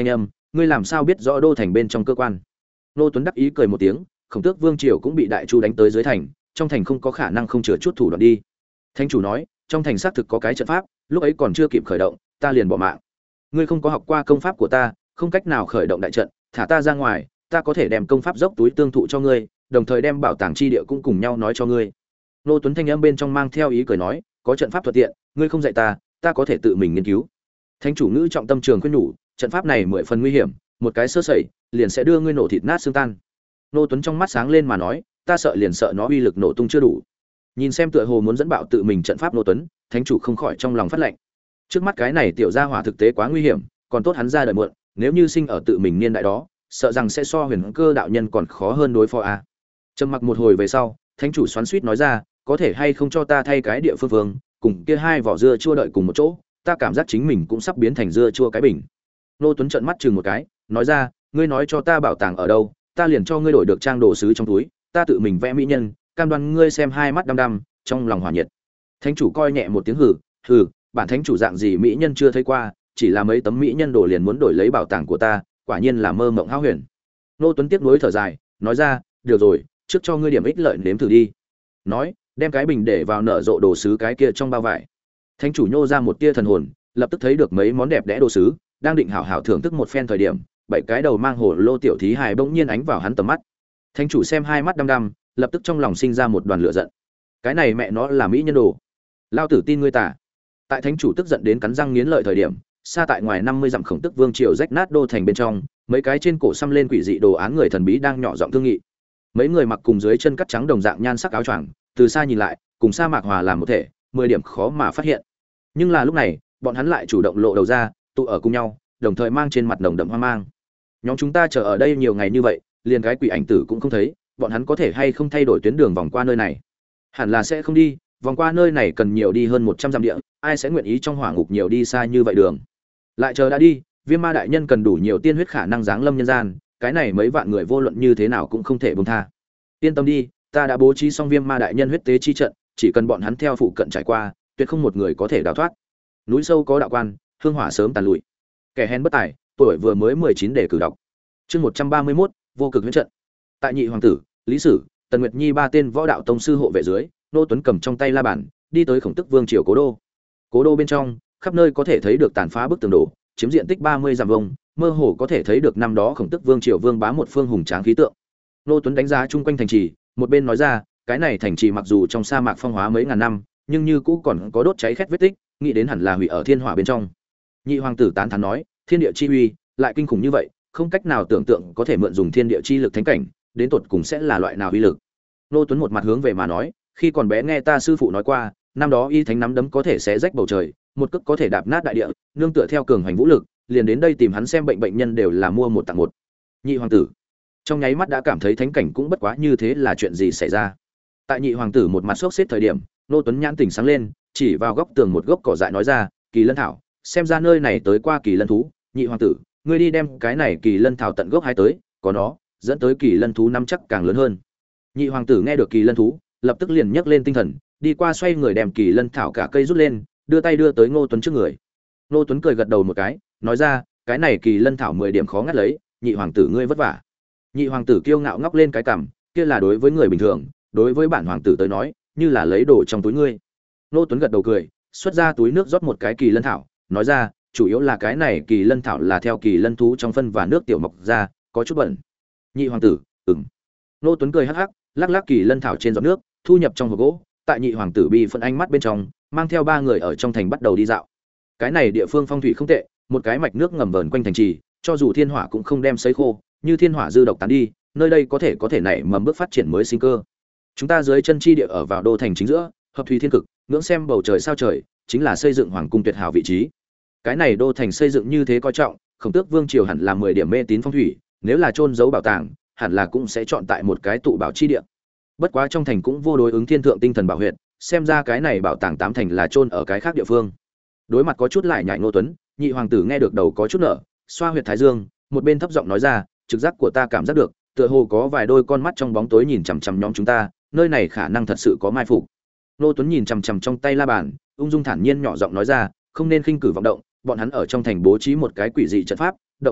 ngươi làm sao biết rõ đô thành bên trong cơ quan? Nô Tuấn đắc ý cười một tiếng, Khổng Tước Vương triều cũng bị đại chu đánh tới dưới thành, trong thành không có khả năng không chừa chút thủ đoạn đi. Thánh chủ nói, trong thành xác thực có cái trận pháp, lúc ấy còn chưa kịp khởi động, ta liền bỏ mạng. Ngươi không có học qua công pháp của ta, không cách nào khởi động đại trận, thả ta ra ngoài, ta có thể đem công pháp dốc túi tương thụ cho ngươi, đồng thời đem bảo tàng chi địa cũng cùng nhau nói cho ngươi. Nô Tuấn thanh âm bên trong mang theo ý cười nói, có trận pháp thuận tiện, ngươi không dạy ta, ta có thể tự mình nghiên cứu. Thánh chủ ngữ trọng tâm trường khuyên nhủ, trận pháp này mười phần nguy hiểm, một cái sơ sẩy, liền sẽ đưa ngươi nổ thịt nát xương tan. Nô Tuấn trong mắt sáng lên mà nói, ta sợ liền sợ nó uy lực nổ tung chưa đủ. Nhìn xem tựa hồ muốn dẫn bạo tự mình trận pháp Nô Tuấn, thánh chủ không khỏi trong lòng phát lạnh. Trước mắt cái này tiểu gia hỏa thực tế quá nguy hiểm, còn tốt hắn ra đời muộn, nếu như sinh ở tự mình niên đại đó, sợ rằng sẽ so Huyền Cơ đạo nhân còn khó hơn đối phó a. Trầm mặc một hồi về sau, thánh chủ xoắn xuýt nói ra, có thể hay không cho ta thay cái địa phương vương, cùng kia hai vỏ dưa chua đợi cùng một chỗ, ta cảm giác chính mình cũng sắp biến thành dưa chua cái bình. Nô Tuấn trợn mắt chừng một cái, nói ra, ngươi nói cho ta bảo tàng ở đâu, ta liền cho ngươi đổi được trang đồ sứ trong túi, ta tự mình vẽ mỹ nhân, cam đoan ngươi xem hai mắt đăm đăm, trong lòng hỏa nhiệt. Thánh chủ coi nhẹ một tiếng hừ, hừ, bản thánh chủ dạng gì mỹ nhân chưa thấy qua, chỉ là mấy tấm mỹ nhân đồ liền muốn đổi lấy bảo tàng của ta, quả nhiên là mơ mộng hão huyền. Nô Tuấn tiếc nuối thở dài, nói ra, được rồi, trước cho ngươi điểm ích lợi nếm thử đi. Nói, đem cái bình để vào nở rộ đồ sứ cái kia trong bao vải. Thánh chủ nhô ra một tia thần hồn, lập tức thấy được mấy món đẹp đẽ đồ sứ, đang định hảo hảo thưởng thức một phen thời điểm, bảy cái đầu mang hồ lô tiểu thí hài bỗng nhiên ánh vào hắn tầm mắt. Thánh chủ xem hai mắt đăm đăm, lập tức trong lòng sinh ra một đoàn lửa giận. Cái này mẹ nó là mỹ nhân đồ, lao tử tin ngươi tả. Tại thánh chủ tức giận đến cắn răng nghiến lợi thời điểm, xa tại ngoài năm mươi dặm Khổng Tức Vương triều rách nát đô thành bên trong, mấy cái trên cổ xăm lên quỷ dị đồ án người thần bí đang nhỏ giọng thương nghị. Mấy người mặc cùng dưới chân cắt trắng đồng dạng nhan sắc áo choàng, từ xa nhìn lại, cùng sa mạc hòa làm một thể, mười điểm khó mà phát hiện. Nhưng là lúc này, bọn hắn lại chủ động lộ đầu ra, tụ ở cùng nhau, đồng thời mang trên mặt nồng đậm hoang mang. Nhóm chúng ta chờ ở đây nhiều ngày như vậy, liền cái quỷ ảnh tử cũng không thấy, bọn hắn có thể hay không thay đổi tuyến đường vòng qua nơi này? Hẳn là sẽ không đi, vòng qua nơi này cần nhiều đi hơn một trăm dặm địa, ai sẽ nguyện ý trong hỏa ngục nhiều đi xa như vậy đường? Lại chờ đã đi, Viêm Ma đại nhân cần đủ nhiều tiên huyết khả năng giáng lâm nhân gian, cái này mấy vạn người vô luận như thế nào cũng không thể buông tha. Yên tâm đi, ta đã bố trí xong Viêm Ma đại nhân huyết tế chi trận, chỉ cần bọn hắn theo phụ cận trải qua, tuyệt không một người có thể đào thoát. Núi sâu có đạo quan, hương hỏa sớm tàn lụi. Kẻ hèn bất tài, tuổi vừa mới mười chín để cử đọc. Chương một trăm ba mươi mốt, vô cực huyễn trận. Tại Nhị hoàng tử, Lý Sử, Tần Nguyệt Nhi ba tên võ đạo tông sư hộ vệ dưới, Nô Tuấn cầm trong tay la bàn, đi tới Khổng Tức Vương triều cố đô. Cố đô bên trong, khắp nơi có thể thấy được tàn phá bức tường đổ, chiếm diện tích ba mươi dặm vuông, mơ hồ có thể thấy được năm đó Khổng Tức Vương triều vương bá một phương hùng tráng khí tượng. Nô Tuấn đánh giá chung quanh thành trì, một bên nói ra, cái này thành trì mặc dù trong sa mạc phong hóa mấy ngàn năm, nhưng như cũ còn có đốt cháy khét vết tích, nghĩ đến hẳn là hủy ở thiên hỏa bên trong. Nhị hoàng tử tán thán nói, thiên địa chi uy lại kinh khủng như vậy, không cách nào tưởng tượng có thể mượn dùng thiên địa chi lực thánh cảnh, đến tột cùng sẽ là loại nào uy lực. Nô Tuấn một mặt hướng về mà nói, khi còn bé nghe ta sư phụ nói qua, năm đó y thánh nắm đấm có thể xé rách bầu trời, một cước có thể đạp nát đại địa, nương tựa theo cường hành vũ lực, liền đến đây tìm hắn xem bệnh bệnh nhân đều là mua một tặng một. Nhị hoàng tử trong nháy mắt đã cảm thấy thánh cảnh cũng bất quá như thế là chuyện gì xảy ra. Tại nhị hoàng tử một mặt sốt xếp thời điểm, Nô Tuấn nhãn tỉnh sáng lên, chỉ vào góc tường một gốc cỏ dại nói ra, kỳ lân thảo, xem ra nơi này tới qua kỳ lân thú. Nhị hoàng tử, ngươi đi đem cái này kỳ lân thảo tận gốc hái tới, có nó dẫn tới kỳ lân thú năm chắc càng lớn hơn. Nhị hoàng tử nghe được kỳ lân thú, lập tức liền nhấc lên tinh thần, đi qua xoay người đem kỳ lân thảo cả cây rút lên, đưa tay đưa tới Ngô Tuấn trước người. Ngô Tuấn cười gật đầu một cái, nói ra, cái này kỳ lân thảo mười điểm khó ngắt lấy, nhị hoàng tử ngươi vất vả. Nhị hoàng tử kiêu ngạo ngóc lên cái cằm, kia là đối với người bình thường, đối với bản hoàng tử tới nói, như là lấy đồ trong túi ngươi. Ngô Tuấn gật đầu cười, xuất ra túi nước rót một cái kỳ lân thảo, nói ra, chủ yếu là cái này kỳ lân thảo là theo kỳ lân thú trong phân và nước tiểu mọc ra, có chút bẩn. Nhị hoàng tử, ừm. Ngô Tuấn cười hắc hắc, lắc lắc kỳ lân thảo trên giọt nước, thu nhập trong hộp gỗ. Tại nhị hoàng tử bi phân ánh mắt bên trong, mang theo ba người ở trong thành bắt đầu đi dạo. Cái này địa phương phong thủy không tệ, một cái mạch nước ngầm vờn quanh thành trì, cho dù thiên hỏa cũng không đem sấy khô, như thiên hỏa dư độc tán đi, nơi đây có thể có thể nảy mầm bước phát triển mới sinh cơ. Chúng ta dưới chân chi địa ở vào đô thành chính giữa, hợp thủy thiên cực, ngưỡng xem bầu trời sao trời, chính là xây dựng hoàng cung tuyệt hảo vị trí. Cái này đô thành xây dựng như thế coi trọng, Khổng Tước Vương triều hẳn là mười điểm mê tín phong thủy, nếu là chôn giấu bảo tàng, hẳn là cũng sẽ chọn tại một cái tụ bảo chi địa. Bất quá trong thành cũng vô đối ứng thiên thượng tinh thần bảo huyệt, xem ra cái này bảo tàng tám thành là chôn ở cái khác địa phương. Đối mặt có chút lại nhại Ngô Tuấn, nhị hoàng tử nghe được đầu có chút nở, xoa huyệt thái dương, một bên thấp giọng nói ra, trực giác của ta cảm giác được, tựa hồ có vài đôi con mắt trong bóng tối nhìn chằm chằm nhóm chúng ta, nơi này khả năng thật sự có mai phục. Ngô Tuấn nhìn chằm chằm trong tay la bàn, ung dung thản nhiên nhỏ giọng nói ra, không nên khinh cử vọng động, bọn hắn ở trong thành bố trí một cái quỷ dị trận pháp, động thủ,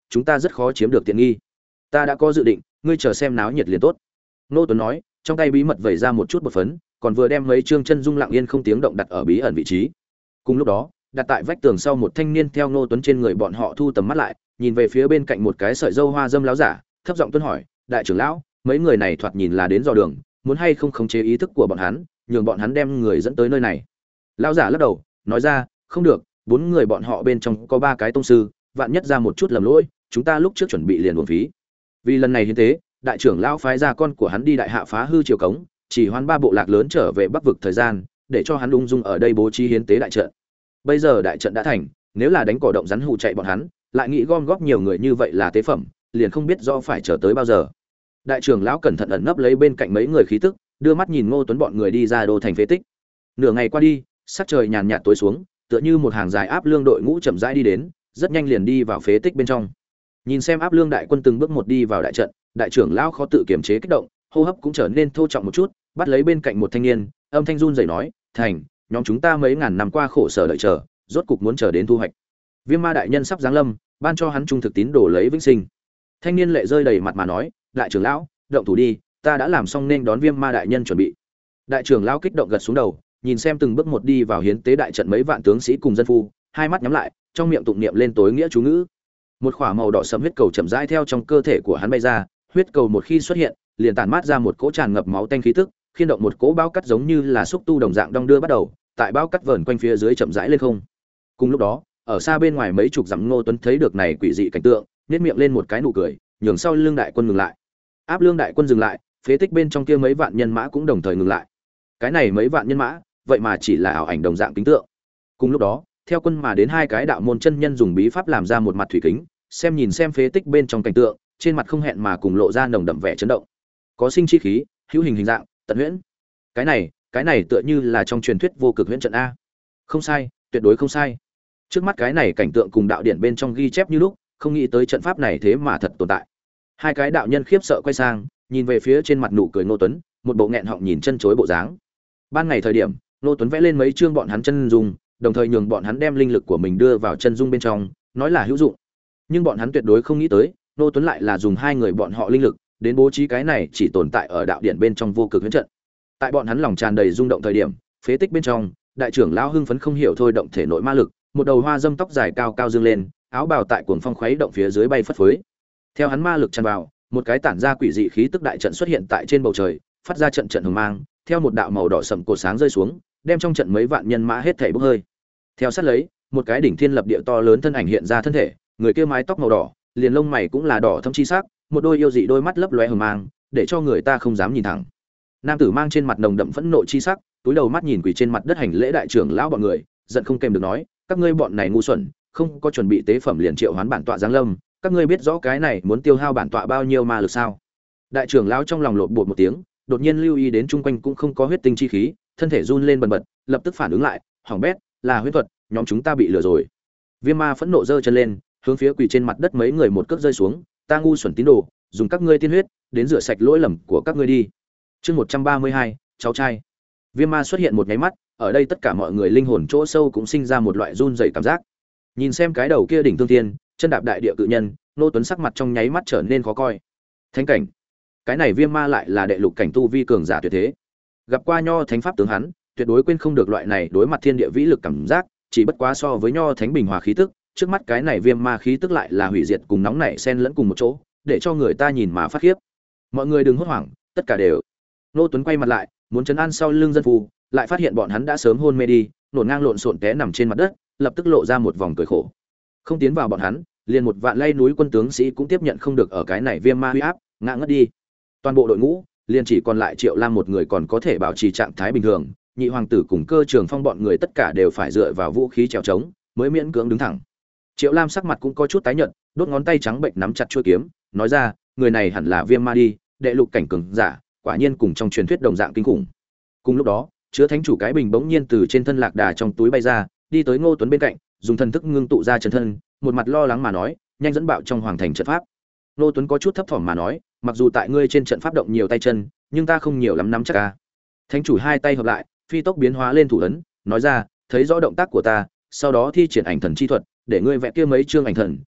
chúng ta rất khó chiếm được tiện nghi. Ta đã có dự định, ngươi chờ xem náo nhiệt liền tốt. Ngô Tuấn nói, trong tay bí mật vẩy ra một chút bột phấn, còn vừa đem mấy trương chân dung lặng yên không tiếng động đặt ở bí ẩn vị trí. Cùng lúc đó, đặt tại vách tường sau một thanh niên theo Ngô Tuấn trên người bọn họ thu tầm mắt lại, nhìn về phía bên cạnh một cái sợi dâu hoa dâm láo giả, thấp giọng tuân hỏi, đại trưởng lão, mấy người này thoạt nhìn là đến dò đường, muốn hay không khống chế ý thức của bọn hắn, nhường bọn hắn đem người dẫn tới nơi này. Lão giả lắc đầu, nói ra, không được, bốn người bọn họ bên trong có ba cái tông sư, vạn nhất ra một chút lầm lỗi, chúng ta lúc trước chuẩn bị liền uổng phí. Vì lần này hiến tế, đại trưởng lão phái ra con của hắn đi đại hạ phá hư triều cống, chỉ hoán ba bộ lạc lớn trở về Bắc vực thời gian, để cho hắn ung dung ở đây bố trí hiến tế đại trận. Bây giờ đại trận đã thành, nếu là đánh cỏ động rắn hù chạy bọn hắn, lại nghĩ gom góp nhiều người như vậy là tế phẩm, liền không biết do phải chờ tới bao giờ. Đại trưởng lão cẩn thận ẩn nấp lấy bên cạnh mấy người khí tức, đưa mắt nhìn Ngô Tuấn bọn người đi ra đô thành phế tích. Nửa ngày qua đi, sắc trời nhàn nhạt tối xuống, tựa như một hàng dài áp lương đội ngũ chậm rãi đi đến, rất nhanh liền đi vào phế tích bên trong. Nhìn xem áp lương đại quân từng bước một đi vào đại trận, đại trưởng lão khó tự kiềm chế kích động, hô hấp cũng trở nên thô trọng một chút, bắt lấy bên cạnh một thanh niên, âm thanh run rẩy nói, "Thành, nhóm chúng ta mấy ngàn năm qua khổ sở đợi chờ, rốt cục muốn chờ đến thu hoạch. Viêm Ma đại nhân sắp giáng lâm, ban cho hắn trung thực tín đồ lấy vĩnh sinh." Thanh niên lệ rơi đầy mặt mà nói, "Đại trưởng lão, động thủ đi, ta đã làm xong nên đón Viêm Ma đại nhân chuẩn bị." Đại trưởng lão kích động gật xuống đầu, nhìn xem từng bước một đi vào hiến tế đại trận mấy vạn tướng sĩ cùng dân phu, hai mắt nhắm lại, trong miệng tụng niệm lên tối nghĩa chú ngữ. Một khỏa màu đỏ sẫm huyết cầu chậm rãi theo trong cơ thể của hắn bay ra, huyết cầu một khi xuất hiện, liền tản mát ra một cỗ tràn ngập máu tanh khí tức, khiên động một cỗ bao cắt giống như là xúc tu đồng dạng đong đưa bắt đầu, tại bao cắt vờn quanh phía dưới chậm rãi lên không. Cùng lúc đó, ở xa bên ngoài mấy chục dặm Ngô Tuấn thấy được này quỷ dị cảnh tượng, nhếch miệng lên một cái nụ cười, nhường sau lưng đại quân ngừng lại. Áp lương đại quân dừng lại, phế tích bên trong kia mấy vạn nhân mã cũng đồng thời ngừng lại. Cái này mấy vạn nhân mã, vậy mà chỉ là ảo ảnh đồng dạng kính tượng. Cùng lúc đó, theo quân mà đến hai cái đạo môn chân nhân dùng bí pháp làm ra một mặt thủy kính, xem nhìn xem phế tích bên trong cảnh tượng, trên mặt không hẹn mà cùng lộ ra nồng đậm vẻ chấn động. Có sinh chi khí, hữu hình hình dạng, tận huyễn. Cái này, cái này tựa như là trong truyền thuyết vô cực huyễn trận a. Không sai, tuyệt đối không sai. Trước mắt cái này cảnh tượng cùng đạo điển bên trong ghi chép như lúc, không nghĩ tới trận pháp này thế mà thật tồn tại. Hai cái đạo nhân khiếp sợ quay sang, nhìn về phía trên mặt nụ cười Ngô Tuấn, một bộ nghẹn họng nhìn chân chối bộ dáng. Ban ngày thời điểm, Ngô Tuấn vẽ lên mấy chương bọn hắn chân dung, đồng thời nhường bọn hắn đem linh lực của mình đưa vào chân dung bên trong, nói là hữu dụng. Nhưng bọn hắn tuyệt đối không nghĩ tới, Ngô Tuấn lại là dùng hai người bọn họ linh lực đến bố trí cái này chỉ tồn tại ở đạo điển bên trong vô cực huyễn trận. Tại bọn hắn lòng tràn đầy rung động thời điểm, phế tích bên trong, đại trưởng lão hưng phấn không hiểu thôi động thể nội ma lực, một đầu hoa dâm tóc dài cao cao dương lên, áo bào tại cuồng phong khuấy động phía dưới bay phất phới. Theo hắn ma lực tràn vào, một cái tản ra quỷ dị khí tức đại trận xuất hiện tại trên bầu trời, phát ra trận trận hừng mang, theo một đạo màu đỏ sẫm cột sáng rơi xuống, đem trong trận mấy vạn nhân mã hết thảy bốc hơi. Theo sát lấy, một cái đỉnh thiên lập địa to lớn thân ảnh hiện ra thân thể, người kia mái tóc màu đỏ, liền lông mày cũng là đỏ thâm chi sắc, một đôi yêu dị đôi mắt lấp lóe hừng mang, để cho người ta không dám nhìn thẳng. Nam tử mang trên mặt nồng đậm phẫn nộ chi sắc, túi đầu mắt nhìn quỳ trên mặt đất hành lễ đại trưởng lão bọn người, giận không kèm được nói, các ngươi bọn này ngu xuẩn, không có chuẩn bị tế phẩm liền triệu hoán bản tọa giáng lâm, các ngươi biết rõ cái này muốn tiêu hao bản tọa bao nhiêu ma lực sao? Đại trưởng lão trong lòng lộn bột một tiếng, đột nhiên lưu ý đến chung quanh cũng không có huyết tinh chi khí, thân thể run lên bần bật, lập tức phản ứng lại, hỏng bét, là huyễn thuật, nhóm chúng ta bị lừa rồi. Viêm Ma phẫn nộ giơ chân lên, hướng phía quỳ trên mặt đất mấy người một cước rơi xuống, ta ngu xuẩn tín đồ, dùng các ngươi tiên huyết đến rửa sạch lỗi lầm của các ngươi đi. Chương một trăm ba mươi hai, cháu trai. Viêm Ma xuất hiện một cái mắt, ở đây tất cả mọi người linh hồn chỗ sâu cũng sinh ra một loại run rẩy cảm giác. Nhìn xem cái đầu kia đỉnh thương thiên, chân đạp đại địa cự nhân, Nô Tuấn sắc mặt trong nháy mắt trở nên khó coi. Thánh cảnh, cái này Viêm Ma lại là đệ lục cảnh tu vi cường giả tuyệt thế. Gặp qua Nho Thánh pháp tướng hắn, tuyệt đối quên không được loại này đối mặt thiên địa vĩ lực cảm giác, chỉ bất quá so với Nho Thánh bình hòa khí tức, trước mắt cái này Viêm Ma khí tức lại là hủy diệt cùng nóng nảy xen lẫn cùng một chỗ, để cho người ta nhìn mà phát khiếp. Mọi người đừng hốt hoảng, tất cả đều. Nô Tuấn quay mặt lại, muốn trấn an sau lưng dân phu, lại phát hiện bọn hắn đã sớm hôn mê đi, nổn ngang lộn xộn té nằm trên mặt đất, lập tức lộ ra một vòng cười khổ. Không tiến vào bọn hắn, liền một vạn lay núi quân tướng sĩ cũng tiếp nhận không được ở cái này Viêm Ma uy áp, ngã ngất đi. Toàn bộ đội ngũ, liền chỉ còn lại Triệu Lam một người còn có thể bảo trì trạng thái bình thường, nhị hoàng tử cùng Cơ Trường Phong bọn người tất cả đều phải dựa vào vũ khí trèo trống, mới miễn cưỡng đứng thẳng. Triệu Lam sắc mặt cũng có chút tái nhợt, đốt ngón tay trắng bệnh nắm chặt chuôi kiếm, nói ra, người này hẳn là Viêm Ma đi, đệ lục cảnh cường giả, quả nhiên cùng trong truyền thuyết đồng dạng kinh khủng. Cùng lúc đó, chứa thánh chủ cái bình bỗng nhiên từ trên thân lạc đà trong túi bay ra, đi tới Ngô Tuấn bên cạnh, dùng thần thức ngưng tụ ra chân thân, một mặt lo lắng mà nói, nhanh dẫn bạo trong hoàng thành trận pháp. Ngô Tuấn có chút thấp thỏm mà nói, mặc dù tại ngươi trên trận pháp động nhiều tay chân, nhưng ta không nhiều lắm nắm chắc a. Thánh chủ hai tay hợp lại, phi tốc biến hóa lên thủ ấn, nói ra, thấy rõ động tác của ta, sau đó thi triển ảnh thần chi thuật, để ngươi vẽ kia mấy chương ảnh thần,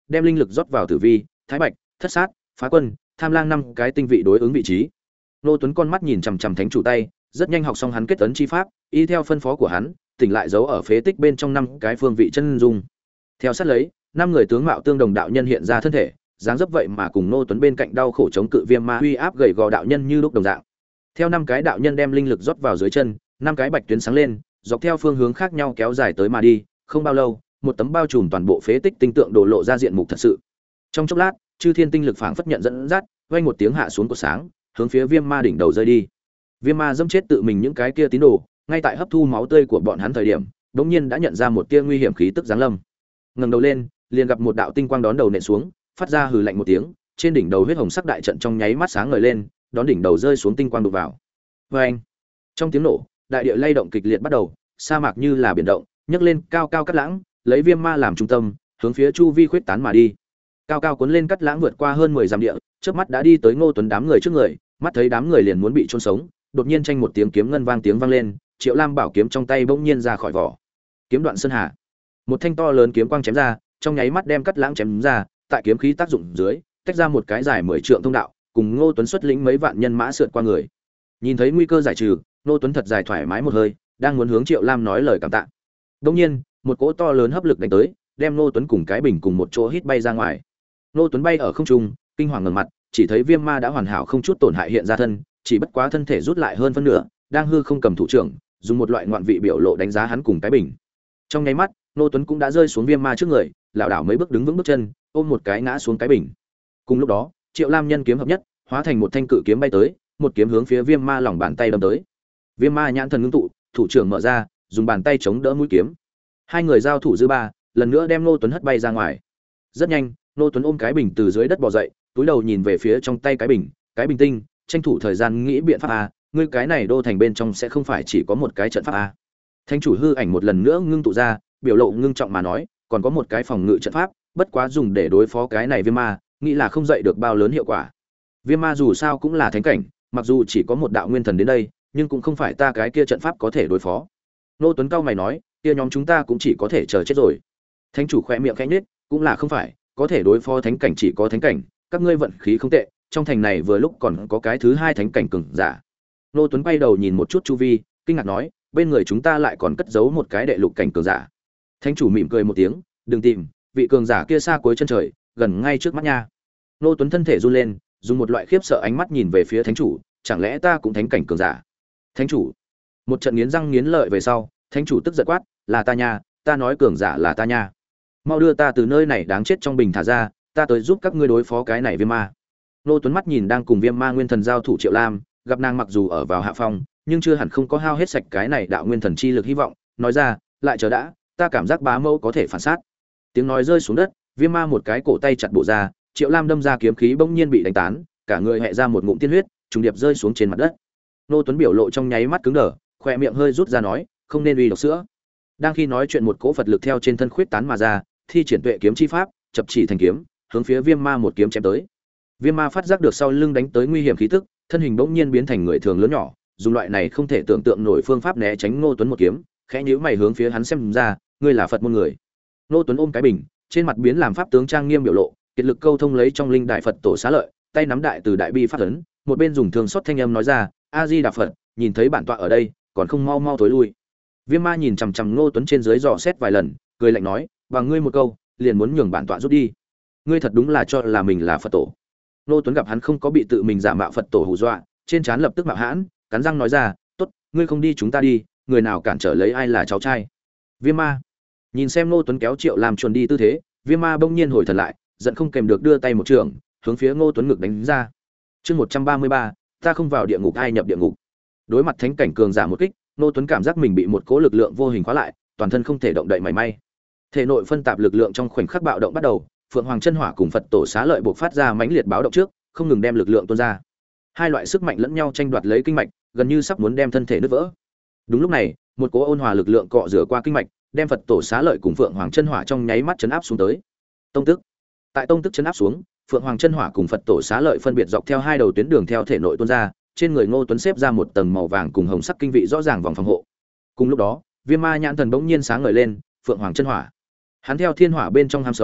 đem linh lực rót vào tử vi, thái bạch, thất sát, phá quân, tham lang năm cái tinh vị đối ứng vị trí. Nô Tuấn con mắt nhìn chằm chằm thánh chủ tay, rất nhanh học xong hắn kết ấn chi pháp, y theo phân phó của hắn, tỉnh lại giấu ở phế tích bên trong năm cái phương vị chân dung. Theo sát lấy, năm người tướng mạo tương đồng đạo nhân hiện ra thân thể, dáng dấp vậy mà cùng Nô Tuấn bên cạnh đau khổ chống cự viêm ma uy áp gầy gò đạo nhân như lúc đồng dạng. Theo năm cái đạo nhân đem linh lực rót vào dưới chân, năm cái bạch tuyến sáng lên, dọc theo phương hướng khác nhau kéo dài tới mà đi, không bao lâu, một tấm bao trùm toàn bộ phế tích tinh tượng đổ lộ ra diện mục thật sự. Trong chốc lát, chư thiên tinh lực phảng phất nhận dẫn dắt, vang một tiếng hạ xuống của sáng, hướng phía viêm ma đỉnh đầu rơi đi. Viêm ma dẫm chết tự mình những cái kia tín đồ, ngay tại hấp thu máu tươi của bọn hắn thời điểm, đống nhiên đã nhận ra một tia nguy hiểm khí tức giáng lâm. Ngẩng đầu lên, liền gặp một đạo tinh quang đón đầu nện xuống, phát ra hừ lạnh một tiếng, trên đỉnh đầu huyết hồng sắc đại trận trong nháy mắt sáng ngời lên, đón đỉnh đầu rơi xuống tinh quang đục vào. Oeng! Trong tiếng nổ, đại địa lay động kịch liệt bắt đầu, sa mạc như là biển động, nhấc lên cao cao cắt lãng, lấy viêm ma làm trung tâm, hướng phía chu vi khuyết tán mà đi. Cao cao cuốn lên cắt lãng vượt qua hơn mười dặm địa, chớp mắt đã đi tới Ngô Tuấn đám người trước người, mắt thấy đám người liền muốn bị chôn sống, đột nhiên tranh một tiếng kiếm ngân vang tiếng vang lên, Triệu Lam bảo kiếm trong tay bỗng nhiên ra khỏi vỏ. Kiếm đoạn sơn hà. Một thanh to lớn kiếm quang chém ra, trong nháy mắt đem cắt lãng chém ra, tại kiếm khí tác dụng dưới, tách ra một cái dài mười trượng thông đạo, cùng Ngô Tuấn xuất lĩnh mấy vạn nhân mã sượt qua người. Nhìn thấy nguy cơ giải trừ, Ngô Tuấn thật dài thoải mái một hơi, đang muốn hướng Triệu Lam nói lời cảm tạ. Đột nhiên, một cỗ to lớn hấp lực đánh tới, đem Ngô Tuấn cùng cái bình cùng một chỗ hít bay ra ngoài. Ngô Tuấn bay ở không trung, kinh hoàng ngẩng mặt, chỉ thấy viêm ma đã hoàn hảo không chút tổn hại hiện ra thân, chỉ bất quá thân thể rút lại hơn phân nửa, đang hư không cầm thủ trưởng, dùng một loại ngoạn vị biểu lộ đánh giá hắn cùng cái bình. Trong nháy mắt, Ngô Tuấn cũng đã rơi xuống viêm ma trước người, lảo đảo mấy bước đứng vững bước chân, ôm một cái ngã xuống cái bình. Cùng lúc đó, Triệu Lam nhân kiếm hợp nhất, hóa thành một thanh cự kiếm bay tới, một kiếm hướng phía viêm ma lòng bàn tay đâm tới. Viêm ma nhãn thần ngưng tụ, thủ trưởng mở ra, dùng bàn tay chống đỡ mũi kiếm. Hai người giao thủ dư ba, lần nữa đem Ngô Tuấn hất bay ra ngoài. Rất nhanh, Ngô Tuấn ôm cái bình từ dưới đất bò dậy, túi đầu nhìn về phía trong tay cái bình, cái bình tinh, tranh thủ thời gian nghĩ biện pháp a, ngươi cái này đô thành bên trong sẽ không phải chỉ có một cái trận pháp a. Thánh chủ hư ảnh một lần nữa ngưng tụ ra, biểu lộ ngưng trọng mà nói, còn có một cái phòng ngự trận pháp, bất quá dùng để đối phó cái này viêm ma, nghĩ là không dậy được bao lớn hiệu quả. Viêm ma dù sao cũng là thánh cảnh, mặc dù chỉ có một đạo nguyên thần đến đây, nhưng cũng không phải ta cái kia trận pháp có thể đối phó. Nô Tuấn cao mày nói, kia nhóm chúng ta cũng chỉ có thể chờ chết rồi. Thánh chủ khẽ miệng khẽ nhếch, cũng là không phải, có thể đối phó thánh cảnh chỉ có thánh cảnh, các ngươi vận khí không tệ, trong thành này vừa lúc còn có cái thứ hai thánh cảnh cường giả. Nô Tuấn quay đầu nhìn một chút chu vi, kinh ngạc nói, bên người chúng ta lại còn cất giấu một cái đệ lục cảnh cường giả. Thánh chủ mỉm cười một tiếng, đừng tìm, vị cường giả kia xa cuối chân trời, gần ngay trước mắt nha. Nô Tuấn thân thể run lên, dùng một loại khiếp sợ ánh mắt nhìn về phía thánh chủ, chẳng lẽ ta cũng thánh cảnh cường giả? Thánh chủ. Một trận nghiến răng nghiến lợi về sau, thánh chủ tức giận quát, là ta nha, ta nói cường giả là ta nha. Mau đưa ta từ nơi này đáng chết trong bình thả ra, ta tới giúp các ngươi đối phó cái này viêm ma. Nô Tuấn mắt nhìn đang cùng viêm ma nguyên thần giao thủ Triệu Lam, gặp nàng mặc dù ở vào hạ phong, nhưng chưa hẳn không có hao hết sạch cái này đạo nguyên thần chi lực hy vọng, nói ra, lại chờ đã, ta cảm giác bá mẫu có thể phản sát. Tiếng nói rơi xuống đất, viêm ma một cái cổ tay chặt bộ ra, Triệu Lam đâm ra kiếm khí bỗng nhiên bị đánh tán, cả người hẹ ra một ngụm tiên huyết, trùng điệp rơi xuống trên mặt đất. Nô Tuấn biểu lộ trong nháy mắt cứng đờ, khóe miệng hơi rút ra nói, không nên uy độc sữa. Đang khi nói chuyện một cỗ Phật lực theo trên thân khuyết tán mà ra, thi triển tuệ kiếm chi pháp, chập chỉ thành kiếm, hướng phía viêm ma một kiếm chém tới. Viêm ma phát giác được sau lưng đánh tới nguy hiểm khí tức, thân hình bỗng nhiên biến thành người thường lớn nhỏ, dùng loại này không thể tưởng tượng nổi phương pháp né tránh Ngô Tuấn một kiếm, khẽ nhíu mày hướng phía hắn xem ra, ngươi là Phật môn người. Ngô Tuấn ôm cái bình, trên mặt biến làm pháp tướng trang nghiêm biểu lộ, kiệt lực câu thông lấy trong linh đại Phật tổ xá lợi, tay nắm đại từ đại bi phát ấn, một bên dùng thương xót thanh âm nói ra, A Di Đà Phật, nhìn thấy bản tọa ở đây, còn không mau mau tối lui. Viêm ma nhìn chằm chằm Ngô Tuấn trên dưới dò xét vài lần, cười lạnh nói, bằng ngươi một câu, liền muốn nhường bản tọa rút đi. Ngươi thật đúng là cho là mình là Phật tổ. Ngô Tuấn gặp hắn không có bị tự mình giả mạo Phật tổ hù dọa, trên trán lập tức mạo hãn, cắn răng nói ra, tốt, ngươi không đi chúng ta đi, người nào cản trở lấy ai là cháu trai. Viêm ma nhìn xem Ngô Tuấn kéo Triệu Lam chuồn đi tư thế, Viêm ma bỗng nhiên hồi thần lại, giận không kèm được đưa tay một trường, hướng phía Ngô Tuấn ngực đánh ra. Chương một trăm ba mươi ba, ta không vào địa ngục ai nhập địa ngục. Đối mặt thánh cảnh cường giả một kích, Ngô Tuấn cảm giác mình bị một cỗ lực lượng vô hình khóa lại, toàn thân không thể động đậy mảy may. Thể nội phân tạp lực lượng trong khoảnh khắc bạo động bắt đầu, Phượng Hoàng chân hỏa cùng Phật tổ xá lợi bộc phát ra mãnh liệt báo động trước, không ngừng đem lực lượng tuôn ra. Hai loại sức mạnh lẫn nhau tranh đoạt lấy kinh mạch, gần như sắp muốn đem thân thể nứt vỡ. Đúng lúc này, một cỗ ôn hòa lực lượng cọ rửa qua kinh mạch, đem Phật tổ xá lợi cùng Phượng Hoàng chân hỏa trong nháy mắt chấn áp xuống tới. Tông tức. Tại tông tức chấn áp xuống, Phượng Hoàng chân hỏa cùng Phật tổ xá lợi phân biệt dọc theo hai đầu tuyến đường theo thể nội tuôn ra, trên người Ngô Tuấn xếp ra một tầng màu vàng cùng hồng sắc kinh vị rõ ràng vòng phòng hộ. Cùng lúc đó, Viêm ma nhãn thần bỗng nhiên sáng ngời lên, Phượng Hoàng chân hỏa. Hắn theo thiên hỏa bên trong ham sống,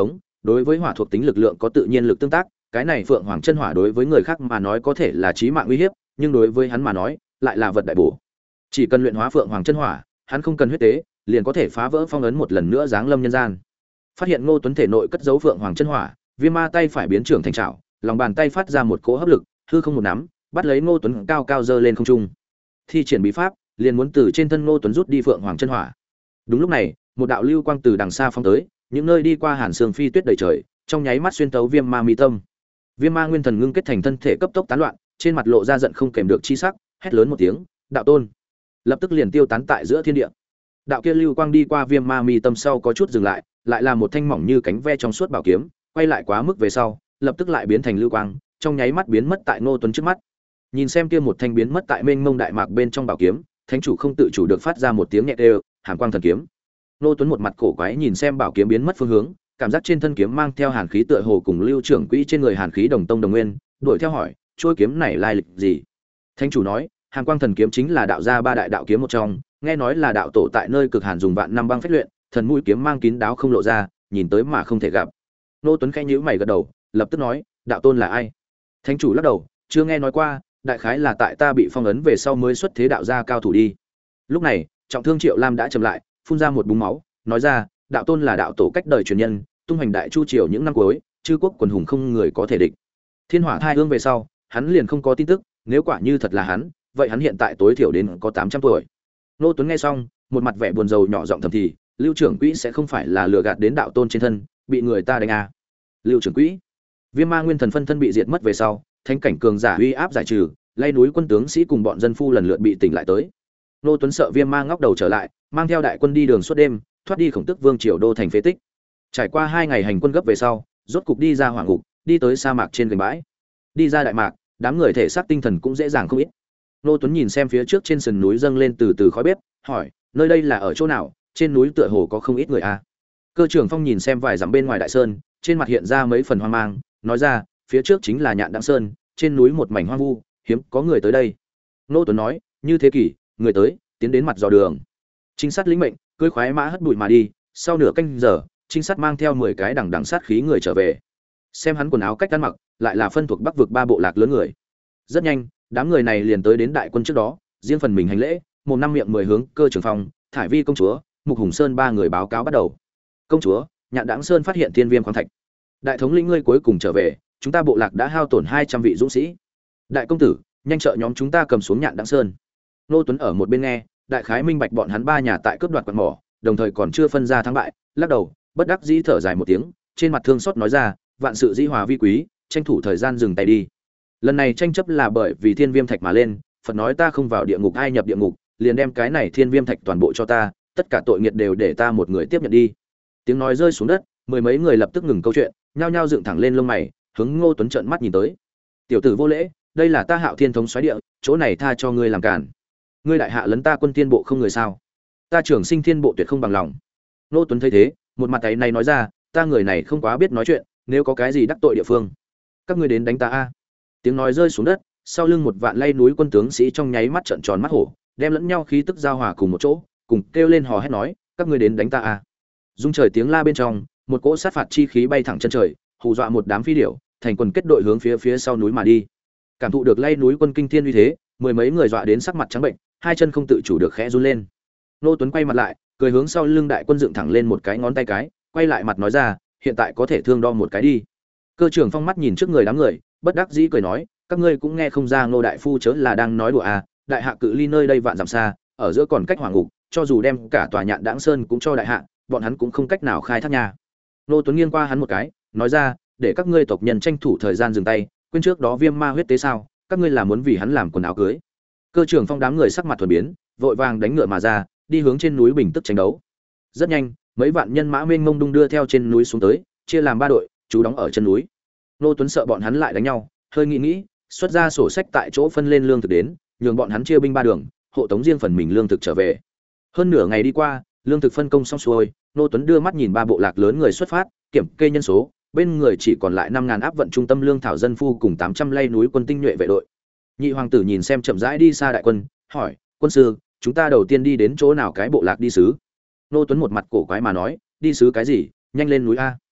Đối với hỏa thuộc tính lực lượng có tự nhiên lực tương tác, cái này Phượng Hoàng chân hỏa đối với người khác mà nói có thể là chí mạng uy hiếp, nhưng đối với hắn mà nói, lại là vật đại bổ. Chỉ cần luyện hóa Phượng Hoàng chân hỏa, hắn không cần huyết tế, liền có thể phá vỡ phong ấn một lần nữa giáng lâm nhân gian. Phát hiện Ngô Tuấn thể nội cất giấu Phượng Hoàng chân hỏa, Viêm Ma tay phải biến trưởng thành trảo, lòng bàn tay phát ra một cỗ hấp lực, hư không một nắm, bắt lấy Ngô Tuấn cao cao giơ lên không trung. Thi triển bí pháp, liền muốn từ trên thân Ngô Tuấn rút đi Phượng Hoàng chân hỏa. Đúng lúc này, một đạo lưu quang từ đằng xa phóng tới, những nơi đi qua hàn sương phi tuyết đầy trời, trong nháy mắt xuyên tấu Viêm Ma mi tâm. Viêm Ma nguyên thần ngưng kết thành thân thể cấp tốc tán loạn, trên mặt lộ ra giận không kèm được chi sắc, hét lớn một tiếng, "Đạo tôn!" Lập tức liền tiêu tán tại giữa thiên địa. Đạo kia lưu quang đi qua Viêm Ma mi tâm sau có chút dừng lại, lại là một thanh mỏng như cánh ve trong suốt bảo kiếm, quay lại quá mức về sau, lập tức lại biến thành lưu quang, trong nháy mắt biến mất tại Ngô Tuấn trước mắt. Nhìn xem kia một thanh biến mất tại mênh mông đại mạc bên trong bảo kiếm, thánh chủ không tự chủ được phát ra một tiếng nhẹ đều, hàn quang thần kiếm. Ngô Tuấn một mặt cổ quái nhìn xem bảo kiếm biến mất phương hướng, cảm giác trên thân kiếm mang theo hàn khí tựa hồ cùng Lưu trưởng quỹ trên người hàn khí đồng tông đồng nguyên, đuổi theo hỏi, chuôi kiếm này lai lịch gì? Thánh chủ nói, hàn quang thần kiếm chính là đạo gia ba đại đạo kiếm một trong, nghe nói là đạo tổ tại nơi cực hàn dùng vạn năm băng phách luyện, thần mũi kiếm mang kín đáo không lộ ra, nhìn tới mà không thể gặp. Ngô Tuấn khẽ nhíu mày gật đầu, lập tức nói, đạo tôn là ai? Thánh chủ lắc đầu, chưa nghe nói qua, đại khái là tại ta bị phong ấn về sau mới xuất thế đạo gia cao thủ đi. Lúc này, trọng thương Triệu Lam đã trầm lại, phun ra một búng máu, nói ra, đạo tôn là đạo tổ cách đời truyền nhân, tung hành đại chu triều những năm cuối, chư quốc quần hùng không người có thể địch. Thiên hỏa thai ương về sau, hắn liền không có tin tức, nếu quả như thật là hắn, vậy hắn hiện tại tối thiểu đến có tám trăm tuổi. Ngô Tuấn nghe xong, một mặt vẻ buồn rầu nhỏ giọng thầm thì, Lưu trưởng quỹ sẽ không phải là lừa gạt đến đạo tôn trên thân, bị người ta đánh à? Lưu trưởng quỹ, Viêm Ma nguyên thần phân thân bị diệt mất về sau, thánh cảnh cường giả uy áp giải trừ, lay núi quân tướng sĩ cùng bọn dân phu lần lượt bị tỉnh lại tới. Ngô Tuấn sợ Viêm Ma ngóc đầu trở lại, mang theo đại quân đi đường suốt đêm, thoát đi Khổng Tước Vương triều đô thành phế tích. Trải qua hai ngày hành quân gấp về sau, rốt cục đi ra hoàng ngục, đi tới sa mạc trên gành bãi. Đi ra đại mạc, đám người thể xác tinh thần cũng dễ dàng không ít. Ngô Tuấn nhìn xem phía trước trên sườn núi dâng lên từ từ khói bếp, hỏi, nơi đây là ở chỗ nào? Trên núi tựa hồ có không ít người à? Cơ trưởng Phong nhìn xem vài dặm bên ngoài đại sơn, trên mặt hiện ra mấy phần hoang mang, nói ra, phía trước chính là Nhạn Đặng Sơn, trên núi một mảnh hoang vu, hiếm có người tới đây. Ngô Tuấn nói, như thế kỷ, người tới, tiến đến mặt dò đường. Trinh sát lĩnh mệnh, cưỡi khoái mã hất bụi mà đi, sau nửa canh giờ, trinh sát mang theo mười cái đằng đằng sát khí người trở về. Xem hắn quần áo cách ăn mặc, lại là phân thuộc Bắc vực ba bộ lạc lớn người. Rất nhanh, đám người này liền tới đến đại quân trước đó, riêng phần mình hành lễ, một năm miệng mười hướng Cơ trưởng Phong, Thải Vi công chúa, Mục Hùng Sơn ba người báo cáo bắt đầu. Công chúa, Nhạn Đãng Sơn phát hiện thiên viêm khoáng thạch. Đại thống lĩnh ngươi cuối cùng trở về, chúng ta bộ lạc đã hao tổn hai trăm vị dũng sĩ. Đại công tử, nhanh trợ nhóm chúng ta cầm xuống Nhạn Đãng Sơn. Nô Tuấn ở một bên nghe, đại khái minh bạch bọn hắn ba nhà tại cướp đoạt quặng mỏ, đồng thời còn chưa phân ra thắng bại, lắc đầu, bất đắc dĩ thở dài một tiếng, trên mặt thương xót nói ra, vạn sự dĩ hòa vi quý, tranh thủ thời gian dừng tay đi. Lần này tranh chấp là bởi vì thiên viêm thạch mà lên, Phật nói ta không vào địa ngục ai nhập địa ngục, liền đem cái này thiên viêm thạch toàn bộ cho ta, tất cả tội nghiệt đều để ta một người tiếp nhận đi. Tiếng nói rơi xuống đất, mười mấy người lập tức ngừng câu chuyện, nhao nhao dựng thẳng lên lông mày, hướng Ngô Tuấn trợn mắt nhìn tới. Tiểu tử vô lễ, đây là ta Hạo Thiên thống soái địa, chỗ này tha cho ngươi làm cản. Ngươi đại hạ lấn ta quân tiên bộ không người sao? Ta trưởng sinh thiên bộ tuyệt không bằng lòng. Ngô Tuấn thấy thế, một mặt tay này nói ra, ta người này không quá biết nói chuyện, nếu có cái gì đắc tội địa phương, các ngươi đến đánh ta a. Tiếng nói rơi xuống đất, sau lưng một vạn lay núi quân tướng sĩ trong nháy mắt trợn tròn mắt hổ, đem lẫn nhau khí tức giao hòa cùng một chỗ, cùng kêu lên hò hét nói, các ngươi đến đánh ta a. Dung trời tiếng la bên trong, một cỗ sát phạt chi khí bay thẳng chân trời, hù dọa một đám phi điểu, thành quần kết đội hướng phía phía sau núi mà đi. Cảm thụ được lay núi quân kinh thiên uy thế, mười mấy người dọa đến sắc mặt trắng bệnh, hai chân không tự chủ được khẽ run lên. Nô Tuấn quay mặt lại, cười hướng sau lưng đại quân dựng thẳng lên một cái ngón tay cái, quay lại mặt nói ra, hiện tại có thể thương đo một cái đi. Cơ trưởng Phong mắt nhìn trước người đám người, bất đắc dĩ cười nói, các ngươi cũng nghe không ra Ngô đại phu chớ là đang nói đùa à, đại hạ cự ly nơi đây vạn dặm xa, ở giữa còn cách hoàng ngục, cho dù đem cả tòa Nhạn Đãng Sơn cũng cho đại hạ, bọn hắn cũng không cách nào khai thác nhà. Nô Tuấn nghiêng qua hắn một cái, nói ra, để các ngươi tộc nhân tranh thủ thời gian dừng tay, quên trước đó viêm ma huyết tế sao, các ngươi là muốn vì hắn làm quần áo cưới. Cơ trưởng Phong đám người sắc mặt thuần biến, vội vàng đánh ngựa mà ra, đi hướng trên núi bình tức tranh đấu. Rất nhanh, mấy vạn nhân mã mênh mông đung đưa theo trên núi xuống tới, chia làm ba đội, trú đóng ở chân núi. Nô Tuấn sợ bọn hắn lại đánh nhau, hơi nghĩ nghĩ, xuất ra sổ sách tại chỗ phân lên lương thực đến, nhường bọn hắn chia binh ba đường, hộ tống riêng phần mình lương thực trở về. Hơn nửa ngày đi qua, lương thực phân công xong xuôi, Nô Tuấn đưa mắt nhìn ba bộ lạc lớn người xuất phát, kiểm kê nhân số, bên người chỉ còn lại năm ngàn áp vận trung tâm lương thảo dân phu cùng tám trăm lay núi quân tinh nhuệ vệ đội. Nhị hoàng tử nhìn xem chậm rãi đi xa đại quân, hỏi, quân sư, chúng ta đầu tiên đi đến chỗ nào cái bộ lạc đi sứ? Nô Tuấn một mặt cổ quái mà nói, đi sứ cái gì, nhanh lên núi a.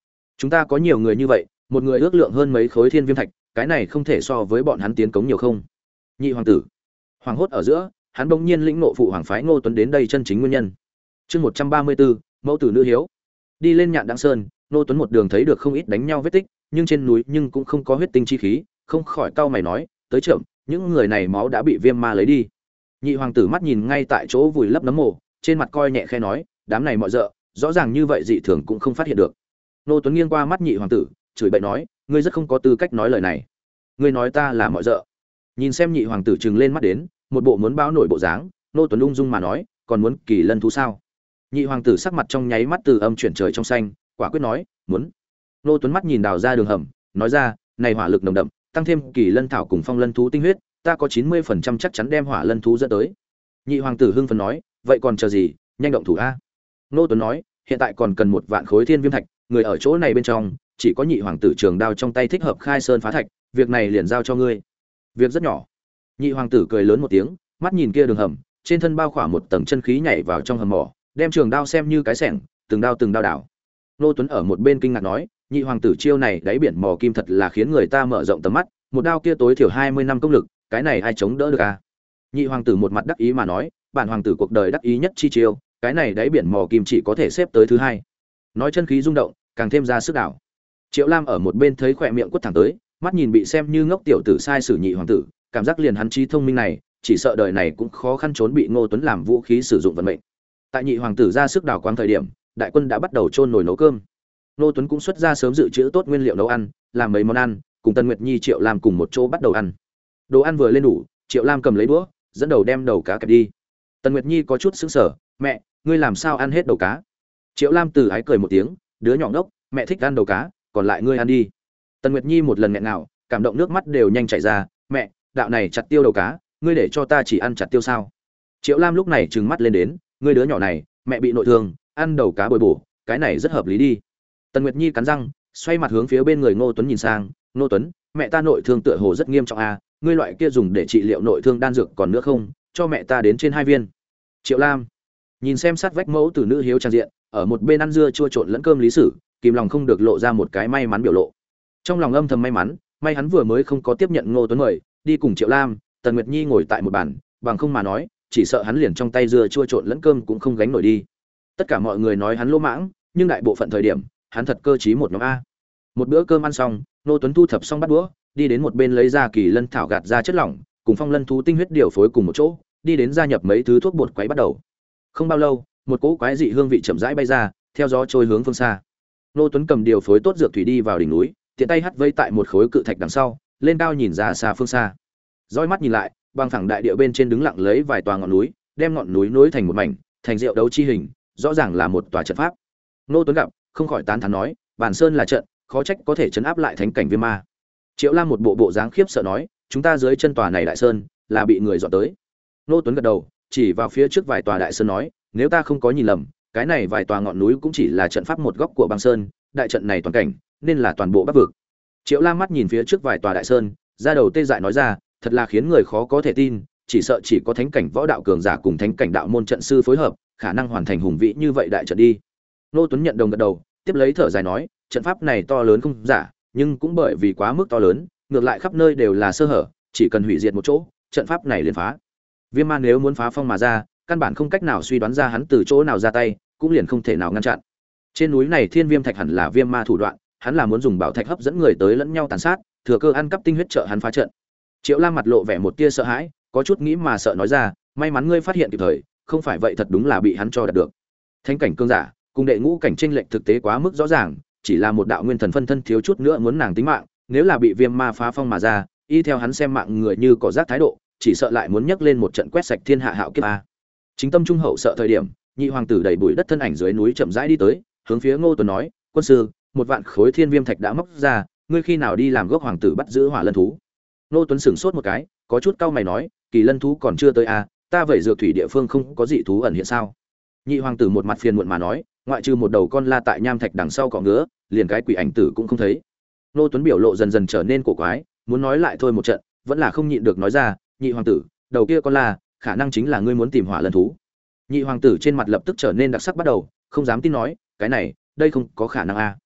Chúng ta có nhiều người như vậy, một người ước lượng hơn mấy khối thiên viêm thạch, cái này không thể so với bọn hắn tiến cống nhiều không? Nhị hoàng tử. Hoàng hốt ở giữa, hắn bỗng nhiên lĩnh ngộ phụ hoàng phái Ngô Tuấn đến đây chân chính nguyên nhân. Chương một trăm ba mươi bốn, mẫu tử nữ hiếu. Đi lên Nhạn Đăng Sơn, Ngô Tuấn một đường thấy được không ít đánh nhau vết tích, nhưng trên núi nhưng cũng không có huyết tinh chi khí, không khỏi cau mày nói, tới chậm, những người này máu đã bị viêm ma lấy đi. Nhị hoàng tử mắt nhìn ngay tại chỗ vùi lấp nấm mồ, trên mặt coi nhẹ khẽ nói, đám này mọi dợ, rõ ràng như vậy dị thường cũng không phát hiện được. Ngô Tuấn nghiêng qua mắt nhị hoàng tử, chửi bậy nói, ngươi rất không có tư cách nói lời này. Ngươi nói ta là mọi dợ? Nhìn xem nhị hoàng tử trừng lên mắt đến, một bộ muốn báo nổi bộ dáng, Ngô Tuấn ung dung mà nói, còn muốn kỳ lân thú sao? Nhị hoàng tử sắc mặt trong nháy mắt từ âm chuyển trời trong xanh, quả quyết nói, muốn. Ngô Tuấn mắt nhìn đào ra đường hầm, nói ra, này hỏa lực nồng đậm, tăng thêm kỳ lân thảo cùng phong lân thú tinh huyết, ta có chín mươi phần trăm chắc chắn đem hỏa lân thú dẫn tới. Nhị hoàng tử hưng phấn nói, vậy còn chờ gì, nhanh động thủ a. Ngô Tuấn nói, hiện tại còn cần một vạn khối thiên viêm thạch, người ở chỗ này bên trong, chỉ có nhị hoàng tử trường đao trong tay thích hợp khai sơn phá thạch, việc này liền giao cho ngươi. Việc rất nhỏ. Nhị hoàng tử cười lớn một tiếng, mắt nhìn kia đường hầm, trên thân bao khỏa một tầng chân khí nhảy vào trong hầm mỏ, đem trường đao xem như cái xẻng, từng đao từng đao đảo. Ngô Tuấn ở một bên kinh ngạc nói, nhị hoàng tử chiêu này đáy biển mò kim thật là khiến người ta mở rộng tầm mắt, một đao kia tối thiểu hai mươi năm công lực, cái này ai chống đỡ được à? Nhị hoàng tử một mặt đắc ý mà nói, bản hoàng tử cuộc đời đắc ý nhất chi chiêu, cái này đáy biển mò kim chỉ có thể xếp tới thứ hai. Nói chân khí rung động, càng thêm ra sức đảo. Triệu Lam ở một bên thấy khỏe miệng quất thẳng tới, mắt nhìn bị xem như ngốc tiểu tử sai sử nhị hoàng tử, cảm giác liền hắn trí thông minh này, chỉ sợ đời này cũng khó khăn trốn bị Ngô Tuấn làm vũ khí sử dụng vận mệnh. Tại nhị hoàng tử ra sức đảo quáng thời điểm, đại quân đã bắt đầu chôn nồi nấu cơm. Ngô Tuấn cũng xuất ra sớm dự trữ tốt nguyên liệu nấu ăn, làm mấy món ăn, cùng Tân Nguyệt Nhi Triệu Lam cùng một chỗ bắt đầu ăn. Đồ ăn vừa lên đủ, Triệu Lam cầm lấy đũa, dẫn đầu đem đầu cá kẹp đi. Tân Nguyệt Nhi có chút sững sờ, "Mẹ, ngươi làm sao ăn hết đầu cá?" Triệu Lam từ ái cười một tiếng, "Đứa nhỏ ngốc, mẹ thích ăn đầu cá, còn lại ngươi ăn đi." Tân Nguyệt Nhi một lần nghẹn ngào, cảm động nước mắt đều nhanh chảy ra, "Mẹ, đạo này chặt tiêu đầu cá, ngươi để cho ta chỉ ăn chặt tiêu sao?" Triệu Lam lúc này trừng mắt lên đến, "Ngươi đứa nhỏ này, mẹ bị nội thương, ăn đầu cá bồi bổ, cái này rất hợp lý đi." Tân Nguyệt Nhi cắn răng, xoay mặt hướng phía bên người Ngô Tuấn nhìn sang, "Ngô Tuấn, mẹ ta nội thương tựa hồ rất nghiêm trọng à, ngươi loại kia dùng để trị liệu nội thương đan dược còn nữa không, cho mẹ ta đến trên hai viên." Triệu Lam nhìn xem sát vách mẫu tử nữ hiếu trang diện, ở một bên ăn dưa chua trộn lẫn cơm lý sử, kìm lòng không được lộ ra một cái may mắn biểu lộ. Trong lòng âm thầm may mắn, may hắn vừa mới không có tiếp nhận Ngô Tuấn mời, đi cùng Triệu Lam, Tần Nguyệt Nhi ngồi tại một bàn, bằng không mà nói, chỉ sợ hắn liền trong tay dưa chua trộn lẫn cơm cũng không gánh nổi đi. Tất cả mọi người nói hắn lỗ mãng, nhưng đại bộ phận thời điểm, hắn thật cơ trí một nhóm a. Một bữa cơm ăn xong, Ngô Tuấn thu thập xong bát đũa, đi đến một bên lấy ra kỳ lân thảo gạt ra chất lỏng, cùng phong lân thú tinh huyết điều phối cùng một chỗ, đi đến gia nhập mấy thứ thuốc bột quấy bắt đầu. Không bao lâu, một cỗ quái dị hương vị chậm rãi bay ra, theo gió trôi hướng phương xa. Ngô Tuấn cầm điều phối tốt dược thủy đi vào đỉnh núi, tiện tay hất vây tại một khối cự thạch đằng sau, lên cao nhìn ra xa phương xa. Dõi mắt nhìn lại, băng phẳng đại địa bên trên đứng lặng lấy vài tòa ngọn núi, đem ngọn núi nối thành một mảnh, thành diệu đấu chi hình, rõ ràng là một tòa trận pháp. Ngô Tuấn gặp, không khỏi tán thán nói, bản sơn là trận, khó trách có thể chấn áp lại thánh cảnh viêm ma. Triệu Lam một bộ bộ dáng khiếp sợ nói, chúng ta dưới chân tòa này đại sơn là bị người dọn tới. Ngô Tuấn gật đầu, chỉ vào phía trước vài tòa đại sơn nói, nếu ta không có nhìn lầm, cái này vài tòa ngọn núi cũng chỉ là trận pháp một góc của băng sơn, đại trận này toàn cảnh nên là toàn bộ bắc vực. Triệu Lam mắt nhìn phía trước vài tòa đại sơn, ra đầu tê dại nói ra, thật là khiến người khó có thể tin, chỉ sợ chỉ có thánh cảnh võ đạo cường giả cùng thánh cảnh đạo môn trận sư phối hợp, khả năng hoàn thành hùng vĩ như vậy đại trận đi. Ngô Tuấn nhận đồng gật đầu, tiếp lấy thở dài nói, trận pháp này to lớn không giả, nhưng cũng bởi vì quá mức to lớn, ngược lại khắp nơi đều là sơ hở, chỉ cần hủy diệt một chỗ, trận pháp này liền phá. Viêm ma nếu muốn phá phong mà ra, căn bản không cách nào suy đoán ra hắn từ chỗ nào ra tay, cũng liền không thể nào ngăn chặn. Trên núi này thiên viêm thạch hẳn là viêm ma thủ đoạn, hắn là muốn dùng bảo thạch hấp dẫn người tới lẫn nhau tàn sát, thừa cơ ăn cắp tinh huyết trợ hắn phá trận. Triệu Lam mặt lộ vẻ một tia sợ hãi, có chút nghĩ mà sợ nói ra, may mắn ngươi phát hiện kịp thời, không phải vậy thật đúng là bị hắn cho đạt được. Thánh cảnh cương giả, cùng đệ ngũ cảnh chênh lệch thực tế quá mức rõ ràng, chỉ là một đạo nguyên thần phân thân thiếu chút nữa muốn nàng tính mạng, nếu là bị viêm ma phá phong mà ra, y theo hắn xem mạng người như cỏ rác thái độ, chỉ sợ lại muốn nhấc lên một trận quét sạch thiên hạ hạo kiếp a. Chính tâm trung hậu sợ thời điểm, nhị hoàng tử đẩy bụi đất thân ảnh dưới núi chậm rãi đi tới, hướng phía Ngô Tuấn nói, quân sư, một vạn khối thiên viêm thạch đã móc ra, ngươi khi nào đi làm gốc hoàng tử bắt giữ hỏa lân thú? Ngô Tuấn sửng sốt một cái, có chút cau mày nói, kỳ lân thú còn chưa tới a, ta vậy dược thủy địa phương không có dị thú ẩn hiện sao? Nhị hoàng tử một mặt phiền muộn mà nói, ngoại trừ một đầu con la tại nham thạch đằng sau cọ ngứa, liền cái quỷ ảnh tử cũng không thấy. Ngô Tuấn biểu lộ dần dần trở nên cổ quái, muốn nói lại thôi một trận, vẫn là không nhịn được nói ra, nhị hoàng tử, đầu kia con la, khả năng chính là ngươi muốn tìm hỏa lân thú. Nhị hoàng tử trên mặt lập tức trở nên đặc sắc bắt đầu, không dám tin nói, cái này, đây không có khả năng a.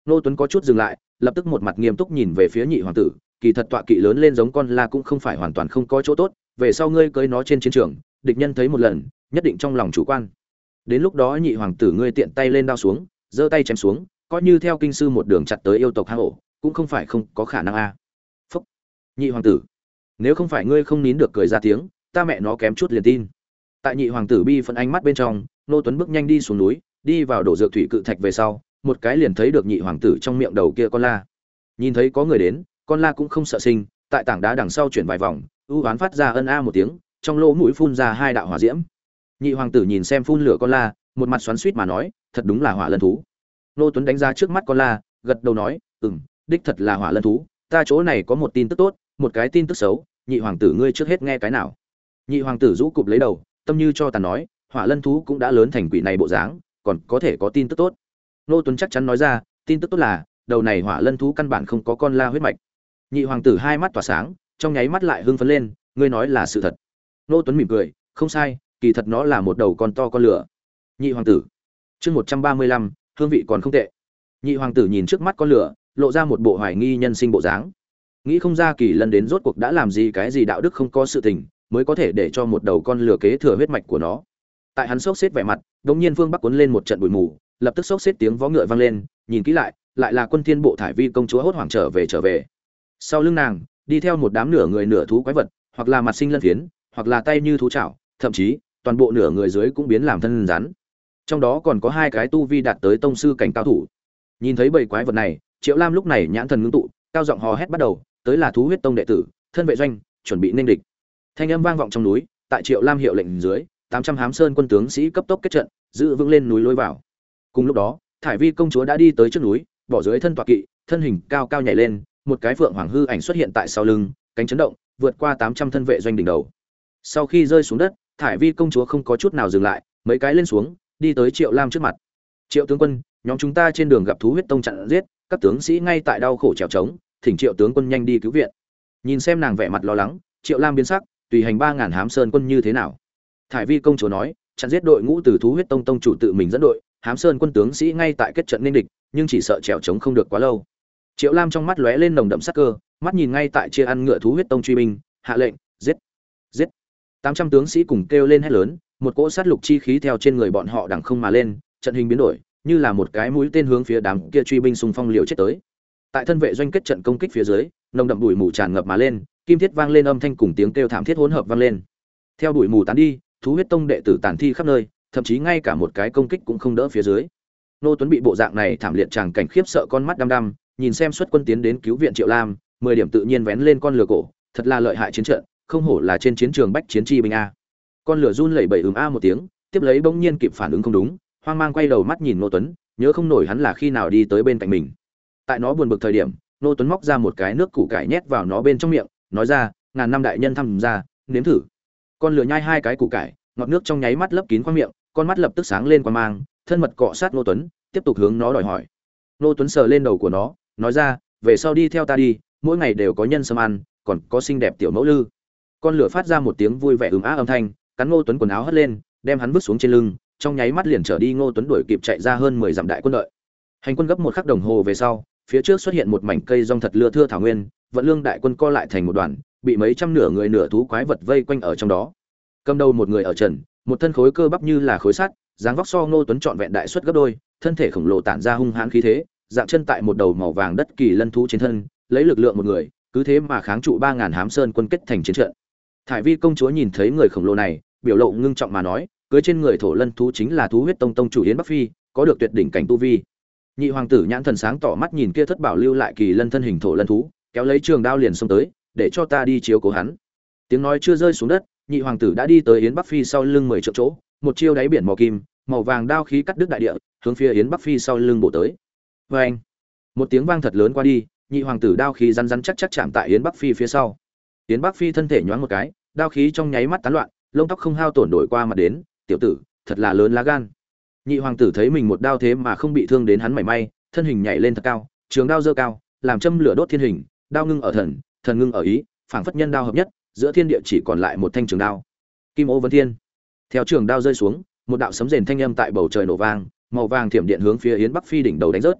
Nô Tuấn có chút dừng lại, lập tức một mặt nghiêm túc nhìn về phía nhị hoàng tử, kỳ thật tọa kỵ lớn lên giống con la cũng không phải hoàn toàn không có chỗ tốt, về sau ngươi cưới nó trên chiến trường, địch nhân thấy một lần, nhất định trong lòng chủ quan. Đến lúc đó nhị hoàng tử ngươi tiện tay lên đao xuống, giơ tay chém xuống, coi như theo kinh sư một đường chặt tới yêu tộc hang ổ, cũng không phải không có khả năng a. À. Phúc. Nhị hoàng tử, nếu không phải ngươi không nín được cười ra tiếng, ta mẹ nó kém chút liền tin. Tại nhị hoàng tử bi phẫn ánh mắt bên trong, Nô Tuấn bước nhanh đi xuống núi, đi vào đổ dược thủy cự thạch về sau, một cái liền thấy được nhị hoàng tử trong miệng đầu kia con la. Nhìn thấy có người đến, con la cũng không sợ sinh, tại tảng đá đằng sau chuyển vài vòng, u oán phát ra ân a một tiếng, trong lỗ mũi phun ra hai đạo hỏa diễm. Nhị hoàng tử nhìn xem phun lửa con la, một mặt xoắn xuýt mà nói, thật đúng là hỏa lân thú. Nô Tuấn đánh ra trước mắt con la, gật đầu nói, ừm, đích thật là hỏa lân thú, ta chỗ này có một tin tức tốt, một cái tin tức xấu, nhị hoàng tử ngươi trước hết nghe cái nào. Nhị hoàng tử rũ cụp lấy đầu, tâm như cho tàn nói, hỏa lân thú cũng đã lớn thành quỷ này bộ dáng, còn có thể có tin tức tốt. Nô Tuấn chắc chắn nói ra, tin tức tốt là, đầu này hỏa lân thú căn bản không có con la huyết mạch. Nhị hoàng tử hai mắt tỏa sáng, trong nháy mắt lại hưng phấn lên, ngươi nói là sự thật. Nô Tuấn mỉm cười, không sai, kỳ thật nó là một đầu con to con lửa. Nhị hoàng tử, chương một trăm ba mươi lăm, hương vị còn không tệ. Nhị hoàng tử nhìn trước mắt con lửa, lộ ra một bộ hoài nghi nhân sinh bộ dáng. Nghĩ không ra Kỳ Lân đến rốt cuộc đã làm gì cái gì đạo đức không có sự tình, mới có thể để cho một đầu con lửa kế thừa huyết mạch của nó. Tại hắn sốc xếp vẻ mặt, đống nhiên Vương Bắc cuốn lên một trận bụi mù, lập tức sốc xếp tiếng vó ngựa vang lên, nhìn kỹ lại, lại là Quân Thiên Bộ thải vi công chúa hốt hoảng trở về trở về. Sau lưng nàng, đi theo một đám nửa người nửa thú quái vật, hoặc là mặt sinh lân phiến, hoặc là tay như thú chảo, thậm chí toàn bộ nửa người dưới cũng biến làm thân rắn. Trong đó còn có hai cái tu vi đạt tới tông sư cảnh cao thủ. Nhìn thấy bầy quái vật này, Triệu Lam lúc này nhãn thần ngưng tụ, cao giọng hò hét bắt đầu, tới là thú huyết tông đệ tử, thân vệ doanh, chuẩn bị nên địch. Thanh âm vang vọng trong núi, tại Triệu Lam hiệu lệnh dưới, tám trăm hám sơn quân tướng sĩ cấp tốc kết trận, giữ vững lên núi lối vào. Cùng lúc đó, thải vi công chúa đã đi tới trước núi, bỏ dưới thân tọa kỵ, thân hình cao cao nhảy lên, một cái phượng hoàng hư ảnh xuất hiện tại sau lưng, cánh chấn động, vượt qua tám trăm thân vệ doanh đỉnh đầu. Sau khi rơi xuống đất, thải vi công chúa không có chút nào dừng lại, mấy cái lên xuống, đi tới Triệu Lam trước mặt. Triệu tướng quân, nhóm chúng ta trên đường gặp thú huyết tông chặn giết, các tướng sĩ ngay tại đau khổ trèo trống, thỉnh Triệu tướng quân nhanh đi cứu viện. Nhìn xem nàng vẻ mặt lo lắng, Triệu Lam biến sắc, tùy hành ba ngàn hám sơn quân như thế nào? Thải vi công chúa nói, chặn giết đội ngũ từ thú huyết tông tông chủ tự mình dẫn đội, hám sơn quân tướng sĩ ngay tại kết trận nên địch, nhưng chỉ sợ trèo trống không được quá lâu. Triệu Lam trong mắt lóe lên nồng đậm sắc cơ, mắt nhìn ngay tại chia ăn ngựa thú huyết tông truy binh, hạ lệnh, giết, giết. tám trăm tướng sĩ cùng kêu lên hét lớn, một cỗ sát lục chi khí theo trên người bọn họ đằng không mà lên, trận hình biến đổi, như là một cái mũi tên hướng phía đám kia truy binh xung phong liều chết tới. Tại thân vệ doanh kết trận công kích phía dưới, nồng đậm bụi mù tràn ngập mà lên, kim thiết vang lên âm thanh cùng tiếng kêu thảm thiết hỗn hợp vang lên. Theo bụi mù tán đi, thú huyết tông đệ tử tàn thi khắp nơi, thậm chí ngay cả một cái công kích cũng không đỡ phía dưới. Nô Tuấn bị bộ dạng này thảm liệt tràng cảnh khiếp sợ, con mắt đăm đăm, nhìn xem xuất quân tiến đến cứu viện Triệu Lam, mười điểm tự nhiên vén lên con lửa cổ, thật là lợi hại chiến trận, không hổ là trên chiến trường bách chiến chi binh a. Con lửa run lẩy bẩy ừm a một tiếng, tiếp lấy bỗng nhiên kịp phản ứng không đúng, hoang mang quay đầu mắt nhìn Nô Tuấn, nhớ không nổi hắn là khi nào đi tới bên cạnh mình. Tại nó buồn bực thời điểm, Nô Tuấn móc ra một cái nước củ cải nhét vào nó bên trong miệng, nói ra, ngàn năm đại nhân thăm ra, nếm thử. Con lửa nhai hai cái củ cải, ngọt nước trong nháy mắt lấp kín khoang miệng, con mắt lập tức sáng lên qua mang, thân mật cọ sát Nô Tuấn, tiếp tục hướng nó đòi hỏi. Nô Tuấn sờ lên đầu của nó, nói ra, về sau đi theo ta đi, mỗi ngày đều có nhân sâm ăn, còn có xinh đẹp tiểu mẫu lư. Con lửa phát ra một tiếng vui vẻ ừm á âm thanh, cắn Ngô Tuấn quần áo hất lên, đem hắn vứt xuống trên lưng, trong nháy mắt liền trở đi. Ngô Tuấn đuổi kịp chạy ra hơn mười dặm đại quân đợi. Hành quân gấp một khắc đồng hồ về sau, phía trước xuất hiện một mảnh cây rong thật lưa thưa thảo nguyên, vận lương đại quân co lại thành một đoàn, bị mấy trăm nửa người nửa thú quái vật vây quanh ở trong đó. Cầm đầu một người ở trần, một thân khối cơ bắp như là khối sắt, dáng vóc so Ngô Tuấn trọn vẹn đại suất gấp đôi, thân thể khổng lồ tản ra hung hãn khí thế, dạng chân tại một đầu màu vàng đất kỳ lân thú trên thân, lấy lực lượng một người, cứ thế mà kháng trụ ba ngàn hám sơn quân kết thành chiến trận. Thải vi công chúa nhìn thấy người khổng lồ này, biểu lộ ngưng trọng mà nói, cưới trên người thổ lân thú chính là thú huyết tông tông chủ Yến Bắc Phi, có được tuyệt đỉnh cảnh tu vi. Nhị hoàng tử nhãn thần sáng tỏ mắt nhìn kia thất bảo lưu lại kỳ lân thân hình thổ lân thú, kéo lấy trường đao liền xông tới, để cho ta đi chiếu cố hắn. Tiếng nói chưa rơi xuống đất, nhị hoàng tử đã đi tới Yến Bắc Phi sau lưng mười trượng chỗ, một chiêu đáy biển màu kim, màu vàng đao khí cắt đứt đại địa, hướng phía Yến Bắc Phi sau lưng bổ tới. Và anh, một tiếng vang thật lớn qua đi, nhị hoàng tử đao khí rắn rắn chắc chắc chạm tại Yến Bắc Phi phía sau. Yến Bắc Phi thân thể nhoáng một cái, đao khí trong nháy mắt tán loạn, lông tóc không hao tổn đổi qua mặt đến, tiểu tử, thật là lớn lá gan. Nhị hoàng tử thấy mình một đao thế mà không bị thương đến hắn mảy may, thân hình nhảy lên thật cao, trường đao giơ cao, làm châm lửa đốt thiên hình, đao ngưng ở thần, thần ngưng ở ý, phảng phất nhân đao hợp nhất, giữa thiên địa chỉ còn lại một thanh trường đao. Kim ô vấn thiên. Theo trường đao rơi xuống, một đạo sấm rền thanh âm tại bầu trời nổ vang, màu vàng thiểm điện hướng phía Yến Bắc Phi đỉnh đầu đánh rớt.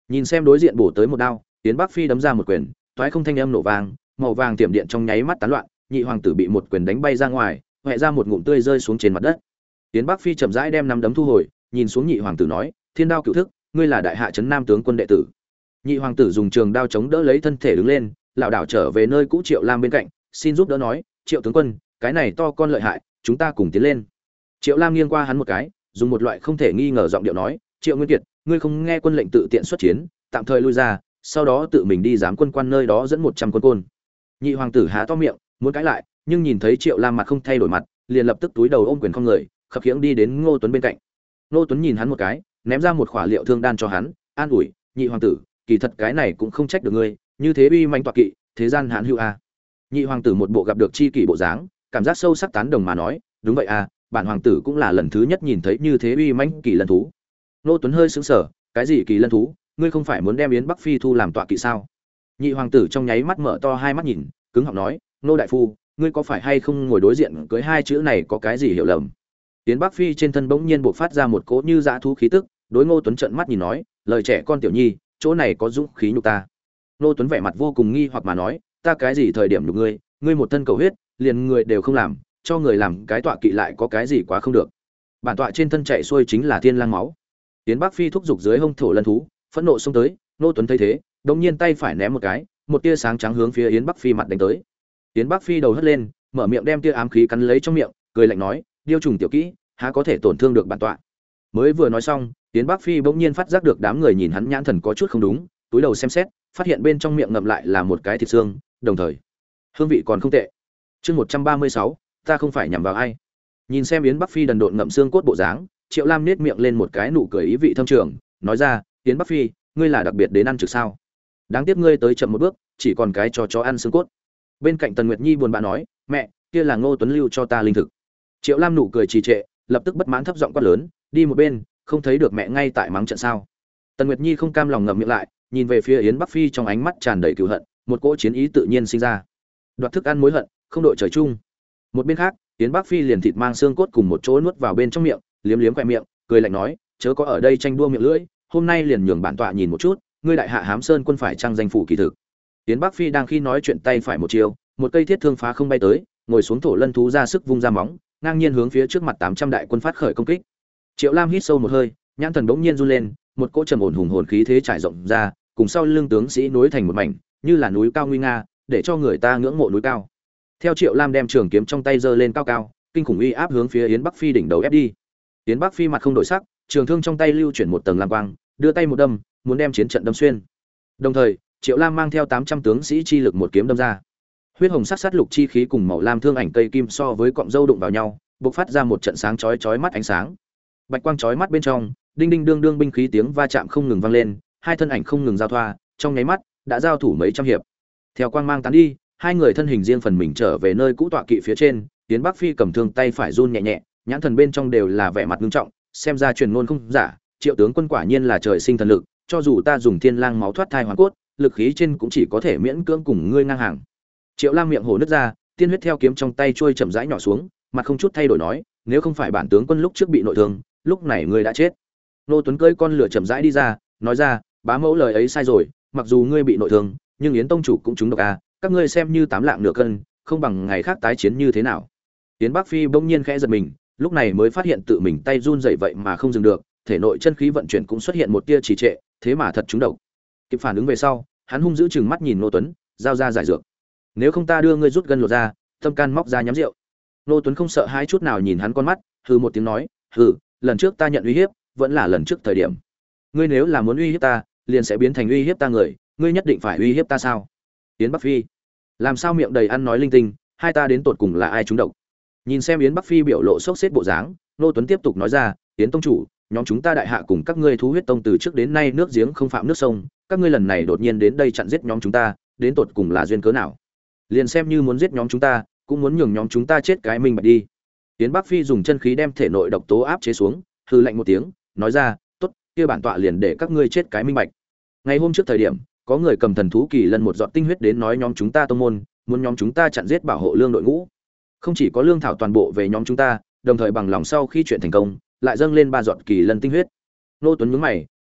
Nhìn xem đối diện bổ tới một đao, Yến Bắc Phi đấm ra một quyền, toái không thanh âm nổ vang, màu vàng tiệm điện trong nháy mắt tán loạn, nhị hoàng tử bị một quyền đánh bay ra ngoài, hoẹ ra một ngụm tươi rơi xuống trên mặt đất. Yến Bắc Phi chậm rãi đem nắm đấm thu hồi, nhìn xuống nhị hoàng tử nói, "Thiên đao cựu thức, ngươi là đại hạ trấn Nam tướng quân đệ tử." Nhị hoàng tử dùng trường đao chống đỡ lấy thân thể đứng lên, lảo đảo trở về nơi cũ Triệu Lam bên cạnh, xin giúp đỡ nói, "Triệu tướng quân, cái này to con lợi hại, chúng ta cùng tiến lên." Triệu Lam nghiêng qua hắn một cái, dùng một loại không thể nghi ngờ giọng điệu nói, "Triệu Nguyên Kiệt, ngươi không nghe quân lệnh tự tiện xuất chiến, tạm thời lui ra, sau đó tự mình đi giám quân quan nơi đó dẫn một trăm quân côn." Nhị hoàng tử há to miệng, muốn cãi lại, nhưng nhìn thấy Triệu Lam mặt không thay đổi mặt, liền lập tức túi đầu ôm quyền không người, khập khiễng đi đến Ngô Tuấn bên cạnh. Ngô Tuấn nhìn hắn một cái, ném ra một khỏa liệu thương đan cho hắn, an ủi, "Nhị hoàng tử, kỳ thật cái này cũng không trách được ngươi, như thế uy manh tọa kỵ, thế gian hãn hữu a." Nhị hoàng tử một bộ gặp được chi kỷ bộ dáng, cảm giác sâu sắc tán đồng mà nói, "Đúng vậy a, bản hoàng tử cũng là lần thứ nhất nhìn thấy như thế uy manh kỳ lân thú." Ngô Tuấn hơi sững sờ, "Cái gì kỳ lân thú? Ngươi không phải muốn đem Yến Bắc Phi thu làm tọa kỵ sao?" Nhị hoàng tử trong nháy mắt mở to hai mắt nhìn, cứng họng nói, "Ngô đại phu, ngươi có phải hay không ngồi đối diện cưới hai chữ này có cái gì hiểu lầm?" Yến Bắc Phi trên thân bỗng nhiên bộc phát ra một cỗ như dã thú khí tức, đối Ngô Tuấn trợn mắt nhìn nói, "Lời trẻ con tiểu nhi, chỗ này có dũng khí nhục ta." Ngô Tuấn vẻ mặt vô cùng nghi hoặc mà nói, "Ta cái gì thời điểm nhục ngươi, ngươi một thân cầu huyết, liền người đều không làm, cho người làm cái tọa kỵ lại có cái gì quá không được? Bản tọa trên thân chạy xuôi chính là thiên lang máu." Yến Bắc Phi thúc giục dưới hông thổ lân thú, phẫn nộ xông tới, Ngô Tuấn thấy thế, đột nhiên tay phải ném một cái, một tia sáng trắng hướng phía Yến Bắc Phi mặt đánh tới. Yến Bắc Phi đầu hất lên, mở miệng đem tia ám khí cắn lấy trong miệng, cười lạnh nói, "Điêu trùng tiểu kỹ, há có thể tổn thương được bản tọa." Mới vừa nói xong, Yến Bắc Phi bỗng nhiên phát giác được đám người nhìn hắn nhãn thần có chút không đúng, túi đầu xem xét, phát hiện bên trong miệng ngậm lại là một cái thịt xương, đồng thời hương vị còn không tệ. Chương một trăm ba mươi sáu, ta không phải nhằm vào ai. Nhìn xem Yến Bắc Phi đần độn ngậm xương cốt bộ dáng, Triệu Lam nhếch miệng lên một cái nụ cười ý vị thâm trường, nói ra, "Yến Bắc Phi, ngươi là đặc biệt đến ăn trực sao? Đáng tiếc ngươi tới chậm một bước, chỉ còn cái cho chó ăn xương cốt." Bên cạnh Tần Nguyệt Nhi buồn bã nói, "Mẹ, kia là Ngô Tuấn lưu cho ta linh thực." Triệu Lam nụ cười trì trệ, lập tức bất mãn thấp giọng quát lớn, "Đi một bên, không thấy được mẹ ngay tại mắng trận sao?" Tần Nguyệt Nhi không cam lòng ngậm miệng lại, nhìn về phía Yến Bắc Phi trong ánh mắt tràn đầy cừu hận, một cỗ chiến ý tự nhiên sinh ra. Đoạt thức ăn mối hận, không đội trời chung. Một bên khác, Yến Bắc Phi liền thịt mang xương cốt cùng một chỗ nuốt vào bên trong miệng, liếm liếm khóe miệng, cười lạnh nói, "Chớ có ở đây tranh đua miệng lưỡi, hôm nay liền nhường bản tọa nhìn một chút, ngươi đại hạ Hám Sơn quân phải trang danh phủ kỳ thực." Yến Bắc Phi đang khi nói chuyện tay phải một chiều, một cây thiết thương phá không bay tới, ngồi xuống thổ lân thú ra sức vung ra móng, ngang nhiên hướng phía trước mặt tám trăm đại quân phát khởi công kích. Triệu Lam hít sâu một hơi, nhãn thần bỗng nhiên run lên, một cỗ trầm ổn hùng hồn khí thế trải rộng ra, cùng sau lưng tướng sĩ nối thành một mảnh, như là núi cao nguy nga, để cho người ta ngưỡng mộ núi cao. Theo Triệu Lam đem trường kiếm trong tay giơ lên cao cao, kinh khủng uy áp hướng phía Yến Bắc Phi đỉnh đầu ép đi. Yến Bắc Phi mặt không đổi sắc, trường thương trong tay lưu chuyển một tầng lam quang, đưa tay một đâm, muốn đem chiến trận đâm xuyên. Đồng thời, Triệu Lam mang theo tám trăm tướng sĩ chi lực một kiếm đâm ra. Huyết hồng sắc sát lục chi khí cùng màu lam thương ảnh cây kim so với cọng dâu đụng vào nhau, bộc phát ra một trận sáng chói chói mắt ánh sáng. Bạch quang chói mắt bên trong, đinh đinh đương đương binh khí tiếng va chạm không ngừng vang lên, hai thân ảnh không ngừng giao thoa, trong nháy mắt đã giao thủ mấy trăm hiệp. Theo quang mang tán đi, hai người thân hình riêng phần mình trở về nơi cũ tọa kỵ phía trên, Yến Bắc Phi cầm thương tay phải run nhẹ nhẹ, nhãn thần bên trong đều là vẻ mặt nghiêm trọng, xem ra truyền ngôn không giả, Triệu tướng quân quả nhiên là trời sinh thần lực, cho dù ta dùng thiên lang máu thoát thai hoàn cốt, lực khí trên cũng chỉ có thể miễn cưỡng cùng ngươi ngang hàng. Triệu Lam miệng hổ nứt ra, tiên huyết theo kiếm trong tay trôi chậm rãi nhỏ xuống, mặt không chút thay đổi nói, nếu không phải bản tướng quân lúc trước bị nội thương, lúc này ngươi đã chết. Nô Tuấn cưỡi con lửa chậm rãi đi ra, nói ra, bá mẫu lời ấy sai rồi, mặc dù ngươi bị nội thương, nhưng Yến tông chủ cũng trúng độc a, các ngươi xem như tám lạng nửa cân, không bằng ngày khác tái chiến như thế nào. Yến Bắc Phi bỗng nhiên khẽ giật mình, lúc này mới phát hiện tự mình tay run rẩy vậy mà không dừng được, thể nội chân khí vận chuyển cũng xuất hiện một tia trì trệ, thế mà thật trúng độc. Kịp phản ứng về sau, hắn hung dữ chừng mắt nhìn Nô Tuấn, giao ra giải dược. Nếu không ta đưa ngươi rút gân lột ra, tâm can móc ra nhắm rượu. Nô Tuấn không sợ hãi chút nào nhìn hắn con mắt, hừ một tiếng nói, hừ, lần trước ta nhận uy hiếp, vẫn là lần trước thời điểm. Ngươi nếu là muốn uy hiếp ta, liền sẽ biến thành uy hiếp ta người, ngươi nhất định phải uy hiếp ta sao? Yến Bắc Phi, làm sao miệng đầy ăn nói linh tinh, hai ta đến tột cùng là ai trúng độc? Nhìn xem Yến Bắc Phi biểu lộ sốc xếp bộ dáng, Nô Tuấn tiếp tục nói ra, Yến tông chủ, nhóm chúng ta đại hạ cùng các ngươi thú huyết tông từ trước đến nay nước giếng không phạm nước sông, các ngươi lần này đột nhiên đến đây chặn giết nhóm chúng ta, đến tột cùng là duyên cớ nào? Liền xem như muốn giết nhóm chúng ta, cũng muốn nhường nhóm chúng ta chết cái minh bạch đi. Yến Bắc Phi dùng chân khí đem thể nội độc tố áp chế xuống, hừ lạnh một tiếng, nói ra, tốt, kia bản tọa liền để các ngươi chết cái minh bạch. Ngày hôm trước thời điểm, có người cầm thần thú kỳ lân một giọt tinh huyết đến nói nhóm chúng ta tông môn, muốn nhóm chúng ta chặn giết bảo hộ lương đội ngũ. Không chỉ có lương thảo toàn bộ về nhóm chúng ta, đồng thời bằng lòng sau khi chuyện thành công, lại dâng lên ba giọt kỳ lân tinh huyết. Nô Tuấn nhướng mày,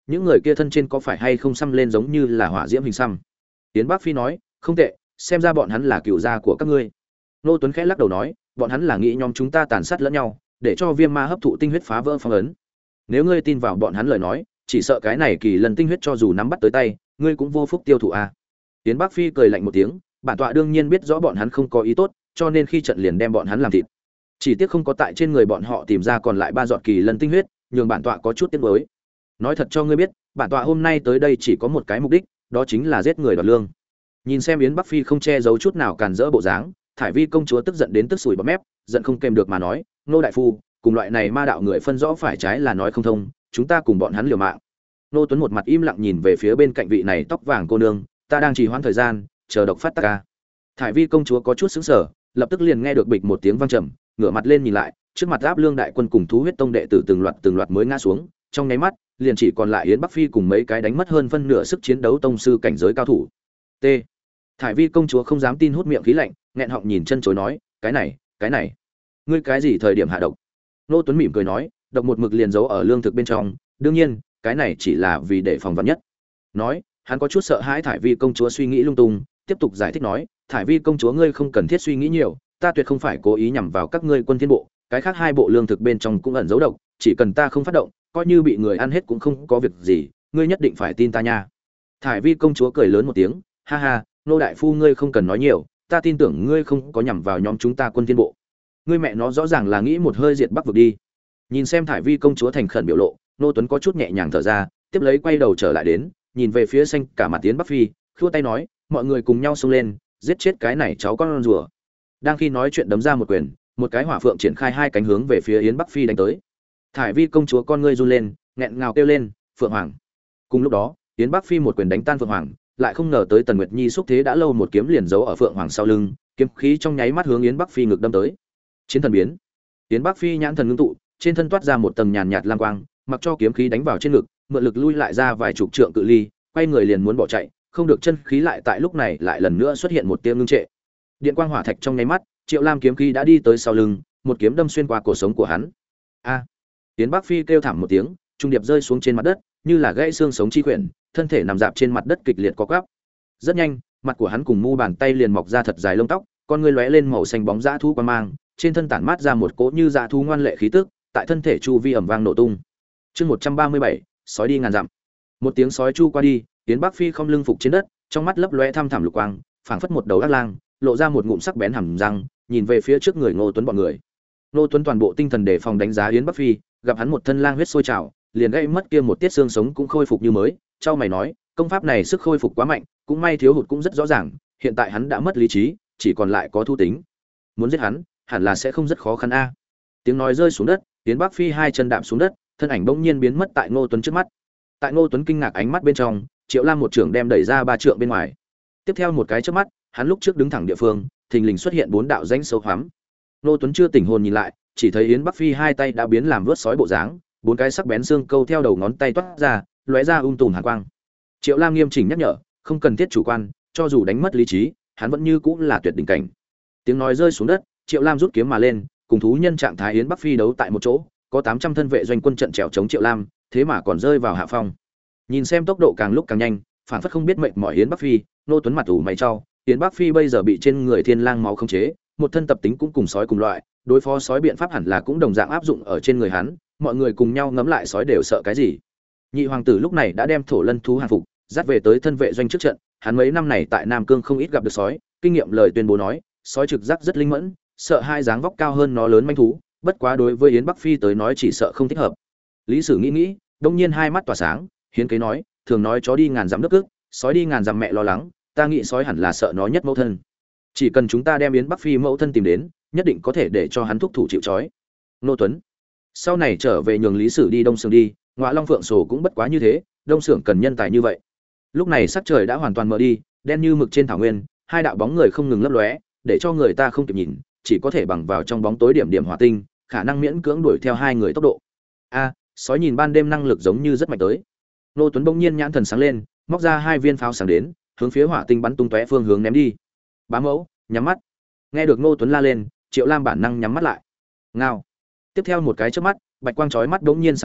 những người kia thân trên có phải hay không xăm lên giống như là hỏa diễm hình xăm. Yến Bắc Phi nói, không tệ, xem ra bọn hắn là cựu gia của các ngươi. Nô Tuấn khẽ lắc đầu nói, bọn hắn là nghĩ nhóm chúng ta tàn sát lẫn nhau, để cho viêm ma hấp thụ tinh huyết phá vỡ phong ấn. Nếu ngươi tin vào bọn hắn lời nói, chỉ sợ cái này kỳ lần tinh huyết cho dù nắm bắt tới tay, ngươi cũng vô phúc tiêu thụ a. Yến Bắc Phi cười lạnh một tiếng, bản tọa đương nhiên biết rõ bọn hắn không có ý tốt, cho nên khi trận liền đem bọn hắn làm thịt. Chỉ tiếc không có tại trên người bọn họ tìm ra còn lại ba giọt kỳ lân tinh huyết, nhường bản tọa có chút tiếc nuối. Nói thật cho ngươi biết, bản tọa hôm nay tới đây chỉ có một cái mục đích, đó chính là giết người đoạt lương. Nhìn xem Yến Bắc Phi không che giấu chút nào càn rỡ bộ dáng, Thải Vi công chúa tức giận đến tức sùi bọt mép, giận không kềm được mà nói, nô đại phu, cùng loại này ma đạo người phân rõ phải trái là nói không thông, chúng ta cùng bọn hắn liều mạng. Nô Tuấn một mặt im lặng nhìn về phía bên cạnh vị này tóc vàng cô nương, ta đang trì hoãn thời gian, chờ độc phát tác ca. Thải Vi công chúa có chút sững sờ, lập tức liền nghe được bịch một tiếng vang trầm, ngửa mặt lên nhìn lại, trước mặt Áp Lương đại quân cùng thú huyết tông đệ tử từng loạt từng loạt mới ngã xuống, trong nháy mắt, liền chỉ còn lại Yến Bắc Phi cùng mấy cái đánh mất hơn phân nửa sức chiến đấu tông sư cảnh giới cao thủ. T. Thải Vi công chúa không dám tin hút miệng khí lạnh, nghẹn họng nhìn chân chối nói, cái này, cái này, ngươi cái gì thời điểm hạ độc? Nô Tuấn mỉm cười nói, độc một mực liền giấu ở lương thực bên trong, đương nhiên, cái này chỉ là vì để phòng vạn nhất. Nói, hắn có chút sợ hãi Thải Vi công chúa suy nghĩ lung tung, tiếp tục giải thích nói, Thải Vi công chúa ngươi không cần thiết suy nghĩ nhiều, ta tuyệt không phải cố ý nhằm vào các ngươi quân thiên bộ, cái khác hai bộ lương thực bên trong cũng ẩn giấu độc, chỉ cần ta không phát động, coi như bị người ăn hết cũng không có việc gì, ngươi nhất định phải tin ta nha. Thải Vi công chúa cười lớn một tiếng, ha ha, nô đại phu ngươi không cần nói nhiều, ta tin tưởng ngươi không có nhằm vào nhóm chúng ta quân thiên bộ. Ngươi mẹ nó rõ ràng là nghĩ một hơi diệt Bắc vực đi. Nhìn xem Thải Vi công chúa thành khẩn biểu lộ, Nô Tuấn có chút nhẹ nhàng thở ra, tiếp lấy quay đầu trở lại đến, nhìn về phía xanh cả mặt Yến Bắc Phi, khua tay nói, mọi người cùng nhau xông lên, giết chết cái này cháu con rùa. Đang khi nói chuyện đấm ra một quyền, một cái hỏa phượng triển khai hai cánh hướng về phía Yến Bắc Phi đánh tới. Thải Vi công chúa con ngươi run lên, nghẹn ngào kêu lên, "Phượng Hoàng!" Cùng lúc đó, Yến Bắc Phi một quyền đánh tan Phượng Hoàng, lại không ngờ tới Tần Nguyệt Nhi xúc thế đã lâu một kiếm liền giấu ở Phượng Hoàng sau lưng, kiếm khí trong nháy mắt hướng Yến Bắc Phi ngực đâm tới. Chiến thần biến. Yến Bắc Phi nhãn thần ngưng tụ, trên thân toát ra một tầng nhàn nhạt lam quang, mặc cho kiếm khí đánh vào trên ngực, mượn lực lui lại ra vài chục trượng cự ly, quay người liền muốn bỏ chạy, không được chân khí lại tại lúc này lại lần nữa xuất hiện một tia ngưng trệ. Điện quang hỏa thạch trong nháy mắt, Triệu Lam kiếm khí đã đi tới sau lưng, một kiếm đâm xuyên qua cổ sống của hắn. A! Yến Bắc Phi kêu thảm một tiếng, trung điệp rơi xuống trên mặt đất, như là gãy xương sống chi quyển, thân thể nằm dạp trên mặt đất kịch liệt co quắp. Rất nhanh, mặt của hắn cùng mu bàn tay liền mọc ra thật dài lông tóc, con ngươi lóe lên màu xanh bóng dã thú quang mang, trên thân tản mát ra một cỗ như dã thú ngoan lệ khí tức, tại thân thể chu vi ầm vang nổ tung. Chương một trăm ba mươi bảy, sói đi ngàn dặm. Một tiếng sói chu qua đi, Yến Bắc Phi không lưng phục trên đất, trong mắt lấp lóe thăm thẳm lục quang, phảng phất một đầu ác lang, lộ ra một ngụm sắc bén hàm răng, nhìn về phía trước người Ngô Tuấn bọn người. Ngô Tuấn toàn bộ tinh thần đề phòng đánh giá Yến Bắc Phi, gặp hắn một thân lang huyết sôi trào, liền gây mất kia một tiết xương sống cũng khôi phục như mới, chau mày nói, công pháp này sức khôi phục quá mạnh, cũng may thiếu hụt cũng rất rõ ràng, hiện tại hắn đã mất lý trí, chỉ còn lại có thu tính. Muốn giết hắn, hẳn là sẽ không rất khó khăn a. Tiếng nói rơi xuống đất, Yến Bắc Phi hai chân đạp xuống đất, thân ảnh bỗng nhiên biến mất tại Ngô Tuấn trước mắt. Tại Ngô Tuấn kinh ngạc ánh mắt bên trong, Triệu Lam một trưởng đem đẩy ra ba trượng bên ngoài. Tiếp theo một cái chớp mắt, hắn lúc trước đứng thẳng địa phương, thình lình xuất hiện bốn đạo rãnh sâu hoắm. Ngô Tuấn chưa tỉnh hồn nhìn lại, chỉ thấy Yến Bắc Phi hai tay đã biến làm vớt sói bộ dáng, bốn cái sắc bén xương câu theo đầu ngón tay toát ra, lóe ra um tùm hàn quang. Triệu Lam nghiêm chỉnh nhắc nhở, không cần thiết chủ quan, cho dù đánh mất lý trí, hắn vẫn như cũng là tuyệt đỉnh cảnh. Tiếng nói rơi xuống đất, Triệu Lam rút kiếm mà lên, cùng thú nhân trạng thái Yến Bắc Phi đấu tại một chỗ, có tám trăm thân vệ doanh quân trận trèo chống Triệu Lam, thế mà còn rơi vào hạ phong. Nhìn xem tốc độ càng lúc càng nhanh, phản phất không biết mệt mỏi Yến Bắc Phi, Nô Tuấn mặt ủ mày chau, Yến Bắc Phi bây giờ bị trên người thiên lang máu khống chế, một thân tập tính cũng cùng sói cùng loại, đối phó sói biện pháp hẳn là cũng đồng dạng áp dụng ở trên người hắn, mọi người cùng nhau ngấm lại sói đều sợ cái gì. Nhị hoàng tử lúc này đã đem thổ lân thú hàng phục, dắt về tới thân vệ doanh trước trận, hắn mấy năm này tại Nam Cương không ít gặp được sói, kinh nghiệm lời tuyên bố nói, sói trực giác rất linh mẫn, sợ hai dáng vóc cao hơn nó lớn manh thú, bất quá đối với Yến Bắc Phi tới nói chỉ sợ không thích hợp. Lý Sử nghĩ nghĩ, đông nhiên hai mắt tỏa sáng, hiến kế nói, thường nói chó đi ngàn dặm nước ức, sói đi ngàn dặm mẹ lo lắng, ta nghĩ sói hẳn là sợ nó nhất mẫu thân. Chỉ cần chúng ta đem Yến Bắc Phi mẫu thân tìm đến, nhất định có thể để cho hắn thúc thủ chịu trói. Nô Tuấn sau này trở về nhường Lý Sử đi Đông Sưởng đi, Ngọa Long Phượng Sổ cũng bất quá như thế, Đông Sưởng cần nhân tài như vậy. Lúc này sắc trời đã hoàn toàn mờ đi, đen như mực trên thảo nguyên, hai đạo bóng người không ngừng lấp lóe, để cho người ta không kịp nhìn, chỉ có thể bằng vào trong bóng tối điểm điểm hỏa tinh, khả năng miễn cưỡng đuổi theo hai người tốc độ. A, sói nhìn ban đêm năng lực giống như rất mạnh tới. Nô Tuấn bỗng nhiên nhãn thần sáng lên, móc ra hai viên pháo sáng đến, hướng phía hỏa tinh bắn tung tóe phương hướng ném đi. Bá mẫu, nhắm mắt. Nghe được Nô Tuấn la lên, Triệu Lam bản năng nhắm mắt lại. Ngao. Tiếp theo một cái chớp mắt, bạch quang chói mắt bỗng nhiên sáng lên,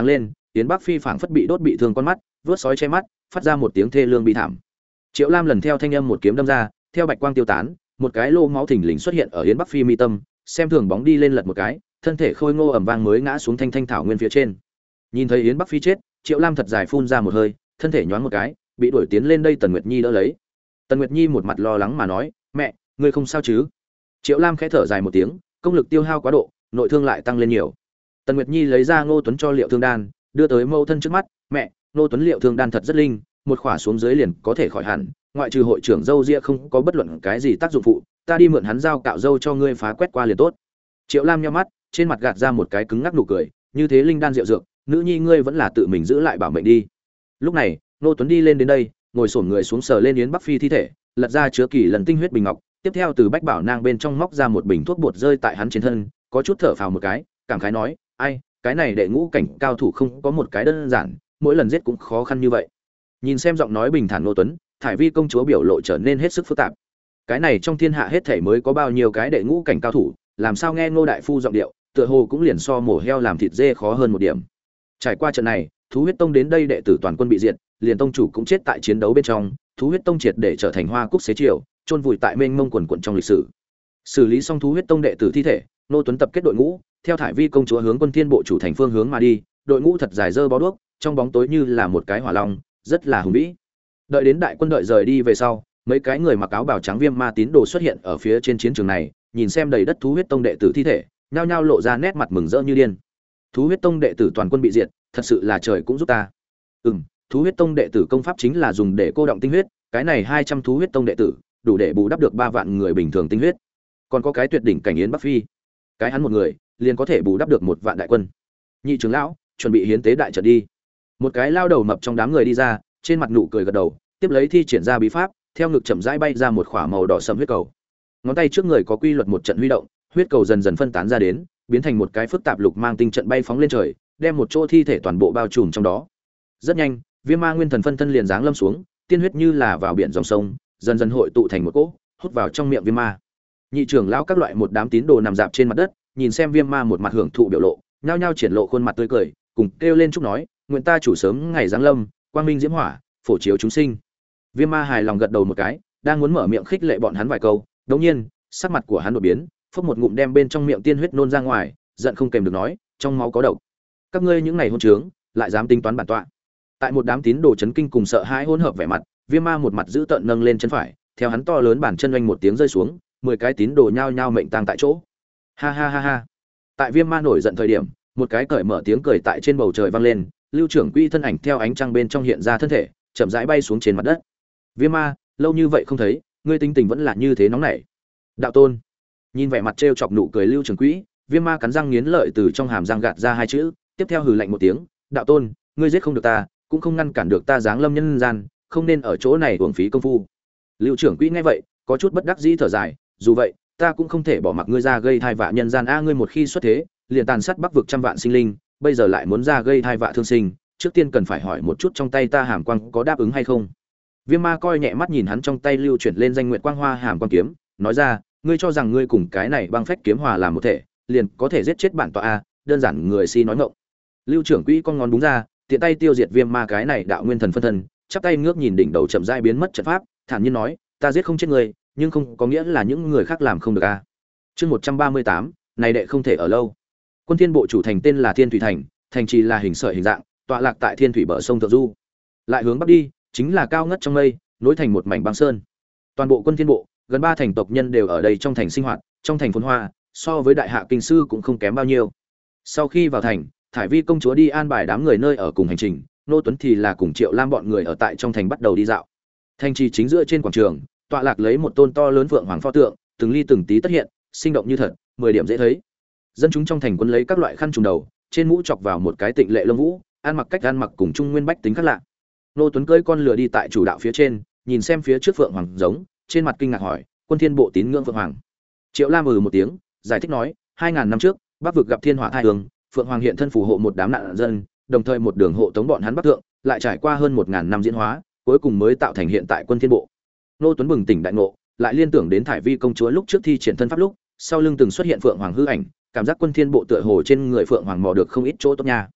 Yến Bắc Phi phảng phất bị đốt bị thương con mắt, vớt sói che mắt, phát ra một tiếng thê lương bi thảm. Triệu Lam lần theo thanh âm một kiếm đâm ra, theo bạch quang tiêu tán, một cái lô máu thình lình xuất hiện ở Yến Bắc Phi mi tâm, xem thường bóng đi lên lật một cái, thân thể khôi ngô ầm vang mới ngã xuống thanh thanh thảo nguyên phía trên. Nhìn thấy Yến Bắc Phi chết, Triệu Lam thật dài phun ra một hơi, thân thể nhoáng một cái, bị đuổi tiến lên đây Tần Nguyệt Nhi đỡ lấy. Tần Nguyệt Nhi một mặt lo lắng mà nói, "Mẹ, ngươi không sao chứ?" Triệu Lam khẽ thở dài một tiếng, công lực tiêu hao quá độ, nội thương lại tăng lên nhiều. Tần Nguyệt Nhi lấy ra Ngô Tuấn cho liệu thương đan, đưa tới mâu thân trước mắt, "Mẹ, Ngô Tuấn liệu thương đan thật rất linh, một khỏa xuống dưới liền có thể khỏi hẳn, ngoại trừ hội trưởng dâu ria không có bất luận cái gì tác dụng phụ, ta đi mượn hắn dao cạo dâu cho ngươi phá quét qua liền tốt." Triệu Lam nhíu mắt, trên mặt gạt ra một cái cứng ngắc nụ cười, "Như thế linh đan diệu dược, nữ nhi ngươi vẫn là tự mình giữ lại bảo mệnh đi." Lúc này, Ngô Tuấn đi lên đến đây, ngồi xổm người xuống sờ lên Yến Bắc Phi thi thể, lật ra chứa kỳ lần tinh huyết bình ngọc, tiếp theo từ bách bảo nang bên trong móc ra một bình thuốc bột rơi tại hắn trên thân, có chút thở phào một cái, cảm khái nói, "Ai, cái này đệ ngũ cảnh cao thủ không có một cái đơn giản, mỗi lần giết cũng khó khăn như vậy." Nhìn xem giọng nói bình thản Ngô Tuấn, Thải Vi công chúa biểu lộ trở nên hết sức phức tạp. Cái này trong thiên hạ hết thảy mới có bao nhiêu cái đệ ngũ cảnh cao thủ, làm sao nghe Ngô đại phu giọng điệu, tựa hồ cũng liền so mổ heo làm thịt dê khó hơn một điểm. Trải qua trận này, Thú huyết tông đến đây đệ tử toàn quân bị diệt, liền tông chủ cũng chết tại chiến đấu bên trong, Thú huyết tông triệt để trở thành hoa cúc xế chiều, chôn vùi tại mênh mông quần quần trong lịch sử. Xử lý xong Thú huyết tông đệ tử thi thể, Ngô Tuấn tập kết đội ngũ, theo Thải Vi công chúa hướng Quân Thiên bộ chủ thành phương hướng mà đi, đội ngũ thật dài dơ bó đuốc, trong bóng tối như là một cái hỏa long, rất là hùng vĩ. Đợi đến đại quân đợi rời đi về sau, mấy cái người mặc áo bào trắng viêm ma tín đồ xuất hiện ở phía trên chiến trường này, nhìn xem đầy đất Thú huyết tông đệ tử thi thể, nhao nhao lộ ra nét mặt mừng rỡ như điên. Thú huyết tông đệ tử toàn quân bị diệt, thật sự là trời cũng giúp ta. Ừm, Thú huyết tông đệ tử công pháp chính là dùng để cô động tinh huyết, cái này hai trăm thú huyết tông đệ tử, đủ để bù đắp được ba vạn người bình thường tinh huyết. Còn có cái tuyệt đỉnh cảnh Yến Bắc Phi, cái hắn một người, liền có thể bù đắp được một vạn đại quân. Nhị trưởng lão, chuẩn bị hiến tế đại trận đi. Một cái lao đầu mập trong đám người đi ra, trên mặt nụ cười gật đầu, tiếp lấy thi triển ra bí pháp, theo ngực chậm rãi bay ra một khỏa màu đỏ sẫm huyết cầu. Ngón tay trước người có quy luật một trận huy động, huyết cầu dần dần phân tán ra đến, biến thành một cái phức tạp lục mang tinh trận bay phóng lên trời, đem một chỗ thi thể toàn bộ bao trùm trong đó. Rất nhanh, Viêm Ma Nguyên Thần phân thân liền giáng lâm xuống, tiên huyết như là vào biển dòng sông, dần dần hội tụ thành một cỗ, hút vào trong miệng Viêm Ma. Nhị trưởng lão các loại một đám tín đồ nằm dạp trên mặt đất, nhìn xem Viêm Ma một mặt hưởng thụ biểu lộ, nhao nhao triển lộ khuôn mặt tươi cười, cùng kêu lên chúc nói, nguyện ta chủ sớm ngày giáng lâm, quang minh diễm hỏa, phổ chiếu chúng sinh. Viêm Ma hài lòng gật đầu một cái, đang muốn mở miệng khích lệ bọn hắn vài câu, đột nhiên, sắc mặt của hắn đột biến, phốc một ngụm đem bên trong miệng tiên huyết nôn ra ngoài, giận không kềm được nói, trong máu có độc. Các ngươi những này hôn trướng, lại dám tính toán bản tọa. Tại một đám tín đồ chấn kinh cùng sợ hãi hỗn hợp vẻ mặt, Viêm Ma một mặt giữ tợn nâng lên chân phải, theo hắn to lớn bàn chân oanh một tiếng rơi xuống, mười cái tín đồ nhao nhao mệnh tang tại chỗ. Ha ha ha ha. Tại Viêm Ma nổi giận thời điểm, một cái cởi mở tiếng cười tại trên bầu trời vang lên, Lưu trưởng quỹ thân ảnh theo ánh trăng bên trong hiện ra thân thể, chậm rãi bay xuống trên mặt đất. Viêm Ma, lâu như vậy không thấy, ngươi tính tình vẫn là như thế nóng nảy. Đạo tôn. Nhìn vẻ mặt trêu chọc nụ cười Lưu trưởng quỹ, Viêm Ma cắn răng nghiến lợi từ trong hàm răng gạt ra hai chữ, tiếp theo hừ lạnh một tiếng, đạo tôn, ngươi giết không được ta, cũng không ngăn cản được ta giáng lâm nhân gian, không nên ở chỗ này uổng phí công phu. Lưu trưởng quỹ nghe vậy, có chút bất đắc dĩ thở dài, dù vậy, ta cũng không thể bỏ mặc ngươi ra gây thai vạ nhân gian a, ngươi một khi xuất thế, liền tàn sát bắc vực trăm vạn sinh linh, bây giờ lại muốn ra gây thai vạ thương sinh, trước tiên cần phải hỏi một chút trong tay ta hàm quang có đáp ứng hay không. Viêm Ma coi nhẹ mắt nhìn hắn trong tay lưu chuyển lên danh nguyện quang hoa hàm quang kiếm, nói ra, ngươi cho rằng ngươi cùng cái này băng phách kiếm hòa làm một thể, liền có thể giết chết bản tọa a, đơn giản người si nói ngọng. Lưu trưởng quỹ con ngón búng ra, tiện tay tiêu diệt Viêm Ma cái này đạo nguyên thần phân thân, chắp tay ngước nhìn đỉnh đầu chậm rãi biến mất trận pháp, thản nhiên nói, ta giết không chết ngươi, nhưng không có nghĩa là những người khác làm không được a. Chương một trăm ba mươi tám, này đệ không thể ở lâu. Quân Thiên bộ chủ thành tên là Thiên Thủy thành, thành trì là hình sợi hình dạng, tọa lạc tại Thiên Thủy bờ sông Thượng Du. Lại hướng bắc đi, chính là cao ngất trong mây, nối thành một mảnh băng sơn. Toàn bộ Quân Thiên bộ, gần ba thành tộc nhân đều ở đây trong thành sinh hoạt, trong thành phồn hoa, so với đại hạ kinh sư cũng không kém bao nhiêu. Sau khi vào thành, Thải Vi công chúa đi an bài đám người nơi ở cùng hành trình, Nô Tuấn thì là cùng Triệu Lam bọn người ở tại trong thành bắt đầu đi dạo. Thành trì chính giữa trên quảng trường, tọa lạc lấy một tôn to lớn vượng hoàng pho tượng, từng ly từng tí tất hiện, sinh động như thật, mười điểm dễ thấy. Dân chúng trong thành quân lấy các loại khăn trùm đầu, trên mũ chọc vào một cái tịnh lệ lông vũ, ăn mặc cách ăn mặc cùng trung nguyên bách tính khác lạ. Nô Tuấn cưỡi con lừa đi tại chủ đạo phía trên, nhìn xem phía trước phượng hoàng giống, trên mặt kinh ngạc hỏi, Quân Thiên bộ tín ngưỡng phượng hoàng. Triệu Lam ừ một tiếng, giải thích nói, hai ngàn năm trước, Bắc vực gặp thiên hỏa tai hương, phượng hoàng hiện thân phù hộ một đám nạn dân, đồng thời một đường hộ tống bọn hắn bắc thượng, lại trải qua hơn một ngàn năm diễn hóa, cuối cùng mới tạo thành hiện tại Quân Thiên bộ. Nô Tuấn bừng tỉnh đại ngộ, lại liên tưởng đến Thải Vi công chúa lúc trước thi triển thân pháp lúc, sau lưng từng xuất hiện phượng hoàng hư ảnh, cảm giác Quân Thiên bộ tựa hồ trên người phượng hoàng mò được không ít chỗ tốt nha.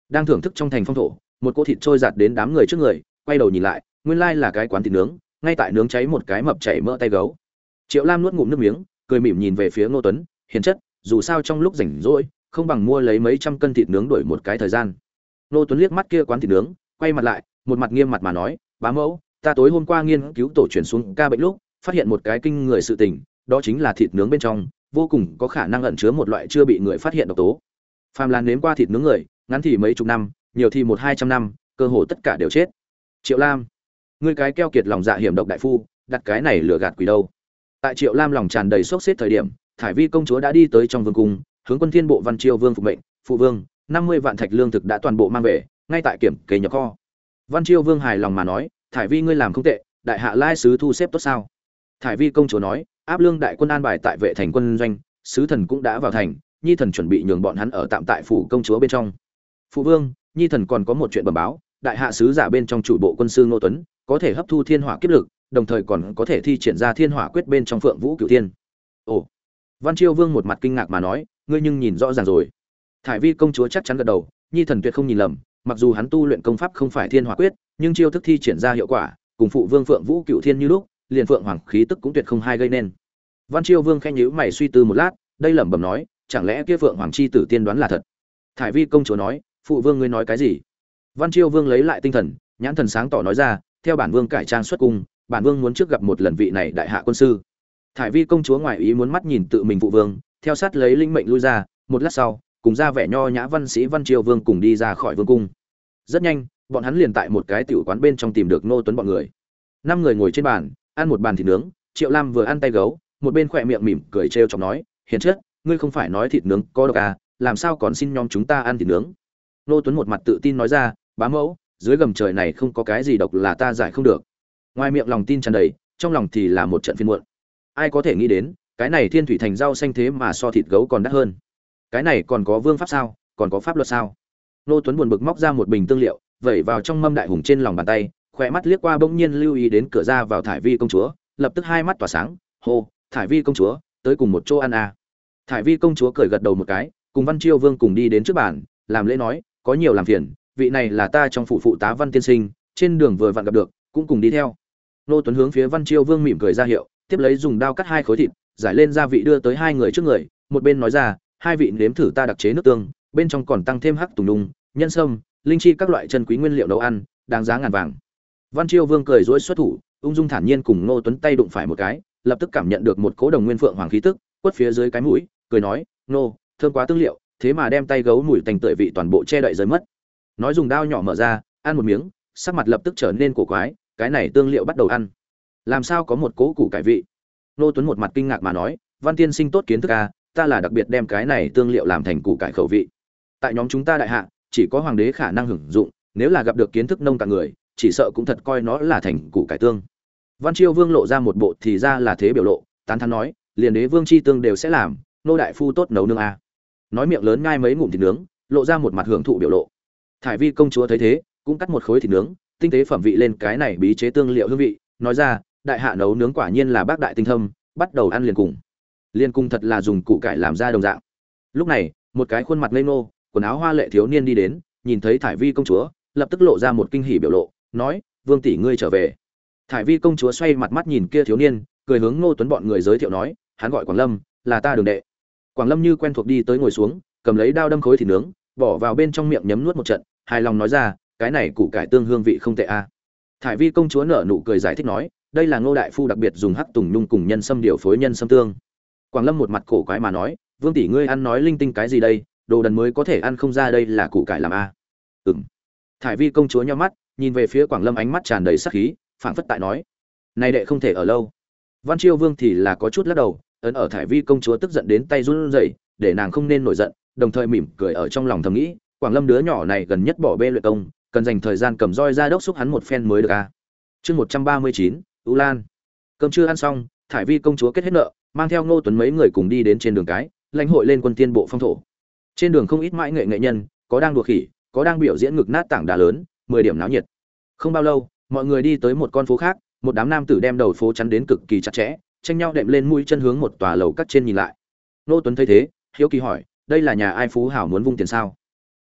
Đang thưởng thức trong thành phong thổ, một cỗ thịt trôi giạt đến đám người trước người, quay đầu nhìn lại, nguyên lai là cái quán thịt nướng, ngay tại nướng cháy một cái mập chảy mỡ tay gấu. Triệu Lam nuốt ngụm nước miếng, cười mỉm nhìn về phía Ngô Tuấn, hiền chất, dù sao trong lúc rảnh rỗi, không bằng mua lấy mấy trăm cân thịt nướng đổi một cái thời gian. Ngô Tuấn liếc mắt kia quán thịt nướng, quay mặt lại, một mặt nghiêm mặt mà nói, bá mẫu, ta tối hôm qua nghiên cứu tổ truyền xuống ca bệnh lúc, phát hiện một cái kinh người sự tình, đó chính là thịt nướng bên trong vô cùng có khả năng ẩn chứa một loại chưa bị người phát hiện độc tố. Phàm là nếm qua thịt nướng người, ngắn thì mấy chục năm, nhiều thì một hai trăm năm, cơ hồ tất cả đều chết. Triệu Lam, ngươi cái keo kiệt lòng dạ hiểm độc đại phu, đặt cái này lừa gạt quỷ đâu? Tại Triệu Lam lòng tràn đầy sốt xếp thời điểm, Thải Vi công chúa đã đi tới trong vương cung, hướng Quân Thiên Bộ Văn Chiêu Vương phục mệnh, phụ vương, năm mươi vạn thạch lương thực đã toàn bộ mang về, ngay tại kiểm kê nhập kho. Văn Chiêu Vương hài lòng mà nói, Thải Vi ngươi làm không tệ, đại hạ lai sứ thu xếp tốt sao? Thải Vi công chúa nói, áp lương đại quân an bài tại vệ thành quân doanh, sứ thần cũng đã vào thành, nhi thần chuẩn bị nhường bọn hắn ở tạm tại phủ công chúa bên trong. Phụ vương, nhi thần còn có một chuyện bẩm báo, đại hạ sứ giả bên trong chủ bộ quân sư Ngô Tuấn, có thể hấp thu thiên hỏa kiếp lực, đồng thời còn có thể thi triển ra thiên hỏa quyết bên trong Phượng Vũ Cửu Thiên. Ồ. Văn Chiêu Vương một mặt kinh ngạc mà nói, ngươi nhưng nhìn rõ ràng rồi. Thải Vi công chúa chắc chắn gật đầu, nhi thần tuyệt không nhìn lầm, mặc dù hắn tu luyện công pháp không phải thiên hỏa quyết, nhưng chiêu thức thi triển ra hiệu quả, cùng phụ vương Phượng Vũ Cửu Thiên như lúc, liền Phượng Hoàng khí tức cũng tuyệt không hai gây nên. Văn Chiêu Vương khẽ nhíu mày suy tư một lát, đây lẩm bẩm nói, chẳng lẽ kia Phượng Hoàng chi tử tiên đoán là thật? Thải Vi công chúa nói, phụ vương ngươi nói cái gì? Văn Chiêu Vương lấy lại tinh thần, nhãn thần sáng tỏ nói ra, theo bản vương cải trang xuất cung, bản vương muốn trước gặp một lần vị này đại hạ quân sư. Thải Vi công chúa ngoài ý muốn mắt nhìn tự mình phụ vương, theo sát lấy linh mệnh lui ra, một lát sau, cùng ra vẻ nho nhã văn sĩ Văn Chiêu Vương cùng đi ra khỏi vương cung. Rất nhanh, bọn hắn liền tại một cái tiểu quán bên trong tìm được Ngô Tuấn bọn người. Năm người ngồi trên bàn, ăn một bàn thịt nướng, Triệu Lam vừa ăn tay gấu, một bên khỏe miệng mỉm cười trêu chọc nói, hiền chất, ngươi không phải nói thịt nướng có độc à, làm sao còn xin nhóm chúng ta ăn thịt nướng? Ngô Tuấn một mặt tự tin nói ra, bá mẫu, dưới gầm trời này không có cái gì độc là ta giải không được. Ngoài miệng lòng tin tràn đầy, trong lòng thì là một trận phiền muộn. Ai có thể nghĩ đến, cái này thiên thủy thành rau xanh thế mà so thịt gấu còn đắt hơn. Cái này còn có vương pháp sao, còn có pháp luật sao? Ngô Tuấn buồn bực móc ra một bình tương liệu, vẩy vào trong mâm đại hùng trên lòng bàn tay, khỏe mắt liếc qua bỗng nhiên lưu ý đến cửa ra vào Thải Vi công chúa, lập tức hai mắt tỏa sáng, hô, Thải Vi công chúa, tới cùng một chỗ ăn à. Thải Vi công chúa cười gật đầu một cái, cùng Văn Chiêu Vương cùng đi đến trước bàn, làm lễ nói, có nhiều làm phiền, vị này là ta trong phủ phụ tá Văn tiên sinh, trên đường vừa vặn gặp được, cũng cùng đi theo. Ngô Tuấn hướng phía Văn Chiêu Vương mỉm cười ra hiệu, tiếp lấy dùng dao cắt hai khối thịt, giải lên gia vị đưa tới hai người trước người, một bên nói ra, hai vị nếm thử ta đặc chế nước tương, bên trong còn tăng thêm hắc tùng đùng, nhân sâm, linh chi các loại chân quý nguyên liệu nấu ăn, đáng giá ngàn vàng. Văn Chiêu Vương cười rỗi xuất thủ, ung dung thản nhiên cùng Ngô Tuấn tay đụng phải một cái, lập tức cảm nhận được một cỗ đồng nguyên phượng hoàng khí tức, quất phía dưới cái mũi, cười nói, "Nô, thơm quá tương liệu, thế mà đem tay gấu mùi thành tưởi vị toàn bộ che đậy rơi mất." Nói dùng dao nhỏ mở ra, ăn một miếng, sắc mặt lập tức trở nên cổ quái, cái này tương liệu bắt đầu ăn, làm sao có một cỗ củ cải vị? Ngô Tuấn một mặt kinh ngạc mà nói, "Văn tiên sinh tốt kiến thức a, ta là đặc biệt đem cái này tương liệu làm thành củ cải khẩu vị. Tại nhóm chúng ta đại hạ, chỉ có hoàng đế khả năng hưởng dụng, nếu là gặp được kiến thức nông cạn người, chỉ sợ cũng thật coi nó là thành củ cải tương." Văn Chiêu Vương lộ ra một bộ thì ra là thế biểu lộ, tán thán nói, liền đế vương chi tương đều sẽ làm, nô đại phu tốt nấu nướng a. Nói miệng lớn ngai mấy ngụm thịt nướng, lộ ra một mặt hưởng thụ biểu lộ. Thải Vi công chúa thấy thế, cũng cắt một khối thịt nướng, tinh tế phẩm vị lên cái này bí chế tương liệu hương vị, nói ra, đại hạ nấu nướng quả nhiên là bác đại tinh thâm, bắt đầu ăn liền cùng. Liên cung thật là dùng củ cải làm ra đồng dạng. Lúc này, một cái khuôn mặt ngây ngô, quần áo hoa lệ thiếu niên đi đến, nhìn thấy Thải Vi công chúa, lập tức lộ ra một kinh hỉ biểu lộ, nói, "Vương tỷ ngươi trở về." Thải Vi công chúa xoay mặt mắt nhìn kia thiếu niên, cười hướng Ngô Tuấn bọn người giới thiệu nói, hắn gọi Quảng Lâm, là ta đường đệ. Quảng Lâm như quen thuộc đi tới ngồi xuống, cầm lấy dao đâm khối thịt nướng, bỏ vào bên trong miệng nhấm nuốt một trận, hài lòng nói ra, cái này củ cải tương hương vị không tệ a. À. Thải Vi công chúa nở nụ cười giải thích nói, đây là Ngô đại phu đặc biệt dùng hắc tùng nhung cùng nhân sâm điều phối nhân sâm tương. Quảng Lâm một mặt cổ quái mà nói, Vương tỷ ngươi ăn nói linh tinh cái gì đây, đồ đần mới có thể ăn không ra đây là củ cải làm a. À. Ừm. Thải Vi công chúa nhíu mắt, nhìn về phía Quảng Lâm ánh mắt tràn đầy sát khí, phảng phất tại nói, này đệ không thể ở lâu. Văn Chiêu Vương thì là có chút lắc đầu, ấn ở Thải Vi công chúa tức giận đến tay run rẩy, để nàng không nên nổi giận, đồng thời mỉm cười ở trong lòng thầm nghĩ, Quảng Lâm đứa nhỏ này gần nhất bỏ bê luyện công, cần dành thời gian cầm roi ra đốc xúc hắn một phen mới được a. À. Chương một trăm ba mươi chín, U Lan. Cơm trưa ăn xong, Thải Vi công chúa kết hết nợ, mang theo Ngô Tuấn mấy người cùng đi đến trên đường cái, lãnh hội lên quân tiên bộ phong thổ. Trên đường không ít mãi nghệ nghệ nhân, có đang đùa khỉ, có đang biểu diễn ngực nát tảng đá lớn, mười điểm náo nhiệt. Không bao lâu, mọi người đi tới một con phố khác, một đám nam tử đem đầu phố chắn đến cực kỳ chặt chẽ, tranh nhau đệm lên mũi chân hướng một tòa lầu cắt trên nhìn lại. Ngô Tuấn thấy thế, hiếu kỳ hỏi, đây là nhà ai phú hảo muốn vung tiền sao?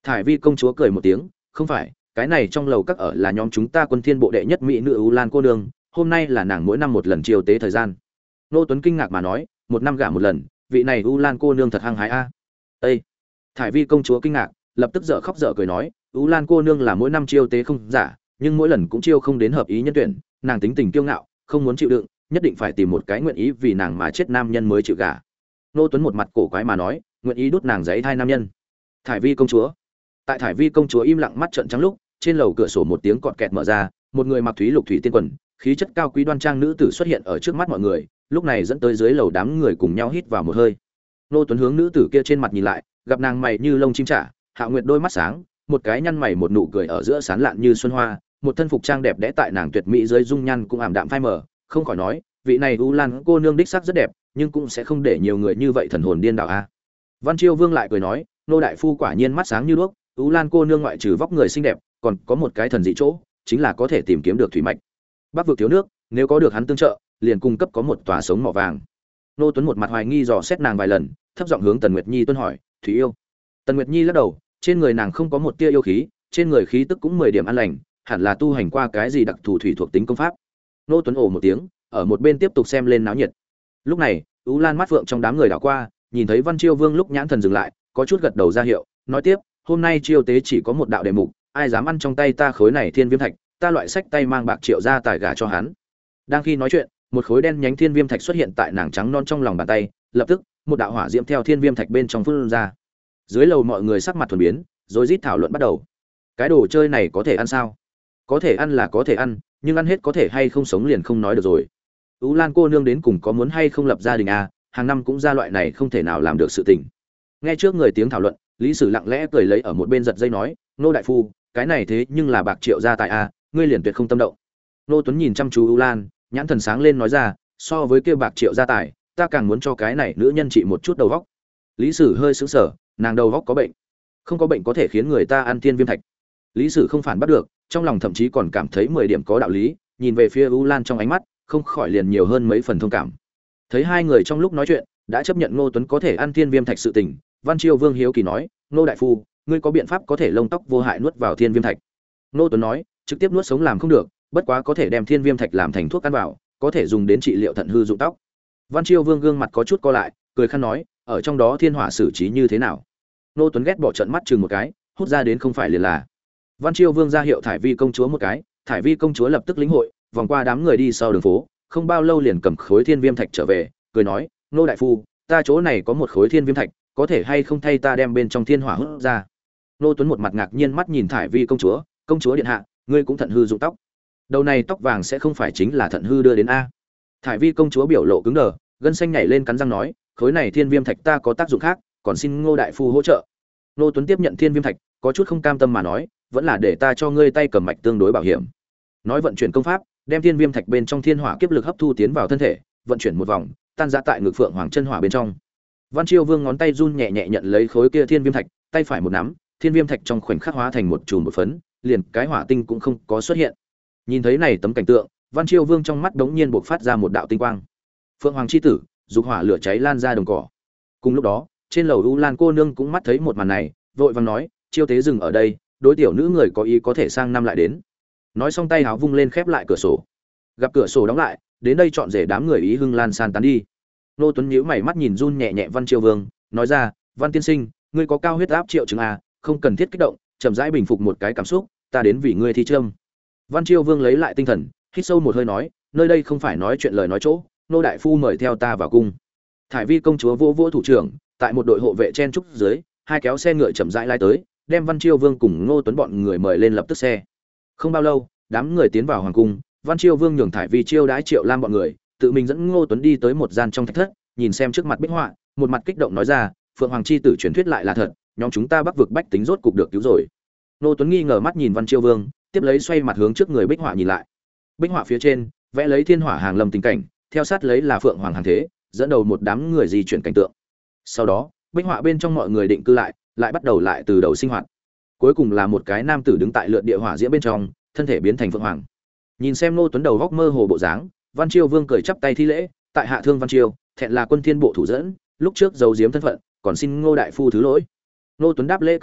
Thải Vi công chúa cười một tiếng, không phải, cái này trong lầu các ở là nhóm chúng ta quân thiên bộ đệ nhất mỹ nữ U Lan cô nương, hôm nay là nàng mỗi năm một lần chiêu tế thời gian. Nô Tuấn kinh ngạc mà nói, một năm gả một lần, vị này U Lan cô nương thật hăng hái a. Ê! Thải Vi công chúa kinh ngạc, lập tức dở khóc dở cười nói, U Lan cô nương là mỗi năm chiêu tế không giả, nhưng mỗi lần cũng chiêu không đến hợp ý nhân tuyển, nàng tính tình kiêu ngạo, không muốn chịu đựng, nhất định phải tìm một cái nguyện ý vì nàng mà chết nam nhân mới chịu gả. Nô Tuấn một mặt cổ quái mà nói, nguyện ý đút nàng giấy thai nam nhân. Thải Vi công chúa. Tại Thải Vi công chúa im lặng mắt trợn trắng lúc, trên lầu cửa sổ một tiếng cọt kẹt mở ra, một người mặc thúy lục thủy tiên quần, khí chất cao quý đoan trang nữ tử xuất hiện ở trước mắt mọi người, lúc này dẫn tới dưới lầu đám người cùng nhau hít vào một hơi. Nô Tuấn hướng nữ tử kia trên mặt nhìn lại, gặp nàng mày như lông chim trả, Hạo Nguyệt đôi mắt sáng, một cái nhăn mày một nụ cười ở giữa sán lạn như xuân hoa, một thân phục trang đẹp đẽ tại nàng tuyệt mỹ dưới dung nhan cũng ảm đạm phai mờ, không khỏi nói, vị này U Lan cô nương đích sắc rất đẹp, nhưng cũng sẽ không để nhiều người như vậy thần hồn điên đảo a. Văn Chiêu Vương lại cười nói, nô đại phu quả nhiên mắt sáng như đuốc, U Lan cô nương ngoại trừ vóc người xinh đẹp, còn có một cái thần dị chỗ, chính là có thể tìm kiếm được thủy mạch. Bắc vực thiếu nước, nếu có được hắn tương trợ, liền cung cấp có một tòa sống mỏ vàng. Nô Tuấn một mặt hoài nghi dò xét nàng vài lần, thấp giọng hướng Tần Nguyệt Nhi tuân hỏi, "Thủy yêu?" Tần Nguyệt Nhi lắc đầu, trên người nàng không có một tia yêu khí, trên người khí tức cũng mười điểm an lành, hẳn là tu hành qua cái gì đặc thù thủy thuộc tính công pháp. Nô Tuấn ồ một tiếng, ở một bên tiếp tục xem lên náo nhiệt. Lúc này, U Lan mắt phượng trong đám người đảo qua, nhìn thấy Văn Chiêu Vương lúc nhãn thần dừng lại, có chút gật đầu ra hiệu, nói tiếp, "Hôm nay chiêu tế chỉ có một đạo đề mục, ai dám ăn trong tay ta khối này thiên viêm thạch, ta loại sách tay mang bạc triệu ra tài gả cho hắn." Đang khi nói chuyện, một khối đen nhánh thiên viêm thạch xuất hiện tại nàng trắng non trong lòng bàn tay, lập tức, một đạo hỏa diễm theo thiên viêm thạch bên trong phun ra. Dưới lầu mọi người sắc mặt thuần biến, rồi rít thảo luận bắt đầu. Cái đồ chơi này có thể ăn sao? Có thể ăn là có thể ăn, nhưng ăn hết có thể hay không sống liền không nói được rồi. Ú Lan cô nương đến cùng có muốn hay không lập gia đình à, hàng năm cũng ra loại này không thể nào làm được sự tình. Nghe trước người tiếng thảo luận, Lý Sử lặng lẽ cười lấy ở một bên giật dây nói, "Nô đại phu, cái này thế nhưng là bạc triệu gia tài à, ngươi liền tuyệt không tâm động." Nô Tuấn nhìn chăm chú Ú Lan, nhãn thần sáng lên nói ra, "So với kia bạc triệu gia tài, ta càng muốn cho cái này nữ nhân trị một chút đầu óc." Lý Sử hơi sững sờ, nàng đầu óc có bệnh? Không có bệnh có thể khiến người ta ăn thiên viêm thạch. Lý Sử không phản bắt được, trong lòng thậm chí còn cảm thấy mười điểm có đạo lý, nhìn về phía U Lan trong ánh mắt, không khỏi liền nhiều hơn mấy phần thông cảm. Thấy hai người trong lúc nói chuyện, đã chấp nhận Ngô Tuấn có thể ăn thiên viêm thạch sự tình, Văn Chiêu Vương hiếu kỳ nói, "Ngô đại phu, ngươi có biện pháp có thể lông tóc vô hại nuốt vào thiên viêm thạch?" Ngô Tuấn nói, "Trực tiếp nuốt sống làm không được, bất quá có thể đem thiên viêm thạch làm thành thuốc ăn vào, có thể dùng đến trị liệu thận hư dụng tóc." Văn Chiêu Vương gương mặt có chút co lại, cười khăn nói, "Ở trong đó thiên hỏa xử trí như thế nào?" Ngô Tuấn ghét bỏ trận mắt chừng một cái, hút ra đến không phải liền là. Văn Chiêu Vương ra hiệu Thải Vi công chúa một cái, Thải Vi công chúa lập tức lĩnh hội, vòng qua đám người đi sau đường phố, không bao lâu liền cầm khối thiên viêm thạch trở về, cười nói, "Ngô đại phu, ta chỗ này có một khối thiên viêm thạch, có thể hay không thay ta đem bên trong thiên hỏa hút ra?" Ngô Tuấn một mặt ngạc nhiên mắt nhìn Thải Vi công chúa, "Công chúa điện hạ, ngươi cũng thận hư dụng tóc. Đầu này tóc vàng sẽ không phải chính là thận hư đưa đến a?" Thải Vi công chúa biểu lộ cứng đờ, gân xanh nhảy lên cắn răng nói, "Khối này thiên viêm thạch ta có tác dụng khác, còn xin Ngô đại phu hỗ trợ." Ngô Tuấn tiếp nhận thiên viêm thạch, có chút không cam tâm mà nói, "Vẫn là để ta cho ngươi tay cầm mạch tương đối bảo hiểm." Nói vận chuyển công pháp, đem thiên viêm thạch bên trong thiên hỏa kiếp lực hấp thu tiến vào thân thể, vận chuyển một vòng, tan ra tại ngực phượng hoàng chân hỏa bên trong. Văn Chiêu Vương ngón tay run nhẹ nhẹ nhận lấy khối kia thiên viêm thạch, tay phải một nắm, thiên viêm thạch trong khoảnh khắc hóa thành một chùm một phấn, liền cái hỏa tinh cũng không có xuất hiện. Nhìn thấy này tấm cảnh tượng, Văn Chiêu Vương trong mắt đống nhiên bộc phát ra một đạo tinh quang. Phượng hoàng chi tử, dục hỏa lửa cháy lan ra đồng cỏ. Cùng lúc đó, trên lầu U Lan cô nương cũng mắt thấy một màn này, vội vàng nói, "Chiêu tế dừng ở đây, đối tiểu nữ người có ý có thể sang năm lại đến." Nói xong tay háo vung lên khép lại cửa sổ. Gặp cửa sổ đóng lại, đến đây chọn rể đám người ý hưng lan san tán đi. Nô Tuấn nhíu mày mắt nhìn run nhẹ nhẹ Văn Chiêu Vương, nói ra, "Văn tiên sinh, ngươi có cao huyết áp triệu chứng a, không cần thiết kích động, chậm rãi bình phục một cái cảm xúc, ta đến vì ngươi thi châm." Văn Chiêu Vương lấy lại tinh thần, hít sâu một hơi nói, "Nơi đây không phải nói chuyện lời nói chỗ, nô đại phu mời theo ta vào cung." Thải Vi công chúa vỗ vỗ thủ trưởng, tại một đội hộ vệ chen trúc dưới, hai kéo xe ngựa chậm rãi lái tới, đem Văn Chiêu Vương cùng Ngô Tuấn bọn người mời lên lập tức xe. Không bao lâu, đám người tiến vào hoàng cung, Văn Chiêu Vương nhường Thải Vi chiêu đãi Triệu Lam bọn người, tự mình dẫn Ngô Tuấn đi tới một gian trong thạch thất, nhìn xem trước mặt bích họa, một mặt kích động nói ra, "Phượng Hoàng chi tử truyền thuyết lại là thật, nhóm chúng ta Bắc vực bách tính rốt cục được cứu rồi." Ngô Tuấn nghi ngờ mắt nhìn Văn Chiêu Vương, tiếp lấy xoay mặt hướng trước người bích họa nhìn lại. Bích họa phía trên, vẽ lấy thiên hỏa hàng lâm tình cảnh, theo sát lấy là Phượng Hoàng hàng thế, dẫn đầu một đám người di chuyển cảnh tượng. Sau đó, bích họa bên trong mọi người định cư lại, lại bắt đầu lại từ đầu sinh hoạt. Cuối cùng là một cái nam tử đứng tại lượn địa hỏa diễm bên trong, thân thể biến thành phượng hoàng. Nhìn xem Ngô Tuấn đầu góc mơ hồ bộ dáng, Văn Chiêu Vương cười chắp tay thi lễ, "Tại hạ thương Văn Chiêu, thẹn là quân thiên bộ thủ dẫn, lúc trước giấu giếm thân phận, còn xin Ngô đại phu thứ lỗi." Ngô Tuấn đáp lễ cười nói,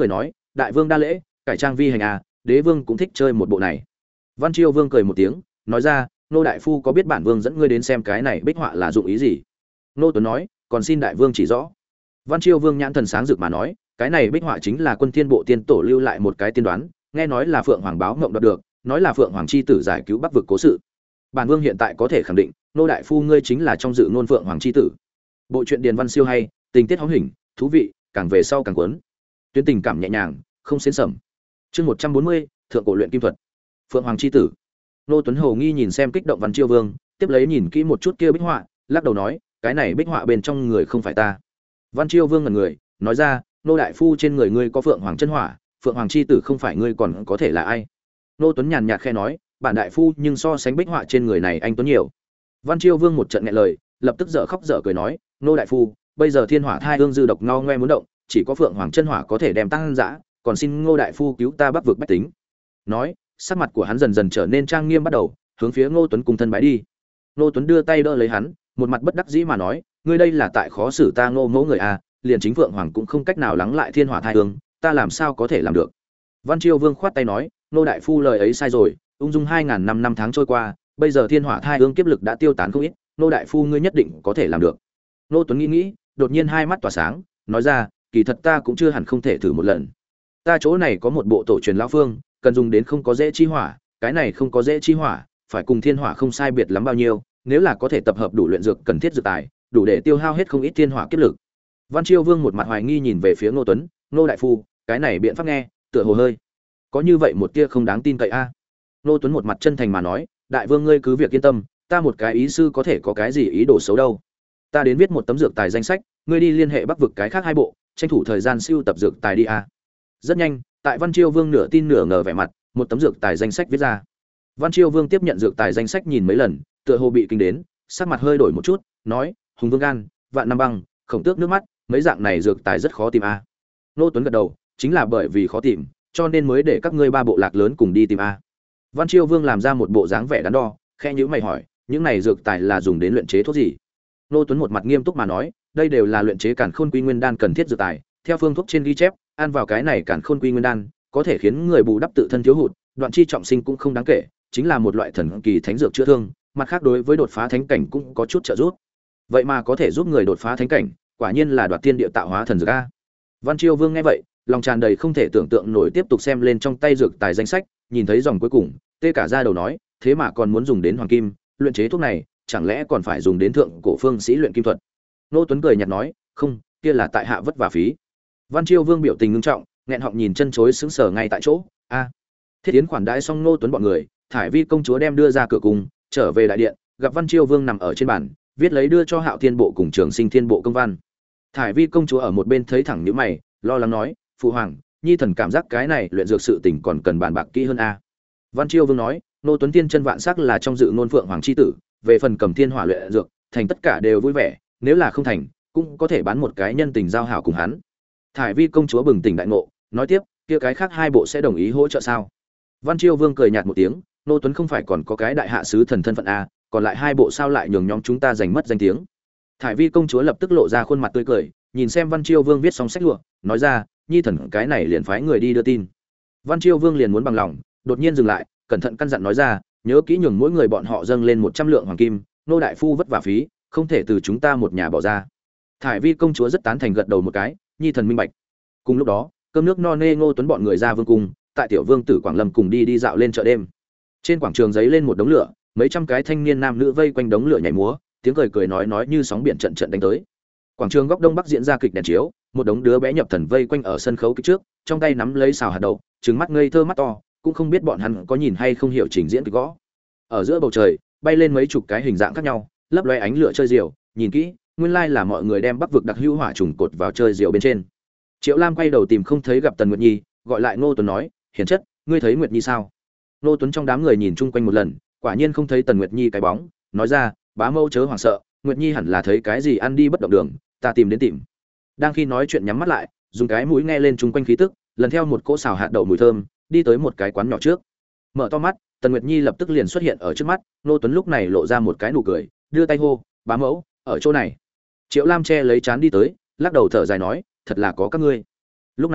đại vương đa lễ, cải trang vi hành à, đế vương cũng thích chơi một bộ này. Văn Chiêu Vương cười một tiếng, nói ra, nô đại phu có biết bản vương dẫn ngươi đến xem cái này bích họa là dụng ý gì? Nô Tuấn nói, còn xin đại vương chỉ rõ. Văn Chiêu Vương nhãn thần sáng rực mà nói, cái này bích họa chính là Quân Thiên Bộ tiên tổ lưu lại một cái tiên đoán, nghe nói là Phượng Hoàng báo ngộng đoạt được, nói là Phượng Hoàng chi tử giải cứu Bắc vực cố sự. Bản vương hiện tại có thể khẳng định, nô đại phu ngươi chính là trong dự ngôn Phượng Hoàng chi tử. Bộ truyện điền văn siêu hay, tình tiết hóm hình, thú vị, càng về sau càng cuốn. Tuyến tình cảm nhẹ nhàng, không xến sẩm. Chương một trăm bốn mươi, thượng cổ luyện kim thuật. Phượng Hoàng chi tử. Nô Tuấn Hầu nghi nhìn xem kích động Văn Chiêu Vương, tiếp lấy nhìn kỹ một chút kia bích họa, lắc đầu nói, cái này bích họa bên trong người không phải ta. Văn Chiêu Vương ngẩn người, nói ra, nô đại phu trên người ngươi có Phượng Hoàng chân hỏa, Phượng Hoàng chi tử không phải ngươi còn có thể là ai? Nô Tuấn nhàn nhạt khẽ nói, bản đại phu nhưng so sánh bích họa trên người này anh tuấn nhiều. Văn Chiêu Vương một trận nghẹn lời, lập tức dở khóc dở cười nói, nô đại phu, bây giờ thiên hỏa thai ương dư độc ngao ngoe muốn động, chỉ có Phượng Hoàng chân hỏa có thể đem tăng dã, còn xin Ngô đại phu cứu ta Bắc vực bách tính. Nói, sắc mặt của hắn dần dần trở nên trang nghiêm bắt đầu, hướng phía Ngô Tuấn cùng thân bái đi. Ngô Tuấn đưa tay đỡ lấy hắn, một mặt bất đắc dĩ mà nói, ngươi đây là tại khó xử ta Ngô mẫu người à, liền chính Phượng Hoàng cũng không cách nào lắng lại thiên hỏa thai ương, ta làm sao có thể làm được? Văn Chiêu Vương khoát tay nói, Ngô đại phu lời ấy sai rồi, ung dung hai ngàn năm năm tháng trôi qua, bây giờ thiên hỏa thai ương kiếp lực đã tiêu tán không ít, Ngô đại phu ngươi nhất định có thể làm được. Ngô Tuấn nghĩ nghĩ, đột nhiên hai mắt tỏa sáng, nói ra, kỳ thật ta cũng chưa hẳn không thể thử một lần. Ta chỗ này có một bộ tổ truyền lão phương, cần dùng đến không có dễ chi hỏa, cái này không có dễ chi hỏa, phải cùng thiên hỏa không sai biệt lắm bao nhiêu, nếu là có thể tập hợp đủ luyện dược cần thiết dược tài, đủ để tiêu hao hết không ít thiên hỏa kiếp lực. Văn Chiêu Vương một mặt hoài nghi nhìn về phía Ngô Tuấn, Ngô đại phu, cái này biện pháp nghe, tựa hồ hơi có như vậy một tia không đáng tin cậy a. À. Ngô Tuấn một mặt chân thành mà nói, đại vương ngươi cứ việc yên tâm, ta một cái ý sư có thể có cái gì ý đồ xấu đâu. Ta đến viết một tấm dược tài danh sách, ngươi đi liên hệ Bắc vực cái khác hai bộ, tranh thủ thời gian siêu tập dược tài đi a. À. Rất nhanh, tại Văn Chiêu Vương nửa tin nửa ngờ vẻ mặt, một tấm dược tài danh sách viết ra. Văn Chiêu Vương tiếp nhận dược tài danh sách nhìn mấy lần, tựa hồ bị kinh đến, sắc mặt hơi đổi một chút, nói, Hùng Vương gan, Vạn Năm băng, Khổng Tước nước mắt, mấy dạng này dược tài rất khó tìm a. À. Nô Tuấn gật đầu, chính là bởi vì khó tìm, cho nên mới để các ngươi ba bộ lạc lớn cùng đi tìm a. À. Văn Chiêu Vương làm ra một bộ dáng vẻ đắn đo, khẽ nhíu mày hỏi, những này dược tài là dùng đến luyện chế thuốc gì? Nô Tuấn một mặt nghiêm túc mà nói, đây đều là luyện chế Càn Khôn Quy Nguyên đan cần thiết dược tài, theo phương thuốc trên ghi chép, ăn vào cái này Càn Khôn Quy Nguyên đan, có thể khiến người bù đắp tự thân thiếu hụt, đoạn chi trọng sinh cũng không đáng kể, chính là một loại thần kỳ thánh dược chữa thương, mặt khác đối với đột phá thánh cảnh cũng có chút trợ giúp. Vậy mà có thể giúp người đột phá thánh cảnh, quả nhiên là đoạt tiên địa tạo hóa thần dược a. Văn Chiêu Vương nghe vậy, lòng tràn đầy không thể tưởng tượng nổi, tiếp tục xem lên trong tay dược tài danh sách, nhìn thấy dòng cuối cùng, tê cả da đầu nói, thế mà còn muốn dùng đến hoàng kim, luyện chế thuốc này, chẳng lẽ còn phải dùng đến thượng cổ phương sĩ luyện kim thuật? Nô Tuấn cười nhạt nói, không, kia là tại hạ vất vả phí. Văn Chiêu Vương biểu tình ngưng trọng, nghẹn họng nhìn chân chối sững sờ ngay tại chỗ. A. À. Thiết Yến khoản đãi xong Nô Tuấn bọn người, Thải Vi công chúa đem đưa ra cửa cung, trở về đại điện, gặp Văn Chiêu Vương nằm ở trên bàn, viết lấy đưa cho Hạo Thiên bộ cùng Trường Sinh Thiên bộ công văn. Thải Vi công chúa ở một bên thấy thẳng nhíu mày, lo lắng nói, phụ hoàng, nhi thần cảm giác cái này luyện dược sự tình còn cần bàn bạc kỹ hơn a. Văn Chiêu Vương nói, Nô Tuấn Tiên chân vạn sắc là trong dự ngôn Phượng Hoàng chi tử, về phần cầm thiên hỏa luyện dược, thành tất cả đều vui vẻ, nếu là không thành, cũng có thể bán một cái nhân tình giao hảo cùng hắn. Thải Vi công chúa bừng tỉnh đại ngộ, nói tiếp, kia cái khác hai bộ sẽ đồng ý hỗ trợ sao? Văn Chiêu Vương cười nhạt một tiếng, Nô Tuấn không phải còn có cái đại hạ sứ thần thân phận a, còn lại hai bộ sao lại nhường nhóm chúng ta giành mất danh tiếng? Thải Vi công chúa lập tức lộ ra khuôn mặt tươi cười, nhìn xem Văn Chiêu Vương viết xong sách lụa, nói ra, nhi thần cái này liền phái người đi đưa tin. Văn Chiêu Vương liền muốn bằng lòng, đột nhiên dừng lại, cẩn thận căn dặn nói ra, nhớ kỹ nhường mỗi người bọn họ dâng lên một trăm lượng hoàng kim, nô đại phu vất vả phí, không thể từ chúng ta một nhà bỏ ra. Thải Vi công chúa rất tán thành gật đầu một cái, nhi thần minh bạch. Cùng lúc đó, cơm nước no nê Ngô Tuấn bọn người ra vương cung, tại tiểu vương tử Quảng Lâm cùng đi đi dạo lên chợ đêm. Trên quảng trường giấy lên một đống lửa, mấy trăm cái thanh niên nam nữ vây quanh đống lửa nhảy múa, tiếng cười cười nói nói như sóng biển trận trận đánh tới. Quảng trường góc đông bắc diễn ra kịch đèn chiếu, một đống đứa bé nhập thần vây quanh ở sân khấu kịch trước, trong tay nắm lấy xào hạt đậu, trừng mắt ngây thơ mắt to, cũng không biết bọn hắn có nhìn hay không hiểu trình diễn kịch gõ. Ở giữa bầu trời, bay lên mấy chục cái hình dạng khác nhau, lấp loé ánh lửa chơi diều, nhìn kỹ, nguyên lai là mọi người đem Bắc vực đặc hữu hỏa trùng cột vào chơi diều bên trên. Triệu Lam quay đầu tìm không thấy gặp Tần Nguyệt Nhi, gọi lại Ngô Tuấn nói, "Hiển chất, ngươi thấy Nguyệt Nhi sao?" Ngô Tuấn trong đám người nhìn chung quanh một lần, quả nhiên không thấy Tần Nguyệt Nhi cái bóng, nói ra, "Bá mẫu chớ hoảng sợ, Nguyệt Nhi hẳn là thấy cái gì ăn đi bất động đường, ta tìm đến tìm." Đang khi nói chuyện nhắm mắt lại, dùng cái mũi nghe lên chung quanh khí tức, lần theo một cỗ xào hạt đậu mùi thơm, đi tới một cái quán nhỏ trước. Mở to mắt, Tần Nguyệt Nhi lập tức liền xuất hiện ở trước mắt, Ngô Tuấn lúc này lộ ra một cái nụ cười, đưa tay hô, "Bá mẫu, ở chỗ này." Triệu Lam che lấy chán đi tới, lắc đầu thở dài nói, "Thật là có các ngươi." Lúc này,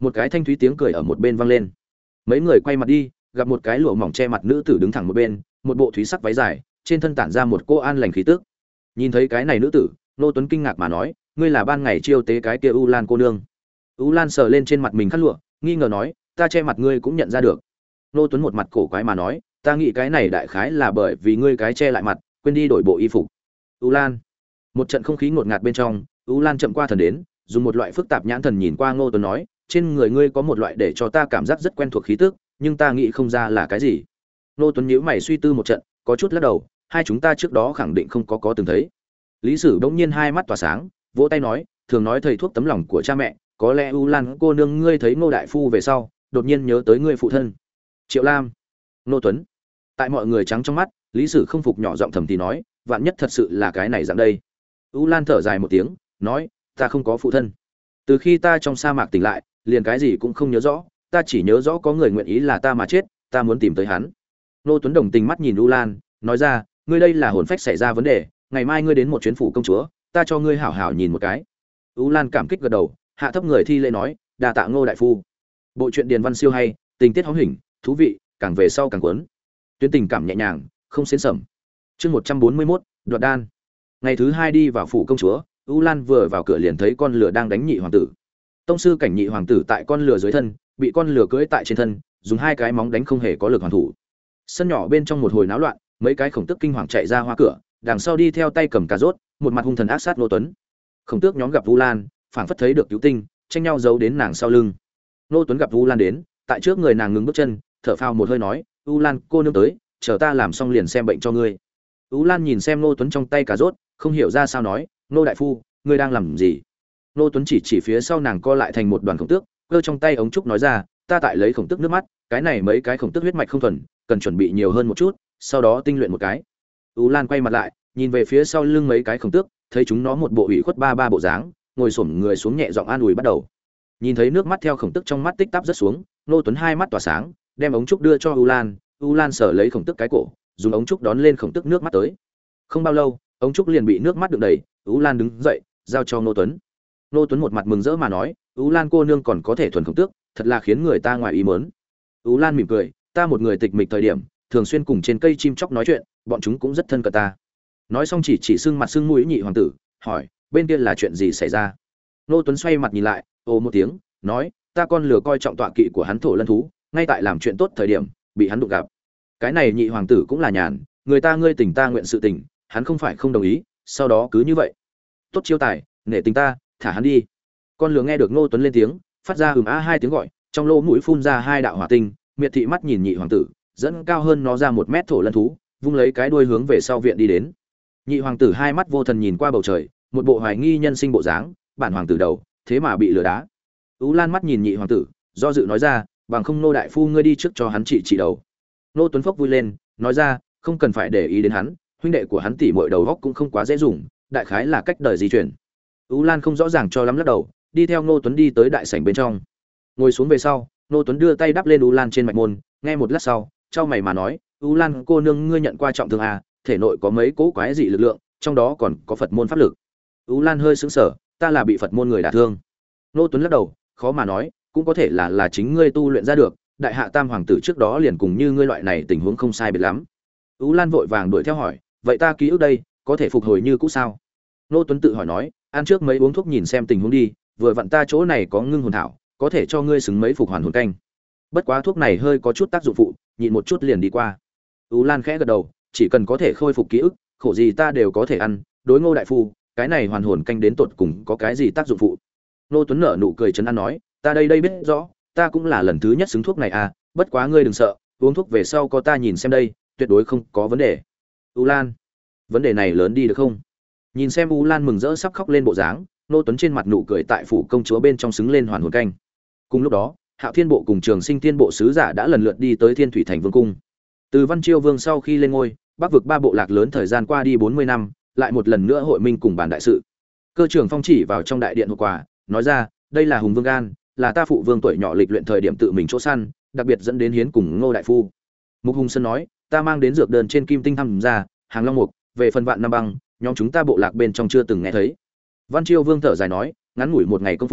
Một cái thanh thúy tiếng cười ở một bên vang lên. Mấy người quay mặt đi, gặp một cái lụa mỏng che mặt nữ tử đứng thẳng một bên, một bộ thúy sắc váy dài, trên thân tản ra một cô an lành khí tức. Nhìn thấy cái này nữ tử, Nô Tuấn kinh ngạc mà nói, ngươi là ban ngày chiêu tế cái kia U Lan cô nương. U Lan sờ lên trên mặt mình khăn lụa, nghi ngờ nói, ta che mặt ngươi cũng nhận ra được. Nô Tuấn một mặt cổ quái mà nói, ta nghĩ cái này đại khái là bởi vì ngươi cái che lại mặt, quên đi đổi bộ y phục. U Lan. Một trận không khí ngột ngạt bên trong, U Lan chậm qua thần đến, dùng một loại phức tạp nhãn thần nhìn qua Ngô Tuấn nói, trên người ngươi có một loại để cho ta cảm giác rất quen thuộc khí tức, nhưng ta nghĩ không ra là cái gì. Ngô Tuấn nhíu mày suy tư một trận, có chút lắc đầu, hai chúng ta trước đó khẳng định không có có từng thấy. Lý Sử bỗng nhiên hai mắt tỏa sáng, vỗ tay nói, thường nói thầy thuốc tấm lòng của cha mẹ, có lẽ U Lan cô nương ngươi thấy Ngô đại phu về sau, đột nhiên nhớ tới ngươi phụ thân. Triệu Lam. Ngô Tuấn. Tại mọi người trắng trong mắt, Lý Sử không phục nhỏ giọng thầm thì nói, vạn nhất thật sự là cái này dạng đây. U Lan thở dài một tiếng, nói, ta không có phụ thân. Từ khi ta trong sa mạc tỉnh lại, liền cái gì cũng không nhớ rõ, ta chỉ nhớ rõ có người nguyện ý là ta mà chết, ta muốn tìm tới hắn. Nô Tuấn đồng tình mắt nhìn U Lan, nói ra, ngươi đây là hồn phách xảy ra vấn đề, ngày mai ngươi đến một chuyến phủ công chúa, ta cho ngươi hảo hảo nhìn một cái. U Lan cảm kích gật đầu, hạ thấp người thi lễ nói, đa tạ Ngô đại phu. Bộ truyện điền văn siêu hay, tình tiết hóm hỉnh, thú vị, càng về sau càng cuốn. Tuyến tình cảm nhẹ nhàng, không xến sẩm. Chương một trăm bốn mươi mốt, đoạt đan. Ngày thứ hai đi vào phủ công chúa, U Lan vừa vào cửa liền thấy con lừa đang đánh nhị hoàng tử. Tông sư cảnh nhị hoàng tử tại con lừa dưới thân, bị con lừa cưỡi tại trên thân, dùng hai cái móng đánh không hề có lực hoàn thủ. Sân nhỏ bên trong một hồi náo loạn, mấy cái khổng tước kinh hoàng chạy ra hoa cửa, đằng sau đi theo tay cầm cà rốt, một mặt hung thần ác sát Ngô Tuấn. Khổng tước nhóm gặp U Lan, phảng phất thấy được cứu tinh, tranh nhau giấu đến nàng sau lưng. Ngô Tuấn gặp U Lan đến, tại trước người nàng ngừng bước chân, thở phào một hơi nói, U Lan cô nương tới, chờ ta làm xong liền xem bệnh cho ngươi. U Lan nhìn xem Ngô Tuấn trong tay cà rốt, không hiểu ra sao nói, Ngô đại phu, ngươi đang làm gì? Ngô Tuấn chỉ chỉ phía sau nàng co lại thành một đoàn khổng tước, cơ trong tay ống trúc nói ra, ta tại lấy khổng tước nước mắt, cái này mấy cái khổng tước huyết mạch không thuần, cần chuẩn bị nhiều hơn một chút, sau đó tinh luyện một cái. U Lan quay mặt lại, nhìn về phía sau lưng mấy cái khổng tước, thấy chúng nó một bộ ủy khuất ba ba bộ dáng, ngồi xổm người xuống nhẹ giọng an ủi bắt đầu. Nhìn thấy nước mắt theo khổng tước trong mắt tích tắp rất xuống, Ngô Tuấn hai mắt tỏa sáng, đem ống trúc đưa cho U Lan, U Lan sở lấy khổng tước cái cổ, dùng ống trúc đón lên khổng tước nước mắt tới. Không bao lâu, ống trúc liền bị nước mắt đựng đầy, U Lan đứng dậy, giao cho Ngô Tuấn. Ngô Tuấn một mặt mừng rỡ mà nói, U Lan cô nương còn có thể thuần khổng tước, thật là khiến người ta ngoài ý muốn. U Lan mỉm cười, ta một người tịch mịch thời điểm, thường xuyên cùng trên cây chim chóc nói chuyện, bọn chúng cũng rất thân cận ta. Nói xong chỉ chỉ sưng mặt sưng mũi nhị hoàng tử, hỏi, bên kia là chuyện gì xảy ra? Ngô Tuấn xoay mặt nhìn lại, ồ một tiếng, nói, ta con lừa coi trọng tọa kỵ của hắn thổ lân thú, ngay tại làm chuyện tốt thời điểm, bị hắn đụng gặp. Cái này nhị hoàng tử cũng là nhàn, người ta ngươi tình ta nguyện sự tình, hắn không phải không đồng ý, sau đó cứ như vậy. Tốt chiêu tài, nể tình ta, thả hắn đi. Con lừa nghe được Ngô Tuấn lên tiếng, phát ra ừm a hai tiếng gọi, trong lỗ mũi phun ra hai đạo hỏa tinh, miệt thị mắt nhìn nhị hoàng tử, dẫn cao hơn nó ra một mét thổ lân thú, vung lấy cái đuôi hướng về sau viện đi đến. Nhị hoàng tử hai mắt vô thần nhìn qua bầu trời, một bộ hoài nghi nhân sinh bộ dáng, bản hoàng tử đầu, thế mà bị lừa đá. Ú Lan mắt nhìn nhị hoàng tử, do dự nói ra, bằng không Nô đại phu ngươi đi trước cho hắn trị trị đầu. Nô Tuấn Phốc vui lên, nói ra, không cần phải để ý đến hắn, huynh đệ của hắn tỉ muội đầu góc cũng không quá dễ dùng, đại khái là cách đời di chuyển. Ú Lan không rõ ràng cho lắm lắc đầu, đi theo Nô Tuấn đi tới đại sảnh bên trong. Ngồi xuống về sau, Nô Tuấn đưa tay đắp lên Ú Lan trên mạch môn, nghe một lát sau, chau mày mà nói, Ú Lan cô nương ngươi nhận qua trọng thương à, thể nội có mấy cố quái dị lực lượng, trong đó còn có Phật môn pháp lực. Ú Lan hơi sững sờ, ta là bị Phật môn người đả thương. Nô Tuấn lắc đầu, khó mà nói, cũng có thể là là chính ngươi tu luyện ra được, đại hạ tam hoàng tử trước đó liền cùng như ngươi loại này tình huống không sai biệt lắm. Ú Lan vội vàng đuổi theo hỏi, vậy ta ký ức đây, có thể phục hồi như cũ sao? Nô Tuấn tự hỏi nói, ăn trước mấy uống thuốc nhìn xem tình huống đi, vừa vặn ta chỗ này có ngưng hồn thảo, có thể cho ngươi xứng mấy phục hoàn hồn canh. Bất quá thuốc này hơi có chút tác dụng phụ, nhịn một chút liền đi qua. Ú Lan khẽ gật đầu, chỉ cần có thể khôi phục ký ức, khổ gì ta đều có thể ăn, đối Ngô đại phu, cái này hoàn hồn canh đến tột cùng có cái gì tác dụng phụ? Nô Tuấn nở nụ cười trấn an nói, ta đây đây biết rõ, ta cũng là lần thứ nhất xứng thuốc này à, bất quá ngươi đừng sợ, uống thuốc về sau có ta nhìn xem đây, tuyệt đối không có vấn đề. U Lan, vấn đề này lớn đi được không? Nhìn xem U Lan mừng rỡ sắp khóc lên bộ dáng, Nô Tuấn trên mặt nụ cười tại phủ công chúa bên trong xứng lên hoàn hồn canh. Cùng lúc đó, Hạo Thiên bộ cùng Trường Sinh Thiên bộ sứ giả đã lần lượt đi tới Thiên Thủy Thành vương cung. Từ Văn Chiêu vương sau khi lên ngôi, Bắc vực ba bộ lạc lớn thời gian qua đi bốn mươi năm, lại một lần nữa hội minh cùng bàn đại sự. Cơ trưởng Phong chỉ vào trong đại điện hộp quà, nói ra, đây là Hùng Vương gan, là ta phụ vương tuổi nhỏ lịch luyện thời điểm tự mình chỗ săn, đặc biệt dẫn đến hiến cùng Ngô đại phu. Mục Hùng Sơn nói, ta mang đến dược đơn trên kim tinh thăm ra, hàng long mục, về phần vạn năm băng, nhóm chúng ta bộ lạc bên trong chưa từng nghe thấy. Văn Chiêu Vương thở dài nói, ngắn ngủi một ngày công phu,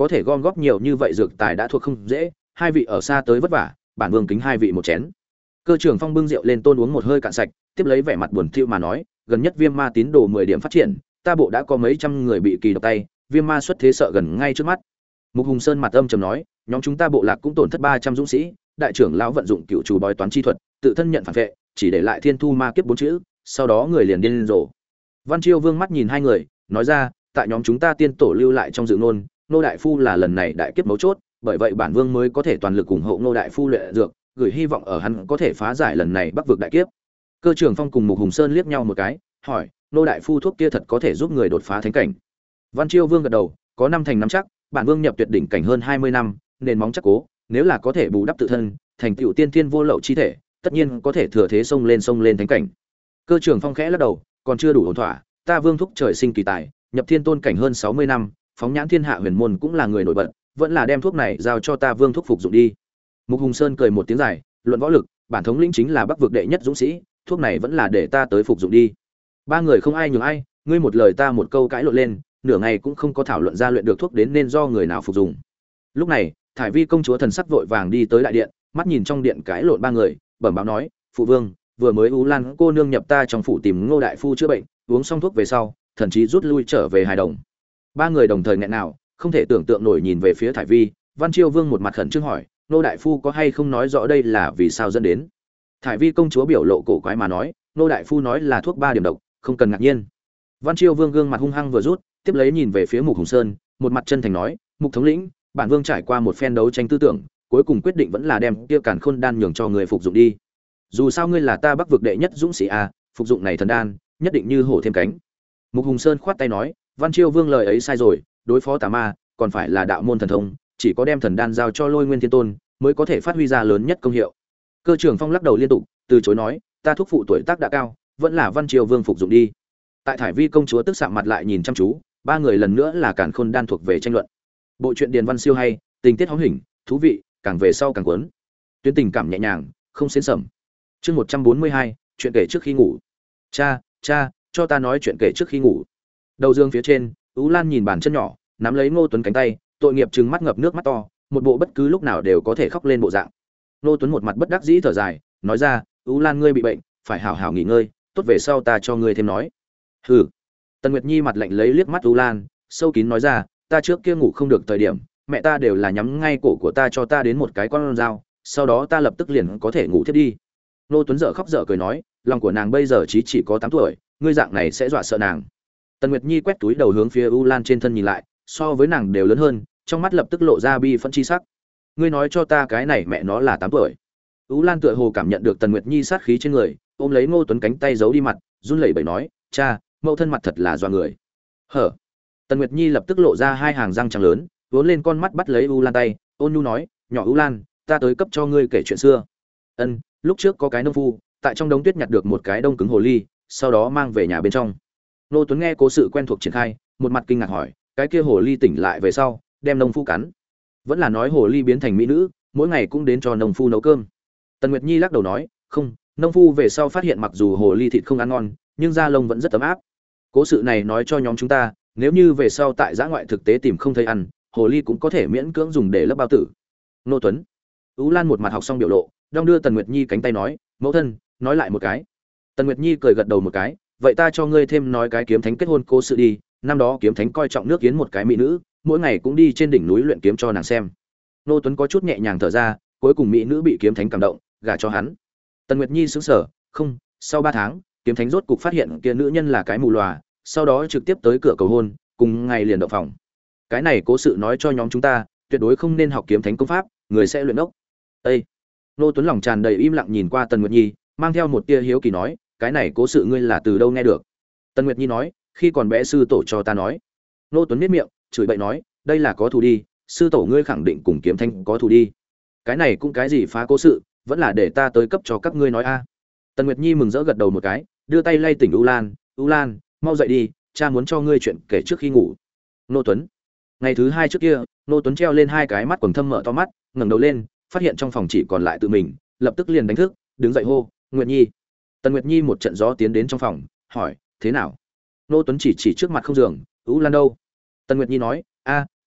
có thể gom góp nhiều như vậy dược tài đã thuộc không dễ, hai vị ở xa tới vất vả, bản vương kính hai vị một chén. Cơ trưởng Phong bưng rượu lên tôn uống một hơi cạn sạch, tiếp lấy vẻ mặt buồn thiu mà nói, gần nhất Viêm Ma tín đồ mười điểm phát triển, ta bộ đã có mấy trăm người bị kỳ độc tay, Viêm Ma xuất thế sợ gần ngay trước mắt. Mục Hùng Sơn mặt âm trầm nói, nhóm chúng ta bộ lạc cũng tổn thất ba trăm dũng sĩ, đại trưởng lão vận dụng cựu chủ bói toán chi thuật, tự thân nhận phản vệ, chỉ để lại Thiên Thu Ma kiếp bốn chữ, sau đó người liền điên rồ. Văn Chiêu Vương mắt nhìn hai người, nói ra, tại nhóm chúng ta tiên tổ lưu lại trong dự ngôn, Nô đại phu là lần này đại kiếp mấu chốt, bởi vậy bản vương mới có thể toàn lực ủng hộ Nô đại phu luyện dược, gửi hy vọng ở hắn có thể phá giải lần này Bắc vực đại kiếp. Cơ trưởng Phong cùng Mục Hùng Sơn liếc nhau một cái, hỏi, Nô đại phu thuốc kia thật có thể giúp người đột phá thánh cảnh? Văn Chiêu Vương gật đầu, có năm thành năm chắc, bản vương nhập tuyệt đỉnh cảnh hơn hai mươi năm, nền móng chắc cố, nếu là có thể bù đắp tự thân, thành tựu tiên thiên vô lậu chi thể, tất nhiên có thể thừa thế xông lên xông lên thánh cảnh. Cơ trưởng Phong khẽ lắc đầu, còn chưa đủ ổn thỏa, ta vương thúc trời sinh kỳ tài, nhập thiên tôn cảnh hơn sáu mươi năm, phóng nhãn thiên hạ huyền môn cũng là người nổi bật, vẫn là đem thuốc này giao cho ta vương thúc phục dụng đi. Mục Hùng Sơn cười một tiếng dài, luận võ lực, bản thống lĩnh chính là Bắc vực đệ nhất dũng sĩ, thuốc này vẫn là để ta tới phục dụng đi. Ba người không ai nhường ai, ngươi một lời ta một câu cãi lộn lên, nửa ngày cũng không có thảo luận ra luyện được thuốc đến nên do người nào phục dụng. Lúc này, Thải Vi công chúa thần sắc vội vàng đi tới đại điện, mắt nhìn trong điện cãi lộn ba người, bẩm báo nói, phụ vương, vừa mới Ú Lan cô nương nhập ta trong phủ tìm Ngô đại phu chữa bệnh, uống xong thuốc về sau, thần chí rút lui trở về hài đồng. Ba người đồng thời nghẹn nào, không thể tưởng tượng nổi nhìn về phía Thải Vi. Văn Chiêu Vương một mặt khẩn trương hỏi, Ngô đại phu có hay không nói rõ đây là vì sao dẫn đến? Thải Vi công chúa biểu lộ cổ quái mà nói, Ngô đại phu nói là thuốc ba điểm độc, không cần ngạc nhiên. Văn Chiêu Vương gương mặt hung hăng vừa rút, tiếp lấy nhìn về phía Mục Hùng Sơn, một mặt chân thành nói, Mục thống lĩnh, bản vương trải qua một phen đấu tranh tư tưởng, cuối cùng quyết định vẫn là đem kia Càn Khôn đan nhường cho người phục dụng đi. Dù sao ngươi là ta Bắc vực đệ nhất dũng sĩ a, phục dụng này thần đan, nhất định như hổ thêm cánh. Mục Hùng Sơn khoát tay nói, Văn Chiêu Vương lời ấy sai rồi, đối phó tà ma, còn phải là đạo môn thần thông, chỉ có đem thần đan giao cho Lôi Nguyên Thiên Tôn, mới có thể phát huy ra lớn nhất công hiệu. Cơ trưởng Phong lắc đầu liên tục, từ chối nói, ta thúc phụ tuổi tác đã cao, vẫn là Văn Chiêu Vương phục dụng đi. Tại Thải Vi công chúa tức sạm mặt lại nhìn chăm chú, ba người lần nữa là Càn Khôn đan thuộc về tranh luận. Bộ truyện điền văn siêu hay, tình tiết hóm hỉnh, thú vị, càng về sau càng cuốn. Tuyến tình cảm nhẹ nhàng, không xến sẩm. Chương một trăm bốn mươi hai, chuyện kể trước khi ngủ. Cha, cha, cho ta nói chuyện kể trước khi ngủ. Đầu giường phía trên, Ú Lan nhìn bàn chân nhỏ, nắm lấy Ngô Tuấn cánh tay, tội nghiệp trừng mắt ngập nước mắt to, một bộ bất cứ lúc nào đều có thể khóc lên bộ dạng. Ngô Tuấn một mặt bất đắc dĩ thở dài, nói ra, Ú Lan ngươi bị bệnh, phải hảo hảo nghỉ ngơi, tốt về sau ta cho ngươi thêm nói. Hừ. Tần Nguyệt Nhi mặt lạnh lấy liếc mắt Ú Lan, sâu kín nói ra, ta trước kia ngủ không được thời điểm, mẹ ta đều là nhắm ngay cổ của ta cho ta đến một cái con dao, sau đó ta lập tức liền có thể ngủ thiếp đi. Ngô Tuấn dở khóc dở cười nói, lòng của nàng bây giờ chỉ chỉ có tám tuổi, ngươi dạng này sẽ dọa sợ nàng. Tần Nguyệt Nhi quét túi đầu hướng phía U Lan trên thân nhìn lại, so với nàng đều lớn hơn, trong mắt lập tức lộ ra bi phẫn chi sắc. Ngươi nói cho ta cái này mẹ nó là tám tuổi. U Lan tựa hồ cảm nhận được Tần Nguyệt Nhi sát khí trên người, ôm lấy Ngô Tuấn cánh tay giấu đi mặt, run lẩy bẩy nói, cha, mẫu thân mặt thật là dọa người. Hở. Tần Nguyệt Nhi lập tức lộ ra hai hàng răng trắng lớn, vốn lên con mắt bắt lấy U Lan tay, ôn nhu nói, nhỏ U Lan, ta tới cấp cho ngươi kể chuyện xưa. Ân, lúc trước có cái nông phu, tại trong đống tuyết nhặt được một cái đông cứng hồ ly, sau đó mang về nhà bên trong. Nô Tuấn nghe cố sự quen thuộc triển khai, một mặt kinh ngạc hỏi, cái kia hồ ly tỉnh lại về sau, đem nông phu cắn. Vẫn là nói hồ ly biến thành mỹ nữ, mỗi ngày cũng đến cho nông phu nấu cơm. Tần Nguyệt Nhi lắc đầu nói, không, nông phu về sau phát hiện mặc dù hồ ly thịt không ăn ngon, nhưng da lông vẫn rất ấm áp. Cố sự này nói cho nhóm chúng ta, nếu như về sau tại giã ngoại thực tế tìm không thấy ăn, hồ ly cũng có thể miễn cưỡng dùng để lấp bao tử. Nô Tuấn. Ú Lan một mặt học xong biểu lộ, đong đưa Tần Nguyệt Nhi cánh tay nói, mẫu thân, nói lại một cái. Tần Nguyệt Nhi cười gật đầu một cái, vậy ta cho ngươi thêm nói cái kiếm thánh kết hôn cố sự đi. Năm đó kiếm thánh coi trọng nước yến một cái mỹ nữ, mỗi ngày cũng đi trên đỉnh núi luyện kiếm cho nàng xem. Nô Tuấn có chút nhẹ nhàng thở ra, cuối cùng mỹ nữ bị kiếm thánh cảm động, gả cho hắn. Tần Nguyệt Nhi sững sờ, không, sau ba tháng, kiếm thánh rốt cục phát hiện kia nữ nhân là cái mù lòa, sau đó trực tiếp tới cửa cầu hôn, cùng ngày liền động phòng. Cái này cố sự nói cho nhóm chúng ta, tuyệt đối không nên học kiếm thánh công pháp, người sẽ luyện ốc. Ê! Nô Tuấn lòng tràn đầy im lặng nhìn qua Tần Nguyệt Nhi, mang theo một tia hiếu kỳ nói, cái này cố sự ngươi là từ đâu nghe được? Tần Nguyệt Nhi nói, khi còn bé sư tổ cho ta nói. Nô Tuấn nhếch miệng, chửi bậy nói, đây là có thù đi, sư tổ ngươi khẳng định cùng kiếm thánh có thù đi. Cái này cũng cái gì phá cố sự, vẫn là để ta tới cấp cho các ngươi nói a. Tần Nguyệt Nhi mừng rỡ gật đầu một cái, đưa tay lay tỉnh U Lan, U Lan, mau dậy đi, cha muốn cho ngươi chuyện kể trước khi ngủ. Nô Tuấn. Ngày thứ hai trước kia, Nô Tuấn treo lên hai cái mắt quầng thâm mở to mắt, ngẩng đầu lên, phát hiện trong phòng chỉ còn lại tự mình, lập tức liền đánh thức, đứng dậy hô, Nguyệt Nhi. Tần Nguyệt Nhi một trận gió tiến đến trong phòng, hỏi, thế nào? Nô Tuấn chỉ chỉ trước mặt không giường, U Lan đâu? Tần Nguyệt Nhi nói, a,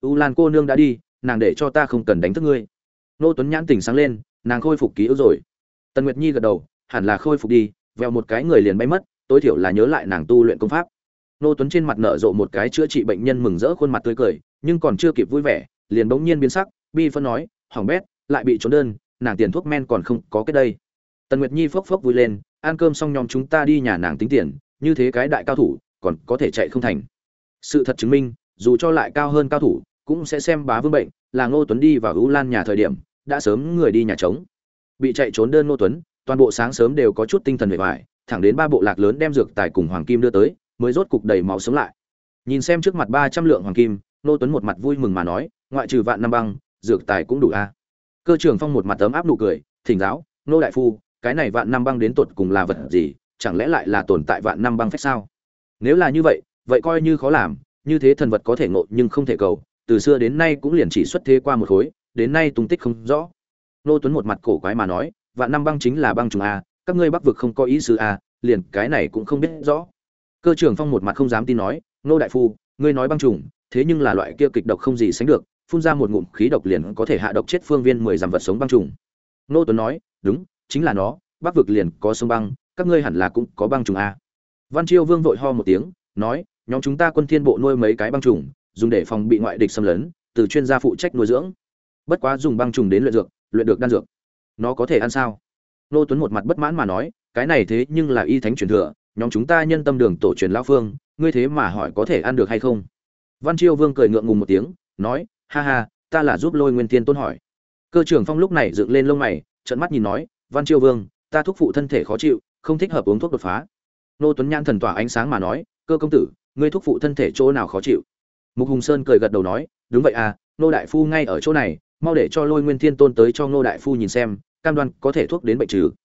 U Lan cô nương đã đi, nàng để cho ta không cần đánh thức ngươi. Nô Tuấn nhãn tỉnh sáng lên, nàng khôi phục ký ức rồi. Tần Nguyệt Nhi gật đầu, hẳn là khôi phục đi, vèo một cái người liền bay mất, tối thiểu là nhớ lại nàng tu luyện công pháp. Nô Tuấn trên mặt nở rộ một cái chữa trị bệnh nhân mừng rỡ khuôn mặt tươi cười, nhưng còn chưa kịp vui vẻ, liền bỗng nhiên biến sắc, bi phân nói, hỏng bét, lại bị trốn đơn, nàng tiền thuốc men còn không có cái đây. Tần Nguyệt Nhi phốc phốc vui lên, ăn cơm xong nhóm chúng ta đi nhà nàng tính tiền, như thế cái đại cao thủ, còn có thể chạy không thành. Sự thật chứng minh, dù cho lại cao hơn cao thủ, cũng sẽ xem bá vương bệnh, là Ngô Tuấn đi vào U Lan nhà thời điểm, đã sớm người đi nhà trống. Bị chạy trốn đơn Ngô Tuấn, toàn bộ sáng sớm đều có chút tinh thần vẻ vải, thẳng đến ba bộ lạc lớn đem dược tài cùng hoàng kim đưa tới, mới rốt cục đầy máu sống lại. Nhìn xem trước mặt ba trăm lượng hoàng kim, Ngô Tuấn một mặt vui mừng mà nói, ngoại trừ vạn năm băng, dược tài cũng đủ a. Cơ trưởng Phong một mặt ấm áp nụ cười, thỉnh giáo, Ngô đại phu, cái này vạn năm băng đến tột cùng là vật gì, chẳng lẽ lại là tồn tại vạn năm băng phách sao? Nếu là như vậy, vậy coi như khó làm, như thế thần vật có thể ngộ nhưng không thể cầu, từ xưa đến nay cũng liền chỉ xuất thế qua một khối, đến nay tung tích không rõ. Nô Tuấn một mặt cổ quái mà nói, vạn năm băng chính là băng trùng a, các ngươi Bắc vực không có ý sư a, liền cái này cũng không biết rõ. Cơ trưởng Phong một mặt không dám tin nói, Nô đại phu, ngươi nói băng trùng, thế nhưng là loại kia kịch độc không gì sánh được, phun ra một ngụm khí độc liền có thể hạ độc chết phương viên mười dặm vật sống băng trùng. Nô Tuấn nói, đúng, chính là nó, Bắc vực liền có sông băng, các ngươi hẳn là cũng có băng trùng a. Văn Chiêu Vương vội ho một tiếng, nói, nhóm chúng ta quân thiên bộ nuôi mấy cái băng trùng, dùng để phòng bị ngoại địch xâm lấn, từ chuyên gia phụ trách nuôi dưỡng. Bất quá dùng băng trùng đến luyện dược, luyện được đan dược, nó có thể ăn sao? Nô Tuấn một mặt bất mãn mà nói, cái này thế nhưng là y thánh truyền thừa, nhóm chúng ta nhân tâm đường tổ truyền lão phương, ngươi thế mà hỏi có thể ăn được hay không? Văn Chiêu Vương cười ngượng ngùng một tiếng, nói, ha ha, ta là giúp Lôi Nguyên Thiên Tôn hỏi. Cơ trưởng Phong lúc này dựng lên lông mày, trợn mắt nhìn nói, Văn Chiêu Vương, ta thúc phụ thân thể khó chịu, không thích hợp uống thuốc đột phá. Nô Tuấn nhãn thần tỏa ánh sáng mà nói, cơ công tử, ngươi thúc phụ thân thể chỗ nào khó chịu? Mục Hùng Sơn cười gật đầu nói, đúng vậy à, Nô đại phu ngay ở chỗ này, mau để cho Lôi Nguyên Thiên Tôn tới cho Nô đại phu nhìn xem, cam đoan có thể thuốc đến bệnh trừ.